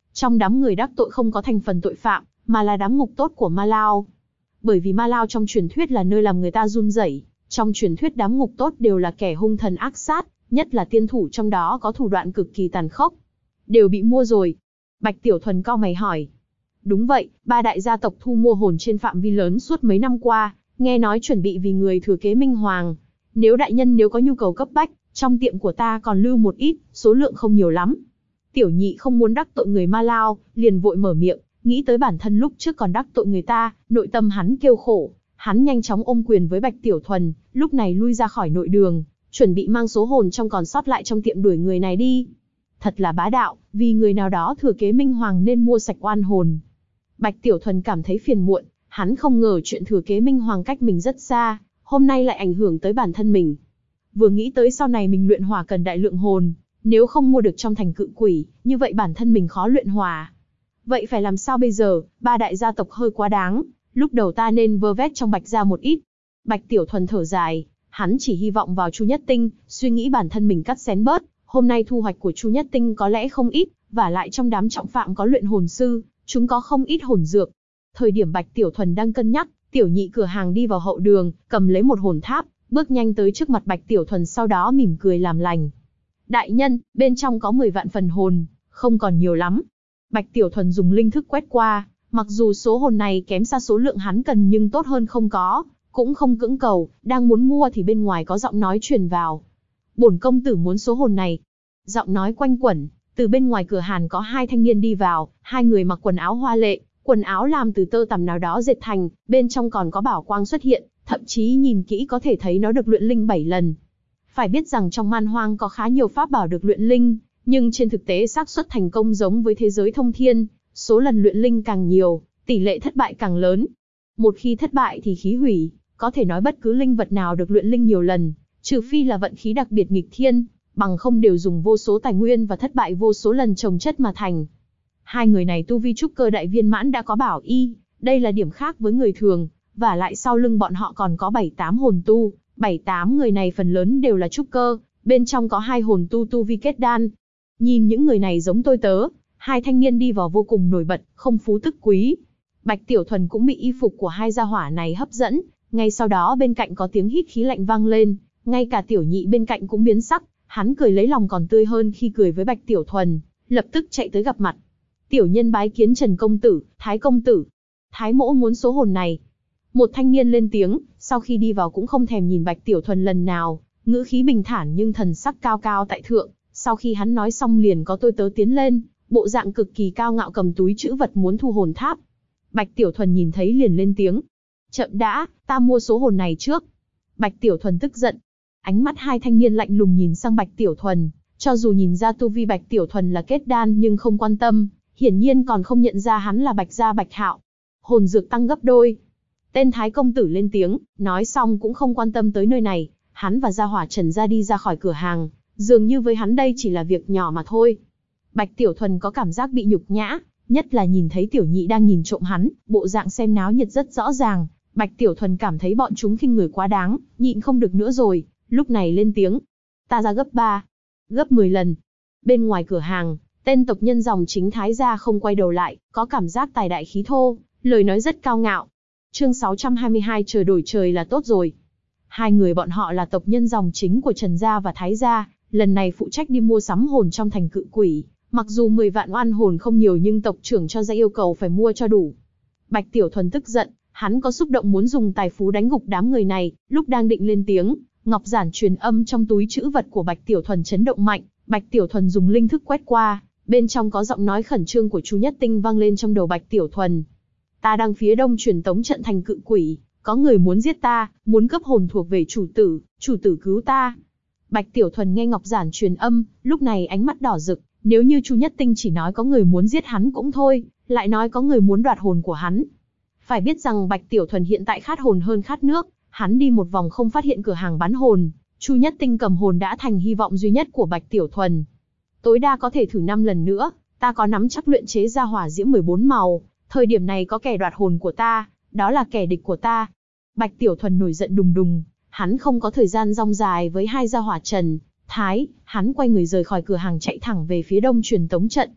Trong đám người đắc tội không có thành phần tội phạm, mà là đám ngục tốt của Ma Lao. Bởi vì Ma Lao trong truyền thuyết là nơi làm người ta run rẩy, trong truyền thuyết đám ngục tốt đều là kẻ hung thần ác sát, nhất là tiên thủ trong đó có thủ đoạn cực kỳ tàn khốc. Đều bị mua rồi. Bạch Tiểu Thuần cau mày hỏi. Đúng vậy, 3 đại gia tộc thu mua hồn trên phạm vi lớn suốt mấy năm qua, nghe nói chuẩn bị vì người thừa kế Minh Hoàng. Nếu đại nhân nếu có nhu cầu cấp bách, trong tiệm của ta còn lưu một ít, số lượng không nhiều lắm. Tiểu nhị không muốn đắc tội người Ma Lao, liền vội mở miệng, nghĩ tới bản thân lúc trước còn đắc tội người ta, nội tâm hắn kêu khổ. Hắn nhanh chóng ôm quyền với Bạch Tiểu Thuần, lúc này lui ra khỏi nội đường, chuẩn bị mang số hồn trong còn sót lại trong tiệm đuổi người này đi. Thật là bá đạo, vì người nào đó thừa kế Minh Hoàng nên mua sạch oan hồn. Bạch Tiểu Thuần cảm thấy phiền muộn, hắn không ngờ chuyện thừa kế Minh Hoàng cách mình rất xa, hôm nay lại ảnh hưởng tới bản thân mình. Vừa nghĩ tới sau này mình luyện hỏa cần đại lượng hồn, nếu không mua được trong thành cự quỷ, như vậy bản thân mình khó luyện hỏa. Vậy phải làm sao bây giờ, 3 đại gia tộc hơi quá đáng, lúc đầu ta nên vơ vét trong Bạch gia một ít. Bạch Tiểu Thuần thở dài, hắn chỉ hy vọng vào Chu Nhất Tinh, suy nghĩ bản thân mình cắt xén bớt, hôm nay thu hoạch của Chu Nhất Tinh có lẽ không ít, và lại trong đám trọng phạm có luyện hồn sư, chúng có không ít hồn dược. Thời điểm Bạch Tiểu Thuần đang cân nhắc, tiểu nhị cửa hàng đi vào hậu đường, cầm lấy một hồn tháp, bước nhanh tới trước mặt Bạch Tiểu Thuần, sau đó mỉm cười làm lành. Đại nhân, bên trong có 10 vạn phần hồn, không còn nhiều lắm. Bạch Tiểu Thuần dùng linh thức quét qua, mặc dù số hồn này kém xa số lượng hắn cần nhưng tốt hơn không có, cũng không cưỡng cầu, đang muốn mua thì bên ngoài có giọng nói truyền vào. Bổn công tử muốn số hồn này. Giọng nói quanh quẩn, từ bên ngoài cửa hàng có 2 thanh niên đi vào, 2 người mặc quần áo hoa lệ, quần áo làm từ tơ tằm nào đó dệt thành, bên trong còn có bảo quang xuất hiện, thậm chí nhìn kỹ có thể thấy nó được luyện linh 7 lần. Phải biết rằng trong man hoang có khá nhiều pháp bảo được luyện linh, nhưng trên thực tế xác suất thành công giống với thế giới thông thiên, số lần luyện linh càng nhiều, tỷ lệ thất bại càng lớn. Một khi thất bại thì khí hủy, có thể nói bất cứ linh vật nào được luyện linh nhiều lần, trừ phi là vận khí đặc biệt nghịch thiên, bằng không đều dùng vô số tài nguyên và thất bại vô số lần chồng chất mà thành. 2 người này tu vi trúc cơ đại viên mãn đã có bảo y, đây là điểm khác với người thường, và lại sau lưng bọn họ còn có 7-8 hồn tu, 7-8 người này phần lớn đều là trúc cơ, bên trong có 2 hồn tu tu vi kết đan. Nhìn những người này giống tôi tớ, 2 thanh niên đi vào vô cùng nổi bật, không phú tức quý. Bạch Tiểu Thuần cũng bị y phục của 2 gia hỏa này hấp dẫn, ngay sau đó bên cạnh có tiếng hít khí lạnh vang lên, ngay cả tiểu nhị bên cạnh cũng biến sắc, hắn cười lấy lòng còn tươi hơn khi cười với Bạch Tiểu Thuần, lập tức chạy tới gặp mặt. Tiểu nhân bái kiến Trần công tử, Thái công tử. Thái mỗ muốn số hồn này. Một thanh niên lên tiếng, sau khi đi vào cũng không thèm nhìn Bạch Tiểu Thuần lần nào, ngữ khí bình thản nhưng thần sắc cao cao tại thượng. Sau khi hắn nói xong liền có tôi tớ tiến lên, bộ dạng cực kỳ cao ngạo cầm túi trữ vật muốn thu hồn tháp. Bạch Tiểu Thuần nhìn thấy liền lên tiếng. Chậm đã, ta mua số hồn này trước. Bạch Tiểu Thuần tức giận. Ánh mắt 2 thanh niên lạnh lùng nhìn sang Bạch Tiểu Thuần, cho dù nhìn ra tu vi Bạch Tiểu Thuần là kết đan nhưng không quan tâm, hiển nhiên còn không nhận ra hắn là Bạch gia Bạch Hạo. Hồn dược tăng gấp đôi. Tên Thái công tử lên tiếng, nói xong cũng không quan tâm tới nơi này, hắn và gia hỏa Trần gia đi ra khỏi cửa hàng, dường như với hắn đây chỉ là việc nhỏ mà thôi. Bạch Tiểu Thuần có cảm giác bị nhục nhã, nhất là nhìn thấy tiểu nhị đang nhìn trộm hắn, bộ dạng xem náo nhiệt rất rõ ràng. Bạch Tiểu Thuần cảm thấy bọn chúng khinh người quá đáng, nhịn không được nữa rồi, lúc này lên tiếng. Ta ra gấp 3, gấp 10 lần. Bên ngoài cửa hàng, tên tộc nhân dòng chính Thái gia không quay đầu lại, có cảm giác tài đại khí thô, lời nói rất cao ngạo. Chương 622 trời đổi trời là tốt rồi. 2 người bọn họ là tộc nhân dòng chính của Trần gia và Thái gia, lần này phụ trách đi mua sắm hồn trong thành cự quỷ. Mặc dù 10 vạn oan hồn không nhiều nhưng tộc trưởng cho ra yêu cầu phải mua cho đủ. Bạch Tiểu Thuần tức giận, hắn có xúc động muốn dùng tài phú đánh gục đám người này, lúc đang định lên tiếng, ngọc giản truyền âm trong túi trữ vật của Bạch Tiểu Thuần chấn động mạnh, Bạch Tiểu Thuần dùng linh thức quét qua, bên trong có giọng nói khẩn trương của Chu Nhất Tinh vang lên trong đầu Bạch Tiểu Thuần. Ta đang phía đông truyền tống trận thành cự quỷ, có người muốn giết ta, muốn cướp hồn thuộc về chủ tử cứu ta. Bạch Tiểu Thuần nghe ngọc giản truyền âm, lúc này ánh mắt đỏ rực, nếu như Chu Nhất Tinh chỉ nói có người muốn giết hắn cũng thôi, lại nói có người muốn đoạt hồn của hắn. Phải biết rằng Bạch Tiểu Thuần hiện tại khát hồn hơn khát nước, hắn đi một vòng không phát hiện cửa hàng bán hồn, Chu Nhất Tinh cầm hồn đã thành hy vọng duy nhất của Bạch Tiểu Thuần. Tối đa có thể thử 5 lần nữa, ta có nắm chắc luyện chế ra hỏa diễm 14 màu, thời điểm này có kẻ đoạt hồn của ta, đó là kẻ địch của ta. Bạch Tiểu Thuần nổi giận đùng đùng, hắn không có thời gian rong dài với 2 gia hỏa Trần, Thái, hắn quay người rời khỏi cửa hàng chạy thẳng về phía đông truyền tống trận.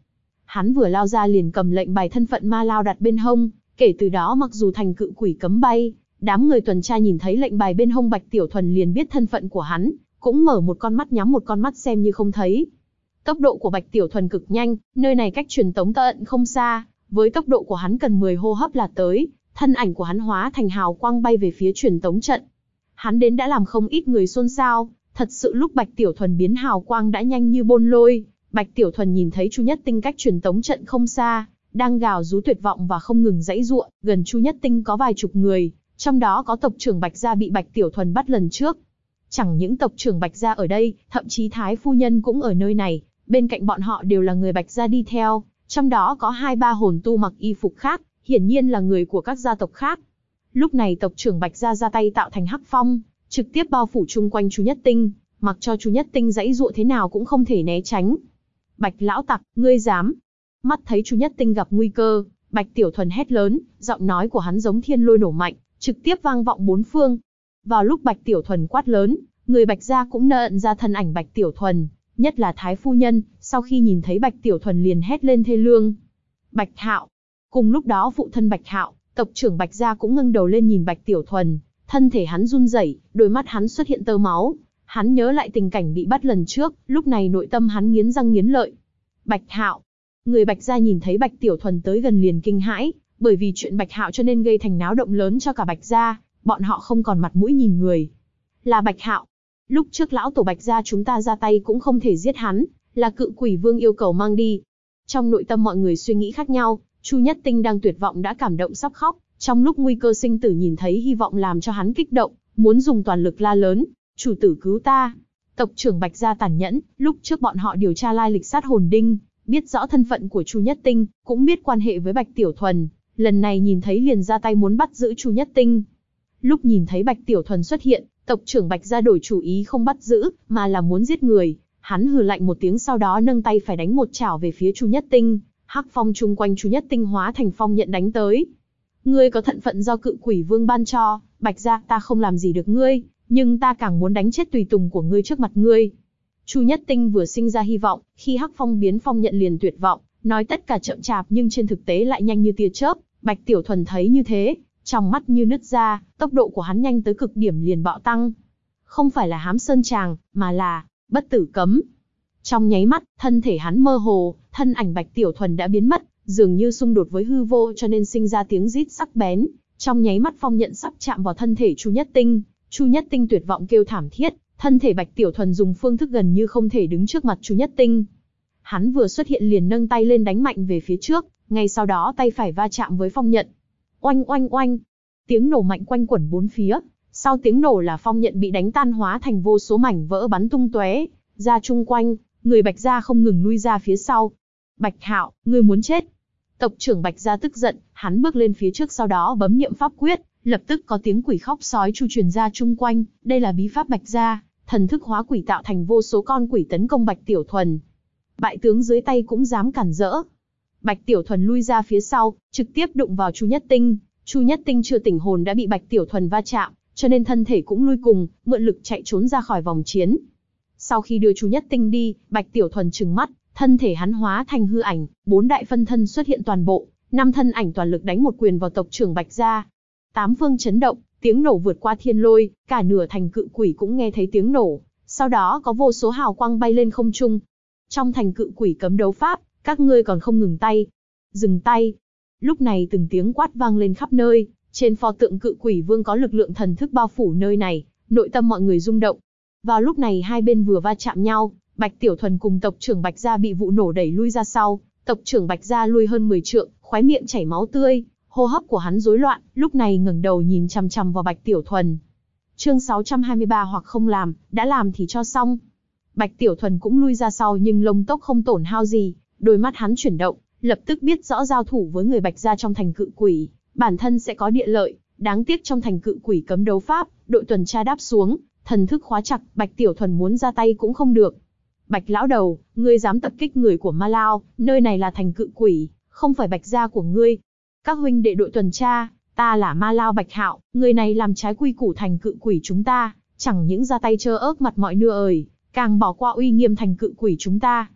Hắn vừa lao ra liền cầm lệnh bài thân phận Ma Lao đặt bên hông, kể từ đó mặc dù thành cự quỷ cấm bay, đám người tuần tra nhìn thấy lệnh bài bên hông Bạch Tiểu Thuần liền biết thân phận của hắn, cũng mở một con mắt nhắm một con mắt xem như không thấy. Tốc độ của Bạch Tiểu Thuần cực nhanh, nơi này cách truyền tống tận không xa, với tốc độ của hắn cần 10 hô hấp là tới, thân ảnh của hắn hóa thành hào quang bay về phía truyền tống trận. Hắn đến đã làm không ít người xôn xao, thật sự lúc Bạch Tiểu Thuần biến hào quang đã nhanh như bôn lôi. Bạch Tiểu Thuần nhìn thấy Chu Nhất Tinh cách truyền tống trận không xa, đang gào rú tuyệt vọng và không ngừng giãy giụa, gần Chu Nhất Tinh có vài chục người, trong đó có tộc trưởng Bạch gia bị Bạch Tiểu Thuần bắt lần trước. Chẳng những tộc trưởng Bạch gia ở đây, thậm chí Thái phu nhân cũng ở nơi này, bên cạnh bọn họ đều là người Bạch gia đi theo, trong đó có 2-3 hồn tu mặc y phục khác, hiển nhiên là người của các gia tộc khác. Lúc này tộc trưởng Bạch gia ra tay tạo thành hắc phong, trực tiếp bao phủ chung quanh Chu Nhất Tinh, mặc cho Chu Nhất Tinh giãy giụa thế nào cũng không thể né tránh. Bạch lão tặc, ngươi dám? Mắt thấy Chu Nhất Tinh gặp nguy cơ, Bạch Tiểu Thuần hét lớn, giọng nói của hắn giống thiên lôi nổ mạnh, trực tiếp vang vọng bốn phương. Vào lúc Bạch Tiểu Thuần quát lớn, người Bạch gia cũng nợ ra thân ảnh Bạch Tiểu Thuần, nhất là Thái phu nhân, sau khi nhìn thấy Bạch Tiểu Thuần liền hét lên thê lương. Bạch Hạo. Cùng lúc đó phụ thân Bạch Hạo, tộc trưởng Bạch gia cũng ngẩng đầu lên nhìn Bạch Tiểu Thuần, thân thể hắn run rẩy, đôi mắt hắn xuất hiện tơ máu. Hắn nhớ lại tình cảnh bị bắt lần trước, lúc này nội tâm hắn nghiến răng nghiến lợi. Bạch Hạo. Người Bạch gia nhìn thấy Bạch Tiểu Thuần tới gần liền kinh hãi, bởi vì chuyện Bạch Hạo cho nên gây thành náo động lớn cho cả Bạch gia, bọn họ không còn mặt mũi nhìn người. Là Bạch Hạo. Lúc trước lão tổ Bạch gia chúng ta ra tay cũng không thể giết hắn, là cự quỷ vương yêu cầu mang đi. Trong nội tâm mọi người suy nghĩ khác nhau, Chu Nhất Tinh đang tuyệt vọng đã cảm động sắp khóc, trong lúc nguy cơ sinh tử nhìn thấy hy vọng làm cho hắn kích động, muốn dùng toàn lực la lớn, chủ tử cứu ta. Tộc trưởng Bạch gia tàn nhẫn, lúc trước bọn họ điều tra lai lịch sát hồn đinh, biết rõ thân phận của Chu Nhất Tinh, cũng biết quan hệ với Bạch Tiểu Thuần, lần này nhìn thấy liền ra tay muốn bắt giữ Chu Nhất Tinh. Lúc nhìn thấy Bạch Tiểu Thuần xuất hiện, tộc trưởng Bạch gia đổi chủ ý không bắt giữ, mà là muốn giết người. Hắn hừ lạnh một tiếng sau đó nâng tay phải đánh một chảo về phía Chu Nhất Tinh, hắc phong chung quanh Chu Nhất Tinh hóa thành phong nhận đánh tới. Ngươi có thân phận do cự quỷ vương ban cho, Bạch gia ta không làm gì được ngươi, nhưng ta càng muốn đánh chết tùy tùng của ngươi trước mặt ngươi. Chu Nhất Tinh vừa sinh ra hy vọng, khi hắc phong biến phong nhận liền tuyệt vọng, nói tất cả chậm chạp nhưng trên thực tế lại nhanh như tia chớp. Bạch Tiểu Thuần thấy như thế, trong mắt như nứt ra, tốc độ của hắn nhanh tới cực điểm liền bạo tăng. Không phải là hám sơn tràng, mà là bất tử cấm. Trong nháy mắt, thân thể hắn mơ hồ, thân ảnh Bạch Tiểu Thuần đã biến mất, dường như xung đột với hư vô cho nên sinh ra tiếng rít sắc bén. Trong nháy mắt phong nhận sắp chạm vào thân thể Chu Nhất Tinh, Chu Nhất Tinh tuyệt vọng kêu thảm thiết, thân thể Bạch Tiểu Thuần dùng phương thức gần như không thể đứng trước mặt Chu Nhất Tinh. Hắn vừa xuất hiện liền nâng tay lên đánh mạnh về phía trước, ngay sau đó tay phải va chạm với phong nhận. Oanh oanh oanh, tiếng nổ mạnh quanh quẩn bốn phía, sau tiếng nổ là phong nhận bị đánh tan hóa thành vô số mảnh vỡ bắn tung tóe ra chung quanh, người Bạch gia không ngừng lui ra phía sau. Bạch Hạo, ngươi muốn chết. Tộc trưởng Bạch gia tức giận, hắn bước lên phía trước sau đó bấm niệm pháp quyết, lập tức có tiếng quỷ khóc sói chu truyền ra chung quanh, đây là bí pháp Bạch gia, thần thức hóa quỷ tạo thành vô số con quỷ tấn công Bạch Tiểu Thuần. Bại tướng dưới tay cũng dám cản rỡ. Bạch Tiểu Thuần lui ra phía sau, trực tiếp đụng vào Chu Nhất Tinh. Chu Nhất Tinh chưa tỉnh hồn đã bị Bạch Tiểu Thuần va chạm, cho nên thân thể cũng lui cùng, mượn lực chạy trốn ra khỏi vòng chiến. Sau khi đưa Chu Nhất Tinh đi, Bạch Tiểu Thuần trừng mắt, thân thể hắn hóa thành hư ảnh, 4 đại phân thân xuất hiện toàn bộ, 5 thân ảnh toàn lực đánh một quyền vào tộc trưởng Bạch gia. 8 phương chấn động, tiếng nổ vượt qua thiên lôi, cả nửa thành cự quỷ cũng nghe thấy tiếng nổ, sau đó có vô số hào quang bay lên không trung. Trong thành cự quỷ cấm đấu pháp, các ngươi còn không ngừng tay. Dừng tay. Lúc này từng tiếng quát vang lên khắp nơi, trên pho tượng cự quỷ vương có lực lượng thần thức bao phủ nơi này, nội tâm mọi người rung động. Vào lúc này hai bên vừa va chạm nhau, Bạch Tiểu Thuần cùng tộc trưởng Bạch gia bị vụ nổ đẩy lui ra sau, tộc trưởng Bạch gia lui hơn 10 trượng, khóe miệng chảy máu tươi, hô hấp của hắn rối loạn, lúc này ngẩng đầu nhìn chằm chằm vào Bạch Tiểu Thuần. Chương 623 hoặc không làm, đã làm thì cho xong. Bạch Tiểu Thuần cũng lui ra sau nhưng lông tóc không tổn hao gì, đôi mắt hắn chuyển động, lập tức biết rõ giao thủ với người Bạch gia trong thành cự quỷ, bản thân sẽ có địa lợi, đáng tiếc trong thành cự quỷ cấm đấu pháp, đội tuần tra đáp xuống, thần thức khóa chặt, Bạch Tiểu Thuần muốn ra tay cũng không được. Bạch lão đầu, ngươi dám tập kích người của Ma Lao, nơi này là thành cự quỷ, không phải Bạch gia của ngươi. Các huynh đệ đội tuần tra, ta là Ma Lao Bạch Hạo, người này làm trái quy củ thành cự quỷ chúng ta, chẳng những ra tay trơ ớt mặt mọi nưa ời, càng bỏ qua uy nghiêm thành cự quỷ chúng ta.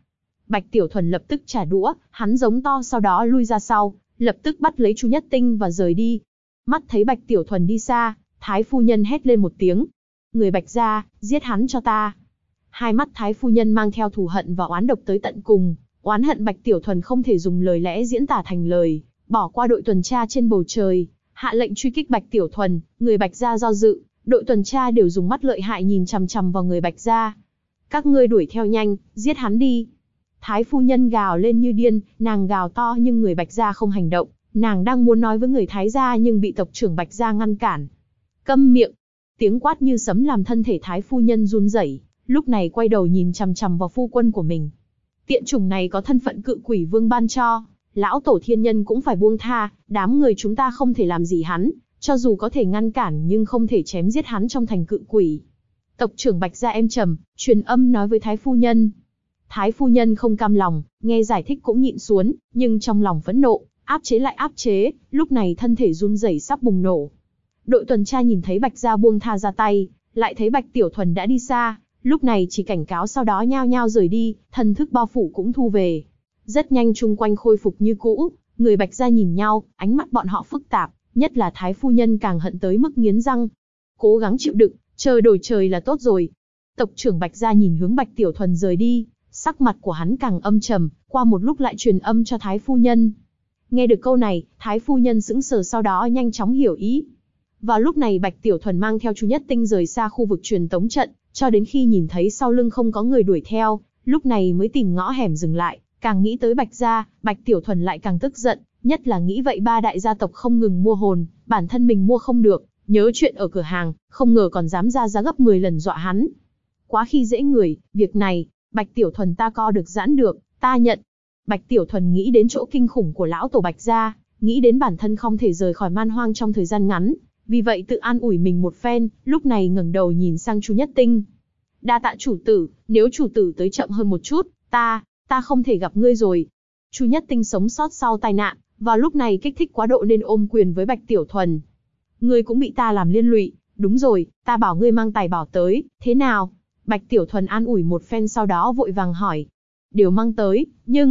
Bạch Tiểu Thuần lập tức trả đũa, hắn giống to sau đó lui ra sau, lập tức bắt lấy Chu Nhất Tinh và rời đi. Mắt thấy Bạch Tiểu Thuần đi xa, Thái phu nhân hét lên một tiếng. Người Bạch gia, giết hắn cho ta. Hai mắt Thái phu nhân mang theo thù hận và oán độc tới tận cùng, oán hận Bạch Tiểu Thuần không thể dùng lời lẽ diễn tả thành lời, bỏ qua đội tuần tra trên bầu trời, hạ lệnh truy kích Bạch Tiểu Thuần. Người Bạch gia do dự, đội tuần tra đều dùng mắt lợi hại nhìn chằm chằm vào người Bạch gia. Các ngươi đuổi theo nhanh, giết hắn đi. Thái phu nhân gào lên như điên, nàng gào to nhưng người Bạch gia không hành động, nàng đang muốn nói với người Thái gia nhưng bị tộc trưởng Bạch gia ngăn cản. Câm miệng! Tiếng quát như sấm làm thân thể Thái phu nhân run rẩy, lúc này quay đầu nhìn chằm chằm vào phu quân của mình. Tiện chủng này có thân phận cự quỷ vương ban cho, lão tổ thiên nhân cũng phải buông tha, đám người chúng ta không thể làm gì hắn, cho dù có thể ngăn cản nhưng không thể chém giết hắn trong thành cự quỷ. Tộc trưởng Bạch gia êm trầm, truyền âm nói với Thái phu nhân. Thái phu nhân không cam lòng, nghe giải thích cũng nhịn xuống, nhưng trong lòng phẫn nộ, áp chế lại áp chế, lúc này thân thể run rẩy sắp bùng nổ. Đội tuần tra nhìn thấy Bạch gia buông tha ra tay, lại thấy Bạch Tiểu Thuần đã đi xa, lúc này chỉ cảnh cáo sau đó nhao nhao rời đi, thần thức bao phủ cũng thu về. Rất nhanh chung quanh khôi phục như cũ, người Bạch gia nhìn nhau, ánh mắt bọn họ phức tạp, nhất là Thái phu nhân càng hận tới mức nghiến răng. Cố gắng chịu đựng, trời đổi trời là tốt rồi. Tộc trưởng Bạch gia nhìn hướng Bạch Tiểu Thuần rời đi, sắc mặt của hắn càng âm trầm, qua một lúc lại truyền âm cho Thái phu nhân. Nghe được câu này, Thái phu nhân sững sờ sau đó nhanh chóng hiểu ý. Vào lúc này Bạch Tiểu Thuần mang theo Chu Nhất Tinh rời xa khu vực truyền tống trận, cho đến khi nhìn thấy sau lưng không có người đuổi theo, lúc này mới tìm ngõ hẻm dừng lại. Càng nghĩ tới Bạch gia, Bạch Tiểu Thuần lại càng tức giận, nhất là nghĩ vậy ba đại gia tộc không ngừng mua hồn, bản thân mình mua không được, nhớ chuyện ở cửa hàng, không ngờ còn dám ra giá gấp 10 lần dọa hắn. Quá khi dễ người, việc này, Bạch Tiểu Thuần ta co được giãn được, ta nhận. Bạch Tiểu Thuần nghĩ đến chỗ kinh khủng của lão tổ Bạch gia, nghĩ đến bản thân không thể rời khỏi man hoang trong thời gian ngắn, vì vậy tự an ủi mình một phen, lúc này ngẩng đầu nhìn sang Chu Nhất Tinh. Đa tạ chủ tử, nếu chủ tử tới chậm hơn một chút, ta không thể gặp ngươi rồi. Chu Nhất Tinh sống sót sau tai nạn, vào lúc này kích thích quá độ nên ôm quyền với Bạch Tiểu Thuần. Ngươi cũng bị ta làm liên lụy, đúng rồi, ta bảo ngươi mang tài bảo tới, thế nào? Bạch Tiểu Thuần an ủi một phen sau đó vội vàng hỏi. Đều mang tới,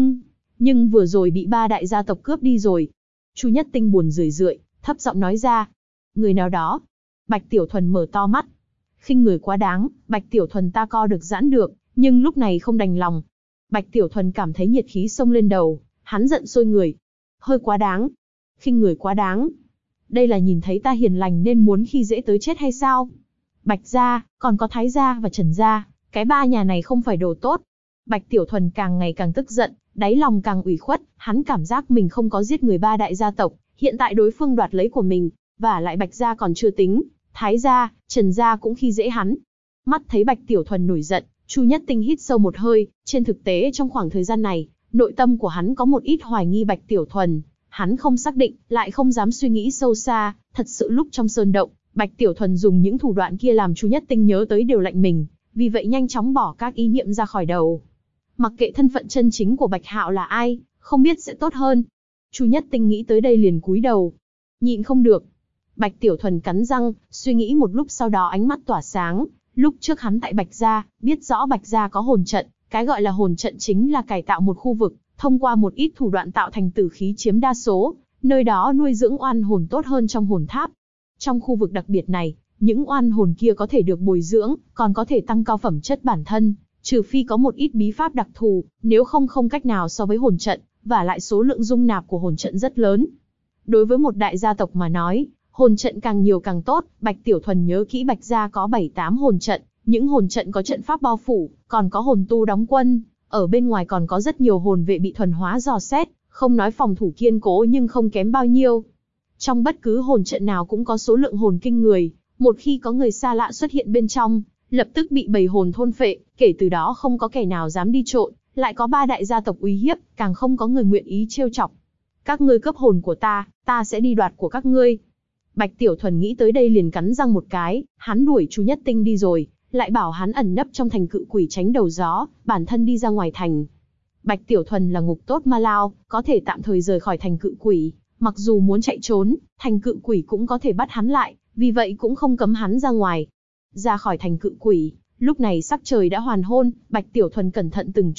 nhưng vừa rồi bị ba đại gia tộc cướp đi rồi. Chu Nhất Tinh buồn rười rượi, thấp giọng nói ra. Người nào đó? Bạch Tiểu Thuần mở to mắt. Khinh người quá đáng, Bạch Tiểu Thuần ta co được giãn được, nhưng lúc này không đành lòng. Bạch Tiểu Thuần cảm thấy nhiệt khí xông lên đầu, hắn giận sôi người. Hơi quá đáng. Khinh người quá đáng. Đây là nhìn thấy ta hiền lành nên muốn khi dễ tới chết hay sao? Bạch gia, còn có Thái gia và Trần gia, cái ba nhà này không phải đồ tốt. Bạch Tiểu Thuần càng ngày càng tức giận, đáy lòng càng ủy khuất, hắn cảm giác mình không có giết người ba đại gia tộc, hiện tại đối phương đoạt lấy của mình, và lại Bạch gia còn chưa tính, Thái gia, Trần gia cũng khi dễ hắn. Mắt thấy Bạch Tiểu Thuần nổi giận, Chu Nhất Tinh hít sâu một hơi, trên thực tế trong khoảng thời gian này, nội tâm của hắn có một ít hoài nghi Bạch Tiểu Thuần, hắn không xác định, lại không dám suy nghĩ sâu xa, thật sự lúc trong sơn động, Bạch Tiểu Thuần dùng những thủ đoạn kia làm Chu Nhất Tinh nhớ tới điều lạnh mình, vì vậy nhanh chóng bỏ các ý niệm ra khỏi đầu. Mặc kệ thân phận chân chính của Bạch Hạo là ai, không biết sẽ tốt hơn. Chu Nhất Tinh nghĩ tới đây liền cúi đầu. Nhịn không được. Bạch Tiểu Thuần cắn răng, suy nghĩ một lúc sau đó ánh mắt tỏa sáng. Lúc trước hắn tại Bạch gia, biết rõ Bạch gia có hồn trận, cái gọi là hồn trận chính là cải tạo một khu vực, thông qua một ít thủ đoạn tạo thành tử khí chiếm đa số, nơi đó nuôi dưỡng oan hồn tốt hơn trong hồn tháp. Trong khu vực đặc biệt này, những oan hồn kia có thể được bồi dưỡng, còn có thể tăng cao phẩm chất bản thân, trừ phi có một ít bí pháp đặc thù, nếu không cách nào so với hồn trận, và lại số lượng dung nạp của hồn trận rất lớn. Đối với một đại gia tộc mà nói, hồn trận càng nhiều càng tốt. Bạch Tiểu Thuần nhớ kỹ Bạch gia có 7-8 hồn trận, những hồn trận có trận pháp bao phủ, còn có hồn tu đóng quân, ở bên ngoài còn có rất nhiều hồn vệ bị thuần hóa dò xét, không nói phòng thủ kiên cố nhưng không kém bao nhiêu. Trong bất cứ hồn trận nào cũng có số lượng hồn kinh người, một khi có người xa lạ xuất hiện bên trong, lập tức bị bầy hồn thôn phệ, kể từ đó không có kẻ nào dám đi trộn, lại có ba đại gia tộc uy hiếp, càng không có người nguyện ý trêu chọc. Các ngươi cướp hồn của ta sẽ đi đoạt của các ngươi. Bạch Tiểu Thuần nghĩ tới đây liền cắn răng một cái, hắn đuổi Chu Nhất Tinh đi rồi, lại bảo hắn ẩn nấp trong thành cự quỷ tránh đầu gió, bản thân đi ra ngoài thành. Bạch Tiểu Thuần là ngục tốt ma lao, có thể tạm thời rời khỏi thành cự quỷ, mặc dù muốn chạy trốn, thành cự quỷ cũng có thể bắt hắn lại, vì vậy cũng không cấm hắn ra ngoài. Ra khỏi thành cự quỷ, lúc này sắc trời đã hoàn hôn, Bạch Tiểu Thuần cẩn thận từng chút,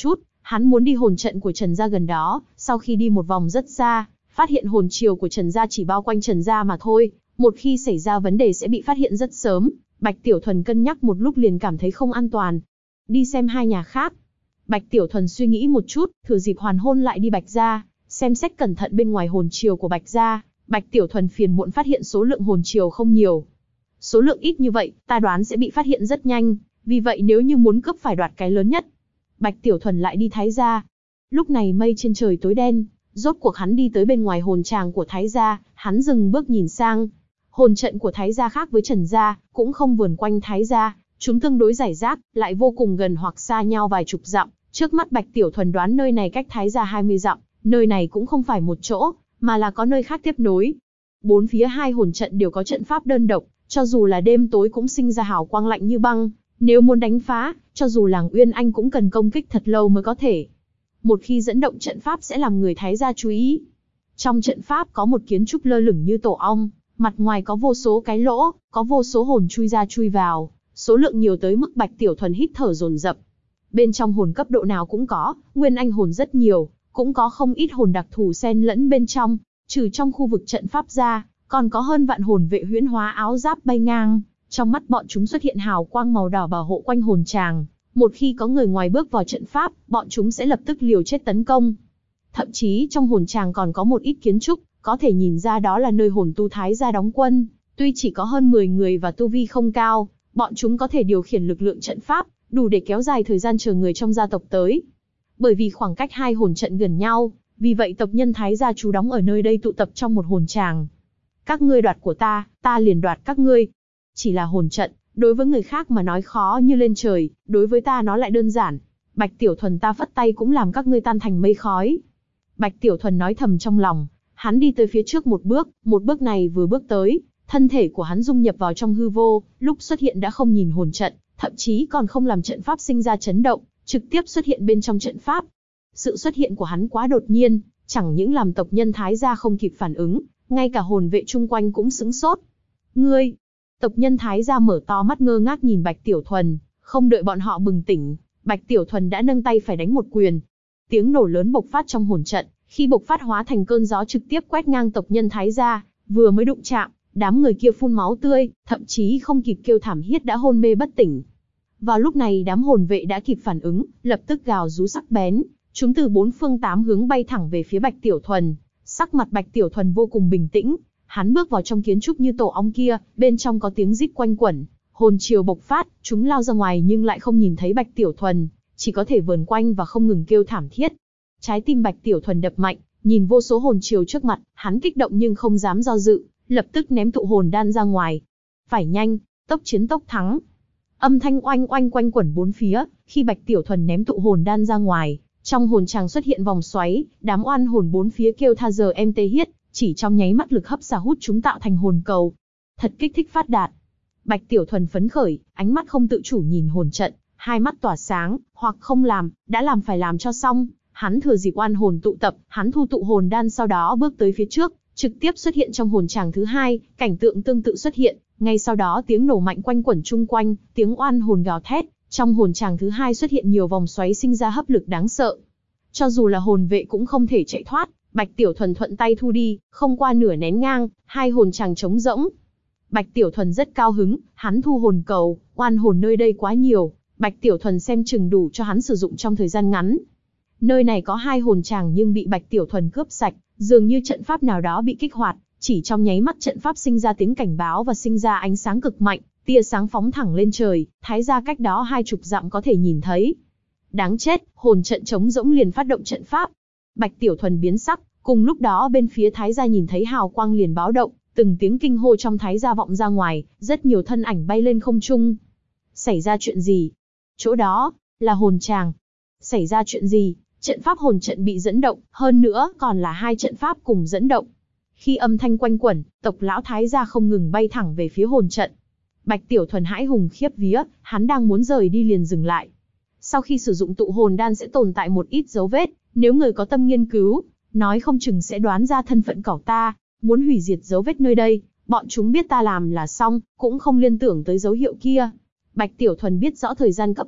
Hắn muốn đi hồn trận của Trần gia gần đó, sau khi đi một vòng rất xa, phát hiện hồn triều của Trần gia chỉ bao quanh Trần gia mà thôi, một khi xảy ra vấn đề sẽ bị phát hiện rất sớm. Bạch Tiểu Thuần cân nhắc một lúc liền cảm thấy không an toàn. Đi xem hai nhà khác. Bạch Tiểu Thuần suy nghĩ một chút, thừa dịp hoàn hôn lại đi Bạch gia, xem xét cẩn thận bên ngoài hồn triều của Bạch gia. Bạch Tiểu Thuần phiền muộn phát hiện số lượng hồn triều không nhiều. Số lượng ít như vậy, ta đoán sẽ bị phát hiện rất nhanh, vì vậy nếu như muốn cướp phải đoạt cái lớn nhất. Bạch Tiểu Thuần lại đi Thái gia. Lúc này mây trên trời tối đen, rốt cuộc hắn đi tới bên ngoài hồn tràng của Thái gia, hắn dừng bước nhìn sang. Hồn trận của Thái gia khác với Trần gia, cũng không vườn quanh Thái gia, chúng tương đối rải rác, lại vô cùng gần hoặc xa nhau vài chục dặm. Trước mắt Bạch Tiểu Thuần đoán nơi này cách Thái gia 20 dặm, nơi này cũng không phải một chỗ, mà là có nơi khác tiếp nối. Bốn phía hai hồn trận đều có trận pháp đơn độc, cho dù là đêm tối cũng sinh ra hào quang lạnh như băng. Nếu muốn đánh phá, cho dù là Uyên Anh cũng cần công kích thật lâu mới có thể. Một khi dẫn động trận pháp sẽ làm người Thái gia chú ý. Trong trận pháp có một kiến trúc lơ lửng như tổ ong, mặt ngoài có vô số cái lỗ, có vô số hồn chui ra chui vào, số lượng nhiều tới mức Bạch Tiểu Thuần hít thở dồn dập. Bên trong hồn cấp độ nào cũng có, Nguyên Anh hồn rất nhiều, cũng có không ít hồn đặc thù xen lẫn bên trong, trừ trong khu vực trận pháp ra, còn có hơn vạn hồn vệ huyễn hóa áo giáp bay ngang, trong mắt bọn chúng xuất hiện hào quang màu đỏ bảo hộ quanh hồn tràng. Một khi có người ngoài bước vào trận pháp, bọn chúng sẽ lập tức liều chết tấn công. Thậm chí trong hồn tràng còn có một ít kiến trúc, có thể nhìn ra đó là nơi hồn tu Thái gia đóng quân. Tuy chỉ có hơn 10 người và tu vi không cao, bọn chúng có thể điều khiển lực lượng trận pháp, đủ để kéo dài thời gian chờ người trong gia tộc tới. Bởi vì khoảng cách hai hồn trận gần nhau, vì vậy tộc nhân Thái gia trú đóng ở nơi đây tụ tập trong một hồn tràng. Các ngươi đoạt của ta, ta liền đoạt các ngươi. Chỉ là hồn trận, đối với người khác mà nói khó như lên trời, đối với ta nó lại đơn giản. Bạch Tiểu Thuần ta phất tay cũng làm các ngươi tan thành mây khói. Bạch Tiểu Thuần nói thầm trong lòng, hắn đi tới phía trước một bước này vừa bước tới, thân thể của hắn dung nhập vào trong hư vô, lúc xuất hiện đã không nhìn hồn trận, thậm chí còn không làm trận pháp sinh ra chấn động, trực tiếp xuất hiện bên trong trận pháp. Sự xuất hiện của hắn quá đột nhiên, chẳng những làm tộc nhân Thái gia không kịp phản ứng, ngay cả hồn vệ chung quanh cũng sững sốt. Ngươi! Tộc nhân Thái gia mở to mắt ngơ ngác nhìn Bạch Tiểu Thuần, không đợi bọn họ bừng tỉnh, Bạch Tiểu Thuần đã nâng tay phải đánh một quyền. Tiếng nổ lớn bộc phát trong hồn trận, khi bộc phát hóa thành cơn gió trực tiếp quét ngang tộc nhân Thái gia, vừa mới đụng chạm, đám người kia phun máu tươi, thậm chí không kịp kêu thảm thiết đã hôn mê bất tỉnh. Vào lúc này đám hồn vệ đã kịp phản ứng, lập tức gào rú sắc bén, chúng từ bốn phương tám hướng bay thẳng về phía Bạch Tiểu Thuần. Sắc mặt Bạch Tiểu Thuần vô cùng bình tĩnh, hắn bước vào trong kiến trúc như tổ ong kia, bên trong có tiếng rít quanh quẩn, hồn triều bộc phát, chúng lao ra ngoài nhưng lại không nhìn thấy Bạch Tiểu Thuần, chỉ có thể vờn quanh và không ngừng kêu thảm thiết. Trái tim Bạch Tiểu Thuần đập mạnh, nhìn vô số hồn triều trước mặt, hắn kích động nhưng không dám do dự, lập tức ném tụ hồn đan ra ngoài. Phải nhanh, tốc chiến tốc thắng. Âm thanh oanh oanh quanh quẩn bốn phía, khi Bạch Tiểu Thuần ném tụ hồn đan ra ngoài, trong hồn tràng xuất hiện vòng xoáy, đám oan hồn bốn phía kêu tha giờ em tê hiết, chỉ trong nháy mắt lực hấp xả hút chúng tạo thành hồn cầu. Thật kích thích phát đạt. Bạch Tiểu Thuần phấn khởi, ánh mắt không tự chủ nhìn hồn trận, hai mắt tỏa sáng, hoặc không làm, đã làm phải làm cho xong. Hắn thừa dịp oan hồn tụ tập, hắn thu tụ hồn đan sau đó bước tới phía trước, trực tiếp xuất hiện trong hồn tràng thứ hai, cảnh tượng tương tự xuất hiện, ngay sau đó tiếng nổ mạnh quanh quẩn chung quanh, tiếng oan hồn gào thét, trong hồn tràng thứ hai xuất hiện nhiều vòng xoáy sinh ra hấp lực đáng sợ. Cho dù là hồn vệ cũng không thể chạy thoát, Bạch Tiểu Thuần thuận tay thu đi, không qua nửa nén nhang, hai hồn tràng trống rỗng. Bạch Tiểu Thuần rất cao hứng, hắn thu hồn cầu, oan hồn nơi đây quá nhiều, Bạch Tiểu Thuần xem chừng đủ cho hắn sử dụng trong thời gian ngắn. Nơi này có hai hồn tràng nhưng bị Bạch Tiểu Thuần cướp sạch, dường như trận pháp nào đó bị kích hoạt, chỉ trong nháy mắt trận pháp sinh ra tiếng cảnh báo và sinh ra ánh sáng cực mạnh, tia sáng phóng thẳng lên trời, Thái gia cách đó 20 dặm có thể nhìn thấy. Đáng chết, hồn trận trống rỗng liền phát động trận pháp. Bạch Tiểu Thuần biến sắc, cùng lúc đó bên phía Thái gia nhìn thấy hào quang liền báo động, từng tiếng kinh hô trong Thái gia vọng ra ngoài, rất nhiều thân ảnh bay lên không trung. Xảy ra chuyện gì? Chỗ đó là hồn tràng. Xảy ra chuyện gì? Trận pháp hồn trận bị dẫn động, hơn nữa còn là hai trận pháp cùng dẫn động. Khi âm thanh quanh quẩn, tộc lão Thái gia không ngừng bay thẳng về phía hồn trận. Bạch Tiểu Thuần hãi hùng khiếp vía, hắn đang muốn rời đi liền dừng lại. Sau khi sử dụng tụ hồn đan sẽ tồn tại một ít dấu vết, nếu người có tâm nghiên cứu, nói không chừng sẽ đoán ra thân phận cẩu ta, muốn hủy diệt dấu vết nơi đây, bọn chúng biết ta làm là xong, cũng không liên tưởng tới dấu hiệu kia. Bạch Tiểu Thuần biết rõ thời gian cấp bách,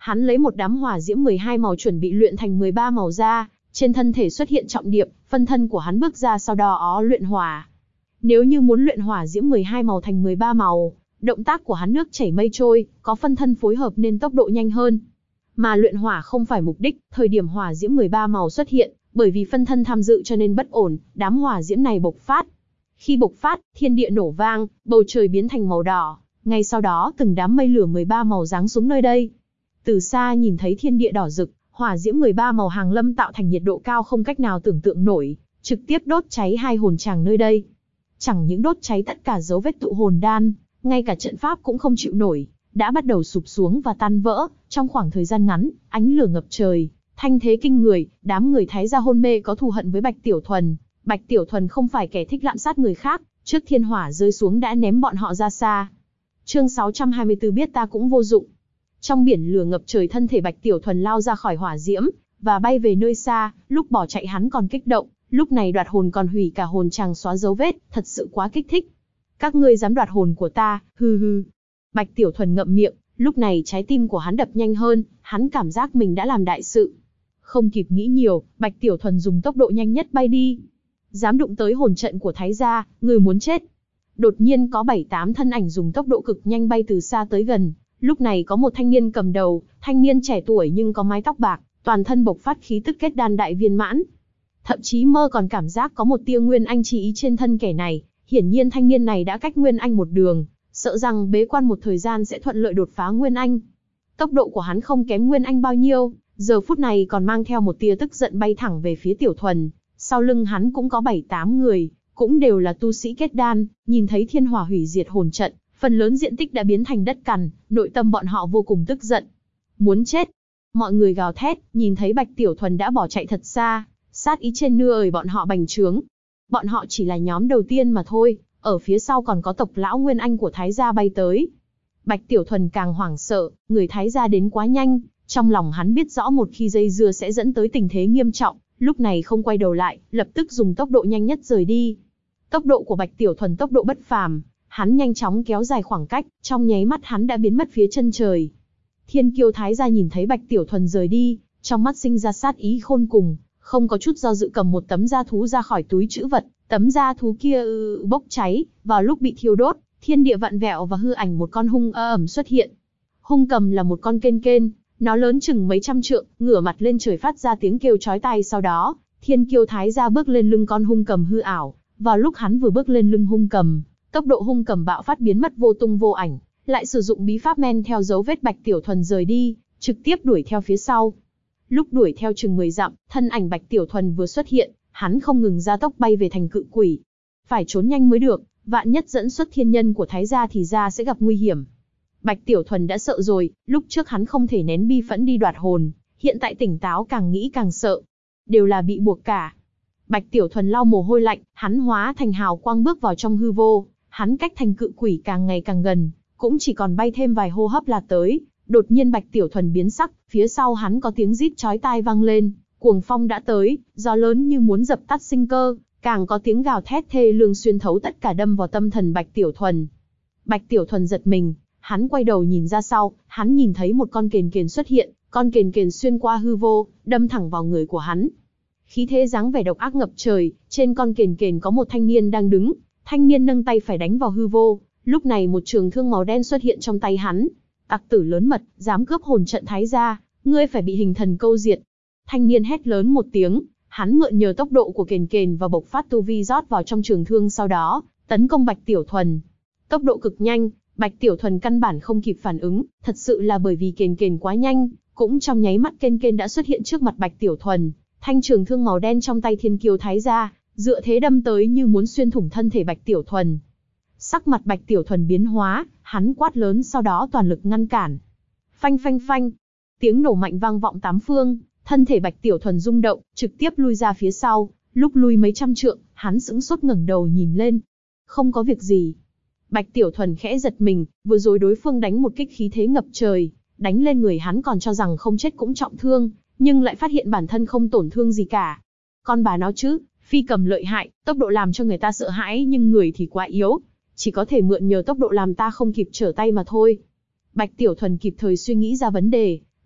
hắn lấy một đám hỏa diễm 12 màu chuẩn bị luyện thành 13 màu ra, trên thân thể xuất hiện trọng điệp, phân thân của hắn bước ra sau đó luyện hỏa. Nếu như muốn luyện hỏa diễm 12 màu thành 13 màu, động tác của hắn nước chảy mây trôi, có phân thân phối hợp nên tốc độ nhanh hơn. Mà luyện hỏa không phải mục đích, thời điểm hỏa diễm 13 màu xuất hiện, bởi vì phân thân tham dự cho nên bất ổn, đám hỏa diễm này bộc phát. Khi bộc phát, thiên địa nổ vang, bầu trời biến thành màu đỏ, ngay sau đó từng đám mây lửa 13 màu giáng xuống nơi đây. Từ xa nhìn thấy thiên địa đỏ rực, hỏa diễm 13 màu hàng lâm tạo thành nhiệt độ cao không cách nào tưởng tượng nổi, trực tiếp đốt cháy hai hồn tràng nơi đây. Chẳng những đốt cháy tất cả dấu vết tụ hồn đan, ngay cả trận pháp cũng không chịu nổi, đã bắt đầu sụp xuống và tan vỡ, trong khoảng thời gian ngắn, ánh lửa ngập trời, thanh thế kinh người, đám người Thái gia hôn mê có thù hận với Bạch Tiểu Thuần. Bạch Tiểu Thuần không phải kẻ thích lạm sát người khác, trước thiên hỏa rơi xuống đã ném bọn họ ra xa. Chương 624 biết ta cũng vô dụng. Trong biển lửa ngập trời, thân thể Bạch Tiểu Thuần lao ra khỏi hỏa diễm và bay về nơi xa, lúc bỏ chạy hắn còn kích động, lúc này đoạt hồn còn hủy cả hồn tràng xóa dấu vết, thật sự quá kích thích. Các ngươi dám đoạt hồn của ta, hừ hừ. Bạch Tiểu Thuần ngậm miệng, lúc này trái tim của hắn đập nhanh hơn, hắn cảm giác mình đã làm đại sự. Không kịp nghĩ nhiều, Bạch Tiểu Thuần dùng tốc độ nhanh nhất bay đi. Dám đụng tới hồn trận của Thái gia, người muốn chết. Đột nhiên có 7-8 thân ảnh dùng tốc độ cực nhanh bay từ xa tới gần. Lúc này có một thanh niên cầm đầu, thanh niên trẻ tuổi nhưng có mái tóc bạc, toàn thân bộc phát khí tức kết đan đại viên mãn. Thậm chí mơ còn cảm giác có một tia nguyên anh chi ý trên thân kẻ này, hiển nhiên thanh niên này đã cách nguyên anh một đường, sợ rằng bế quan một thời gian sẽ thuận lợi đột phá nguyên anh. Tốc độ của hắn không kém nguyên anh bao nhiêu, giờ phút này còn mang theo một tia tức giận bay thẳng về phía Tiểu Thuần. Sau lưng hắn cũng có 7-8 người, cũng đều là tu sĩ kết đan, nhìn thấy thiên hỏa hủy diệt hồn trận, phần lớn diện tích đã biến thành đất cằn, nội tâm bọn họ vô cùng tức giận. Muốn chết! Mọi người gào thét, nhìn thấy Bạch Tiểu Thuần đã bỏ chạy thật xa, sát ý trên người bọn họ bành trướng. Bọn họ chỉ là nhóm đầu tiên mà thôi, ở phía sau còn có tộc lão Nguyên Anh của Thái gia bay tới. Bạch Tiểu Thuần càng hoảng sợ, người Thái gia đến quá nhanh, trong lòng hắn biết rõ một khi dây dưa sẽ dẫn tới tình thế nghiêm trọng, lúc này không quay đầu lại, lập tức dùng tốc độ nhanh nhất rời đi. Tốc độ của Bạch Tiểu Thuần tốc độ bất phàm, hắn nhanh chóng kéo dài khoảng cách, trong nháy mắt hắn đã biến mất phía chân trời. Thiên Kiêu Thái gia nhìn thấy Bạch Tiểu Thuần rời đi, trong mắt sinh ra sát ý khôn cùng, không có chút do dự cầm một tấm da thú ra khỏi túi trữ vật, tấm da thú kia bốc cháy, vào lúc bị thiêu đốt, thiên địa vặn vẹo và hư ảnh một con hung ầm xuất hiện. Hung cầm là một con kên, nó lớn chừng mấy trăm trượng, ngửa mặt lên trời phát ra tiếng kêu chói tai, sau đó, Thiên Kiêu Thái gia bước lên lưng con hung cầm hư ảo, vào lúc hắn vừa bước lên lưng hung cầm, tốc độ hung cầm bạo phát biến mất vô tung vô ảnh, lại sử dụng bí pháp men theo dấu vết Bạch Tiểu Thuần rời đi, trực tiếp đuổi theo phía sau. Lúc đuổi theo chừng 10 dặm, thân ảnh Bạch Tiểu Thuần vừa xuất hiện, hắn không ngừng gia tốc bay về thành Cự Quỷ. Phải trốn nhanh mới được, vạn nhất dẫn xuất thiên nhân của Thái gia thì ra sẽ gặp nguy hiểm. Bạch Tiểu Thuần đã sợ rồi, lúc trước hắn không thể nén bi phẫn đi đoạt hồn, hiện tại tỉnh táo càng nghĩ càng sợ. Đều là bị buộc cả. Bạch Tiểu Thuần lau mồ hôi lạnh, hắn hóa thành hào quang bước vào trong hư vô, hắn cách thành Cự Quỷ càng ngày càng gần, cũng chỉ còn bay thêm vài hô hấp là tới. Đột nhiên Bạch Tiểu Thuần biến sắc, phía sau hắn có tiếng rít chói tai vang lên, cuồng phong đã tới, gió lớn như muốn dập tắt sinh cơ, càng có tiếng gào thét thê lương xuyên thấu tất cả đâm vào tâm thần Bạch Tiểu Thuần. Bạch Tiểu Thuần giật mình, hắn quay đầu nhìn ra sau, hắn nhìn thấy một con kền xuất hiện, con kền xuyên qua hư vô, đâm thẳng vào người của hắn. Khí thế dáng vẻ độc ác ngập trời, trên con kền có một thanh niên đang đứng, thanh niên nâng tay phải đánh vào hư vô, lúc này một trường thương màu đen xuất hiện trong tay hắn. Tặc tử lớn mật, dám cướp hồn trận Thái gia, ngươi phải bị hình thần câu diệt. Thanh niên hét lớn một tiếng, hắn mượn nhờ tốc độ của kền và bộc phát tu vi rót vào trong trường thương, sau đó tấn công Bạch Tiểu Thuần. Tốc độ cực nhanh, Bạch Tiểu Thuần căn bản không kịp phản ứng, thật sự là bởi vì kền quá nhanh, cũng trong nháy mắt kền đã xuất hiện trước mặt Bạch Tiểu Thuần, thanh trường thương màu đen trong tay Thiên Kiêu Thái gia, dựa thế đâm tới như muốn xuyên thủng thân thể Bạch Tiểu Thuần. Sắc mặt Bạch Tiểu Thuần biến hóa, hắn quát lớn sau đó toàn lực ngăn cản. Phanh phanh phanh, tiếng nổ mạnh vang vọng tám phương, thân thể Bạch Tiểu Thuần rung động, trực tiếp lui ra phía sau, lúc lui mấy trăm trượng, hắn sững sốt ngẩng đầu nhìn lên. Không có việc gì. Bạch Tiểu Thuần khẽ giật mình, vừa rồi đối phương đánh một kích khí thế ngập trời, đánh lên người hắn còn cho rằng không chết cũng trọng thương, nhưng lại phát hiện bản thân không tổn thương gì cả. Con bà nó chứ, phi cầm lợi hại, tốc độ làm cho người ta sợ hãi nhưng người thì quá yếu. Chỉ có thể mượn nhờ tốc độ làm ta không kịp trở tay mà thôi. Bạch Tiểu Thuần kịp thời suy nghĩ ra vấn đề,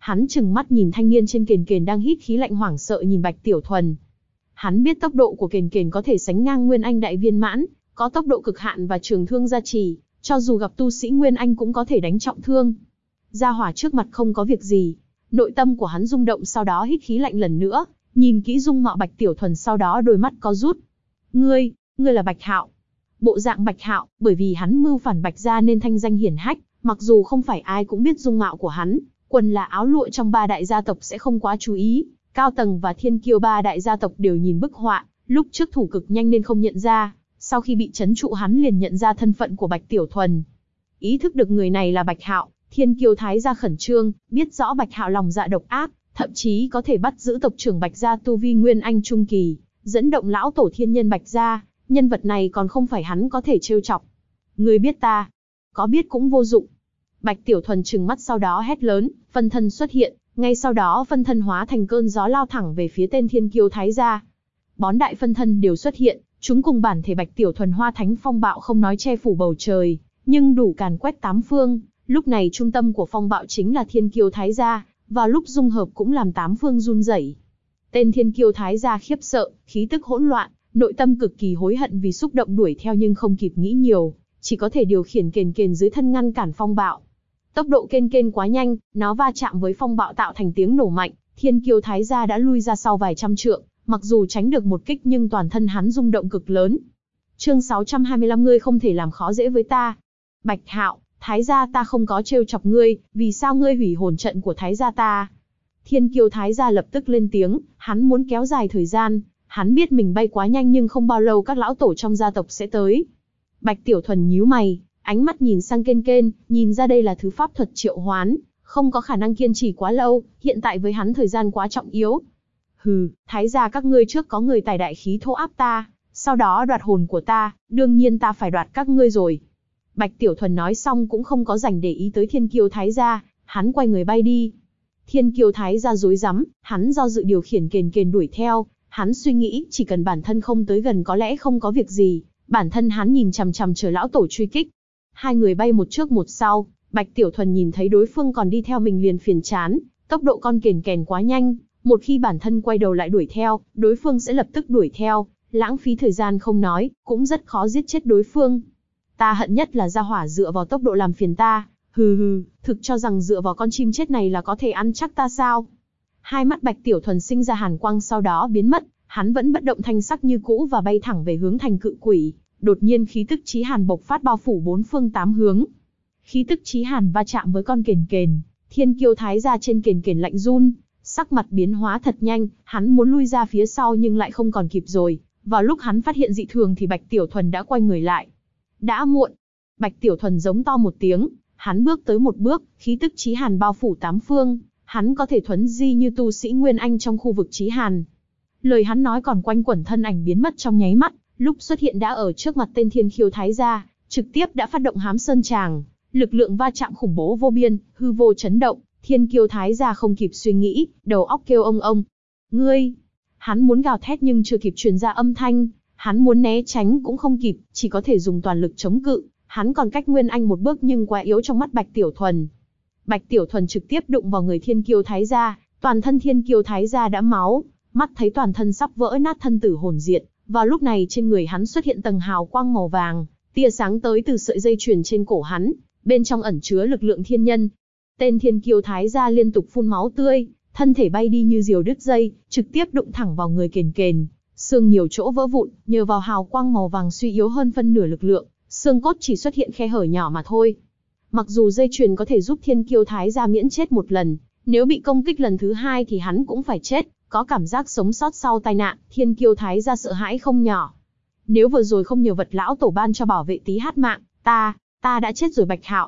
Hắn trừng mắt nhìn thanh niên trên kền kền đang hít khí lạnh hoảng sợ nhìn Bạch Tiểu Thuần. Hắn biết tốc độ của kền kền có thể sánh ngang Nguyên Anh đại viên mãn, có tốc độ cực hạn và trường thương gia trì, cho dù gặp tu sĩ Nguyên Anh cũng có thể đánh trọng thương. Gia hỏa trước mặt không có việc gì. Nội tâm của hắn rung động, sau đó hít khí lạnh lần nữa, nhìn kỹ dung mạo Bạch Tiểu Thuần, sau đó đôi mắt có rút. Ngươi là Bạch Hạo. Bộ dạng Bạch Hạo, bởi vì hắn mưu phản Bạch gia nên thanh danh hiển hách, mặc dù không phải ai cũng biết dung mạo của hắn, quần là áo lụa trong ba đại gia tộc sẽ không quá chú ý, cao tầng và thiên kiêu ba đại gia tộc đều nhìn bức họa, lúc trước thủ cực nhanh nên không nhận ra, sau khi bị trấn trụ hắn liền nhận ra thân phận của Bạch Tiểu Thuần. Ý thức được người này là Bạch Hạo, thiên kiêu thái gia khẩn trương, biết rõ Bạch Hạo lòng dạ độc ác, thậm chí có thể bắt giữ tộc trưởng Bạch gia tu vi Nguyên Anh trung kỳ, dẫn động lão tổ thiên nhân Bạch gia, nhân vật này còn không phải hắn có thể trêu chọc. Ngươi biết ta? Có biết cũng vô dụng. Bạch Tiểu Thuần trừng mắt sau đó hét lớn, phân thân xuất hiện, ngay sau đó phân thân hóa thành cơn gió lao thẳng về phía tên thiên kiêu thái gia. Bón đại phân thân đều xuất hiện, chúng cùng bản thể Bạch Tiểu Thuần hoa thánh phong bạo không nói che phủ bầu trời, nhưng đủ càn quét tám phương. Lúc này trung tâm của phong bạo chính là thiên kiêu thái gia, vào lúc dung hợp cũng làm tám phương run rẩy. Tên thiên kiêu thái gia khiếp sợ, khí tức hỗn loạn, nội tâm cực kỳ hối hận vì xúc động đuổi theo nhưng không kịp nghĩ nhiều, chỉ có thể điều khiển kền kền dưới thân ngăn cản phong bạo. Tốc độ kền kền quá nhanh, nó va chạm với phong bạo tạo thành tiếng nổ mạnh, thiên kiêu thái gia đã lui ra sau vài trăm trượng, mặc dù tránh được một kích nhưng toàn thân hắn rung động cực lớn. Chương 625, ngươi không thể làm khó dễ với ta. Bạch Hạo, thái gia ta không có trêu chọc ngươi, vì sao ngươi hủy hồn trận của thái gia ta? Thiên kiêu thái gia lập tức lên tiếng, hắn muốn kéo dài thời gian, hắn biết mình bay quá nhanh nhưng không bao lâu các lão tổ trong gia tộc sẽ tới. Bạch Tiểu Thuần nhíu mày, ánh mắt nhìn sang kên kên, nhìn ra đây là thứ pháp thuật triệu hoán, không có khả năng kiên trì quá lâu, hiện tại với hắn thời gian quá trọng yếu. Hừ, thái gia các ngươi trước có người tài đại khí thô áp ta, sau đó đoạt hồn của ta, đương nhiên ta phải đoạt các ngươi rồi. Bạch Tiểu Thuần nói xong cũng không có dành để ý tới thiên kiêu thái gia, hắn quay người bay đi. Thiên kiêu thái gia rối rắm, hắn do dự điều khiển kền kền đuổi theo, hắn suy nghĩ chỉ cần bản thân không tới gần có lẽ không có việc gì, bản thân hắn nhìn chằm chằm chờ lão tổ truy kích. Hai người bay một trước một sau, Bạch Tiểu Thuần nhìn thấy đối phương còn đi theo mình liền phiền chán, tốc độ con kền kền quá nhanh, một khi bản thân quay đầu lại đuổi theo, đối phương sẽ lập tức đuổi theo, lãng phí thời gian không nói, cũng rất khó giết chết đối phương. Ta hận nhất là gia hỏa dựa vào tốc độ làm phiền ta, hừ, thực cho rằng dựa vào con chim chết này là có thể ăn chắc ta sao? Hai mắt Bạch Tiểu Thuần sinh ra hàn quang sau đó biến mất, hắn vẫn bất động thanh sắc như cũ và bay thẳng về hướng thành cự quỷ. Đột nhiên khí tức chí hàn bộc phát bao phủ bốn phương tám hướng. Khí tức chí hàn va chạm với con kền kền, thiên kiêu thái gia trên kền kền lạnh run, sắc mặt biến hóa thật nhanh, hắn muốn lui ra phía sau nhưng lại không còn kịp rồi. Vào lúc hắn phát hiện dị thường thì Bạch Tiểu Thuần đã quay người lại. Đã muộn. Bạch Tiểu Thuần giống to một tiếng, hắn bước tới một bước, khí tức chí hàn bao phủ tám phương, hắn có thể thuấn di như tu sĩ Nguyên Anh trong khu vực chí hàn. Lời hắn nói còn quanh quẩn, thân ảnh biến mất trong nháy mắt, lúc xuất hiện đã ở trước mặt tên thiên kiêu thái gia, trực tiếp đã phát động hám sơn tràng, lực lượng va chạm khủng bố vô biên, hư vô chấn động, thiên kiêu thái gia không kịp suy nghĩ, đầu óc kêu ông. Ngươi! Hắn muốn gào thét nhưng chưa kịp truyền ra âm thanh, hắn muốn né tránh cũng không kịp, chỉ có thể dùng toàn lực chống cự, hắn còn cách Nguyên Anh một bước nhưng quá yếu trong mắt Bạch Tiểu Thuần. Bạch Tiểu Thuần trực tiếp đụng vào người thiên kiêu thái gia, toàn thân thiên kiêu thái gia đã máu, mắt thấy toàn thân sắp vỡ nát, thân tử hồn diệt. Vào lúc này trên người hắn xuất hiện tầng hào quang màu vàng, tia sáng tới từ sợi dây chuyền trên cổ hắn, bên trong ẩn chứa lực lượng thiên nhân. Tên thiên kiêu thái gia liên tục phun máu tươi, thân thể bay đi như diều đứt dây, trực tiếp đụng thẳng vào người kền kền, xương nhiều chỗ vỡ vụn, nhờ vào hào quang màu vàng suy yếu hơn phân nửa lực lượng, xương cốt chỉ xuất hiện khe hở nhỏ mà thôi. Mặc dù dây chuyền có thể giúp thiên kiêu thái gia miễn chết một lần, nếu bị công kích lần thứ hai thì hắn cũng phải chết. Có cảm giác sống sót sau tai nạn, thiên kiêu thái gia sợ hãi không nhỏ. Nếu vừa rồi không nhờ vật lão tổ ban cho bảo vệ tí hát mạng, ta đã chết rồi. Bạch Hạo,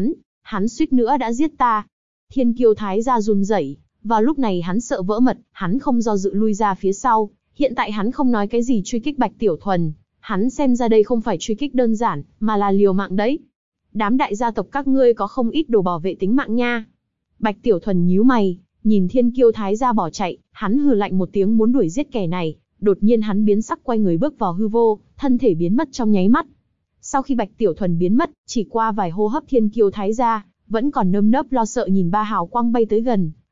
hắn suýt nữa đã giết ta. Thiên kiêu thái gia run rẩy, vào lúc này hắn sợ vỡ mật, hắn không do dự lui ra phía sau. Hiện tại hắn không nói cái gì truy kích Bạch Tiểu Thuần, hắn xem ra đây không phải truy kích đơn giản, mà là liều mạng đấy. Đám đại gia tộc các ngươi có không ít đồ bảo vệ tính mạng nha. Bạch Tiểu Thuần nhíu mày, nhìn thiên kiêu thái gia bỏ chạy, hắn hừ lạnh một tiếng muốn đuổi giết kẻ này, đột nhiên hắn biến sắc quay người bước vào hư vô, thân thể biến mất trong nháy mắt. Sau khi Bạch Tiểu Thuần biến mất, chỉ qua vài hô hấp thiên kiêu thái gia vẫn còn nơm nớp lo sợ nhìn ba hào quang bay tới gần,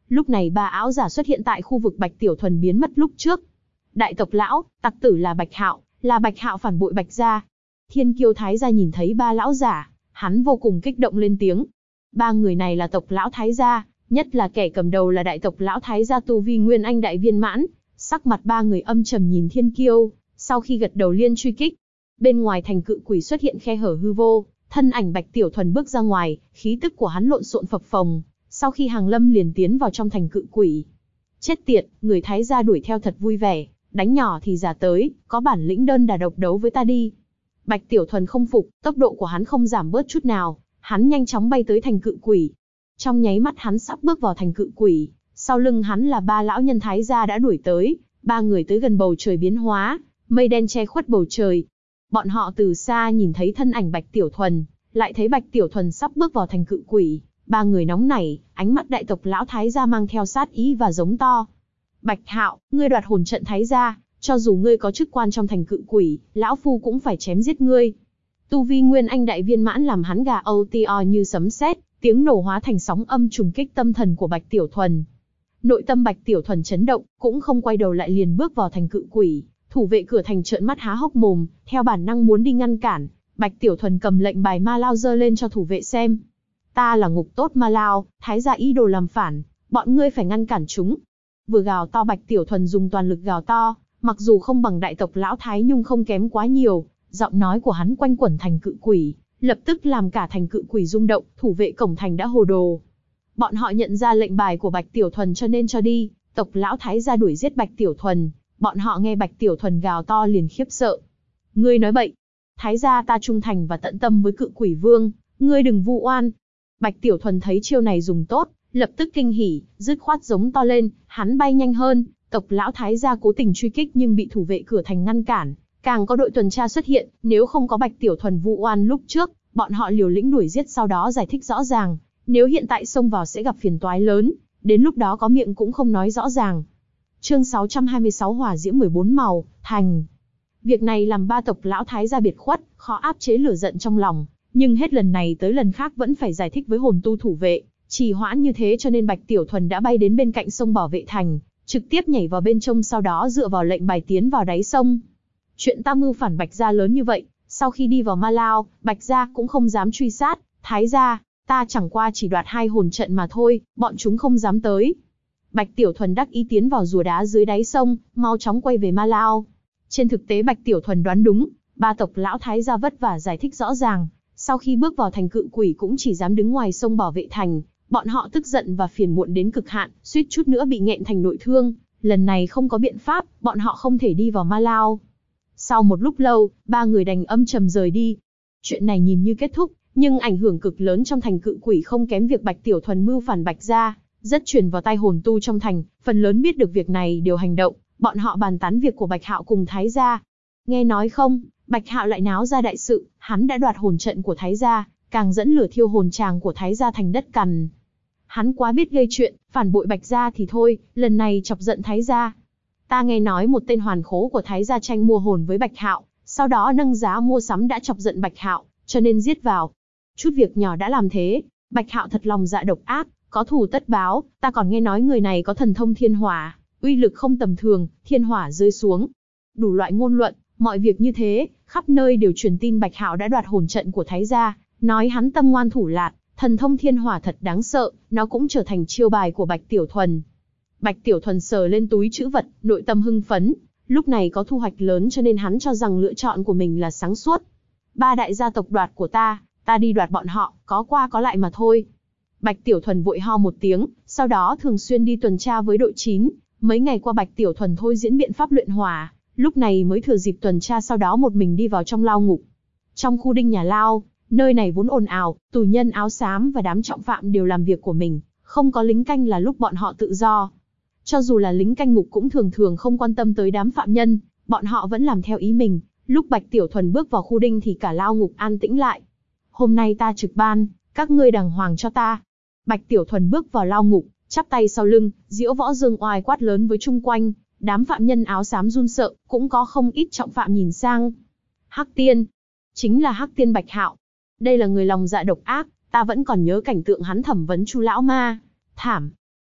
Lúc này ba áo giả xuất hiện tại khu vực Bạch Tiểu Thuần biến mất lúc trước. Đại tộc lão, tặc tử là Bạch Hạo phản bội Bạch gia. Thiên Kiêu Thái gia nhìn thấy ba lão giả, hắn vô cùng kích động lên tiếng. Ba người này là tộc lão Thái gia, nhất là kẻ cầm đầu là đại tộc lão Thái gia tu vi Nguyên Anh đại viên mãn. Sắc mặt ba người âm trầm nhìn Thiên Kiêu, sau khi gật đầu liên truy kích. Bên ngoài thành cự quỷ xuất hiện khe hở hư vô, thân ảnh Bạch Tiểu Thuần bước ra ngoài, khí tức của hắn lộn xộn phập phồng. Sau khi hàng lâm liền tiến vào trong thành cự quỷ. Chết tiệt, người Thái gia đuổi theo thật vui vẻ, đánh nhỏ thì giả tới, có bản lĩnh đơn đả độc đấu với ta đi. Bạch Tiểu Thuần không phục, tốc độ của hắn không giảm bớt chút nào, hắn nhanh chóng bay tới thành cự quỷ. Trong nháy mắt hắn sắp bước vào thành cự quỷ, sau lưng hắn là ba lão nhân Thái gia đã đuổi tới, ba người tới gần bầu trời biến hóa, mây đen che khuất bầu trời. Bọn họ từ xa nhìn thấy thân ảnh Bạch Tiểu Thuần, lại thấy Bạch Tiểu Thuần sắp bước vào thành cự quỷ, ba người nóng nảy, ánh mắt đại tộc lão Thái gia mang theo sát ý và giống to. Bạch Hạo, ngươi đoạt hồn trận Thái gia, cho dù ngươi có chức quan trong thành cự quỷ, lão phu cũng phải chém giết ngươi. Tu vi Nguyên Anh đại viên mãn làm hắn gà OTO như sấm sét, tiếng nổ hóa thành sóng âm trùng kích tâm thần của Bạch Tiểu Thuần. Nội tâm Bạch Tiểu Thuần chấn động, cũng không quay đầu lại liền bước vào thành cự quỷ. Thủ vệ cửa thành trợn mắt há hốc mồm, theo bản năng muốn đi ngăn cản. Bạch Tiểu Thuần cầm lệnh bài ma lao giơ lên cho thủ vệ xem. Ta là ngục tốt ma lao, Thái gia ý đồ làm phản, bọn ngươi phải ngăn cản chúng. Vừa gào to Bạch Tiểu Thuần dùng toàn lực gào to, mặc dù không bằng đại tộc lão Thái nhưng không kém quá nhiều. Giọng nói của hắn quanh quẩn thành cự quỷ, lập tức làm cả thành cự quỷ rung động, thủ vệ cổng thành đã hồ đồ. Bọn họ nhận ra lệnh bài của Bạch Tiểu Thuần cho nên cho đi, tộc lão Thái gia đuổi giết Bạch Tiểu Thuần. Bọn họ nghe Bạch Tiểu Thuần gào to liền khiếp sợ. Ngươi nói bậy, Thái gia ta trung thành và tận tâm với cự quỷ vương, ngươi đừng vu oan. Bạch Tiểu Thuần thấy chiêu này dùng tốt, lập tức kinh hỉ, dứt khoát giống to lên, hắn bay nhanh hơn, tộc lão Thái gia cố tình truy kích nhưng bị thủ vệ cửa thành ngăn cản, càng có đội tuần tra xuất hiện, nếu không có Bạch Tiểu Thuần vu oan lúc trước, bọn họ liều lĩnh đuổi giết sau đó giải thích rõ ràng, nếu hiện tại xông vào sẽ gặp phiền toái lớn, đến lúc đó có miệng cũng không nói rõ ràng. Chương 626 Hỏa diễm 14 màu, thành. Việc này làm ba tộc lão Thái gia biệt khuất, khó áp chế lửa giận trong lòng, nhưng hết lần này tới lần khác vẫn phải giải thích với hồn tu thủ vệ, trì hoãn như thế cho nên Bạch Tiểu Thuần đã bay đến bên cạnh sông bảo vệ thành, trực tiếp nhảy vào bên trong sau đó dựa vào lệnh bài tiến vào đáy sông. Chuyện ta mưu phản Bạch gia lớn như vậy, sau khi đi vào Ma Lao, Bạch gia cũng không dám truy sát, Thái gia, ta chẳng qua chỉ đoạt 2 hồn trận mà thôi, bọn chúng không dám tới. Bạch Tiểu Thuần đắc ý tiến vào rùa đá dưới đáy sông, mau chóng quay về Ma Lao. Trên thực tế Bạch Tiểu Thuần đoán đúng, ba tộc lão Thái gia vất vả giải thích rõ ràng, sau khi bước vào thành cự quỷ cũng chỉ dám đứng ngoài sông bảo vệ thành, bọn họ tức giận và phiền muộn đến cực hạn, suýt chút nữa bị nghẹn thành nội thương, lần này không có biện pháp, bọn họ không thể đi vào Ma Lao. Sau một lúc lâu, ba người đành âm trầm rời đi. Chuyện này nhìn như kết thúc, nhưng ảnh hưởng cực lớn trong thành cự quỷ không kém việc Bạch Tiểu Thuần mưu phản Bạch gia, rất truyền vào tai hồn tu trong thành, phần lớn biết được việc này đều hành động, bọn họ bàn tán việc của Bạch Hạo cùng Thái gia. Nghe nói không, Bạch Hạo lại náo ra đại sự, hắn đã đoạt hồn trận của Thái gia, càng dẫn lửa thiêu hồn tràng của Thái gia thành đất cằn. Hắn quá biết gây chuyện, phản bội Bạch gia thì thôi, lần này chọc giận Thái gia. Ta nghe nói một tên hoàn khố của Thái gia tranh mua hồn với Bạch Hạo, sau đó nâng giá mua sắm đã chọc giận Bạch Hạo, cho nên giết vào. Chút việc nhỏ đã làm thế, Bạch Hạo thật lòng dạ độc ác, có thù tất báo, ta còn nghe nói người này có thần thông thiên hỏa, uy lực không tầm thường, thiên hỏa rơi xuống. Đủ loại ngôn luận, mọi việc như thế, khắp nơi đều truyền tin Bạch Hạo đã đoạt hồn trận của Thái gia, nói hắn tâm ngoan thủ lạt, thần thông thiên hỏa thật đáng sợ, nó cũng trở thành chiêu bài của Bạch Tiểu Thuần. Bạch Tiểu Thuần sờ lên túi trữ vật, nội tâm hưng phấn, lúc này có thu hoạch lớn cho nên hắn cho rằng lựa chọn của mình là sáng suốt. Ba đại gia tộc đoạt của ta đi đoạt bọn họ, có qua có lại mà thôi. Bạch Tiểu Thuần vội ho một tiếng, sau đó thường xuyên đi tuần tra với đội 9, mấy ngày qua Bạch Tiểu Thuần thôi diễn biện pháp luyện hỏa, lúc này mới thừa dịp tuần tra sau đó một mình đi vào trong lao ngục. Trong khu đinh nhà lao, nơi này vốn ồn ào, tù nhân áo xám và đám trọng phạm đều làm việc của mình, không có lính canh là lúc bọn họ tự do. Cho dù là lính canh ngục cũng thường thường không quan tâm tới đám phạm nhân, bọn họ vẫn làm theo ý mình. Lúc Bạch Tiểu Thuần bước vào khu đinh thì cả lao ngục an tĩnh lại. Hôm nay ta trực ban, các ngươi đàng hoàng cho ta. Bạch Tiểu Thuần bước vào lao ngục, chắp tay sau lưng, Diễu Võ Dương oai quát lớn với chung quanh. Đám phạm nhân áo xám run sợ, cũng có không ít trọng phạm nhìn sang. Hắc Tiên, chính là Hắc Tiên Bạch Hạo. Đây là người lòng dạ độc ác, ta vẫn còn nhớ cảnh tượng hắn thẩm vấn Chu lão ma. Thảm.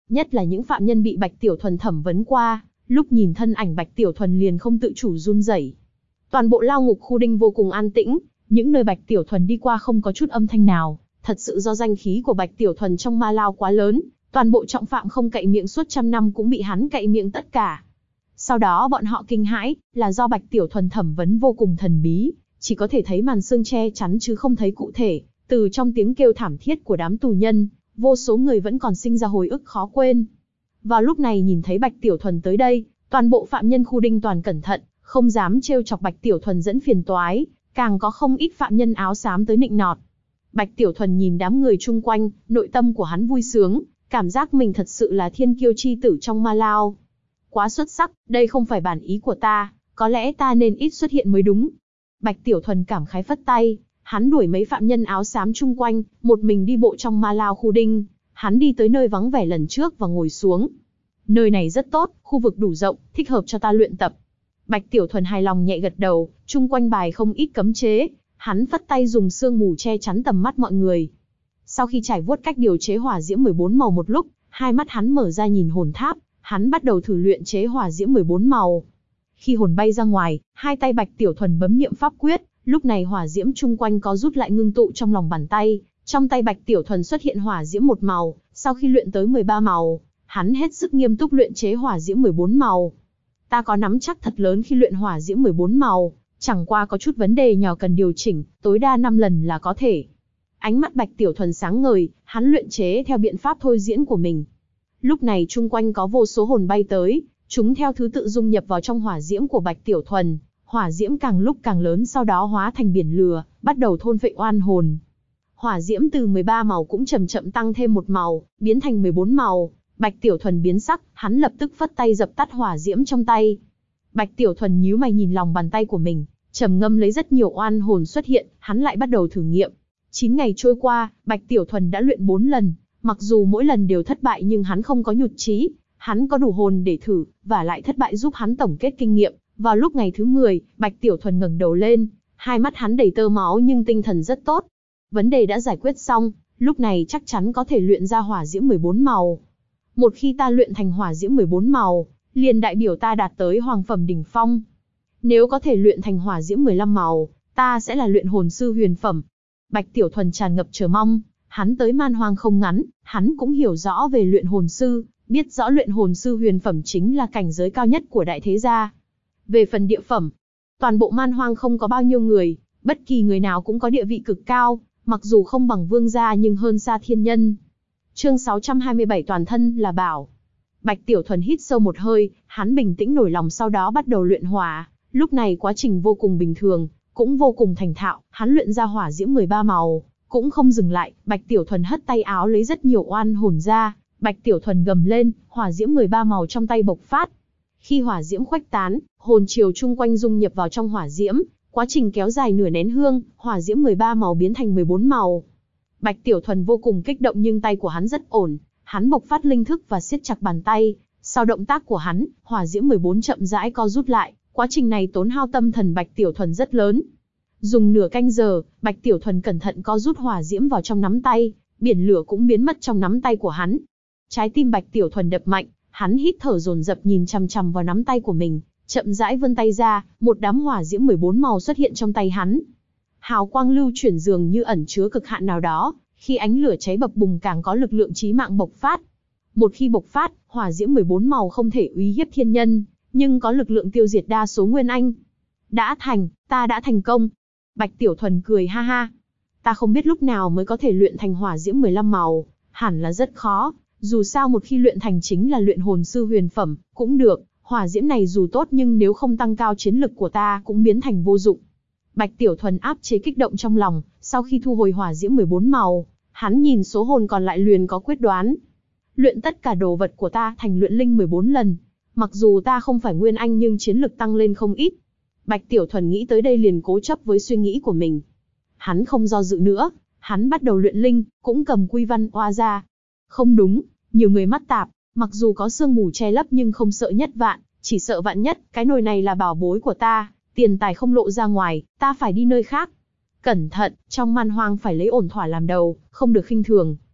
nhất là những phạm nhân bị Bạch Tiểu Thuần thẩm vấn qua, lúc nhìn thân ảnh Bạch Tiểu Thuần liền không tự chủ run rẩy. Toàn bộ lao ngục khu đinh vô cùng an tĩnh, những nơi Bạch Tiểu Thuần đi qua không có chút âm thanh nào, thật sự do danh khí của Bạch Tiểu Thuần trong ma lao quá lớn, toàn bộ trọng phạm không cậy miệng suốt trăm năm cũng bị hắn cậy miệng tất cả. Sau đó bọn họ kinh hãi, là do Bạch Tiểu Thuần thẩm vấn vô cùng thần bí, chỉ có thể thấy màn sương che chắn chứ không thấy cụ thể, từ trong tiếng kêu thảm thiết của đám tù nhân, vô số người vẫn còn sinh ra hồi ức khó quên. Vào lúc này nhìn thấy Bạch Tiểu Thuần tới đây, toàn bộ phạm nhân khu đinh toàn cẩn thận, không dám trêu chọc Bạch Tiểu Thuần dẫn phiền toái, càng có không ít phạm nhân áo xám tới nịnh nọt. Bạch Tiểu Thuần nhìn đám người chung quanh, nội tâm của hắn vui sướng, cảm giác mình thật sự là thiên kiêu chi tử trong ma lao. Quá xuất sắc, đây không phải bản ý của ta, có lẽ ta nên ít xuất hiện mới đúng. Bạch Tiểu Thuần cảm khái phất tay, hắn đuổi mấy phạm nhân áo xám chung quanh, một mình đi bộ trong ma lao khu đinh. Hắn đi tới nơi vắng vẻ lần trước và ngồi xuống. Nơi này rất tốt, khu vực đủ rộng, thích hợp cho ta luyện tập. Bạch Tiểu Thuần hài lòng nhẹ gật đầu, chung quanh bài không ít cấm chế, hắn phất tay dùng sương mù che chắn tầm mắt mọi người. Sau khi trải vuốt cách điều chế hỏa diễm 14 màu một lúc, hai mắt hắn mở ra nhìn hồn tháp, hắn bắt đầu thử luyện chế hỏa diễm 14 màu. Khi hồn bay ra ngoài, hai tay Bạch Tiểu Thuần bấm niệm pháp quyết, lúc này hỏa diễm chung quanh có rút lại ngưng tụ trong lòng bàn tay, trong tay Bạch Tiểu Thuần xuất hiện hỏa diễm một màu, sau khi luyện tới 13 màu, hắn hết sức nghiêm túc luyện chế hỏa diễm 14 màu. Ta có nắm chắc thật lớn khi luyện hỏa diễm 14 màu, chẳng qua có chút vấn đề nhỏ cần điều chỉnh, tối đa 5 lần là có thể. Ánh mắt Bạch Tiểu Thuần sáng ngời, hắn luyện chế theo biện pháp thôi diễn của mình. Lúc này chung quanh có vô số hồn bay tới, chúng theo thứ tự dung nhập vào trong hỏa diễm của Bạch Tiểu Thuần, hỏa diễm càng lúc càng lớn sau đó hóa thành biển lửa, bắt đầu thôn phệ oan hồn. Hỏa diễm từ 13 màu cũng chậm chậm tăng thêm một màu, biến thành 14 màu. Bạch Tiểu Thuần biến sắc, hắn lập tức phất tay dập tắt hỏa diễm trong tay. Bạch Tiểu Thuần nhíu mày nhìn lòng bàn tay của mình, trầm ngâm lấy rất nhiều oan hồn xuất hiện, hắn lại bắt đầu thử nghiệm. 9 ngày trôi qua, Bạch Tiểu Thuần đã luyện 4 lần, mặc dù mỗi lần đều thất bại nhưng hắn không có nhụt chí, hắn có đủ hồn để thử, và lại thất bại giúp hắn tổng kết kinh nghiệm. Vào lúc ngày thứ 10, Bạch Tiểu Thuần ngẩng đầu lên, hai mắt hắn đầy tơ máu nhưng tinh thần rất tốt. Vấn đề đã giải quyết xong, lúc này chắc chắn có thể luyện ra hỏa diễm 14 màu. Một khi ta luyện thành hỏa diễm 14 màu, liền đại biểu ta đạt tới hoàng phẩm đỉnh phong. Nếu có thể luyện thành hỏa diễm 15 màu, ta sẽ là luyện hồn sư huyền phẩm. Bạch Tiểu Thuần tràn ngập chờ mong, hắn tới man hoang không ngắn, hắn cũng hiểu rõ về luyện hồn sư, biết rõ luyện hồn sư huyền phẩm chính là cảnh giới cao nhất của đại thế gia. Về phần địa phẩm, toàn bộ man hoang không có bao nhiêu người, bất kỳ người nào cũng có địa vị cực cao, mặc dù không bằng vương gia nhưng hơn xa thiên nhân. Chương 627 toàn thân là bảo. Bạch Tiểu Thuần hít sâu một hơi, hắn bình tĩnh nổi lòng sau đó bắt đầu luyện hỏa. Lúc này quá trình vô cùng bình thường, cũng vô cùng thành thạo, hắn luyện ra hỏa diễm 13 màu, cũng không dừng lại. Bạch Tiểu Thuần hất tay áo lấy rất nhiều oan hồn ra, Bạch Tiểu Thuần gầm lên, hỏa diễm 13 màu trong tay bộc phát. Khi hỏa diễm khuếch tán, hồn chiều chung quanh dung nhập vào trong hỏa diễm, quá trình kéo dài nửa nén hương, hỏa diễm 13 màu biến thành 14 màu. Bạch Tiểu Thuần vô cùng kích động nhưng tay của hắn rất ổn, hắn bộc phát linh thức và siết chặt bàn tay. Sau động tác của hắn, hỏa diễm 14 chậm rãi co rút lại, quá trình này tốn hao tâm thần Bạch Tiểu Thuần rất lớn. Dùng nửa canh giờ, Bạch Tiểu Thuần cẩn thận co rút hỏa diễm vào trong nắm tay, biển lửa cũng biến mất trong nắm tay của hắn. Trái tim Bạch Tiểu Thuần đập mạnh, hắn hít thở dồn dập nhìn chằm chằm vào nắm tay của mình, chậm rãi vươn tay ra, một đám hỏa diễm 14 màu xuất hiện trong tay hắn. Hào quang lưu chuyển dường như ẩn chứa cực hạn nào đó, khi ánh lửa cháy bập bùng càng có lực lượng chí mạng bộc phát. Một khi bộc phát, hỏa diễm 14 màu không thể uy hiếp thiên nhân, nhưng có lực lượng tiêu diệt đa số nguyên anh. Đã thành, ta đã thành công. Bạch Tiểu Thuần cười ha ha. Ta không biết lúc nào mới có thể luyện thành hỏa diễm 15 màu, hẳn là rất khó, dù sao một khi luyện thành chính là luyện hồn sư huyền phẩm, cũng được, hỏa diễm này dù tốt nhưng nếu không tăng cao chiến lực của ta cũng biến thành vô dụng. Bạch Tiểu Thuần áp chế kích động trong lòng, sau khi thu hồi hỏa diễm 14 màu, hắn nhìn số hồn còn lại liền có quyết đoán. Luyện tất cả đồ vật của ta thành luyện linh 14 lần. Mặc dù ta không phải nguyên anh nhưng chiến lực tăng lên không ít. Bạch Tiểu Thuần nghĩ tới đây liền cố chấp với suy nghĩ của mình. Hắn không do dự nữa, hắn bắt đầu luyện linh, cũng cầm quy văn oa ra. Không đúng, nhiều người mắt tạp, mặc dù có sương mù che lấp nhưng không sợ nhất vạn, chỉ sợ vạn nhất, cái nồi này là bảo bối của ta, tiền tài không lộ ra ngoài, ta phải đi nơi khác. Cẩn thận, trong man hoang phải lấy ổn thỏa làm đầu, không được khinh thường.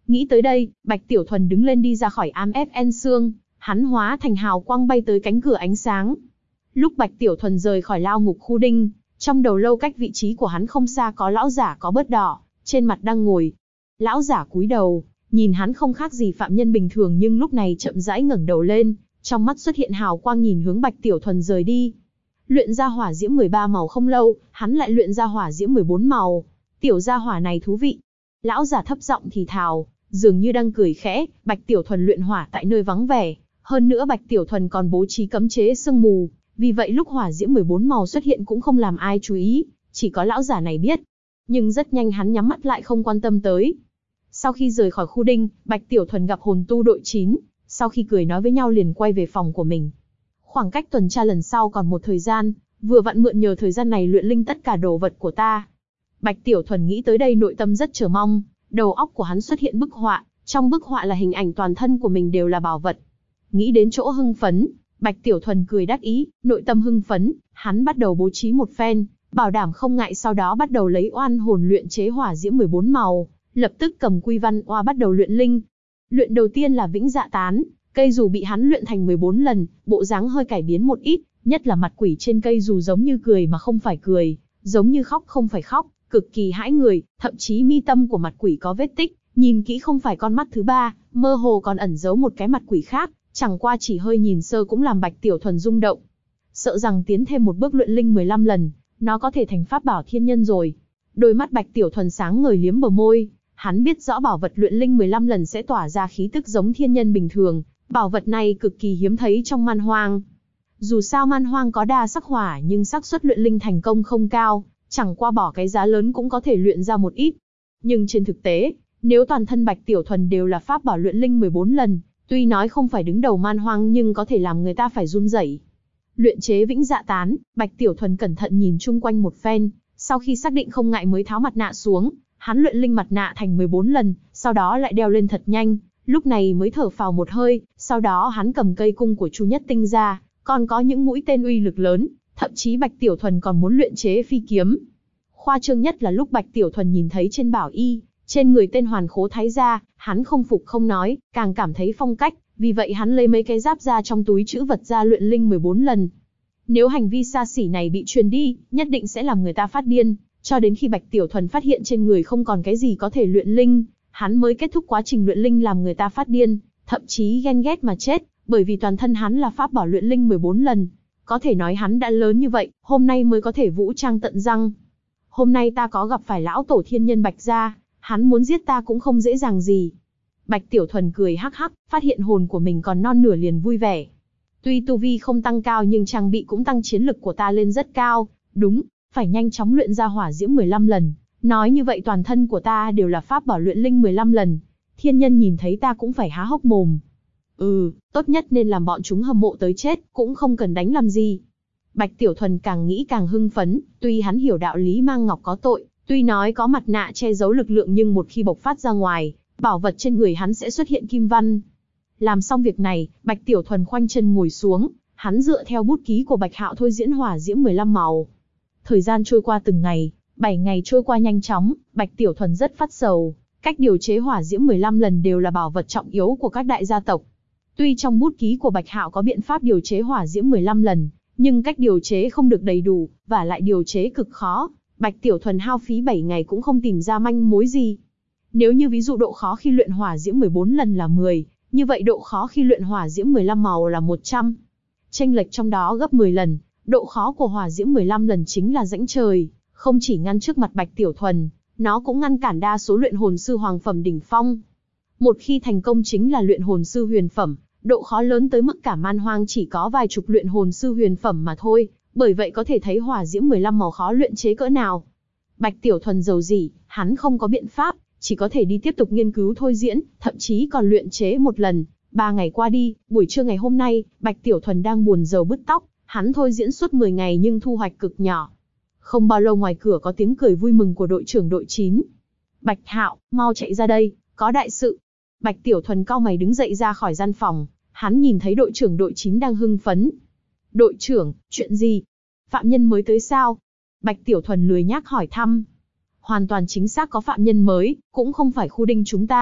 Nghĩ tới đây, Bạch Tiểu Thuần đứng lên đi ra khỏi ám ép en xương, hắn hóa thành hào quang bay tới cánh cửa ánh sáng. Lúc Bạch Tiểu Thuần rời khỏi lao ngục khu đinh, trong đầu lâu cách vị trí của hắn không xa có lão giả có bớt đỏ, trên mặt đang ngồi. Lão giả cúi đầu, nhìn hắn không khác gì phạm nhân bình thường nhưng lúc này chậm rãi ngẩng đầu lên, trong mắt xuất hiện hào quang nhìn hướng Bạch Tiểu Thuần rời đi. Luyện ra hỏa diễm 13 màu không lâu, hắn lại luyện ra hỏa diễm 14 màu. Tiểu gia hỏa này thú vị. Lão giả thấp giọng thì thào, dường như đang cười khẽ. Bạch Tiểu Thuần luyện hỏa tại nơi vắng vẻ, hơn nữa Bạch Tiểu Thuần còn bố trí cấm chế sương mù, vì vậy lúc hỏa diễm 14 màu xuất hiện cũng không làm ai chú ý, chỉ có lão giả này biết. Nhưng rất nhanh hắn nhắm mắt lại không quan tâm tới. Sau khi rời khỏi khu đinh, Bạch Tiểu Thuần gặp hồn tu đội 9, sau khi cười nói với nhau liền quay về phòng của mình. Khoảng cách tuần tra lần sau còn một thời gian, vừa vặn mượn nhờ thời gian này luyện linh tất cả đồ vật của ta. Bạch Tiểu Thuần nghĩ tới đây nội tâm rất chờ mong, đầu óc của hắn xuất hiện bức họa, trong bức họa là hình ảnh toàn thân của mình đều là bảo vật. Nghĩ đến chỗ hưng phấn, Bạch Tiểu Thuần cười đắc ý, nội tâm hưng phấn, hắn bắt đầu bố trí một phen, bảo đảm không ngại sau đó bắt đầu lấy oan hồn luyện chế hỏa diễm 14 màu, lập tức cầm quy văn oa bắt đầu luyện linh. Luyện đầu tiên là vĩnh dạ tán, cây dù bị hắn luyện thành 14 lần, bộ dáng hơi cải biến một ít, nhất là mặt quỷ trên cây dù giống như cười mà không phải cười, giống như khóc không phải khóc, cực kỳ hãi người, thậm chí mi tâm của mặt quỷ có vết tích, nhìn kỹ không phải con mắt thứ ba, mơ hồ còn ẩn giấu một cái mặt quỷ khác, chẳng qua chỉ hơi nhìn sơ cũng làm Bạch Tiểu Thuần rung động. Sợ rằng tiến thêm một bước luyện linh 15 lần, nó có thể thành pháp bảo thiên nhân rồi. Đôi mắt Bạch Tiểu Thuần sáng ngời liếm bờ môi, hắn biết rõ bảo vật luyện linh 15 lần sẽ tỏa ra khí tức giống thiên nhân bình thường, bảo vật này cực kỳ hiếm thấy trong man hoang. Dù sao man hoang có đa sắc hỏa nhưng xác suất luyện linh thành công không cao, chẳng qua bỏ cái giá lớn cũng có thể luyện ra một ít. Nhưng trên thực tế, nếu toàn thân Bạch Tiểu Thuần đều là pháp bảo luyện linh 14 lần, tuy nói không phải đứng đầu man hoang nhưng có thể làm người ta phải run rẩy. Luyện chế vĩnh dạ tán, Bạch Tiểu Thuần cẩn thận nhìn chung quanh một phen, sau khi xác định không ngại mới tháo mặt nạ xuống, hắn luyện linh mặt nạ thành 14 lần, sau đó lại đeo lên thật nhanh, lúc này mới thở phào một hơi, sau đó hắn cầm cây cung của Chu Nhất Tinh ra, còn có những mũi tên uy lực lớn, thậm chí Bạch Tiểu Thuần còn muốn luyện chế phi kiếm. Khoa trương nhất là lúc Bạch Tiểu Thuần nhìn thấy trên bảo y, trên người tên Hoàn Khố Thái gia, hắn không phục không nói, càng cảm thấy phong cách, vì vậy hắn lấy mấy cái giáp ra trong túi trữ vật ra luyện linh 14 lần. Nếu hành vi xa xỉ này bị truyền đi, nhất định sẽ làm người ta phát điên, cho đến khi Bạch Tiểu Thuần phát hiện trên người không còn cái gì có thể luyện linh, hắn mới kết thúc quá trình luyện linh làm người ta phát điên, thậm chí ghen ghét mà chết, bởi vì toàn thân hắn là pháp bảo luyện linh 14 lần. Có thể nói hắn đã lớn như vậy, hôm nay mới có thể vũ trang tận răng. Hôm nay ta có gặp phải lão tổ thiên nhân Bạch gia, hắn muốn giết ta cũng không dễ dàng gì. Bạch Tiểu Thuần cười hắc hắc, phát hiện hồn của mình còn non nửa liền vui vẻ. Tuy tu vi không tăng cao nhưng trang bị cũng tăng chiến lực của ta lên rất cao, đúng, phải nhanh chóng luyện ra hỏa diễm 15 lần. Nói như vậy toàn thân của ta đều là pháp bảo luyện linh 15 lần. Thiên nhân nhìn thấy ta cũng phải há hốc mồm. Tốt nhất nên làm bọn chúng hâm mộ tới chết, cũng không cần đánh làm gì. Bạch Tiểu Thuần càng nghĩ càng hưng phấn, tuy hắn hiểu đạo lý mang ngọc có tội, tuy nói có mặt nạ che giấu lực lượng nhưng một khi bộc phát ra ngoài, bảo vật trên người hắn sẽ xuất hiện kim văn. Làm xong việc này, Bạch Tiểu Thuần khoanh chân ngồi xuống, hắn dựa theo bút ký của Bạch Hạo thôi diễn hỏa diễm 15 màu. Thời gian trôi qua từng ngày, 7 ngày trôi qua nhanh chóng, Bạch Tiểu Thuần rất phát sầu, cách điều chế hỏa diễm 15 lần đều là bảo vật trọng yếu của các đại gia tộc. Tuy trong bút ký của Bạch Hạo có biện pháp điều chế hỏa diễm 15 lần, nhưng cách điều chế không được đầy đủ, và lại điều chế cực khó, Bạch Tiểu Thuần hao phí 7 ngày cũng không tìm ra manh mối gì. Nếu như ví dụ độ khó khi luyện hỏa diễm 14 lần là 10, như vậy độ khó khi luyện hỏa diễm 15 màu là 100. Chênh lệch trong đó gấp 10 lần, độ khó của hỏa diễm 15 lần chính là rãnh trời, không chỉ ngăn trước mặt Bạch Tiểu Thuần, nó cũng ngăn cản đa số luyện hồn sư hoàng phẩm đỉnh phong. Một khi thành công chính là luyện hồn sư huyền phẩm, độ khó lớn tới mức cả man hoang chỉ có vài chục luyện hồn sư huyền phẩm mà thôi, bởi vậy có thể thấy hỏa diễm 15 màu khó luyện chế cỡ nào. Bạch Tiểu Thuần giàu dĩ, hắn không có biện pháp, chỉ có thể đi tiếp tục nghiên cứu thôi diễn, thậm chí còn luyện chế một lần. 3 ngày qua đi, buổi trưa ngày hôm nay, Bạch Tiểu Thuần đang buồn rầu bứt tóc, hắn thôi diễn suốt 10 ngày nhưng thu hoạch cực nhỏ. Không bao lâu ngoài cửa có tiếng cười vui mừng của đội trưởng đội 9. Bạch Hạo, mau chạy ra đây, có đại sự. Bạch Tiểu Thuần cau mày đứng dậy ra khỏi gian phòng, hắn nhìn thấy đội trưởng đội 9 đang hưng phấn. Đội trưởng, chuyện gì? Phạm nhân mới tới sao? Bạch Tiểu Thuần lười nhác hỏi thăm. Hoàn toàn chính xác có phạm nhân mới, cũng không phải khu đinh chúng ta,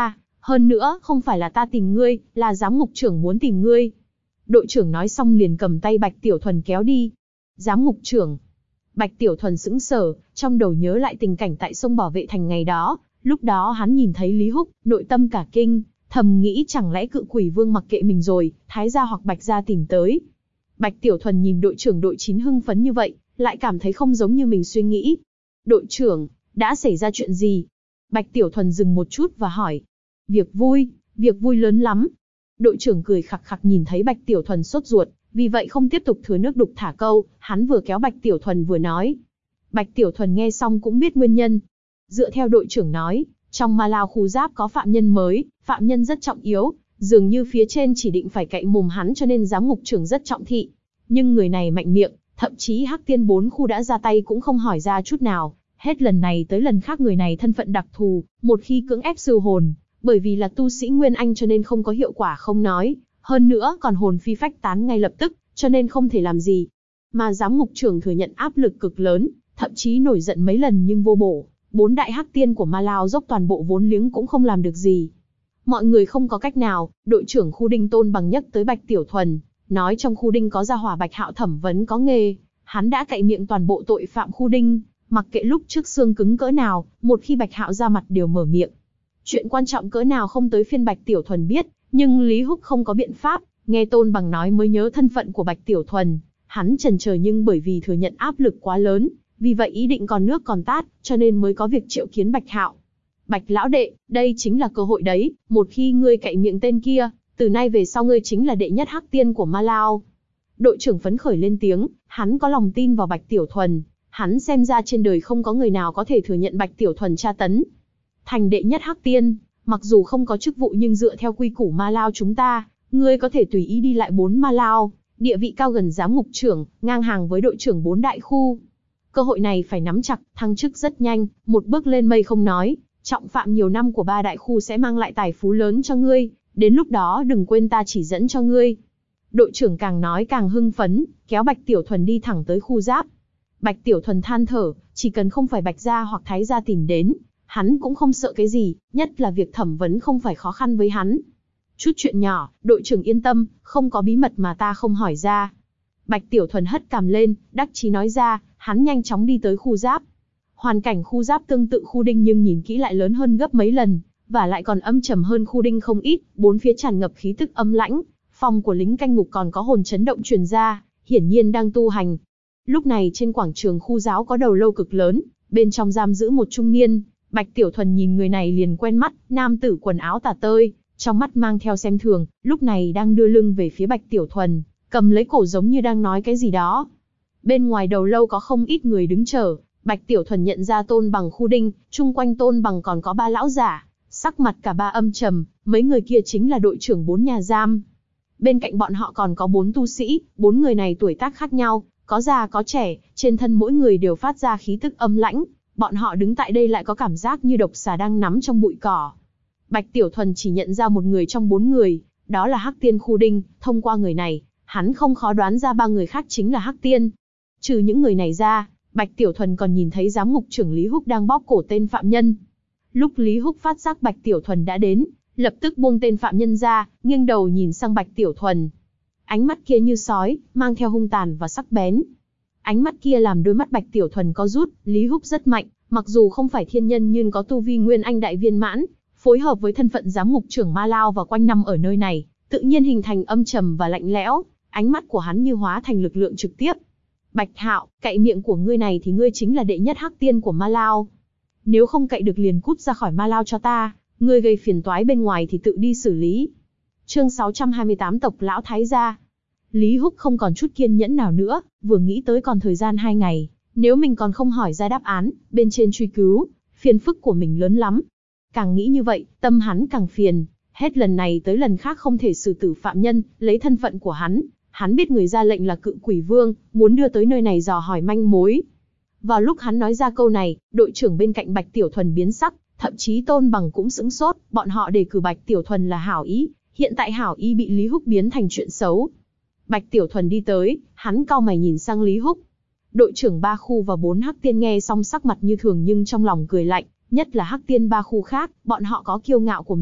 Hơn nữa, không phải là ta tìm ngươi, là giám ngục trưởng muốn tìm ngươi. Đội trưởng nói xong liền cầm tay Bạch Tiểu Thuần kéo đi. Giám ngục trưởng. Bạch Tiểu Thuần sững sờ, trong đầu nhớ lại tình cảnh tại sông Bảo Vệ Thành ngày đó. Lúc đó hắn nhìn thấy Lý Húc, nội tâm cả kinh, thầm nghĩ chẳng lẽ cự quỷ vương mặc kệ mình rồi, Thái gia hoặc Bạch gia tìm tới. Bạch Tiểu Thuần nhìn đội trưởng đội 9 hưng phấn như vậy, lại cảm thấy không giống như mình suy nghĩ. Đội trưởng, đã xảy ra chuyện gì? Bạch Tiểu Thuần dừng một chút và hỏi. Việc vui lớn lắm. Đội trưởng cười khặc khặc nhìn thấy Bạch Tiểu Thuần sốt ruột, vì vậy không tiếp tục thừa nước đục thả câu, hắn vừa kéo Bạch Tiểu Thuần vừa nói. Bạch Tiểu Thuần nghe xong cũng biết nguyên nhân. Dựa theo đội trưởng nói, trong Ma Lao khu giáp có phạm nhân mới, phạm nhân rất trọng yếu, dường như phía trên chỉ định phải cậy mồm hắn cho nên giám ngục trưởng rất trọng thị. Nhưng người này mạnh miệng, thậm chí Hắc Tiên 4 khu đã ra tay cũng không hỏi ra chút nào. Hết lần này tới lần khác người này thân phận đặc thù, một khi cưỡng ép siêu hồn, bởi vì là tu sĩ Nguyên Anh cho nên không có hiệu quả không nói, hơn nữa còn hồn phi phách tán ngay lập tức, cho nên không thể làm gì. Mà giám ngục trưởng thừa nhận áp lực cực lớn, thậm chí nổi giận mấy lần nhưng vô bổ, 4 đại Hắc Tiên của Ma Lao dốc toàn bộ vốn liếng cũng không làm được gì. Mọi người không có cách nào, đội trưởng khu Đinh Tôn Bằng nhắc tới Bạch Tiểu Thuần, nói trong khu Đinh có gia hỏa Bạch Hạo thẩm vấn có nghề, hắn đã cậy miệng toàn bộ tội phạm khu Đinh, mặc kệ lúc trước xương cứng cỡ nào, một khi Bạch Hạo ra mặt đều mở miệng. Chuyện quan trọng cỡ nào không tới phiên Bạch Tiểu Thuần biết, nhưng Lý Húc không có biện pháp, nghe Tôn Bằng nói mới nhớ thân phận của Bạch Tiểu Thuần, hắn chần chờ nhưng bởi vì thừa nhận áp lực quá lớn, vì vậy ý định còn nước còn tát, cho nên mới có việc triệu kiến Bạch Hạo. Bạch lão đệ, đây chính là cơ hội đấy, một khi ngươi cậy miệng tên kia, từ nay về sau ngươi chính là đệ nhất Hắc Tiên của Ma Lao. Đội trưởng phấn khởi lên tiếng, hắn có lòng tin vào Bạch Tiểu Thuần, hắn xem ra trên đời không có người nào có thể thừa nhận Bạch Tiểu Thuần tra tấn. Thành đệ nhất Hắc Tiên, mặc dù không có chức vụ nhưng dựa theo quy củ Ma Lao chúng ta, ngươi có thể tùy ý đi lại 4 Ma Lao, địa vị cao gần giám ngục trưởng, ngang hàng với đội trưởng 4 đại khu. Cơ hội này phải nắm chặt, thăng chức rất nhanh, một bước lên mây không nói, trọng phạm nhiều năm của 3 đại khu sẽ mang lại tài phú lớn cho ngươi, đến lúc đó đừng quên ta chỉ dẫn cho ngươi. Đội trưởng càng nói càng hưng phấn, kéo Bạch Tiểu Thuần đi thẳng tới khu giáp. Bạch Tiểu Thuần than thở, chỉ cần không phải Bạch gia hoặc Thái gia tìm đến, hắn cũng không sợ cái gì, nhất là việc thẩm vấn không phải khó khăn với hắn. Chút chuyện nhỏ, đội trưởng yên tâm, không có bí mật mà ta không hỏi ra. Bạch Tiểu Thuần hất cằm lên, đắc chí nói ra, hắn nhanh chóng đi tới khu giáp. Hoàn cảnh khu giáp tương tự khu Đinh nhưng nhìn kỹ lại lớn hơn gấp mấy lần, và lại còn âm trầm hơn khu Đinh không ít, bốn phía tràn ngập khí tức âm lãnh, phòng của lính canh ngục còn có hồn chấn động truyền ra, hiển nhiên đang tu hành. Lúc này trên quảng trường khu giáo có đầu lâu cực lớn, bên trong giam giữ một trung niên. Bạch Tiểu Thuần nhìn người này liền quen mắt, nam tử quần áo tả tơi, trong mắt mang theo xem thường, lúc này đang đưa lưng về phía Bạch Tiểu Thuần, cầm lấy cổ giống như đang nói cái gì đó. Bên ngoài đầu lâu có không ít người đứng chờ, Bạch Tiểu Thuần nhận ra Tôn Bằng khu Đinh, chung quanh Tôn Bằng còn có 3 lão giả, sắc mặt cả 3 âm trầm, mấy người kia chính là đội trưởng 4 nhà giam. Bên cạnh bọn họ còn có 4 tu sĩ, 4 người này tuổi tác khác nhau, có già có trẻ, trên thân mỗi người đều phát ra khí tức âm lãnh. Bọn họ đứng tại đây lại có cảm giác như độc xà đang nắm trong bụi cỏ. Bạch Tiểu Thuần chỉ nhận ra một người trong 4 người, đó là Hắc Tiên khu Đinh, thông qua người này, hắn không khó đoán ra 3 người khác chính là Hắc Tiên. Trừ những người này ra, Bạch Tiểu Thuần còn nhìn thấy giám ngục trưởng Lý Húc đang bóp cổ tên phạm nhân. Lúc Lý Húc phát giác Bạch Tiểu Thuần đã đến, lập tức buông tên phạm nhân ra, nghiêng đầu nhìn sang Bạch Tiểu Thuần. Ánh mắt kia như sói, mang theo hung tàn và sắc bén. Ánh mắt kia làm đôi mắt Bạch Tiểu Thuần co rút, Lý Húc rất mạnh, mặc dù không phải thiên nhân nhưng có tu vi Nguyên Anh đại viên mãn, phối hợp với thân phận giám ngục trưởng Ma Lao và quanh năm ở nơi này, tự nhiên hình thành âm trầm và lạnh lẽo, ánh mắt của hắn như hóa thành lực lượng trực tiếp. Bạch Hạo, cậy miệng của ngươi này thì ngươi chính là đệ nhất Hắc Tiên của Ma Lao. Nếu không cậy được liền cút ra khỏi Ma Lao cho ta, ngươi gây phiền toái bên ngoài thì tự đi xử lý. Chương 628 Tộc Lão Thái Gia. Lý Húc không còn chút kiên nhẫn nào nữa, vừa nghĩ tới còn thời gian 2 ngày, nếu mình còn không hỏi ra đáp án, bên trên truy cứu, phiền phức của mình lớn lắm. Càng nghĩ như vậy, tâm hắn càng phiền, hết lần này tới lần khác không thể xử tử phạm nhân, lấy thân phận của hắn biết người ra lệnh là Cự Quỷ Vương, muốn đưa tới nơi này dò hỏi manh mối. Vào lúc hắn nói ra câu này, đội trưởng bên cạnh Bạch Tiểu Thuần biến sắc, thậm chí Tôn Bằng cũng sững sốt, bọn họ đề cử Bạch Tiểu Thuần là hảo ý, hiện tại hảo ý bị Lý Húc biến thành chuyện xấu. Bạch Tiểu Thuần đi tới, hắn cau mày nhìn sang Lý Húc. Đội trưởng 3 khu và 4 Hắc Tiên nghe xong sắc mặt như thường nhưng trong lòng cười lạnh, nhất là Hắc Tiên 3 khu khác, bọn họ có kiêu ngạo của mình,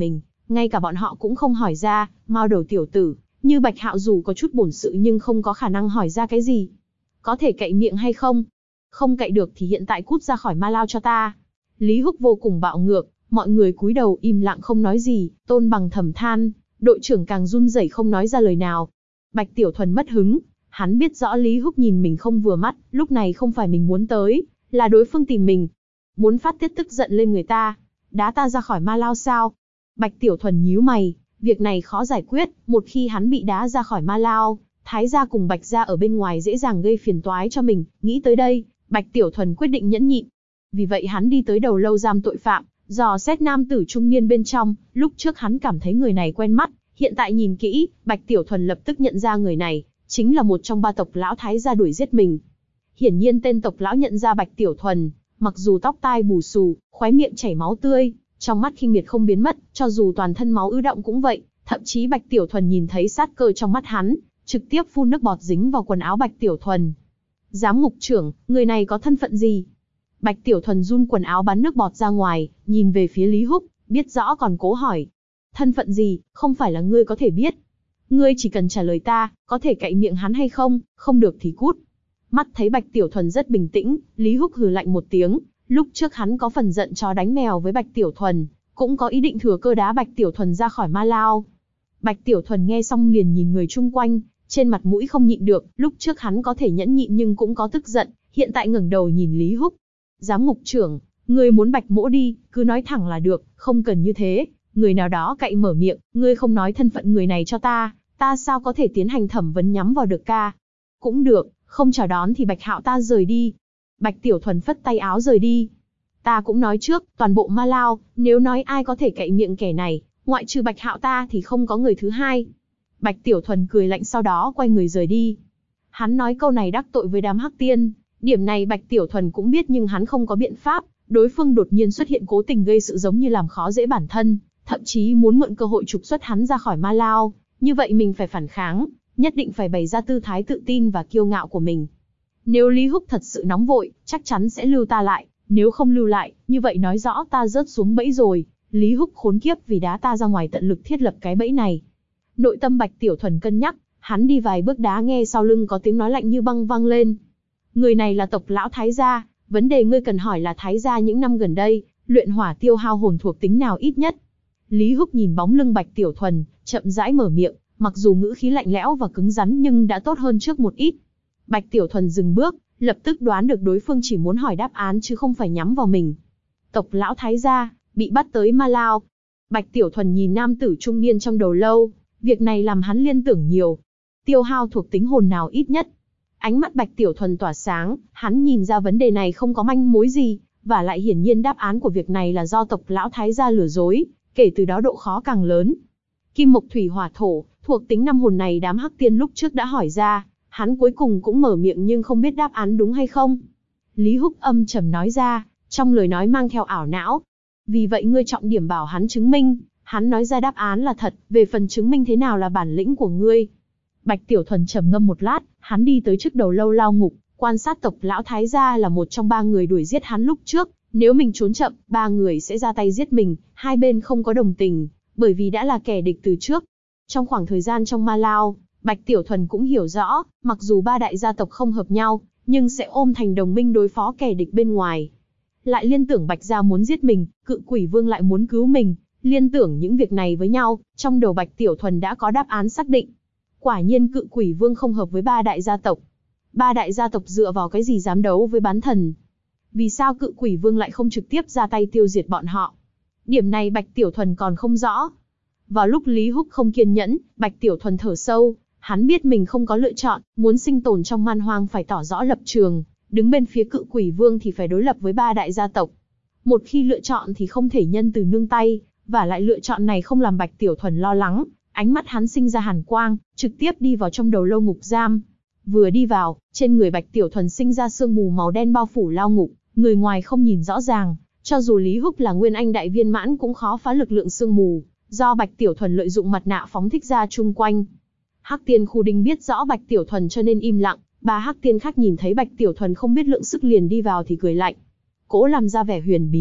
Ngay cả bọn họ cũng không hỏi ra, mao đầu tiểu tử, như Bạch Hạo dù có chút bổn sự nhưng không có khả năng hỏi ra cái gì. Có thể cậy miệng hay không? Không cậy được thì hiện tại cút ra khỏi Ma Lao cho ta. Lý Húc vô cùng bạo ngược, mọi người cúi đầu im lặng không nói gì, Tôn Bằng thầm than, đội trưởng càng run rẩy không nói ra lời nào. Bạch Tiểu Thuần mất hứng, hắn biết rõ Lý Húc nhìn mình không vừa mắt, lúc này không phải mình muốn tới, là đối phương tìm mình. Muốn phát tiết tức giận lên người ta, đá ta ra khỏi Ma Lao sao? Bạch Tiểu Thuần nhíu mày, việc này khó giải quyết, một khi hắn bị đá ra khỏi Ma Lao, Thái gia cùng Bạch gia ở bên ngoài dễ dàng gây phiền toái cho mình, nghĩ tới đây, Bạch Tiểu Thuần quyết định nhẫn nhịn. Vì vậy hắn đi tới đầu lâu giam tội phạm, dò xét nam tử trung niên bên trong, lúc trước hắn cảm thấy người này quen mắt, hiện tại nhìn kỹ, Bạch Tiểu Thuần lập tức nhận ra người này, chính là một trong ba tộc lão Thái gia đuổi giết mình. Hiển nhiên tên tộc lão nhận ra Bạch Tiểu Thuần, mặc dù tóc tai bù xù, khóe miệng chảy máu tươi, trong mắt khinh miệt không biến mất, cho dù toàn thân máu ứ động cũng vậy, thậm chí Bạch Tiểu Thuần nhìn thấy sát cơ trong mắt hắn, trực tiếp phun nước bọt dính vào quần áo Bạch Tiểu Thuần. Giám ngục trưởng, người này có thân phận gì? Bạch Tiểu Thuần run quần áo bắn nước bọt ra ngoài, nhìn về phía Lý Húc, biết rõ còn cố hỏi. Thân phận gì, không phải là ngươi có thể biết. Ngươi chỉ cần trả lời ta, có thể cậy miệng hắn hay không, không được thì cút. Mắt thấy Bạch Tiểu Thuần rất bình tĩnh, Lý Húc hừ lạnh một tiếng, lúc trước hắn có phần giận chó đánh mèo với Bạch Tiểu Thuần, cũng có ý định thừa cơ đá Bạch Tiểu Thuần ra khỏi Ma Lao. Bạch Tiểu Thuần nghe xong liền nhìn người chung quanh, trên mặt mũi không nhịn được, lúc trước hắn có thể nhẫn nhịn nhưng cũng có tức giận, hiện tại ngẩng đầu nhìn Lý Húc. Giám ngục trưởng, ngươi muốn Bạch mỗ đi, cứ nói thẳng là được, không cần như thế. Người nào đó cậy mở miệng, ngươi không nói thân phận người này cho ta, ta sao có thể tiến hành thẩm vấn nhắm vào được ca? Cũng được, không chào đón thì Bạch Hạo ta rời đi. Bạch Tiểu Thuần phất tay áo rời đi. Ta cũng nói trước, toàn bộ Ma Lao, nếu nói ai có thể cậy miệng kẻ này, ngoại trừ Bạch Hạo ta thì không có người thứ hai. Bạch Tiểu Thuần cười lạnh sau đó quay người rời đi. Hắn nói câu này đắc tội với đám Hắc Tiên, điểm này Bạch Tiểu Thuần cũng biết nhưng hắn không có biện pháp, đối phương đột nhiên xuất hiện cố tình gây sự giống như làm khó dễ bản thân, thậm chí muốn mượn cơ hội trục xuất hắn ra khỏi Ma Lao, như vậy mình phải phản kháng, nhất định phải bày ra tư thái tự tin và kiêu ngạo của mình. Nếu Lý Húc thật sự nóng vội, chắc chắn sẽ lưu ta lại, nếu không lưu lại, như vậy nói rõ ta rớt xuống bẫy rồi, Lý Húc khốn kiếp vì đá ta ra ngoài tận lực thiết lập cái bẫy này. Nội tâm Bạch Tiểu Thuần cân nhắc, hắn đi vài bước đá nghe sau lưng có tiếng nói lạnh như băng vang lên. Người này là tộc lão Thái gia, vấn đề ngươi cần hỏi là Thái gia những năm gần đây, luyện hỏa tiêu hao hồn thuộc tính nào ít nhất. Lý Húc nhìn bóng lưng Bạch Tiểu Thuần, chậm rãi mở miệng, mặc dù ngữ khí lạnh lẽo và cứng rắn nhưng đã tốt hơn trước một ít. Bạch Tiểu Thuần dừng bước, lập tức đoán được đối phương chỉ muốn hỏi đáp án chứ không phải nhắm vào mình. Tộc lão Thái gia, bị bắt tới Ma Lao. Bạch Tiểu Thuần nhìn nam tử trung niên trong đầu lâu, việc này làm hắn liên tưởng nhiều. Tiêu hao thuộc tính hồn nào ít nhất. Ánh mắt Bạch Tiểu Thuần tỏa sáng, hắn nhìn ra vấn đề này không có manh mối gì, và lại hiển nhiên đáp án của việc này là do tộc lão Thái gia lừa dối, kể từ đó độ khó càng lớn. Kim mộc thủy hỏa thổ, thuộc tính 5 hồn này đám Hắc Tiên lúc trước đã hỏi ra, hắn cuối cùng cũng mở miệng nhưng không biết đáp án đúng hay không. Lý Húc âm trầm nói ra, trong lời nói mang theo ảo não. Vì vậy ngươi trọng điểm bảo hắn chứng minh, hắn nói ra đáp án là thật, về phần chứng minh thế nào là bản lĩnh của ngươi. Bạch Tiểu Thuần trầm ngâm một lát, hắn đi tới trước đầu lâu lao ngục, quan sát tộc lão Thái gia là một trong 3 người đuổi giết hắn lúc trước, nếu mình trốn chậm, 3 người sẽ ra tay giết mình, hai bên không có đồng tình, bởi vì đã là kẻ địch từ trước. Trong khoảng thời gian trong Ma Lao, Bạch Tiểu Thuần cũng hiểu rõ, mặc dù 3 đại gia tộc không hợp nhau, nhưng sẽ ôm thành đồng minh đối phó kẻ địch bên ngoài. Lại liên tưởng Bạch gia muốn giết mình, Cự Quỷ Vương lại muốn cứu mình, liên tưởng những việc này với nhau, trong đầu Bạch Tiểu Thuần đã có đáp án xác định. Quả nhiên Cự Quỷ Vương không hợp với 3 đại gia tộc. 3 đại gia tộc dựa vào cái gì dám đấu với bán thần? Vì sao Cự Quỷ Vương lại không trực tiếp ra tay tiêu diệt bọn họ? Điểm này Bạch Tiểu Thuần còn không rõ. Vào lúc Lý Húc không kiên nhẫn, Bạch Tiểu Thuần thở sâu, hắn biết mình không có lựa chọn, muốn sinh tồn trong man hoang phải tỏ rõ lập trường, đứng bên phía Cự Quỷ Vương thì phải đối lập với 3 đại gia tộc. Một khi lựa chọn thì không thể nhân từ nương tay, và lại lựa chọn này không làm Bạch Tiểu Thuần lo lắng, ánh mắt hắn sinh ra hàn quang, trực tiếp đi vào trong đầu lâu ngục giam. Vừa đi vào, trên người Bạch Tiểu Thuần sinh ra sương mù màu đen bao phủ lao ngục, người ngoài không nhìn rõ ràng, cho dù Lý Húc là nguyên anh đại viên mãn cũng khó phá lực lượng sương mù, do Bạch Tiểu Thuần lợi dụng mặt nạ phóng thích ra chung quanh. Hắc Tiên Khu Đinh biết rõ Bạch Tiểu Thuần cho nên im lặng, 3 Hắc Tiên khác nhìn thấy Bạch Tiểu Thuần không biết lượng sức liền đi vào thì cười lạnh. Cố làm ra vẻ huyền bí,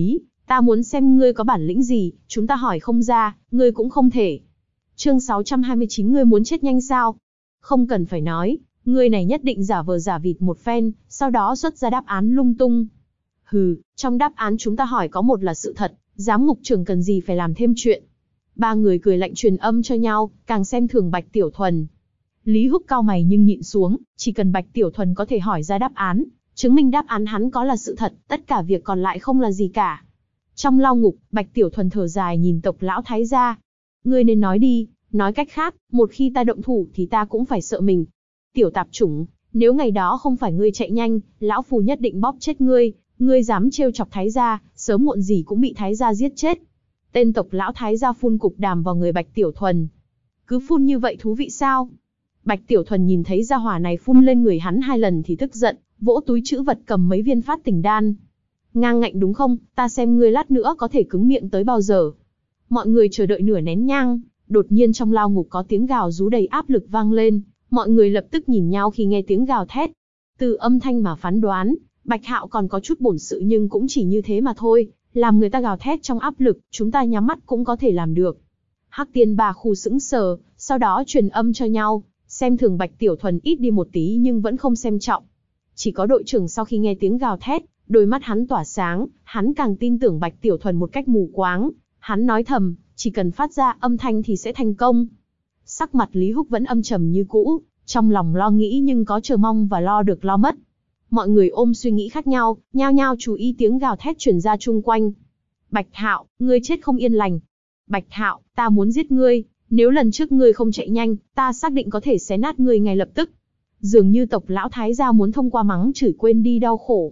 Ta muốn xem ngươi có bản lĩnh gì, chúng ta hỏi không ra, ngươi cũng không thể. Chương 629 ngươi muốn chết nhanh sao? Không cần phải nói, ngươi này nhất định giả vờ giả vịt một phen, sau đó xuất ra đáp án lung tung. Hừ, trong đáp án chúng ta hỏi có một là sự thật, giám ngục trưởng cần gì phải làm thêm chuyện. Ba người cười lạnh truyền âm cho nhau, càng xem thường Bạch Tiểu Thuần. Lý Húc cau mày nhưng nhịn xuống, chỉ cần Bạch Tiểu Thuần có thể hỏi ra đáp án, chứng minh đáp án hắn có là sự thật, tất cả việc còn lại không là gì cả. Trong lao ngục, Bạch Tiểu Thuần thở dài nhìn Tộc lão thái gia. Ngươi nên nói đi, nói cách khác, một khi ta động thủ thì ta cũng phải sợ mình. Tiểu tạp chủng, nếu ngày đó không phải ngươi chạy nhanh, lão phù nhất định bóp chết ngươi, ngươi dám trêu chọc thái gia, sớm muộn gì cũng bị thái gia giết chết. Tên Tộc lão thái gia phun cục đàm vào người Bạch Tiểu Thuần. Cứ phun như vậy thú vị sao? Bạch Tiểu Thuần nhìn thấy gia hỏa này phun lên người hắn 2 lần thì tức giận, vỗ túi trữ vật cầm mấy viên phát tỉnh đan. Ngang ngạnh đúng không, ta xem ngươi lát nữa có thể cứng miệng tới bao giờ. Mọi người chờ đợi nửa nén nhang, đột nhiên trong lao ngục có tiếng gào rú đầy áp lực vang lên, mọi người lập tức nhìn nhau khi nghe tiếng gào thét. Từ âm thanh mà phán đoán, Bạch Hạo còn có chút bổn sự nhưng cũng chỉ như thế mà thôi, làm người ta gào thét trong áp lực, chúng ta nhắm mắt cũng có thể làm được. Hắc Tiên Ba khu sững sờ, sau đó truyền âm cho nhau, xem thường Bạch Tiểu Thuần ít đi một tí nhưng vẫn không xem trọng. Chỉ có đội trưởng sau khi nghe tiếng gào thét, đôi mắt hắn tỏa sáng, hắn càng tin tưởng Bạch Tiểu Thuần một cách mù quáng. Hắn nói thầm, chỉ cần phát ra âm thanh thì sẽ thành công. Sắc mặt Lý Húc vẫn âm trầm như cũ, trong lòng lo nghĩ nhưng có chờ mong và lo được lo mất. Mọi người ôm suy nghĩ khác nhau, nhao nhao chú ý tiếng gào thét truyền ra chung quanh. Bạch Hạo, ngươi chết không yên lành. Bạch Hạo, ta muốn giết ngươi, nếu lần trước ngươi không chạy nhanh, ta xác định có thể xé nát ngươi ngay lập tức. Dường như Tộc lão thái gia muốn thông qua mắng chửi quên đi đau khổ.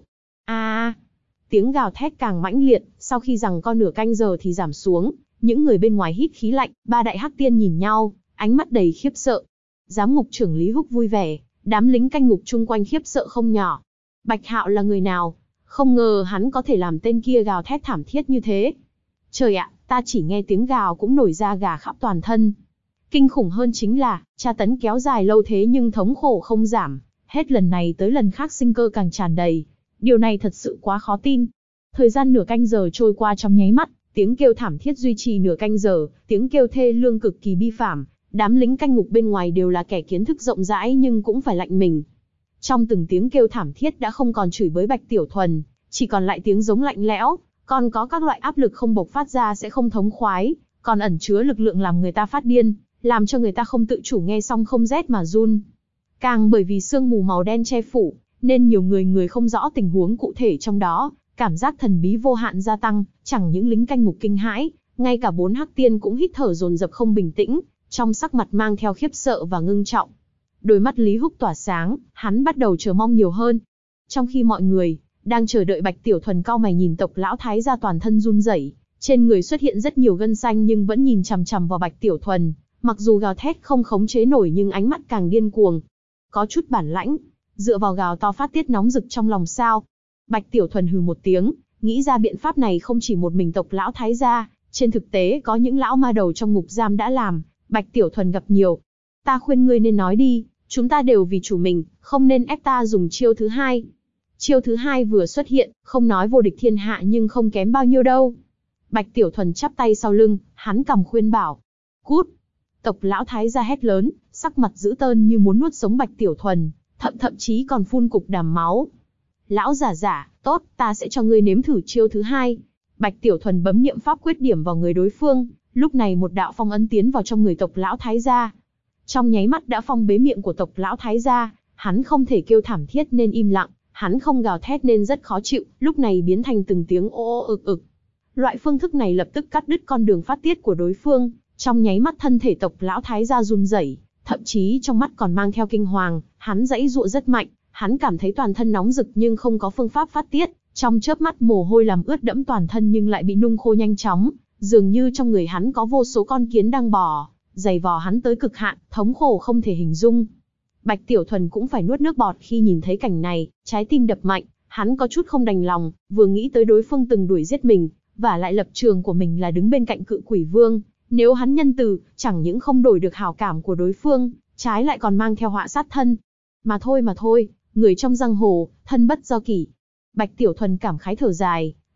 Tiếng gào thét càng mãnh liệt, sau khi giằng co nửa canh giờ thì giảm xuống, những người bên ngoài hít khí lạnh, ba đại hắc tiên nhìn nhau, ánh mắt đầy khiếp sợ. Giám ngục trưởng Lý Húc vui vẻ, đám lính canh ngục chung quanh khiếp sợ không nhỏ. Bạch Hạo là người nào? Không ngờ hắn có thể làm tên kia gào thét thảm thiết như thế. Trời ạ, ta chỉ nghe tiếng gào cũng nổi da gà khắp toàn thân. Kinh khủng hơn chính là, tra tấn kéo dài lâu thế nhưng thống khổ không giảm, hết lần này tới lần khác sinh cơ càng tràn đầy. Điều này thật sự quá khó tin. Thời gian nửa canh giờ trôi qua trong nháy mắt, tiếng kêu thảm thiết duy trì nửa canh giờ, tiếng kêu thê lương cực kỳ bi phảm. Đám lính canh ngục bên ngoài đều là kẻ kiến thức rộng rãi nhưng cũng phải lạnh mình. Trong từng tiếng kêu thảm thiết đã không còn chửi bới Bạch Tiểu Thuần, chỉ còn lại tiếng giống lạnh lẽo, còn có các loại áp lực không bộc phát ra sẽ không thống khoái, còn ẩn chứa lực lượng làm người ta phát điên, làm cho người ta không tự chủ nghe xong không rét mà run. Càng bởi vì sương mù màu đen che phủ, nên nhiều người không rõ tình huống cụ thể trong đó, cảm giác thần bí vô hạn gia tăng, chẳng những lính canh ngục kinh hãi, ngay cả 4 hắc tiên cũng hít thở dồn dập không bình tĩnh, trong sắc mặt mang theo khiếp sợ và ngưng trọng. Đôi mắt Lý Húc tỏa sáng, hắn bắt đầu chờ mong nhiều hơn. Trong khi mọi người đang chờ đợi Bạch Tiểu Thuần cau mày nhìn Tộc lão thái gia toàn thân run rẩy, trên người xuất hiện rất nhiều gân xanh nhưng vẫn nhìn chằm chằm vào Bạch Tiểu Thuần, mặc dù gào thét không khống chế nổi nhưng ánh mắt càng điên cuồng. Có chút bản lãnh, dựa vào gào to phát tiết nóng rực trong lòng sao? Bạch Tiểu Thuần hừ một tiếng, nghĩ ra biện pháp này không chỉ một mình Tộc lão thái gia, trên thực tế có những lão ma đầu trong ngục giam đã làm, Bạch Tiểu Thuần gặp nhiều. Ta khuyên ngươi nên nói đi, chúng ta đều vì chủ mình, không nên ép ta dùng chiêu thứ hai. Chiêu thứ hai vừa xuất hiện, không nói vô địch thiên hạ nhưng không kém bao nhiêu đâu. Bạch Tiểu Thuần chắp tay sau lưng, hắn cầm khuyên bảo. Cút! Tộc lão thái gia hét lớn, sắc mặt dữ tợn như muốn nuốt sống Bạch Tiểu Thuần, thậm chí còn phun cục đàm máu. Lão giả, tốt, ta sẽ cho ngươi nếm thử chiêu thứ hai. Bạch Tiểu Thuần bấm niệm pháp quyết điểm vào người đối phương, lúc này một đạo phong ấn tiến vào trong người Tộc lão thái gia. Trong nháy mắt đã phong bế miệng của Tộc lão thái gia, hắn không thể kêu thảm thiết nên im lặng, hắn không gào thét nên rất khó chịu, lúc này biến thành từng tiếng ô ô ực ực. Loại phương thức này lập tức cắt đứt con đường phát tiết của đối phương, trong nháy mắt thân thể Tộc lão thái gia run rẩy, thậm chí trong mắt còn mang theo kinh hoàng, hắn giãy giụa rất mạnh, hắn cảm thấy toàn thân nóng rực nhưng không có phương pháp phát tiết, trong chớp mắt mồ hôi làm ướt đẫm toàn thân nhưng lại bị nung khô nhanh chóng, dường như trong người hắn có vô số con kiến đang bò, giày vò hắn tới cực hạn, thống khổ không thể hình dung. Bạch Tiểu Thuần cũng phải nuốt nước bọt khi nhìn thấy cảnh này, trái tim đập mạnh, hắn có chút không đành lòng, vừa nghĩ tới đối phương từng đuổi giết mình, và lại lập trường của mình là đứng bên cạnh Cự Quỷ Vương, nếu hắn nhân từ, chẳng những không đổi được hảo cảm của đối phương, trái lại còn mang theo họa sát thân. Mà thôi, người trong giang hồ, thân bất do kỷ. Bạch Tiểu Thuần cảm khái thở dài,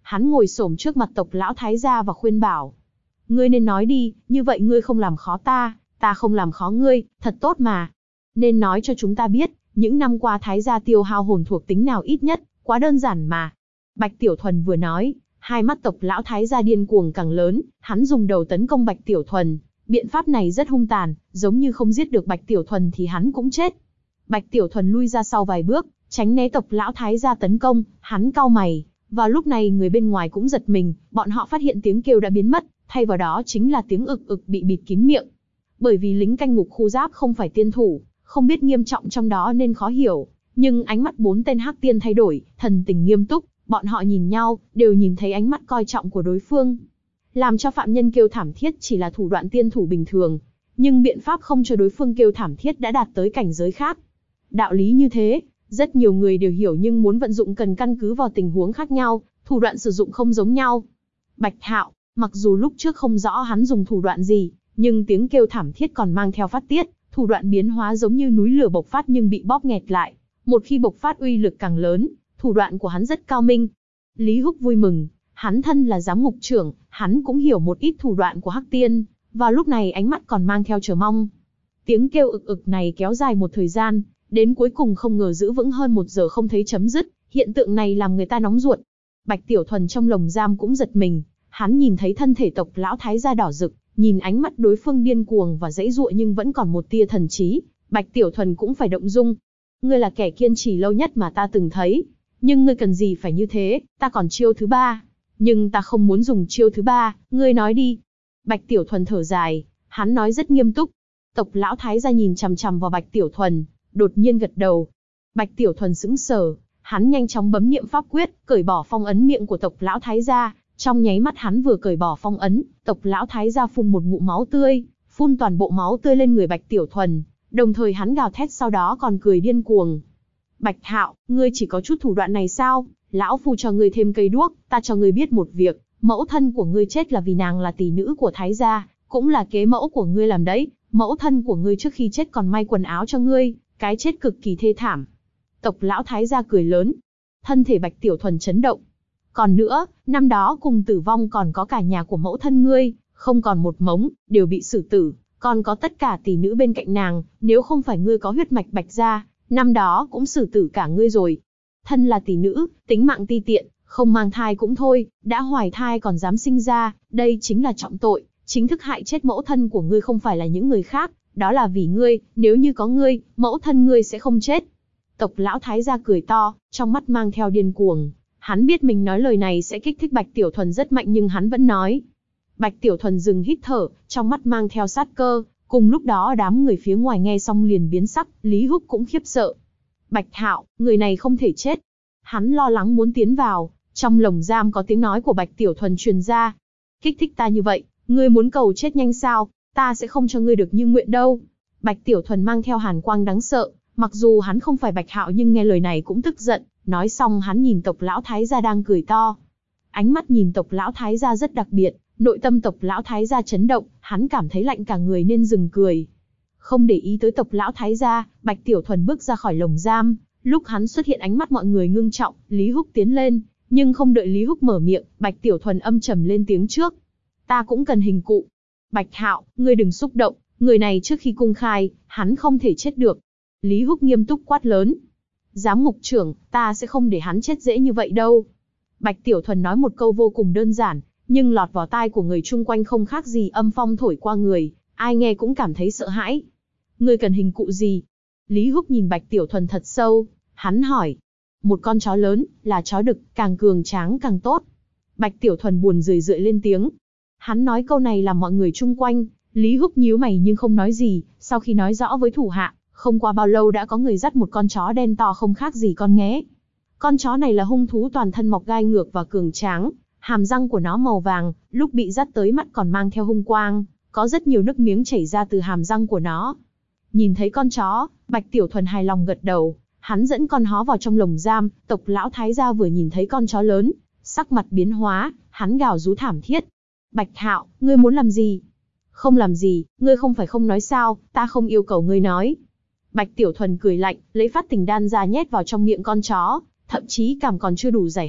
hắn ngồi xổm trước mặt Tộc lão thái gia và khuyên bảo. Ngươi nên nói đi, như vậy ngươi không làm khó ta, ta không làm khó ngươi, thật tốt mà. Nên nói cho chúng ta biết, những năm qua thái gia tiêu hao hồn thuộc tính nào ít nhất, quá đơn giản mà. Bạch Tiểu Thuần vừa nói, hai mắt Tộc lão thái gia điên cuồng càng lớn, hắn dùng đầu tấn công Bạch Tiểu Thuần. Biện pháp này rất hung tàn, giống như không giết được Bạch Tiểu Thuần thì hắn cũng chết. Bạch Tiểu Thuần lui ra sau vài bước, tránh né Tộc lão thái gia tấn công, hắn cau mày. Vào lúc này người bên ngoài cũng giật mình, bọn họ phát hiện tiếng kêu đã biến mất, thay vào đó chính là tiếng ực ực bị bịt kín miệng. Bởi vì lính canh ngục khu giáp không phải tiên thủ, không biết nghiêm trọng trong đó nên khó hiểu, nhưng ánh mắt bốn tên hắc tiên thay đổi, thần tình nghiêm túc, bọn họ nhìn nhau, đều nhìn thấy ánh mắt coi trọng của đối phương. Làm cho phạm nhân kêu thảm thiết chỉ là thủ đoạn tiên thủ bình thường, nhưng biện pháp không cho đối phương kêu thảm thiết đã đạt tới cảnh giới khác. Đạo lý như thế, rất nhiều người đều hiểu nhưng muốn vận dụng cần căn cứ vào tình huống khác nhau, thủ đoạn sử dụng không giống nhau. Bạch Hạo, mặc dù lúc trước không rõ hắn dùng thủ đoạn gì, nhưng tiếng kêu thảm thiết còn mang theo phát tiết, thủ đoạn biến hóa giống như núi lửa bộc phát nhưng bị bóp nghẹt lại. Một khi bộc phát uy lực càng lớn, thủ đoạn của hắn rất cao minh. Lý Húc vui mừng, hắn thân là giám ngục trưởng, hắn cũng hiểu một ít thủ đoạn của hắc tiên, vào lúc này ánh mắt còn mang theo chờ mong. Tiếng kêu ực ực này kéo dài một thời gian, đến cuối cùng không ngờ giữ vững hơn 1 giờ không thấy chấm dứt, hiện tượng này làm người ta nóng ruột. Bạch Tiểu Thuần trong lồng giam cũng giật mình, hắn nhìn thấy thân thể Tộc lão thái gia đỏ rực, nhìn ánh mắt đối phương điên cuồng và giãy giụa nhưng vẫn còn một tia thần trí, Bạch Tiểu Thuần cũng phải động dung. Ngươi là kẻ kiên trì lâu nhất mà ta từng thấy, nhưng ngươi cần gì phải như thế, ta còn chiêu thứ 3. Nhưng ta không muốn dùng chiêu thứ 3, ngươi nói đi. Bạch Tiểu Thuần thở dài, hắn nói rất nghiêm túc. Tộc lão thái gia nhìn chằm chằm vào Bạch Tiểu Thuần, đột nhiên gật đầu. Bạch Tiểu Thuần sững sờ, hắn nhanh chóng bấm niệm pháp quyết, cởi bỏ phong ấn miệng của Tộc lão thái gia. Trong nháy mắt hắn vừa cởi bỏ phong ấn, Tộc lão thái gia phun một ngụm máu tươi, phun toàn bộ máu tươi lên người Bạch Tiểu Thuần, đồng thời hắn gào thét sau đó còn cười điên cuồng. Bạch Hạo, ngươi chỉ có chút thủ đoạn này sao? Lão phu cho ngươi thêm cây đuốc, ta cho ngươi biết một việc, mẫu thân của ngươi chết là vì nàng là tỷ nữ của thái gia, cũng là kế mẫu của ngươi làm đấy, mẫu thân của ngươi trước khi chết còn may quần áo cho ngươi, cái chết cực kỳ thê thảm. Tộc lão thái gia cười lớn, thân thể Bạch Tiểu Thuần chấn động. Còn nữa, năm đó cùng tử vong còn có cả nhà của mẫu thân ngươi, không còn một mống, đều bị xử tử, còn có tất cả tỷ nữ bên cạnh nàng, nếu không phải ngươi có huyết mạch Bạch gia, năm đó cũng xử tử cả ngươi rồi. Thân là tỷ nữ, tính mạng ti tiện, không mang thai cũng thôi, đã hoài thai còn dám sinh ra, đây chính là trọng tội, chính thức hại chết mẫu thân của ngươi không phải là những người khác, đó là vì ngươi, nếu như có ngươi, mẫu thân ngươi sẽ không chết. Tộc lão thái gia cười to, trong mắt mang theo điên cuồng, hắn biết mình nói lời này sẽ kích thích Bạch Tiểu Thuần rất mạnh nhưng hắn vẫn nói. Bạch Tiểu Thuần dừng hít thở, trong mắt mang theo sát cơ, cùng lúc đó đám người phía ngoài nghe xong liền biến sắc, Lý Húc cũng khiếp sợ. Bạch Hạo, người này không thể chết. Hắn lo lắng muốn tiến vào, trong lồng giam có tiếng nói của Bạch Tiểu Thuần truyền ra. Kích thích ta như vậy, ngươi muốn cầu chết nhanh sao, ta sẽ không cho ngươi được như nguyện đâu. Bạch Tiểu Thuần mang theo hàn quang đáng sợ, mặc dù hắn không phải Bạch Hạo nhưng nghe lời này cũng tức giận, nói xong hắn nhìn Tộc lão thái gia đang cười to. Ánh mắt nhìn Tộc lão thái gia rất đặc biệt, nội tâm Tộc lão thái gia chấn động, hắn cảm thấy lạnh cả người nên dừng cười. Không để ý tới Tộc lão thái gia, Bạch Tiểu Thuần bước ra khỏi lồng giam, lúc hắn xuất hiện ánh mắt mọi người ngưng trọng, Lý Húc tiến lên, nhưng không đợi Lý Húc mở miệng, Bạch Tiểu Thuần âm trầm lên tiếng trước. Ta cũng cần hình cụ. Bạch Hạo, ngươi đừng xúc động, người này trước khi cung khai, hắn không thể chết được. Lý Húc nghiêm túc quát lớn. Giám ngục trưởng, ta sẽ không để hắn chết dễ như vậy đâu. Bạch Tiểu Thuần nói một câu vô cùng đơn giản, nhưng lọt vào tai của người chung quanh không khác gì âm phong thổi qua người, ai nghe cũng cảm thấy sợ hãi. Ngươi cần hình cụ gì? Lý Húc nhìn Bạch Tiểu Thuần thật sâu, hắn hỏi. Một con chó lớn, là chó đực, càng cường tráng càng tốt. Bạch Tiểu Thuần buồn rười rượi lên tiếng. Hắn nói câu này làm mọi người chung quanh, Lý Húc nhíu mày nhưng không nói gì, sau khi nói rõ với thủ hạ, không qua bao lâu đã có người dắt một con chó đen to không khác gì con nghé. Con chó này là hung thú toàn thân mọc gai ngược và cường tráng, hàm răng của nó màu vàng, lúc bị dắt tới mắt còn mang theo hung quang, có rất nhiều nước miếng chảy ra từ hàm răng của nó. Nhìn thấy con chó, Bạch Tiểu Thuần hài lòng gật đầu, hắn dẫn con hó vào trong lồng giam, Tộc lão thái gia vừa nhìn thấy con chó lớn, sắc mặt biến hóa, hắn gào rú thảm thiết. Bạch Hạo, ngươi muốn làm gì? Không làm gì, ngươi không phải không nói sao, ta không yêu cầu ngươi nói. Bạch Tiểu Thuần cười lạnh, lấy phát tình đan ra nhét vào trong miệng con chó, thậm chí cảm còn chưa đủ giải hận,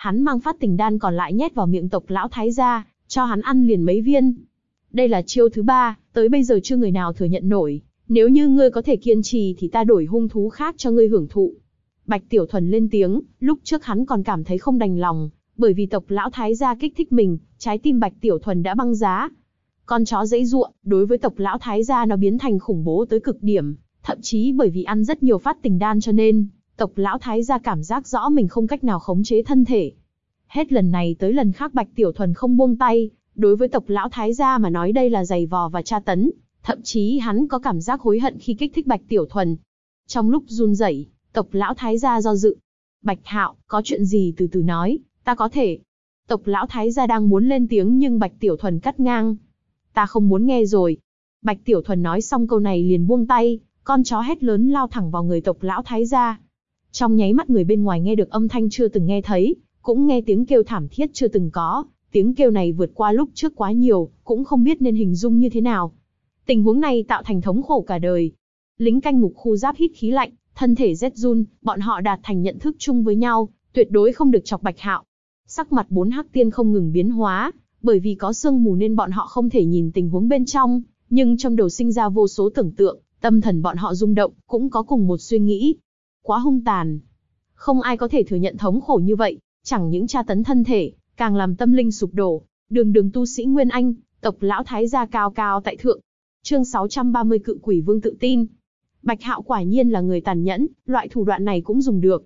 hắn mang phát tình đan còn lại nhét vào miệng tộc lão thái gia, cho hắn ăn liền mấy viên. Đây là chiêu thứ 3, tới bây giờ chưa người nào thừa nhận nổi, nếu như ngươi có thể kiên trì thì ta đổi hung thú khác cho ngươi hưởng thụ. Bạch Tiểu Thuần lên tiếng, lúc trước hắn còn cảm thấy không đành lòng, bởi vì tộc lão thái gia kích thích mình, trái tim Bạch Tiểu Thuần đã băng giá. Con chó giãy giụa, đối với tộc lão thái gia nó biến thành khủng bố tới cực điểm, thậm chí bởi vì ăn rất nhiều phát tình đan cho nên, tộc lão thái gia cảm giác rõ mình không cách nào khống chế thân thể. Hết lần này tới lần khác Bạch Tiểu Thuần không buông tay, đối với tộc lão thái gia mà nói đây là giày vò và tra tấn, thậm chí hắn có cảm giác hối hận khi kích thích Bạch Tiểu Thuần. Trong lúc run rẩy, tộc lão thái gia do dự. Bạch Hạo, có chuyện gì từ từ nói, ta có thể. Tộc lão thái gia đang muốn lên tiếng nhưng Bạch Tiểu Thuần cắt ngang. Ta không muốn nghe rồi. Bạch Tiểu Thuần nói xong câu này liền buông tay, con chó hét lớn lao thẳng vào người tộc lão thái gia. Trong nháy mắt người bên ngoài nghe được âm thanh chưa từng nghe thấy, cũng nghe tiếng kêu thảm thiết chưa từng có, tiếng kêu này vượt qua lúc trước quá nhiều, cũng không biết nên hình dung như thế nào. Tình huống này tạo thành thống khổ cả đời. Lính canh ngục khu giáp hít khí lạnh, thân thể rét run, bọn họ đạt thành nhận thức chung với nhau, tuyệt đối không được chọc Bạch Hạo. Sắc mặt 4 hắc tiên không ngừng biến hóa, bởi vì có sương mù nên bọn họ không thể nhìn tình huống bên trong, nhưng trong đầu sinh ra vô số tưởng tượng, tâm thần bọn họ rung động, cũng có cùng một suy nghĩ. Quá hung tàn. Không ai có thể thừa nhận thống khổ như vậy, chẳng những tra tấn thân thể, càng làm tâm linh sụp đổ. Đường tu sĩ Nguyên Anh, tộc lão thái gia cao cao tại thượng. Chương 630 Cự Quỷ Vương tự tin. Bạch Hạo quả nhiên là người tàn nhẫn, loại thủ đoạn này cũng dùng được,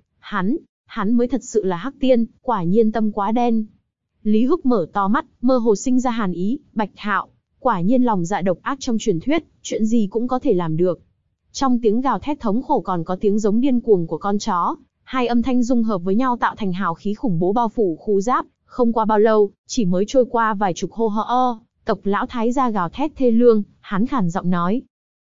hắn mới thật sự là hắc tiên, quả nhiên tâm quá đen. Lý Húc mở to mắt, mơ hồ sinh ra hàn ý, Bạch Hạo, quả nhiên lòng dạ độc ác trong truyền thuyết, chuyện gì cũng có thể làm được. Trong tiếng gào thét thống khổ còn có tiếng giống điên cuồng của con chó, hai âm thanh dung hợp với nhau tạo thành hào khí khủng bố bao phủ khu giáp, không qua bao lâu, chỉ mới trôi qua vài chục hô hơ, tộc lão thái gia gào thét thê lương, hắn khàn giọng nói.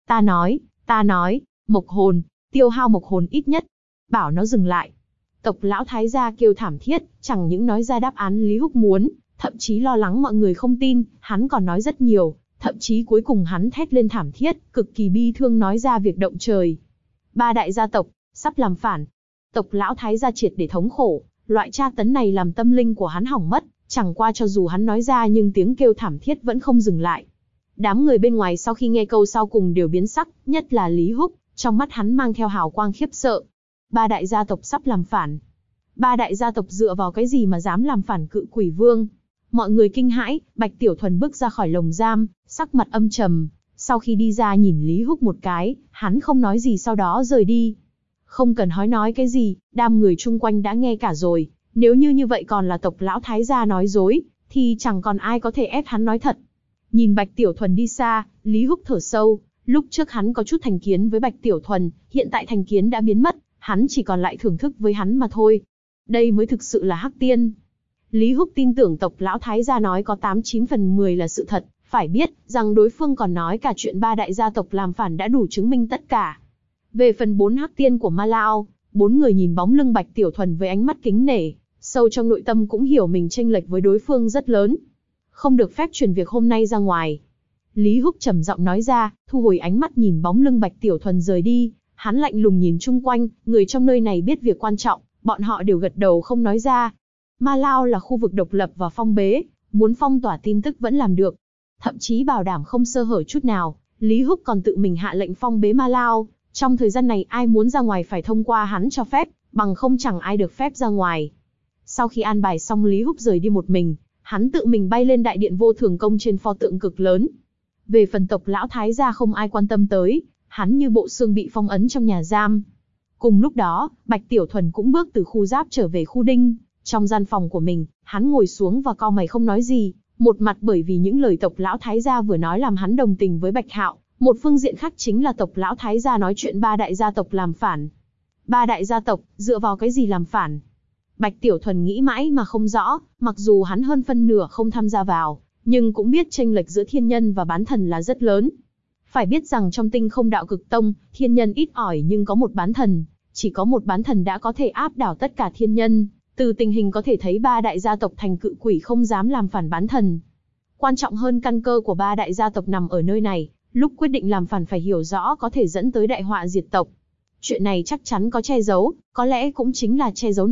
Ta nói, mộc hồn, tiêu hao mộc hồn ít nhất, bảo nó dừng lại. Tộc lão thái gia kêu thảm thiết, chẳng những nói ra đáp án Lý Húc muốn, thậm chí lo lắng mọi người không tin, hắn còn nói rất nhiều, thậm chí cuối cùng hắn thét lên thảm thiết, cực kỳ bi thương nói ra việc động trời. 3 đại gia tộc, sắp làm phản. Tộc lão thái gia triệt để thống khổ, loại tra tấn này làm tâm linh của hắn hỏng mất, chẳng qua cho dù hắn nói ra nhưng tiếng kêu thảm thiết vẫn không dừng lại. Đám người bên ngoài sau khi nghe câu sau cùng đều biến sắc, nhất là Lý Húc, trong mắt hắn mang theo hào quang khiếp sợ. 3 đại gia tộc sắp làm phản. 3 đại gia tộc dựa vào cái gì mà dám làm phản Cự Quỷ Vương? Mọi người kinh hãi, Bạch Tiểu Thuần bước ra khỏi lồng giam, sắc mặt âm trầm, sau khi đi ra nhìn Lý Húc một cái, hắn không nói gì sau đó rời đi. Không cần nói cái gì, đám người chung quanh đã nghe cả rồi, nếu như vậy còn là tộc lão thái gia nói dối, thì chẳng còn ai có thể ép hắn nói thật. Nhìn Bạch Tiểu Thuần đi xa, Lý Húc thở sâu, lúc trước hắn có chút thành kiến với Bạch Tiểu Thuần, hiện tại thành kiến đã biến mất, hắn chỉ còn lại thưởng thức với hắn mà thôi. Đây mới thực sự là hắc tiên. Lý Húc tin tưởng tộc lão thái gia nói có 89 phần 10 là sự thật, phải biết rằng đối phương còn nói cả chuyện 3 đại gia tộc làm phản đã đủ chứng minh tất cả. Về phần 4 hắc tiên của Ma Lao, 4 người nhìn bóng lưng Bạch Tiểu Thuần với ánh mắt kính nể, sâu trong nội tâm cũng hiểu mình chênh lệch với đối phương rất lớn. Không được phép truyền việc hôm nay ra ngoài. Lý Húc trầm giọng nói ra, thu hồi ánh mắt nhìn bóng lưng Bạch Tiểu Thuần rời đi, hắn lạnh lùng nhìn chung quanh, người trong nơi này biết việc quan trọng, bọn họ đều gật đầu không nói ra. Ma Lao là khu vực độc lập và phong bế, muốn phong tỏa tin tức vẫn làm được. Thậm chí bảo đảm không sơ hở chút nào, Lý Húc còn tự mình hạ lệnh phong bế Ma Lao. Trong thời gian này ai muốn ra ngoài phải thông qua hắn cho phép, bằng không chẳng ai được phép ra ngoài. Sau khi an bài xong Lý Húc rời đi một mình, hắn tự mình bay lên đại điện vô thường công trên pho tượng cực lớn. Về phần tộc lão thái gia không ai quan tâm tới, hắn như bộ xương bị phong ấn trong nhà giam. Cùng lúc đó, Bạch Tiểu Thuần cũng bước từ khu giáp trở về khu đinh. Trong gian phòng của mình, hắn ngồi xuống và cau mày không nói gì, một mặt bởi vì những lời tộc lão thái gia vừa nói làm hắn đồng tình với Bạch Hạo, một phương diện khác chính là tộc lão thái gia nói chuyện 3 đại gia tộc làm phản. 3 đại gia tộc, dựa vào cái gì làm phản? Bạch Tiểu Thuần nghĩ mãi mà không rõ, mặc dù hắn hơn phân nửa không tham gia vào, nhưng cũng biết chênh lệch giữa thiên nhân và bán thần là rất lớn. Phải biết rằng trong Tinh Không Đạo Cực Tông, thiên nhân ít ỏi nhưng có một bán thần, chỉ có một bán thần đã có thể áp đảo tất cả thiên nhân. Từ tình hình có thể thấy 3 đại gia tộc thành cự quỷ không dám làm phản bán thần. Quan trọng hơn căn cơ của 3 đại gia tộc nằm ở nơi này, lúc quyết định làm phản phải hiểu rõ có thể dẫn tới đại họa diệt tộc. Chuyện này chắc chắn có che giấu, có lẽ cũng chính là che giấu này,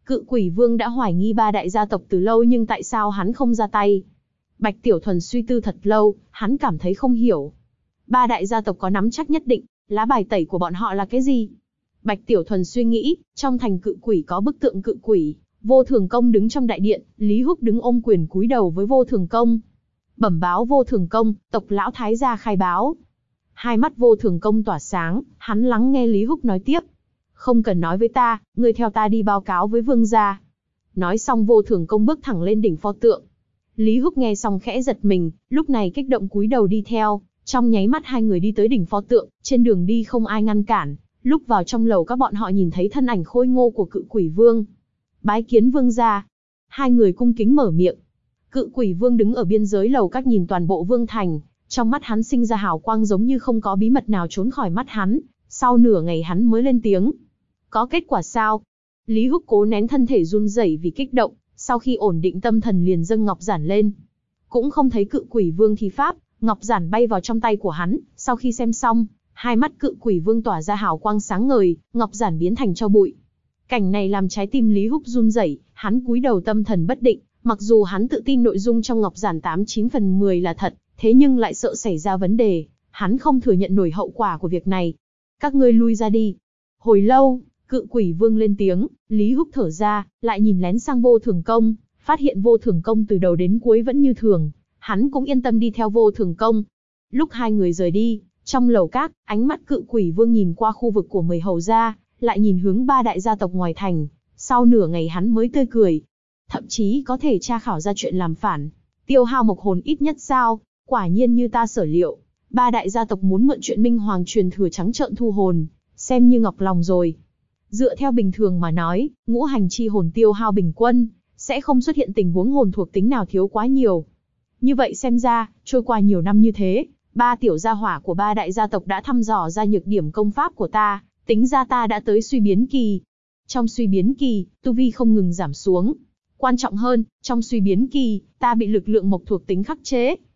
Cự Quỷ Vương đã hoài nghi ba đại gia tộc từ lâu nhưng tại sao hắn không ra tay? Bạch Tiểu Thuần suy tư thật lâu, hắn cảm thấy không hiểu. Ba đại gia tộc có nắm chắc nhất định, lá bài tẩy của bọn họ là cái gì? Bạch Tiểu Thuần suy nghĩ, trong thành cự quỷ có bức tượng cự quỷ, Vô Thường Công đứng trong đại điện, Lý Húc đứng ôm quyền cúi đầu với Vô Thường Công. Bẩm báo Vô Thường Công, tộc lão thái gia khai báo. Hai mắt Vô Thường Công tỏa sáng, hắn lắng nghe Lý Húc nói tiếp. Không cần nói với ta, ngươi theo ta đi báo cáo với vương gia. Nói xong Vô Thường Công bước thẳng lên đỉnh pho tượng. Lý Húc nghe xong khẽ giật mình, lúc này kích động cúi đầu đi theo. Trong nháy mắt hai người đi tới đỉnh pho tượng, trên đường đi không ai ngăn cản. Lúc vào trong lầu các bọn họ nhìn thấy thân ảnh khôi ngô của Cự Quỷ Vương. Bái kiến vương gia. Hai người cung kính mở miệng. Cự Quỷ Vương đứng ở biên giới lầu các nhìn toàn bộ vương thành. Trong mắt hắn sinh ra hào quang giống như không có bí mật nào trốn khỏi mắt hắn. Sau nửa ngày hắn mới lên tiếng. Có kết quả sao? Lý Húc cố nén thân thể run rẩy vì kích động. Sau khi ổn định tâm thần liền dâng ngọc giản lên. Cũng không thấy Cự Quỷ Vương thi pháp. Ngọc giản bay vào trong tay của hắn. Sau khi xem xong, hai mắt Cự Quỷ Vương tỏa ra hào quang sáng ngời. Ngọc giản biến thành tro bụi. Cảnh này làm trái tim Lý Húc run rẩy. Hắn cúi đầu tâm thần bất định. Mặc dù hắn tự tin nội dung trong ngọc giản 89 phần 10 là thật, thế nhưng lại sợ xảy ra vấn đề. Hắn không thừa nhận nổi hậu quả của việc này. Các ngươi lui ra đi. Hồi lâu, Cự Quỷ Vương lên tiếng. Lý Húc thở ra, lại nhìn lén sang Vô Thường Công, phát hiện Vô Thường Công từ đầu đến cuối vẫn như thường. Hắn cũng yên tâm đi theo Vô Thường Công. Lúc hai người rời đi, trong lầu các, ánh mắt Cự Quỷ Vương nhìn qua khu vực của 10 hầu gia, lại nhìn hướng ba đại gia tộc ngoài thành. Sau nửa ngày hắn mới tươi cười. Thậm chí có thể tra khảo ra chuyện làm phản, tiêu hao mộc hồn ít nhất sao? Quả nhiên như ta sở liệu, ba đại gia tộc muốn mượn chuyện Minh Hoàng truyền thừa trắng trợn thu hồn, xem như ngọc lòng rồi. Dựa theo bình thường mà nói, ngũ hành chi hồn tiêu hao bình quân, sẽ không xuất hiện tình huống hồn thuộc tính nào thiếu quá nhiều. Như vậy xem ra, trôi qua nhiều năm như thế, ba tiểu gia hỏa của ba đại gia tộc đã thăm dò ra nhược điểm công pháp của ta, tính ra ta đã tới suy biến kỳ. Trong suy biến kỳ, tu vi không ngừng giảm xuống. Quan trọng hơn, trong suy biến kỳ, ta bị lực lượng mộc thuộc tính khắc chế,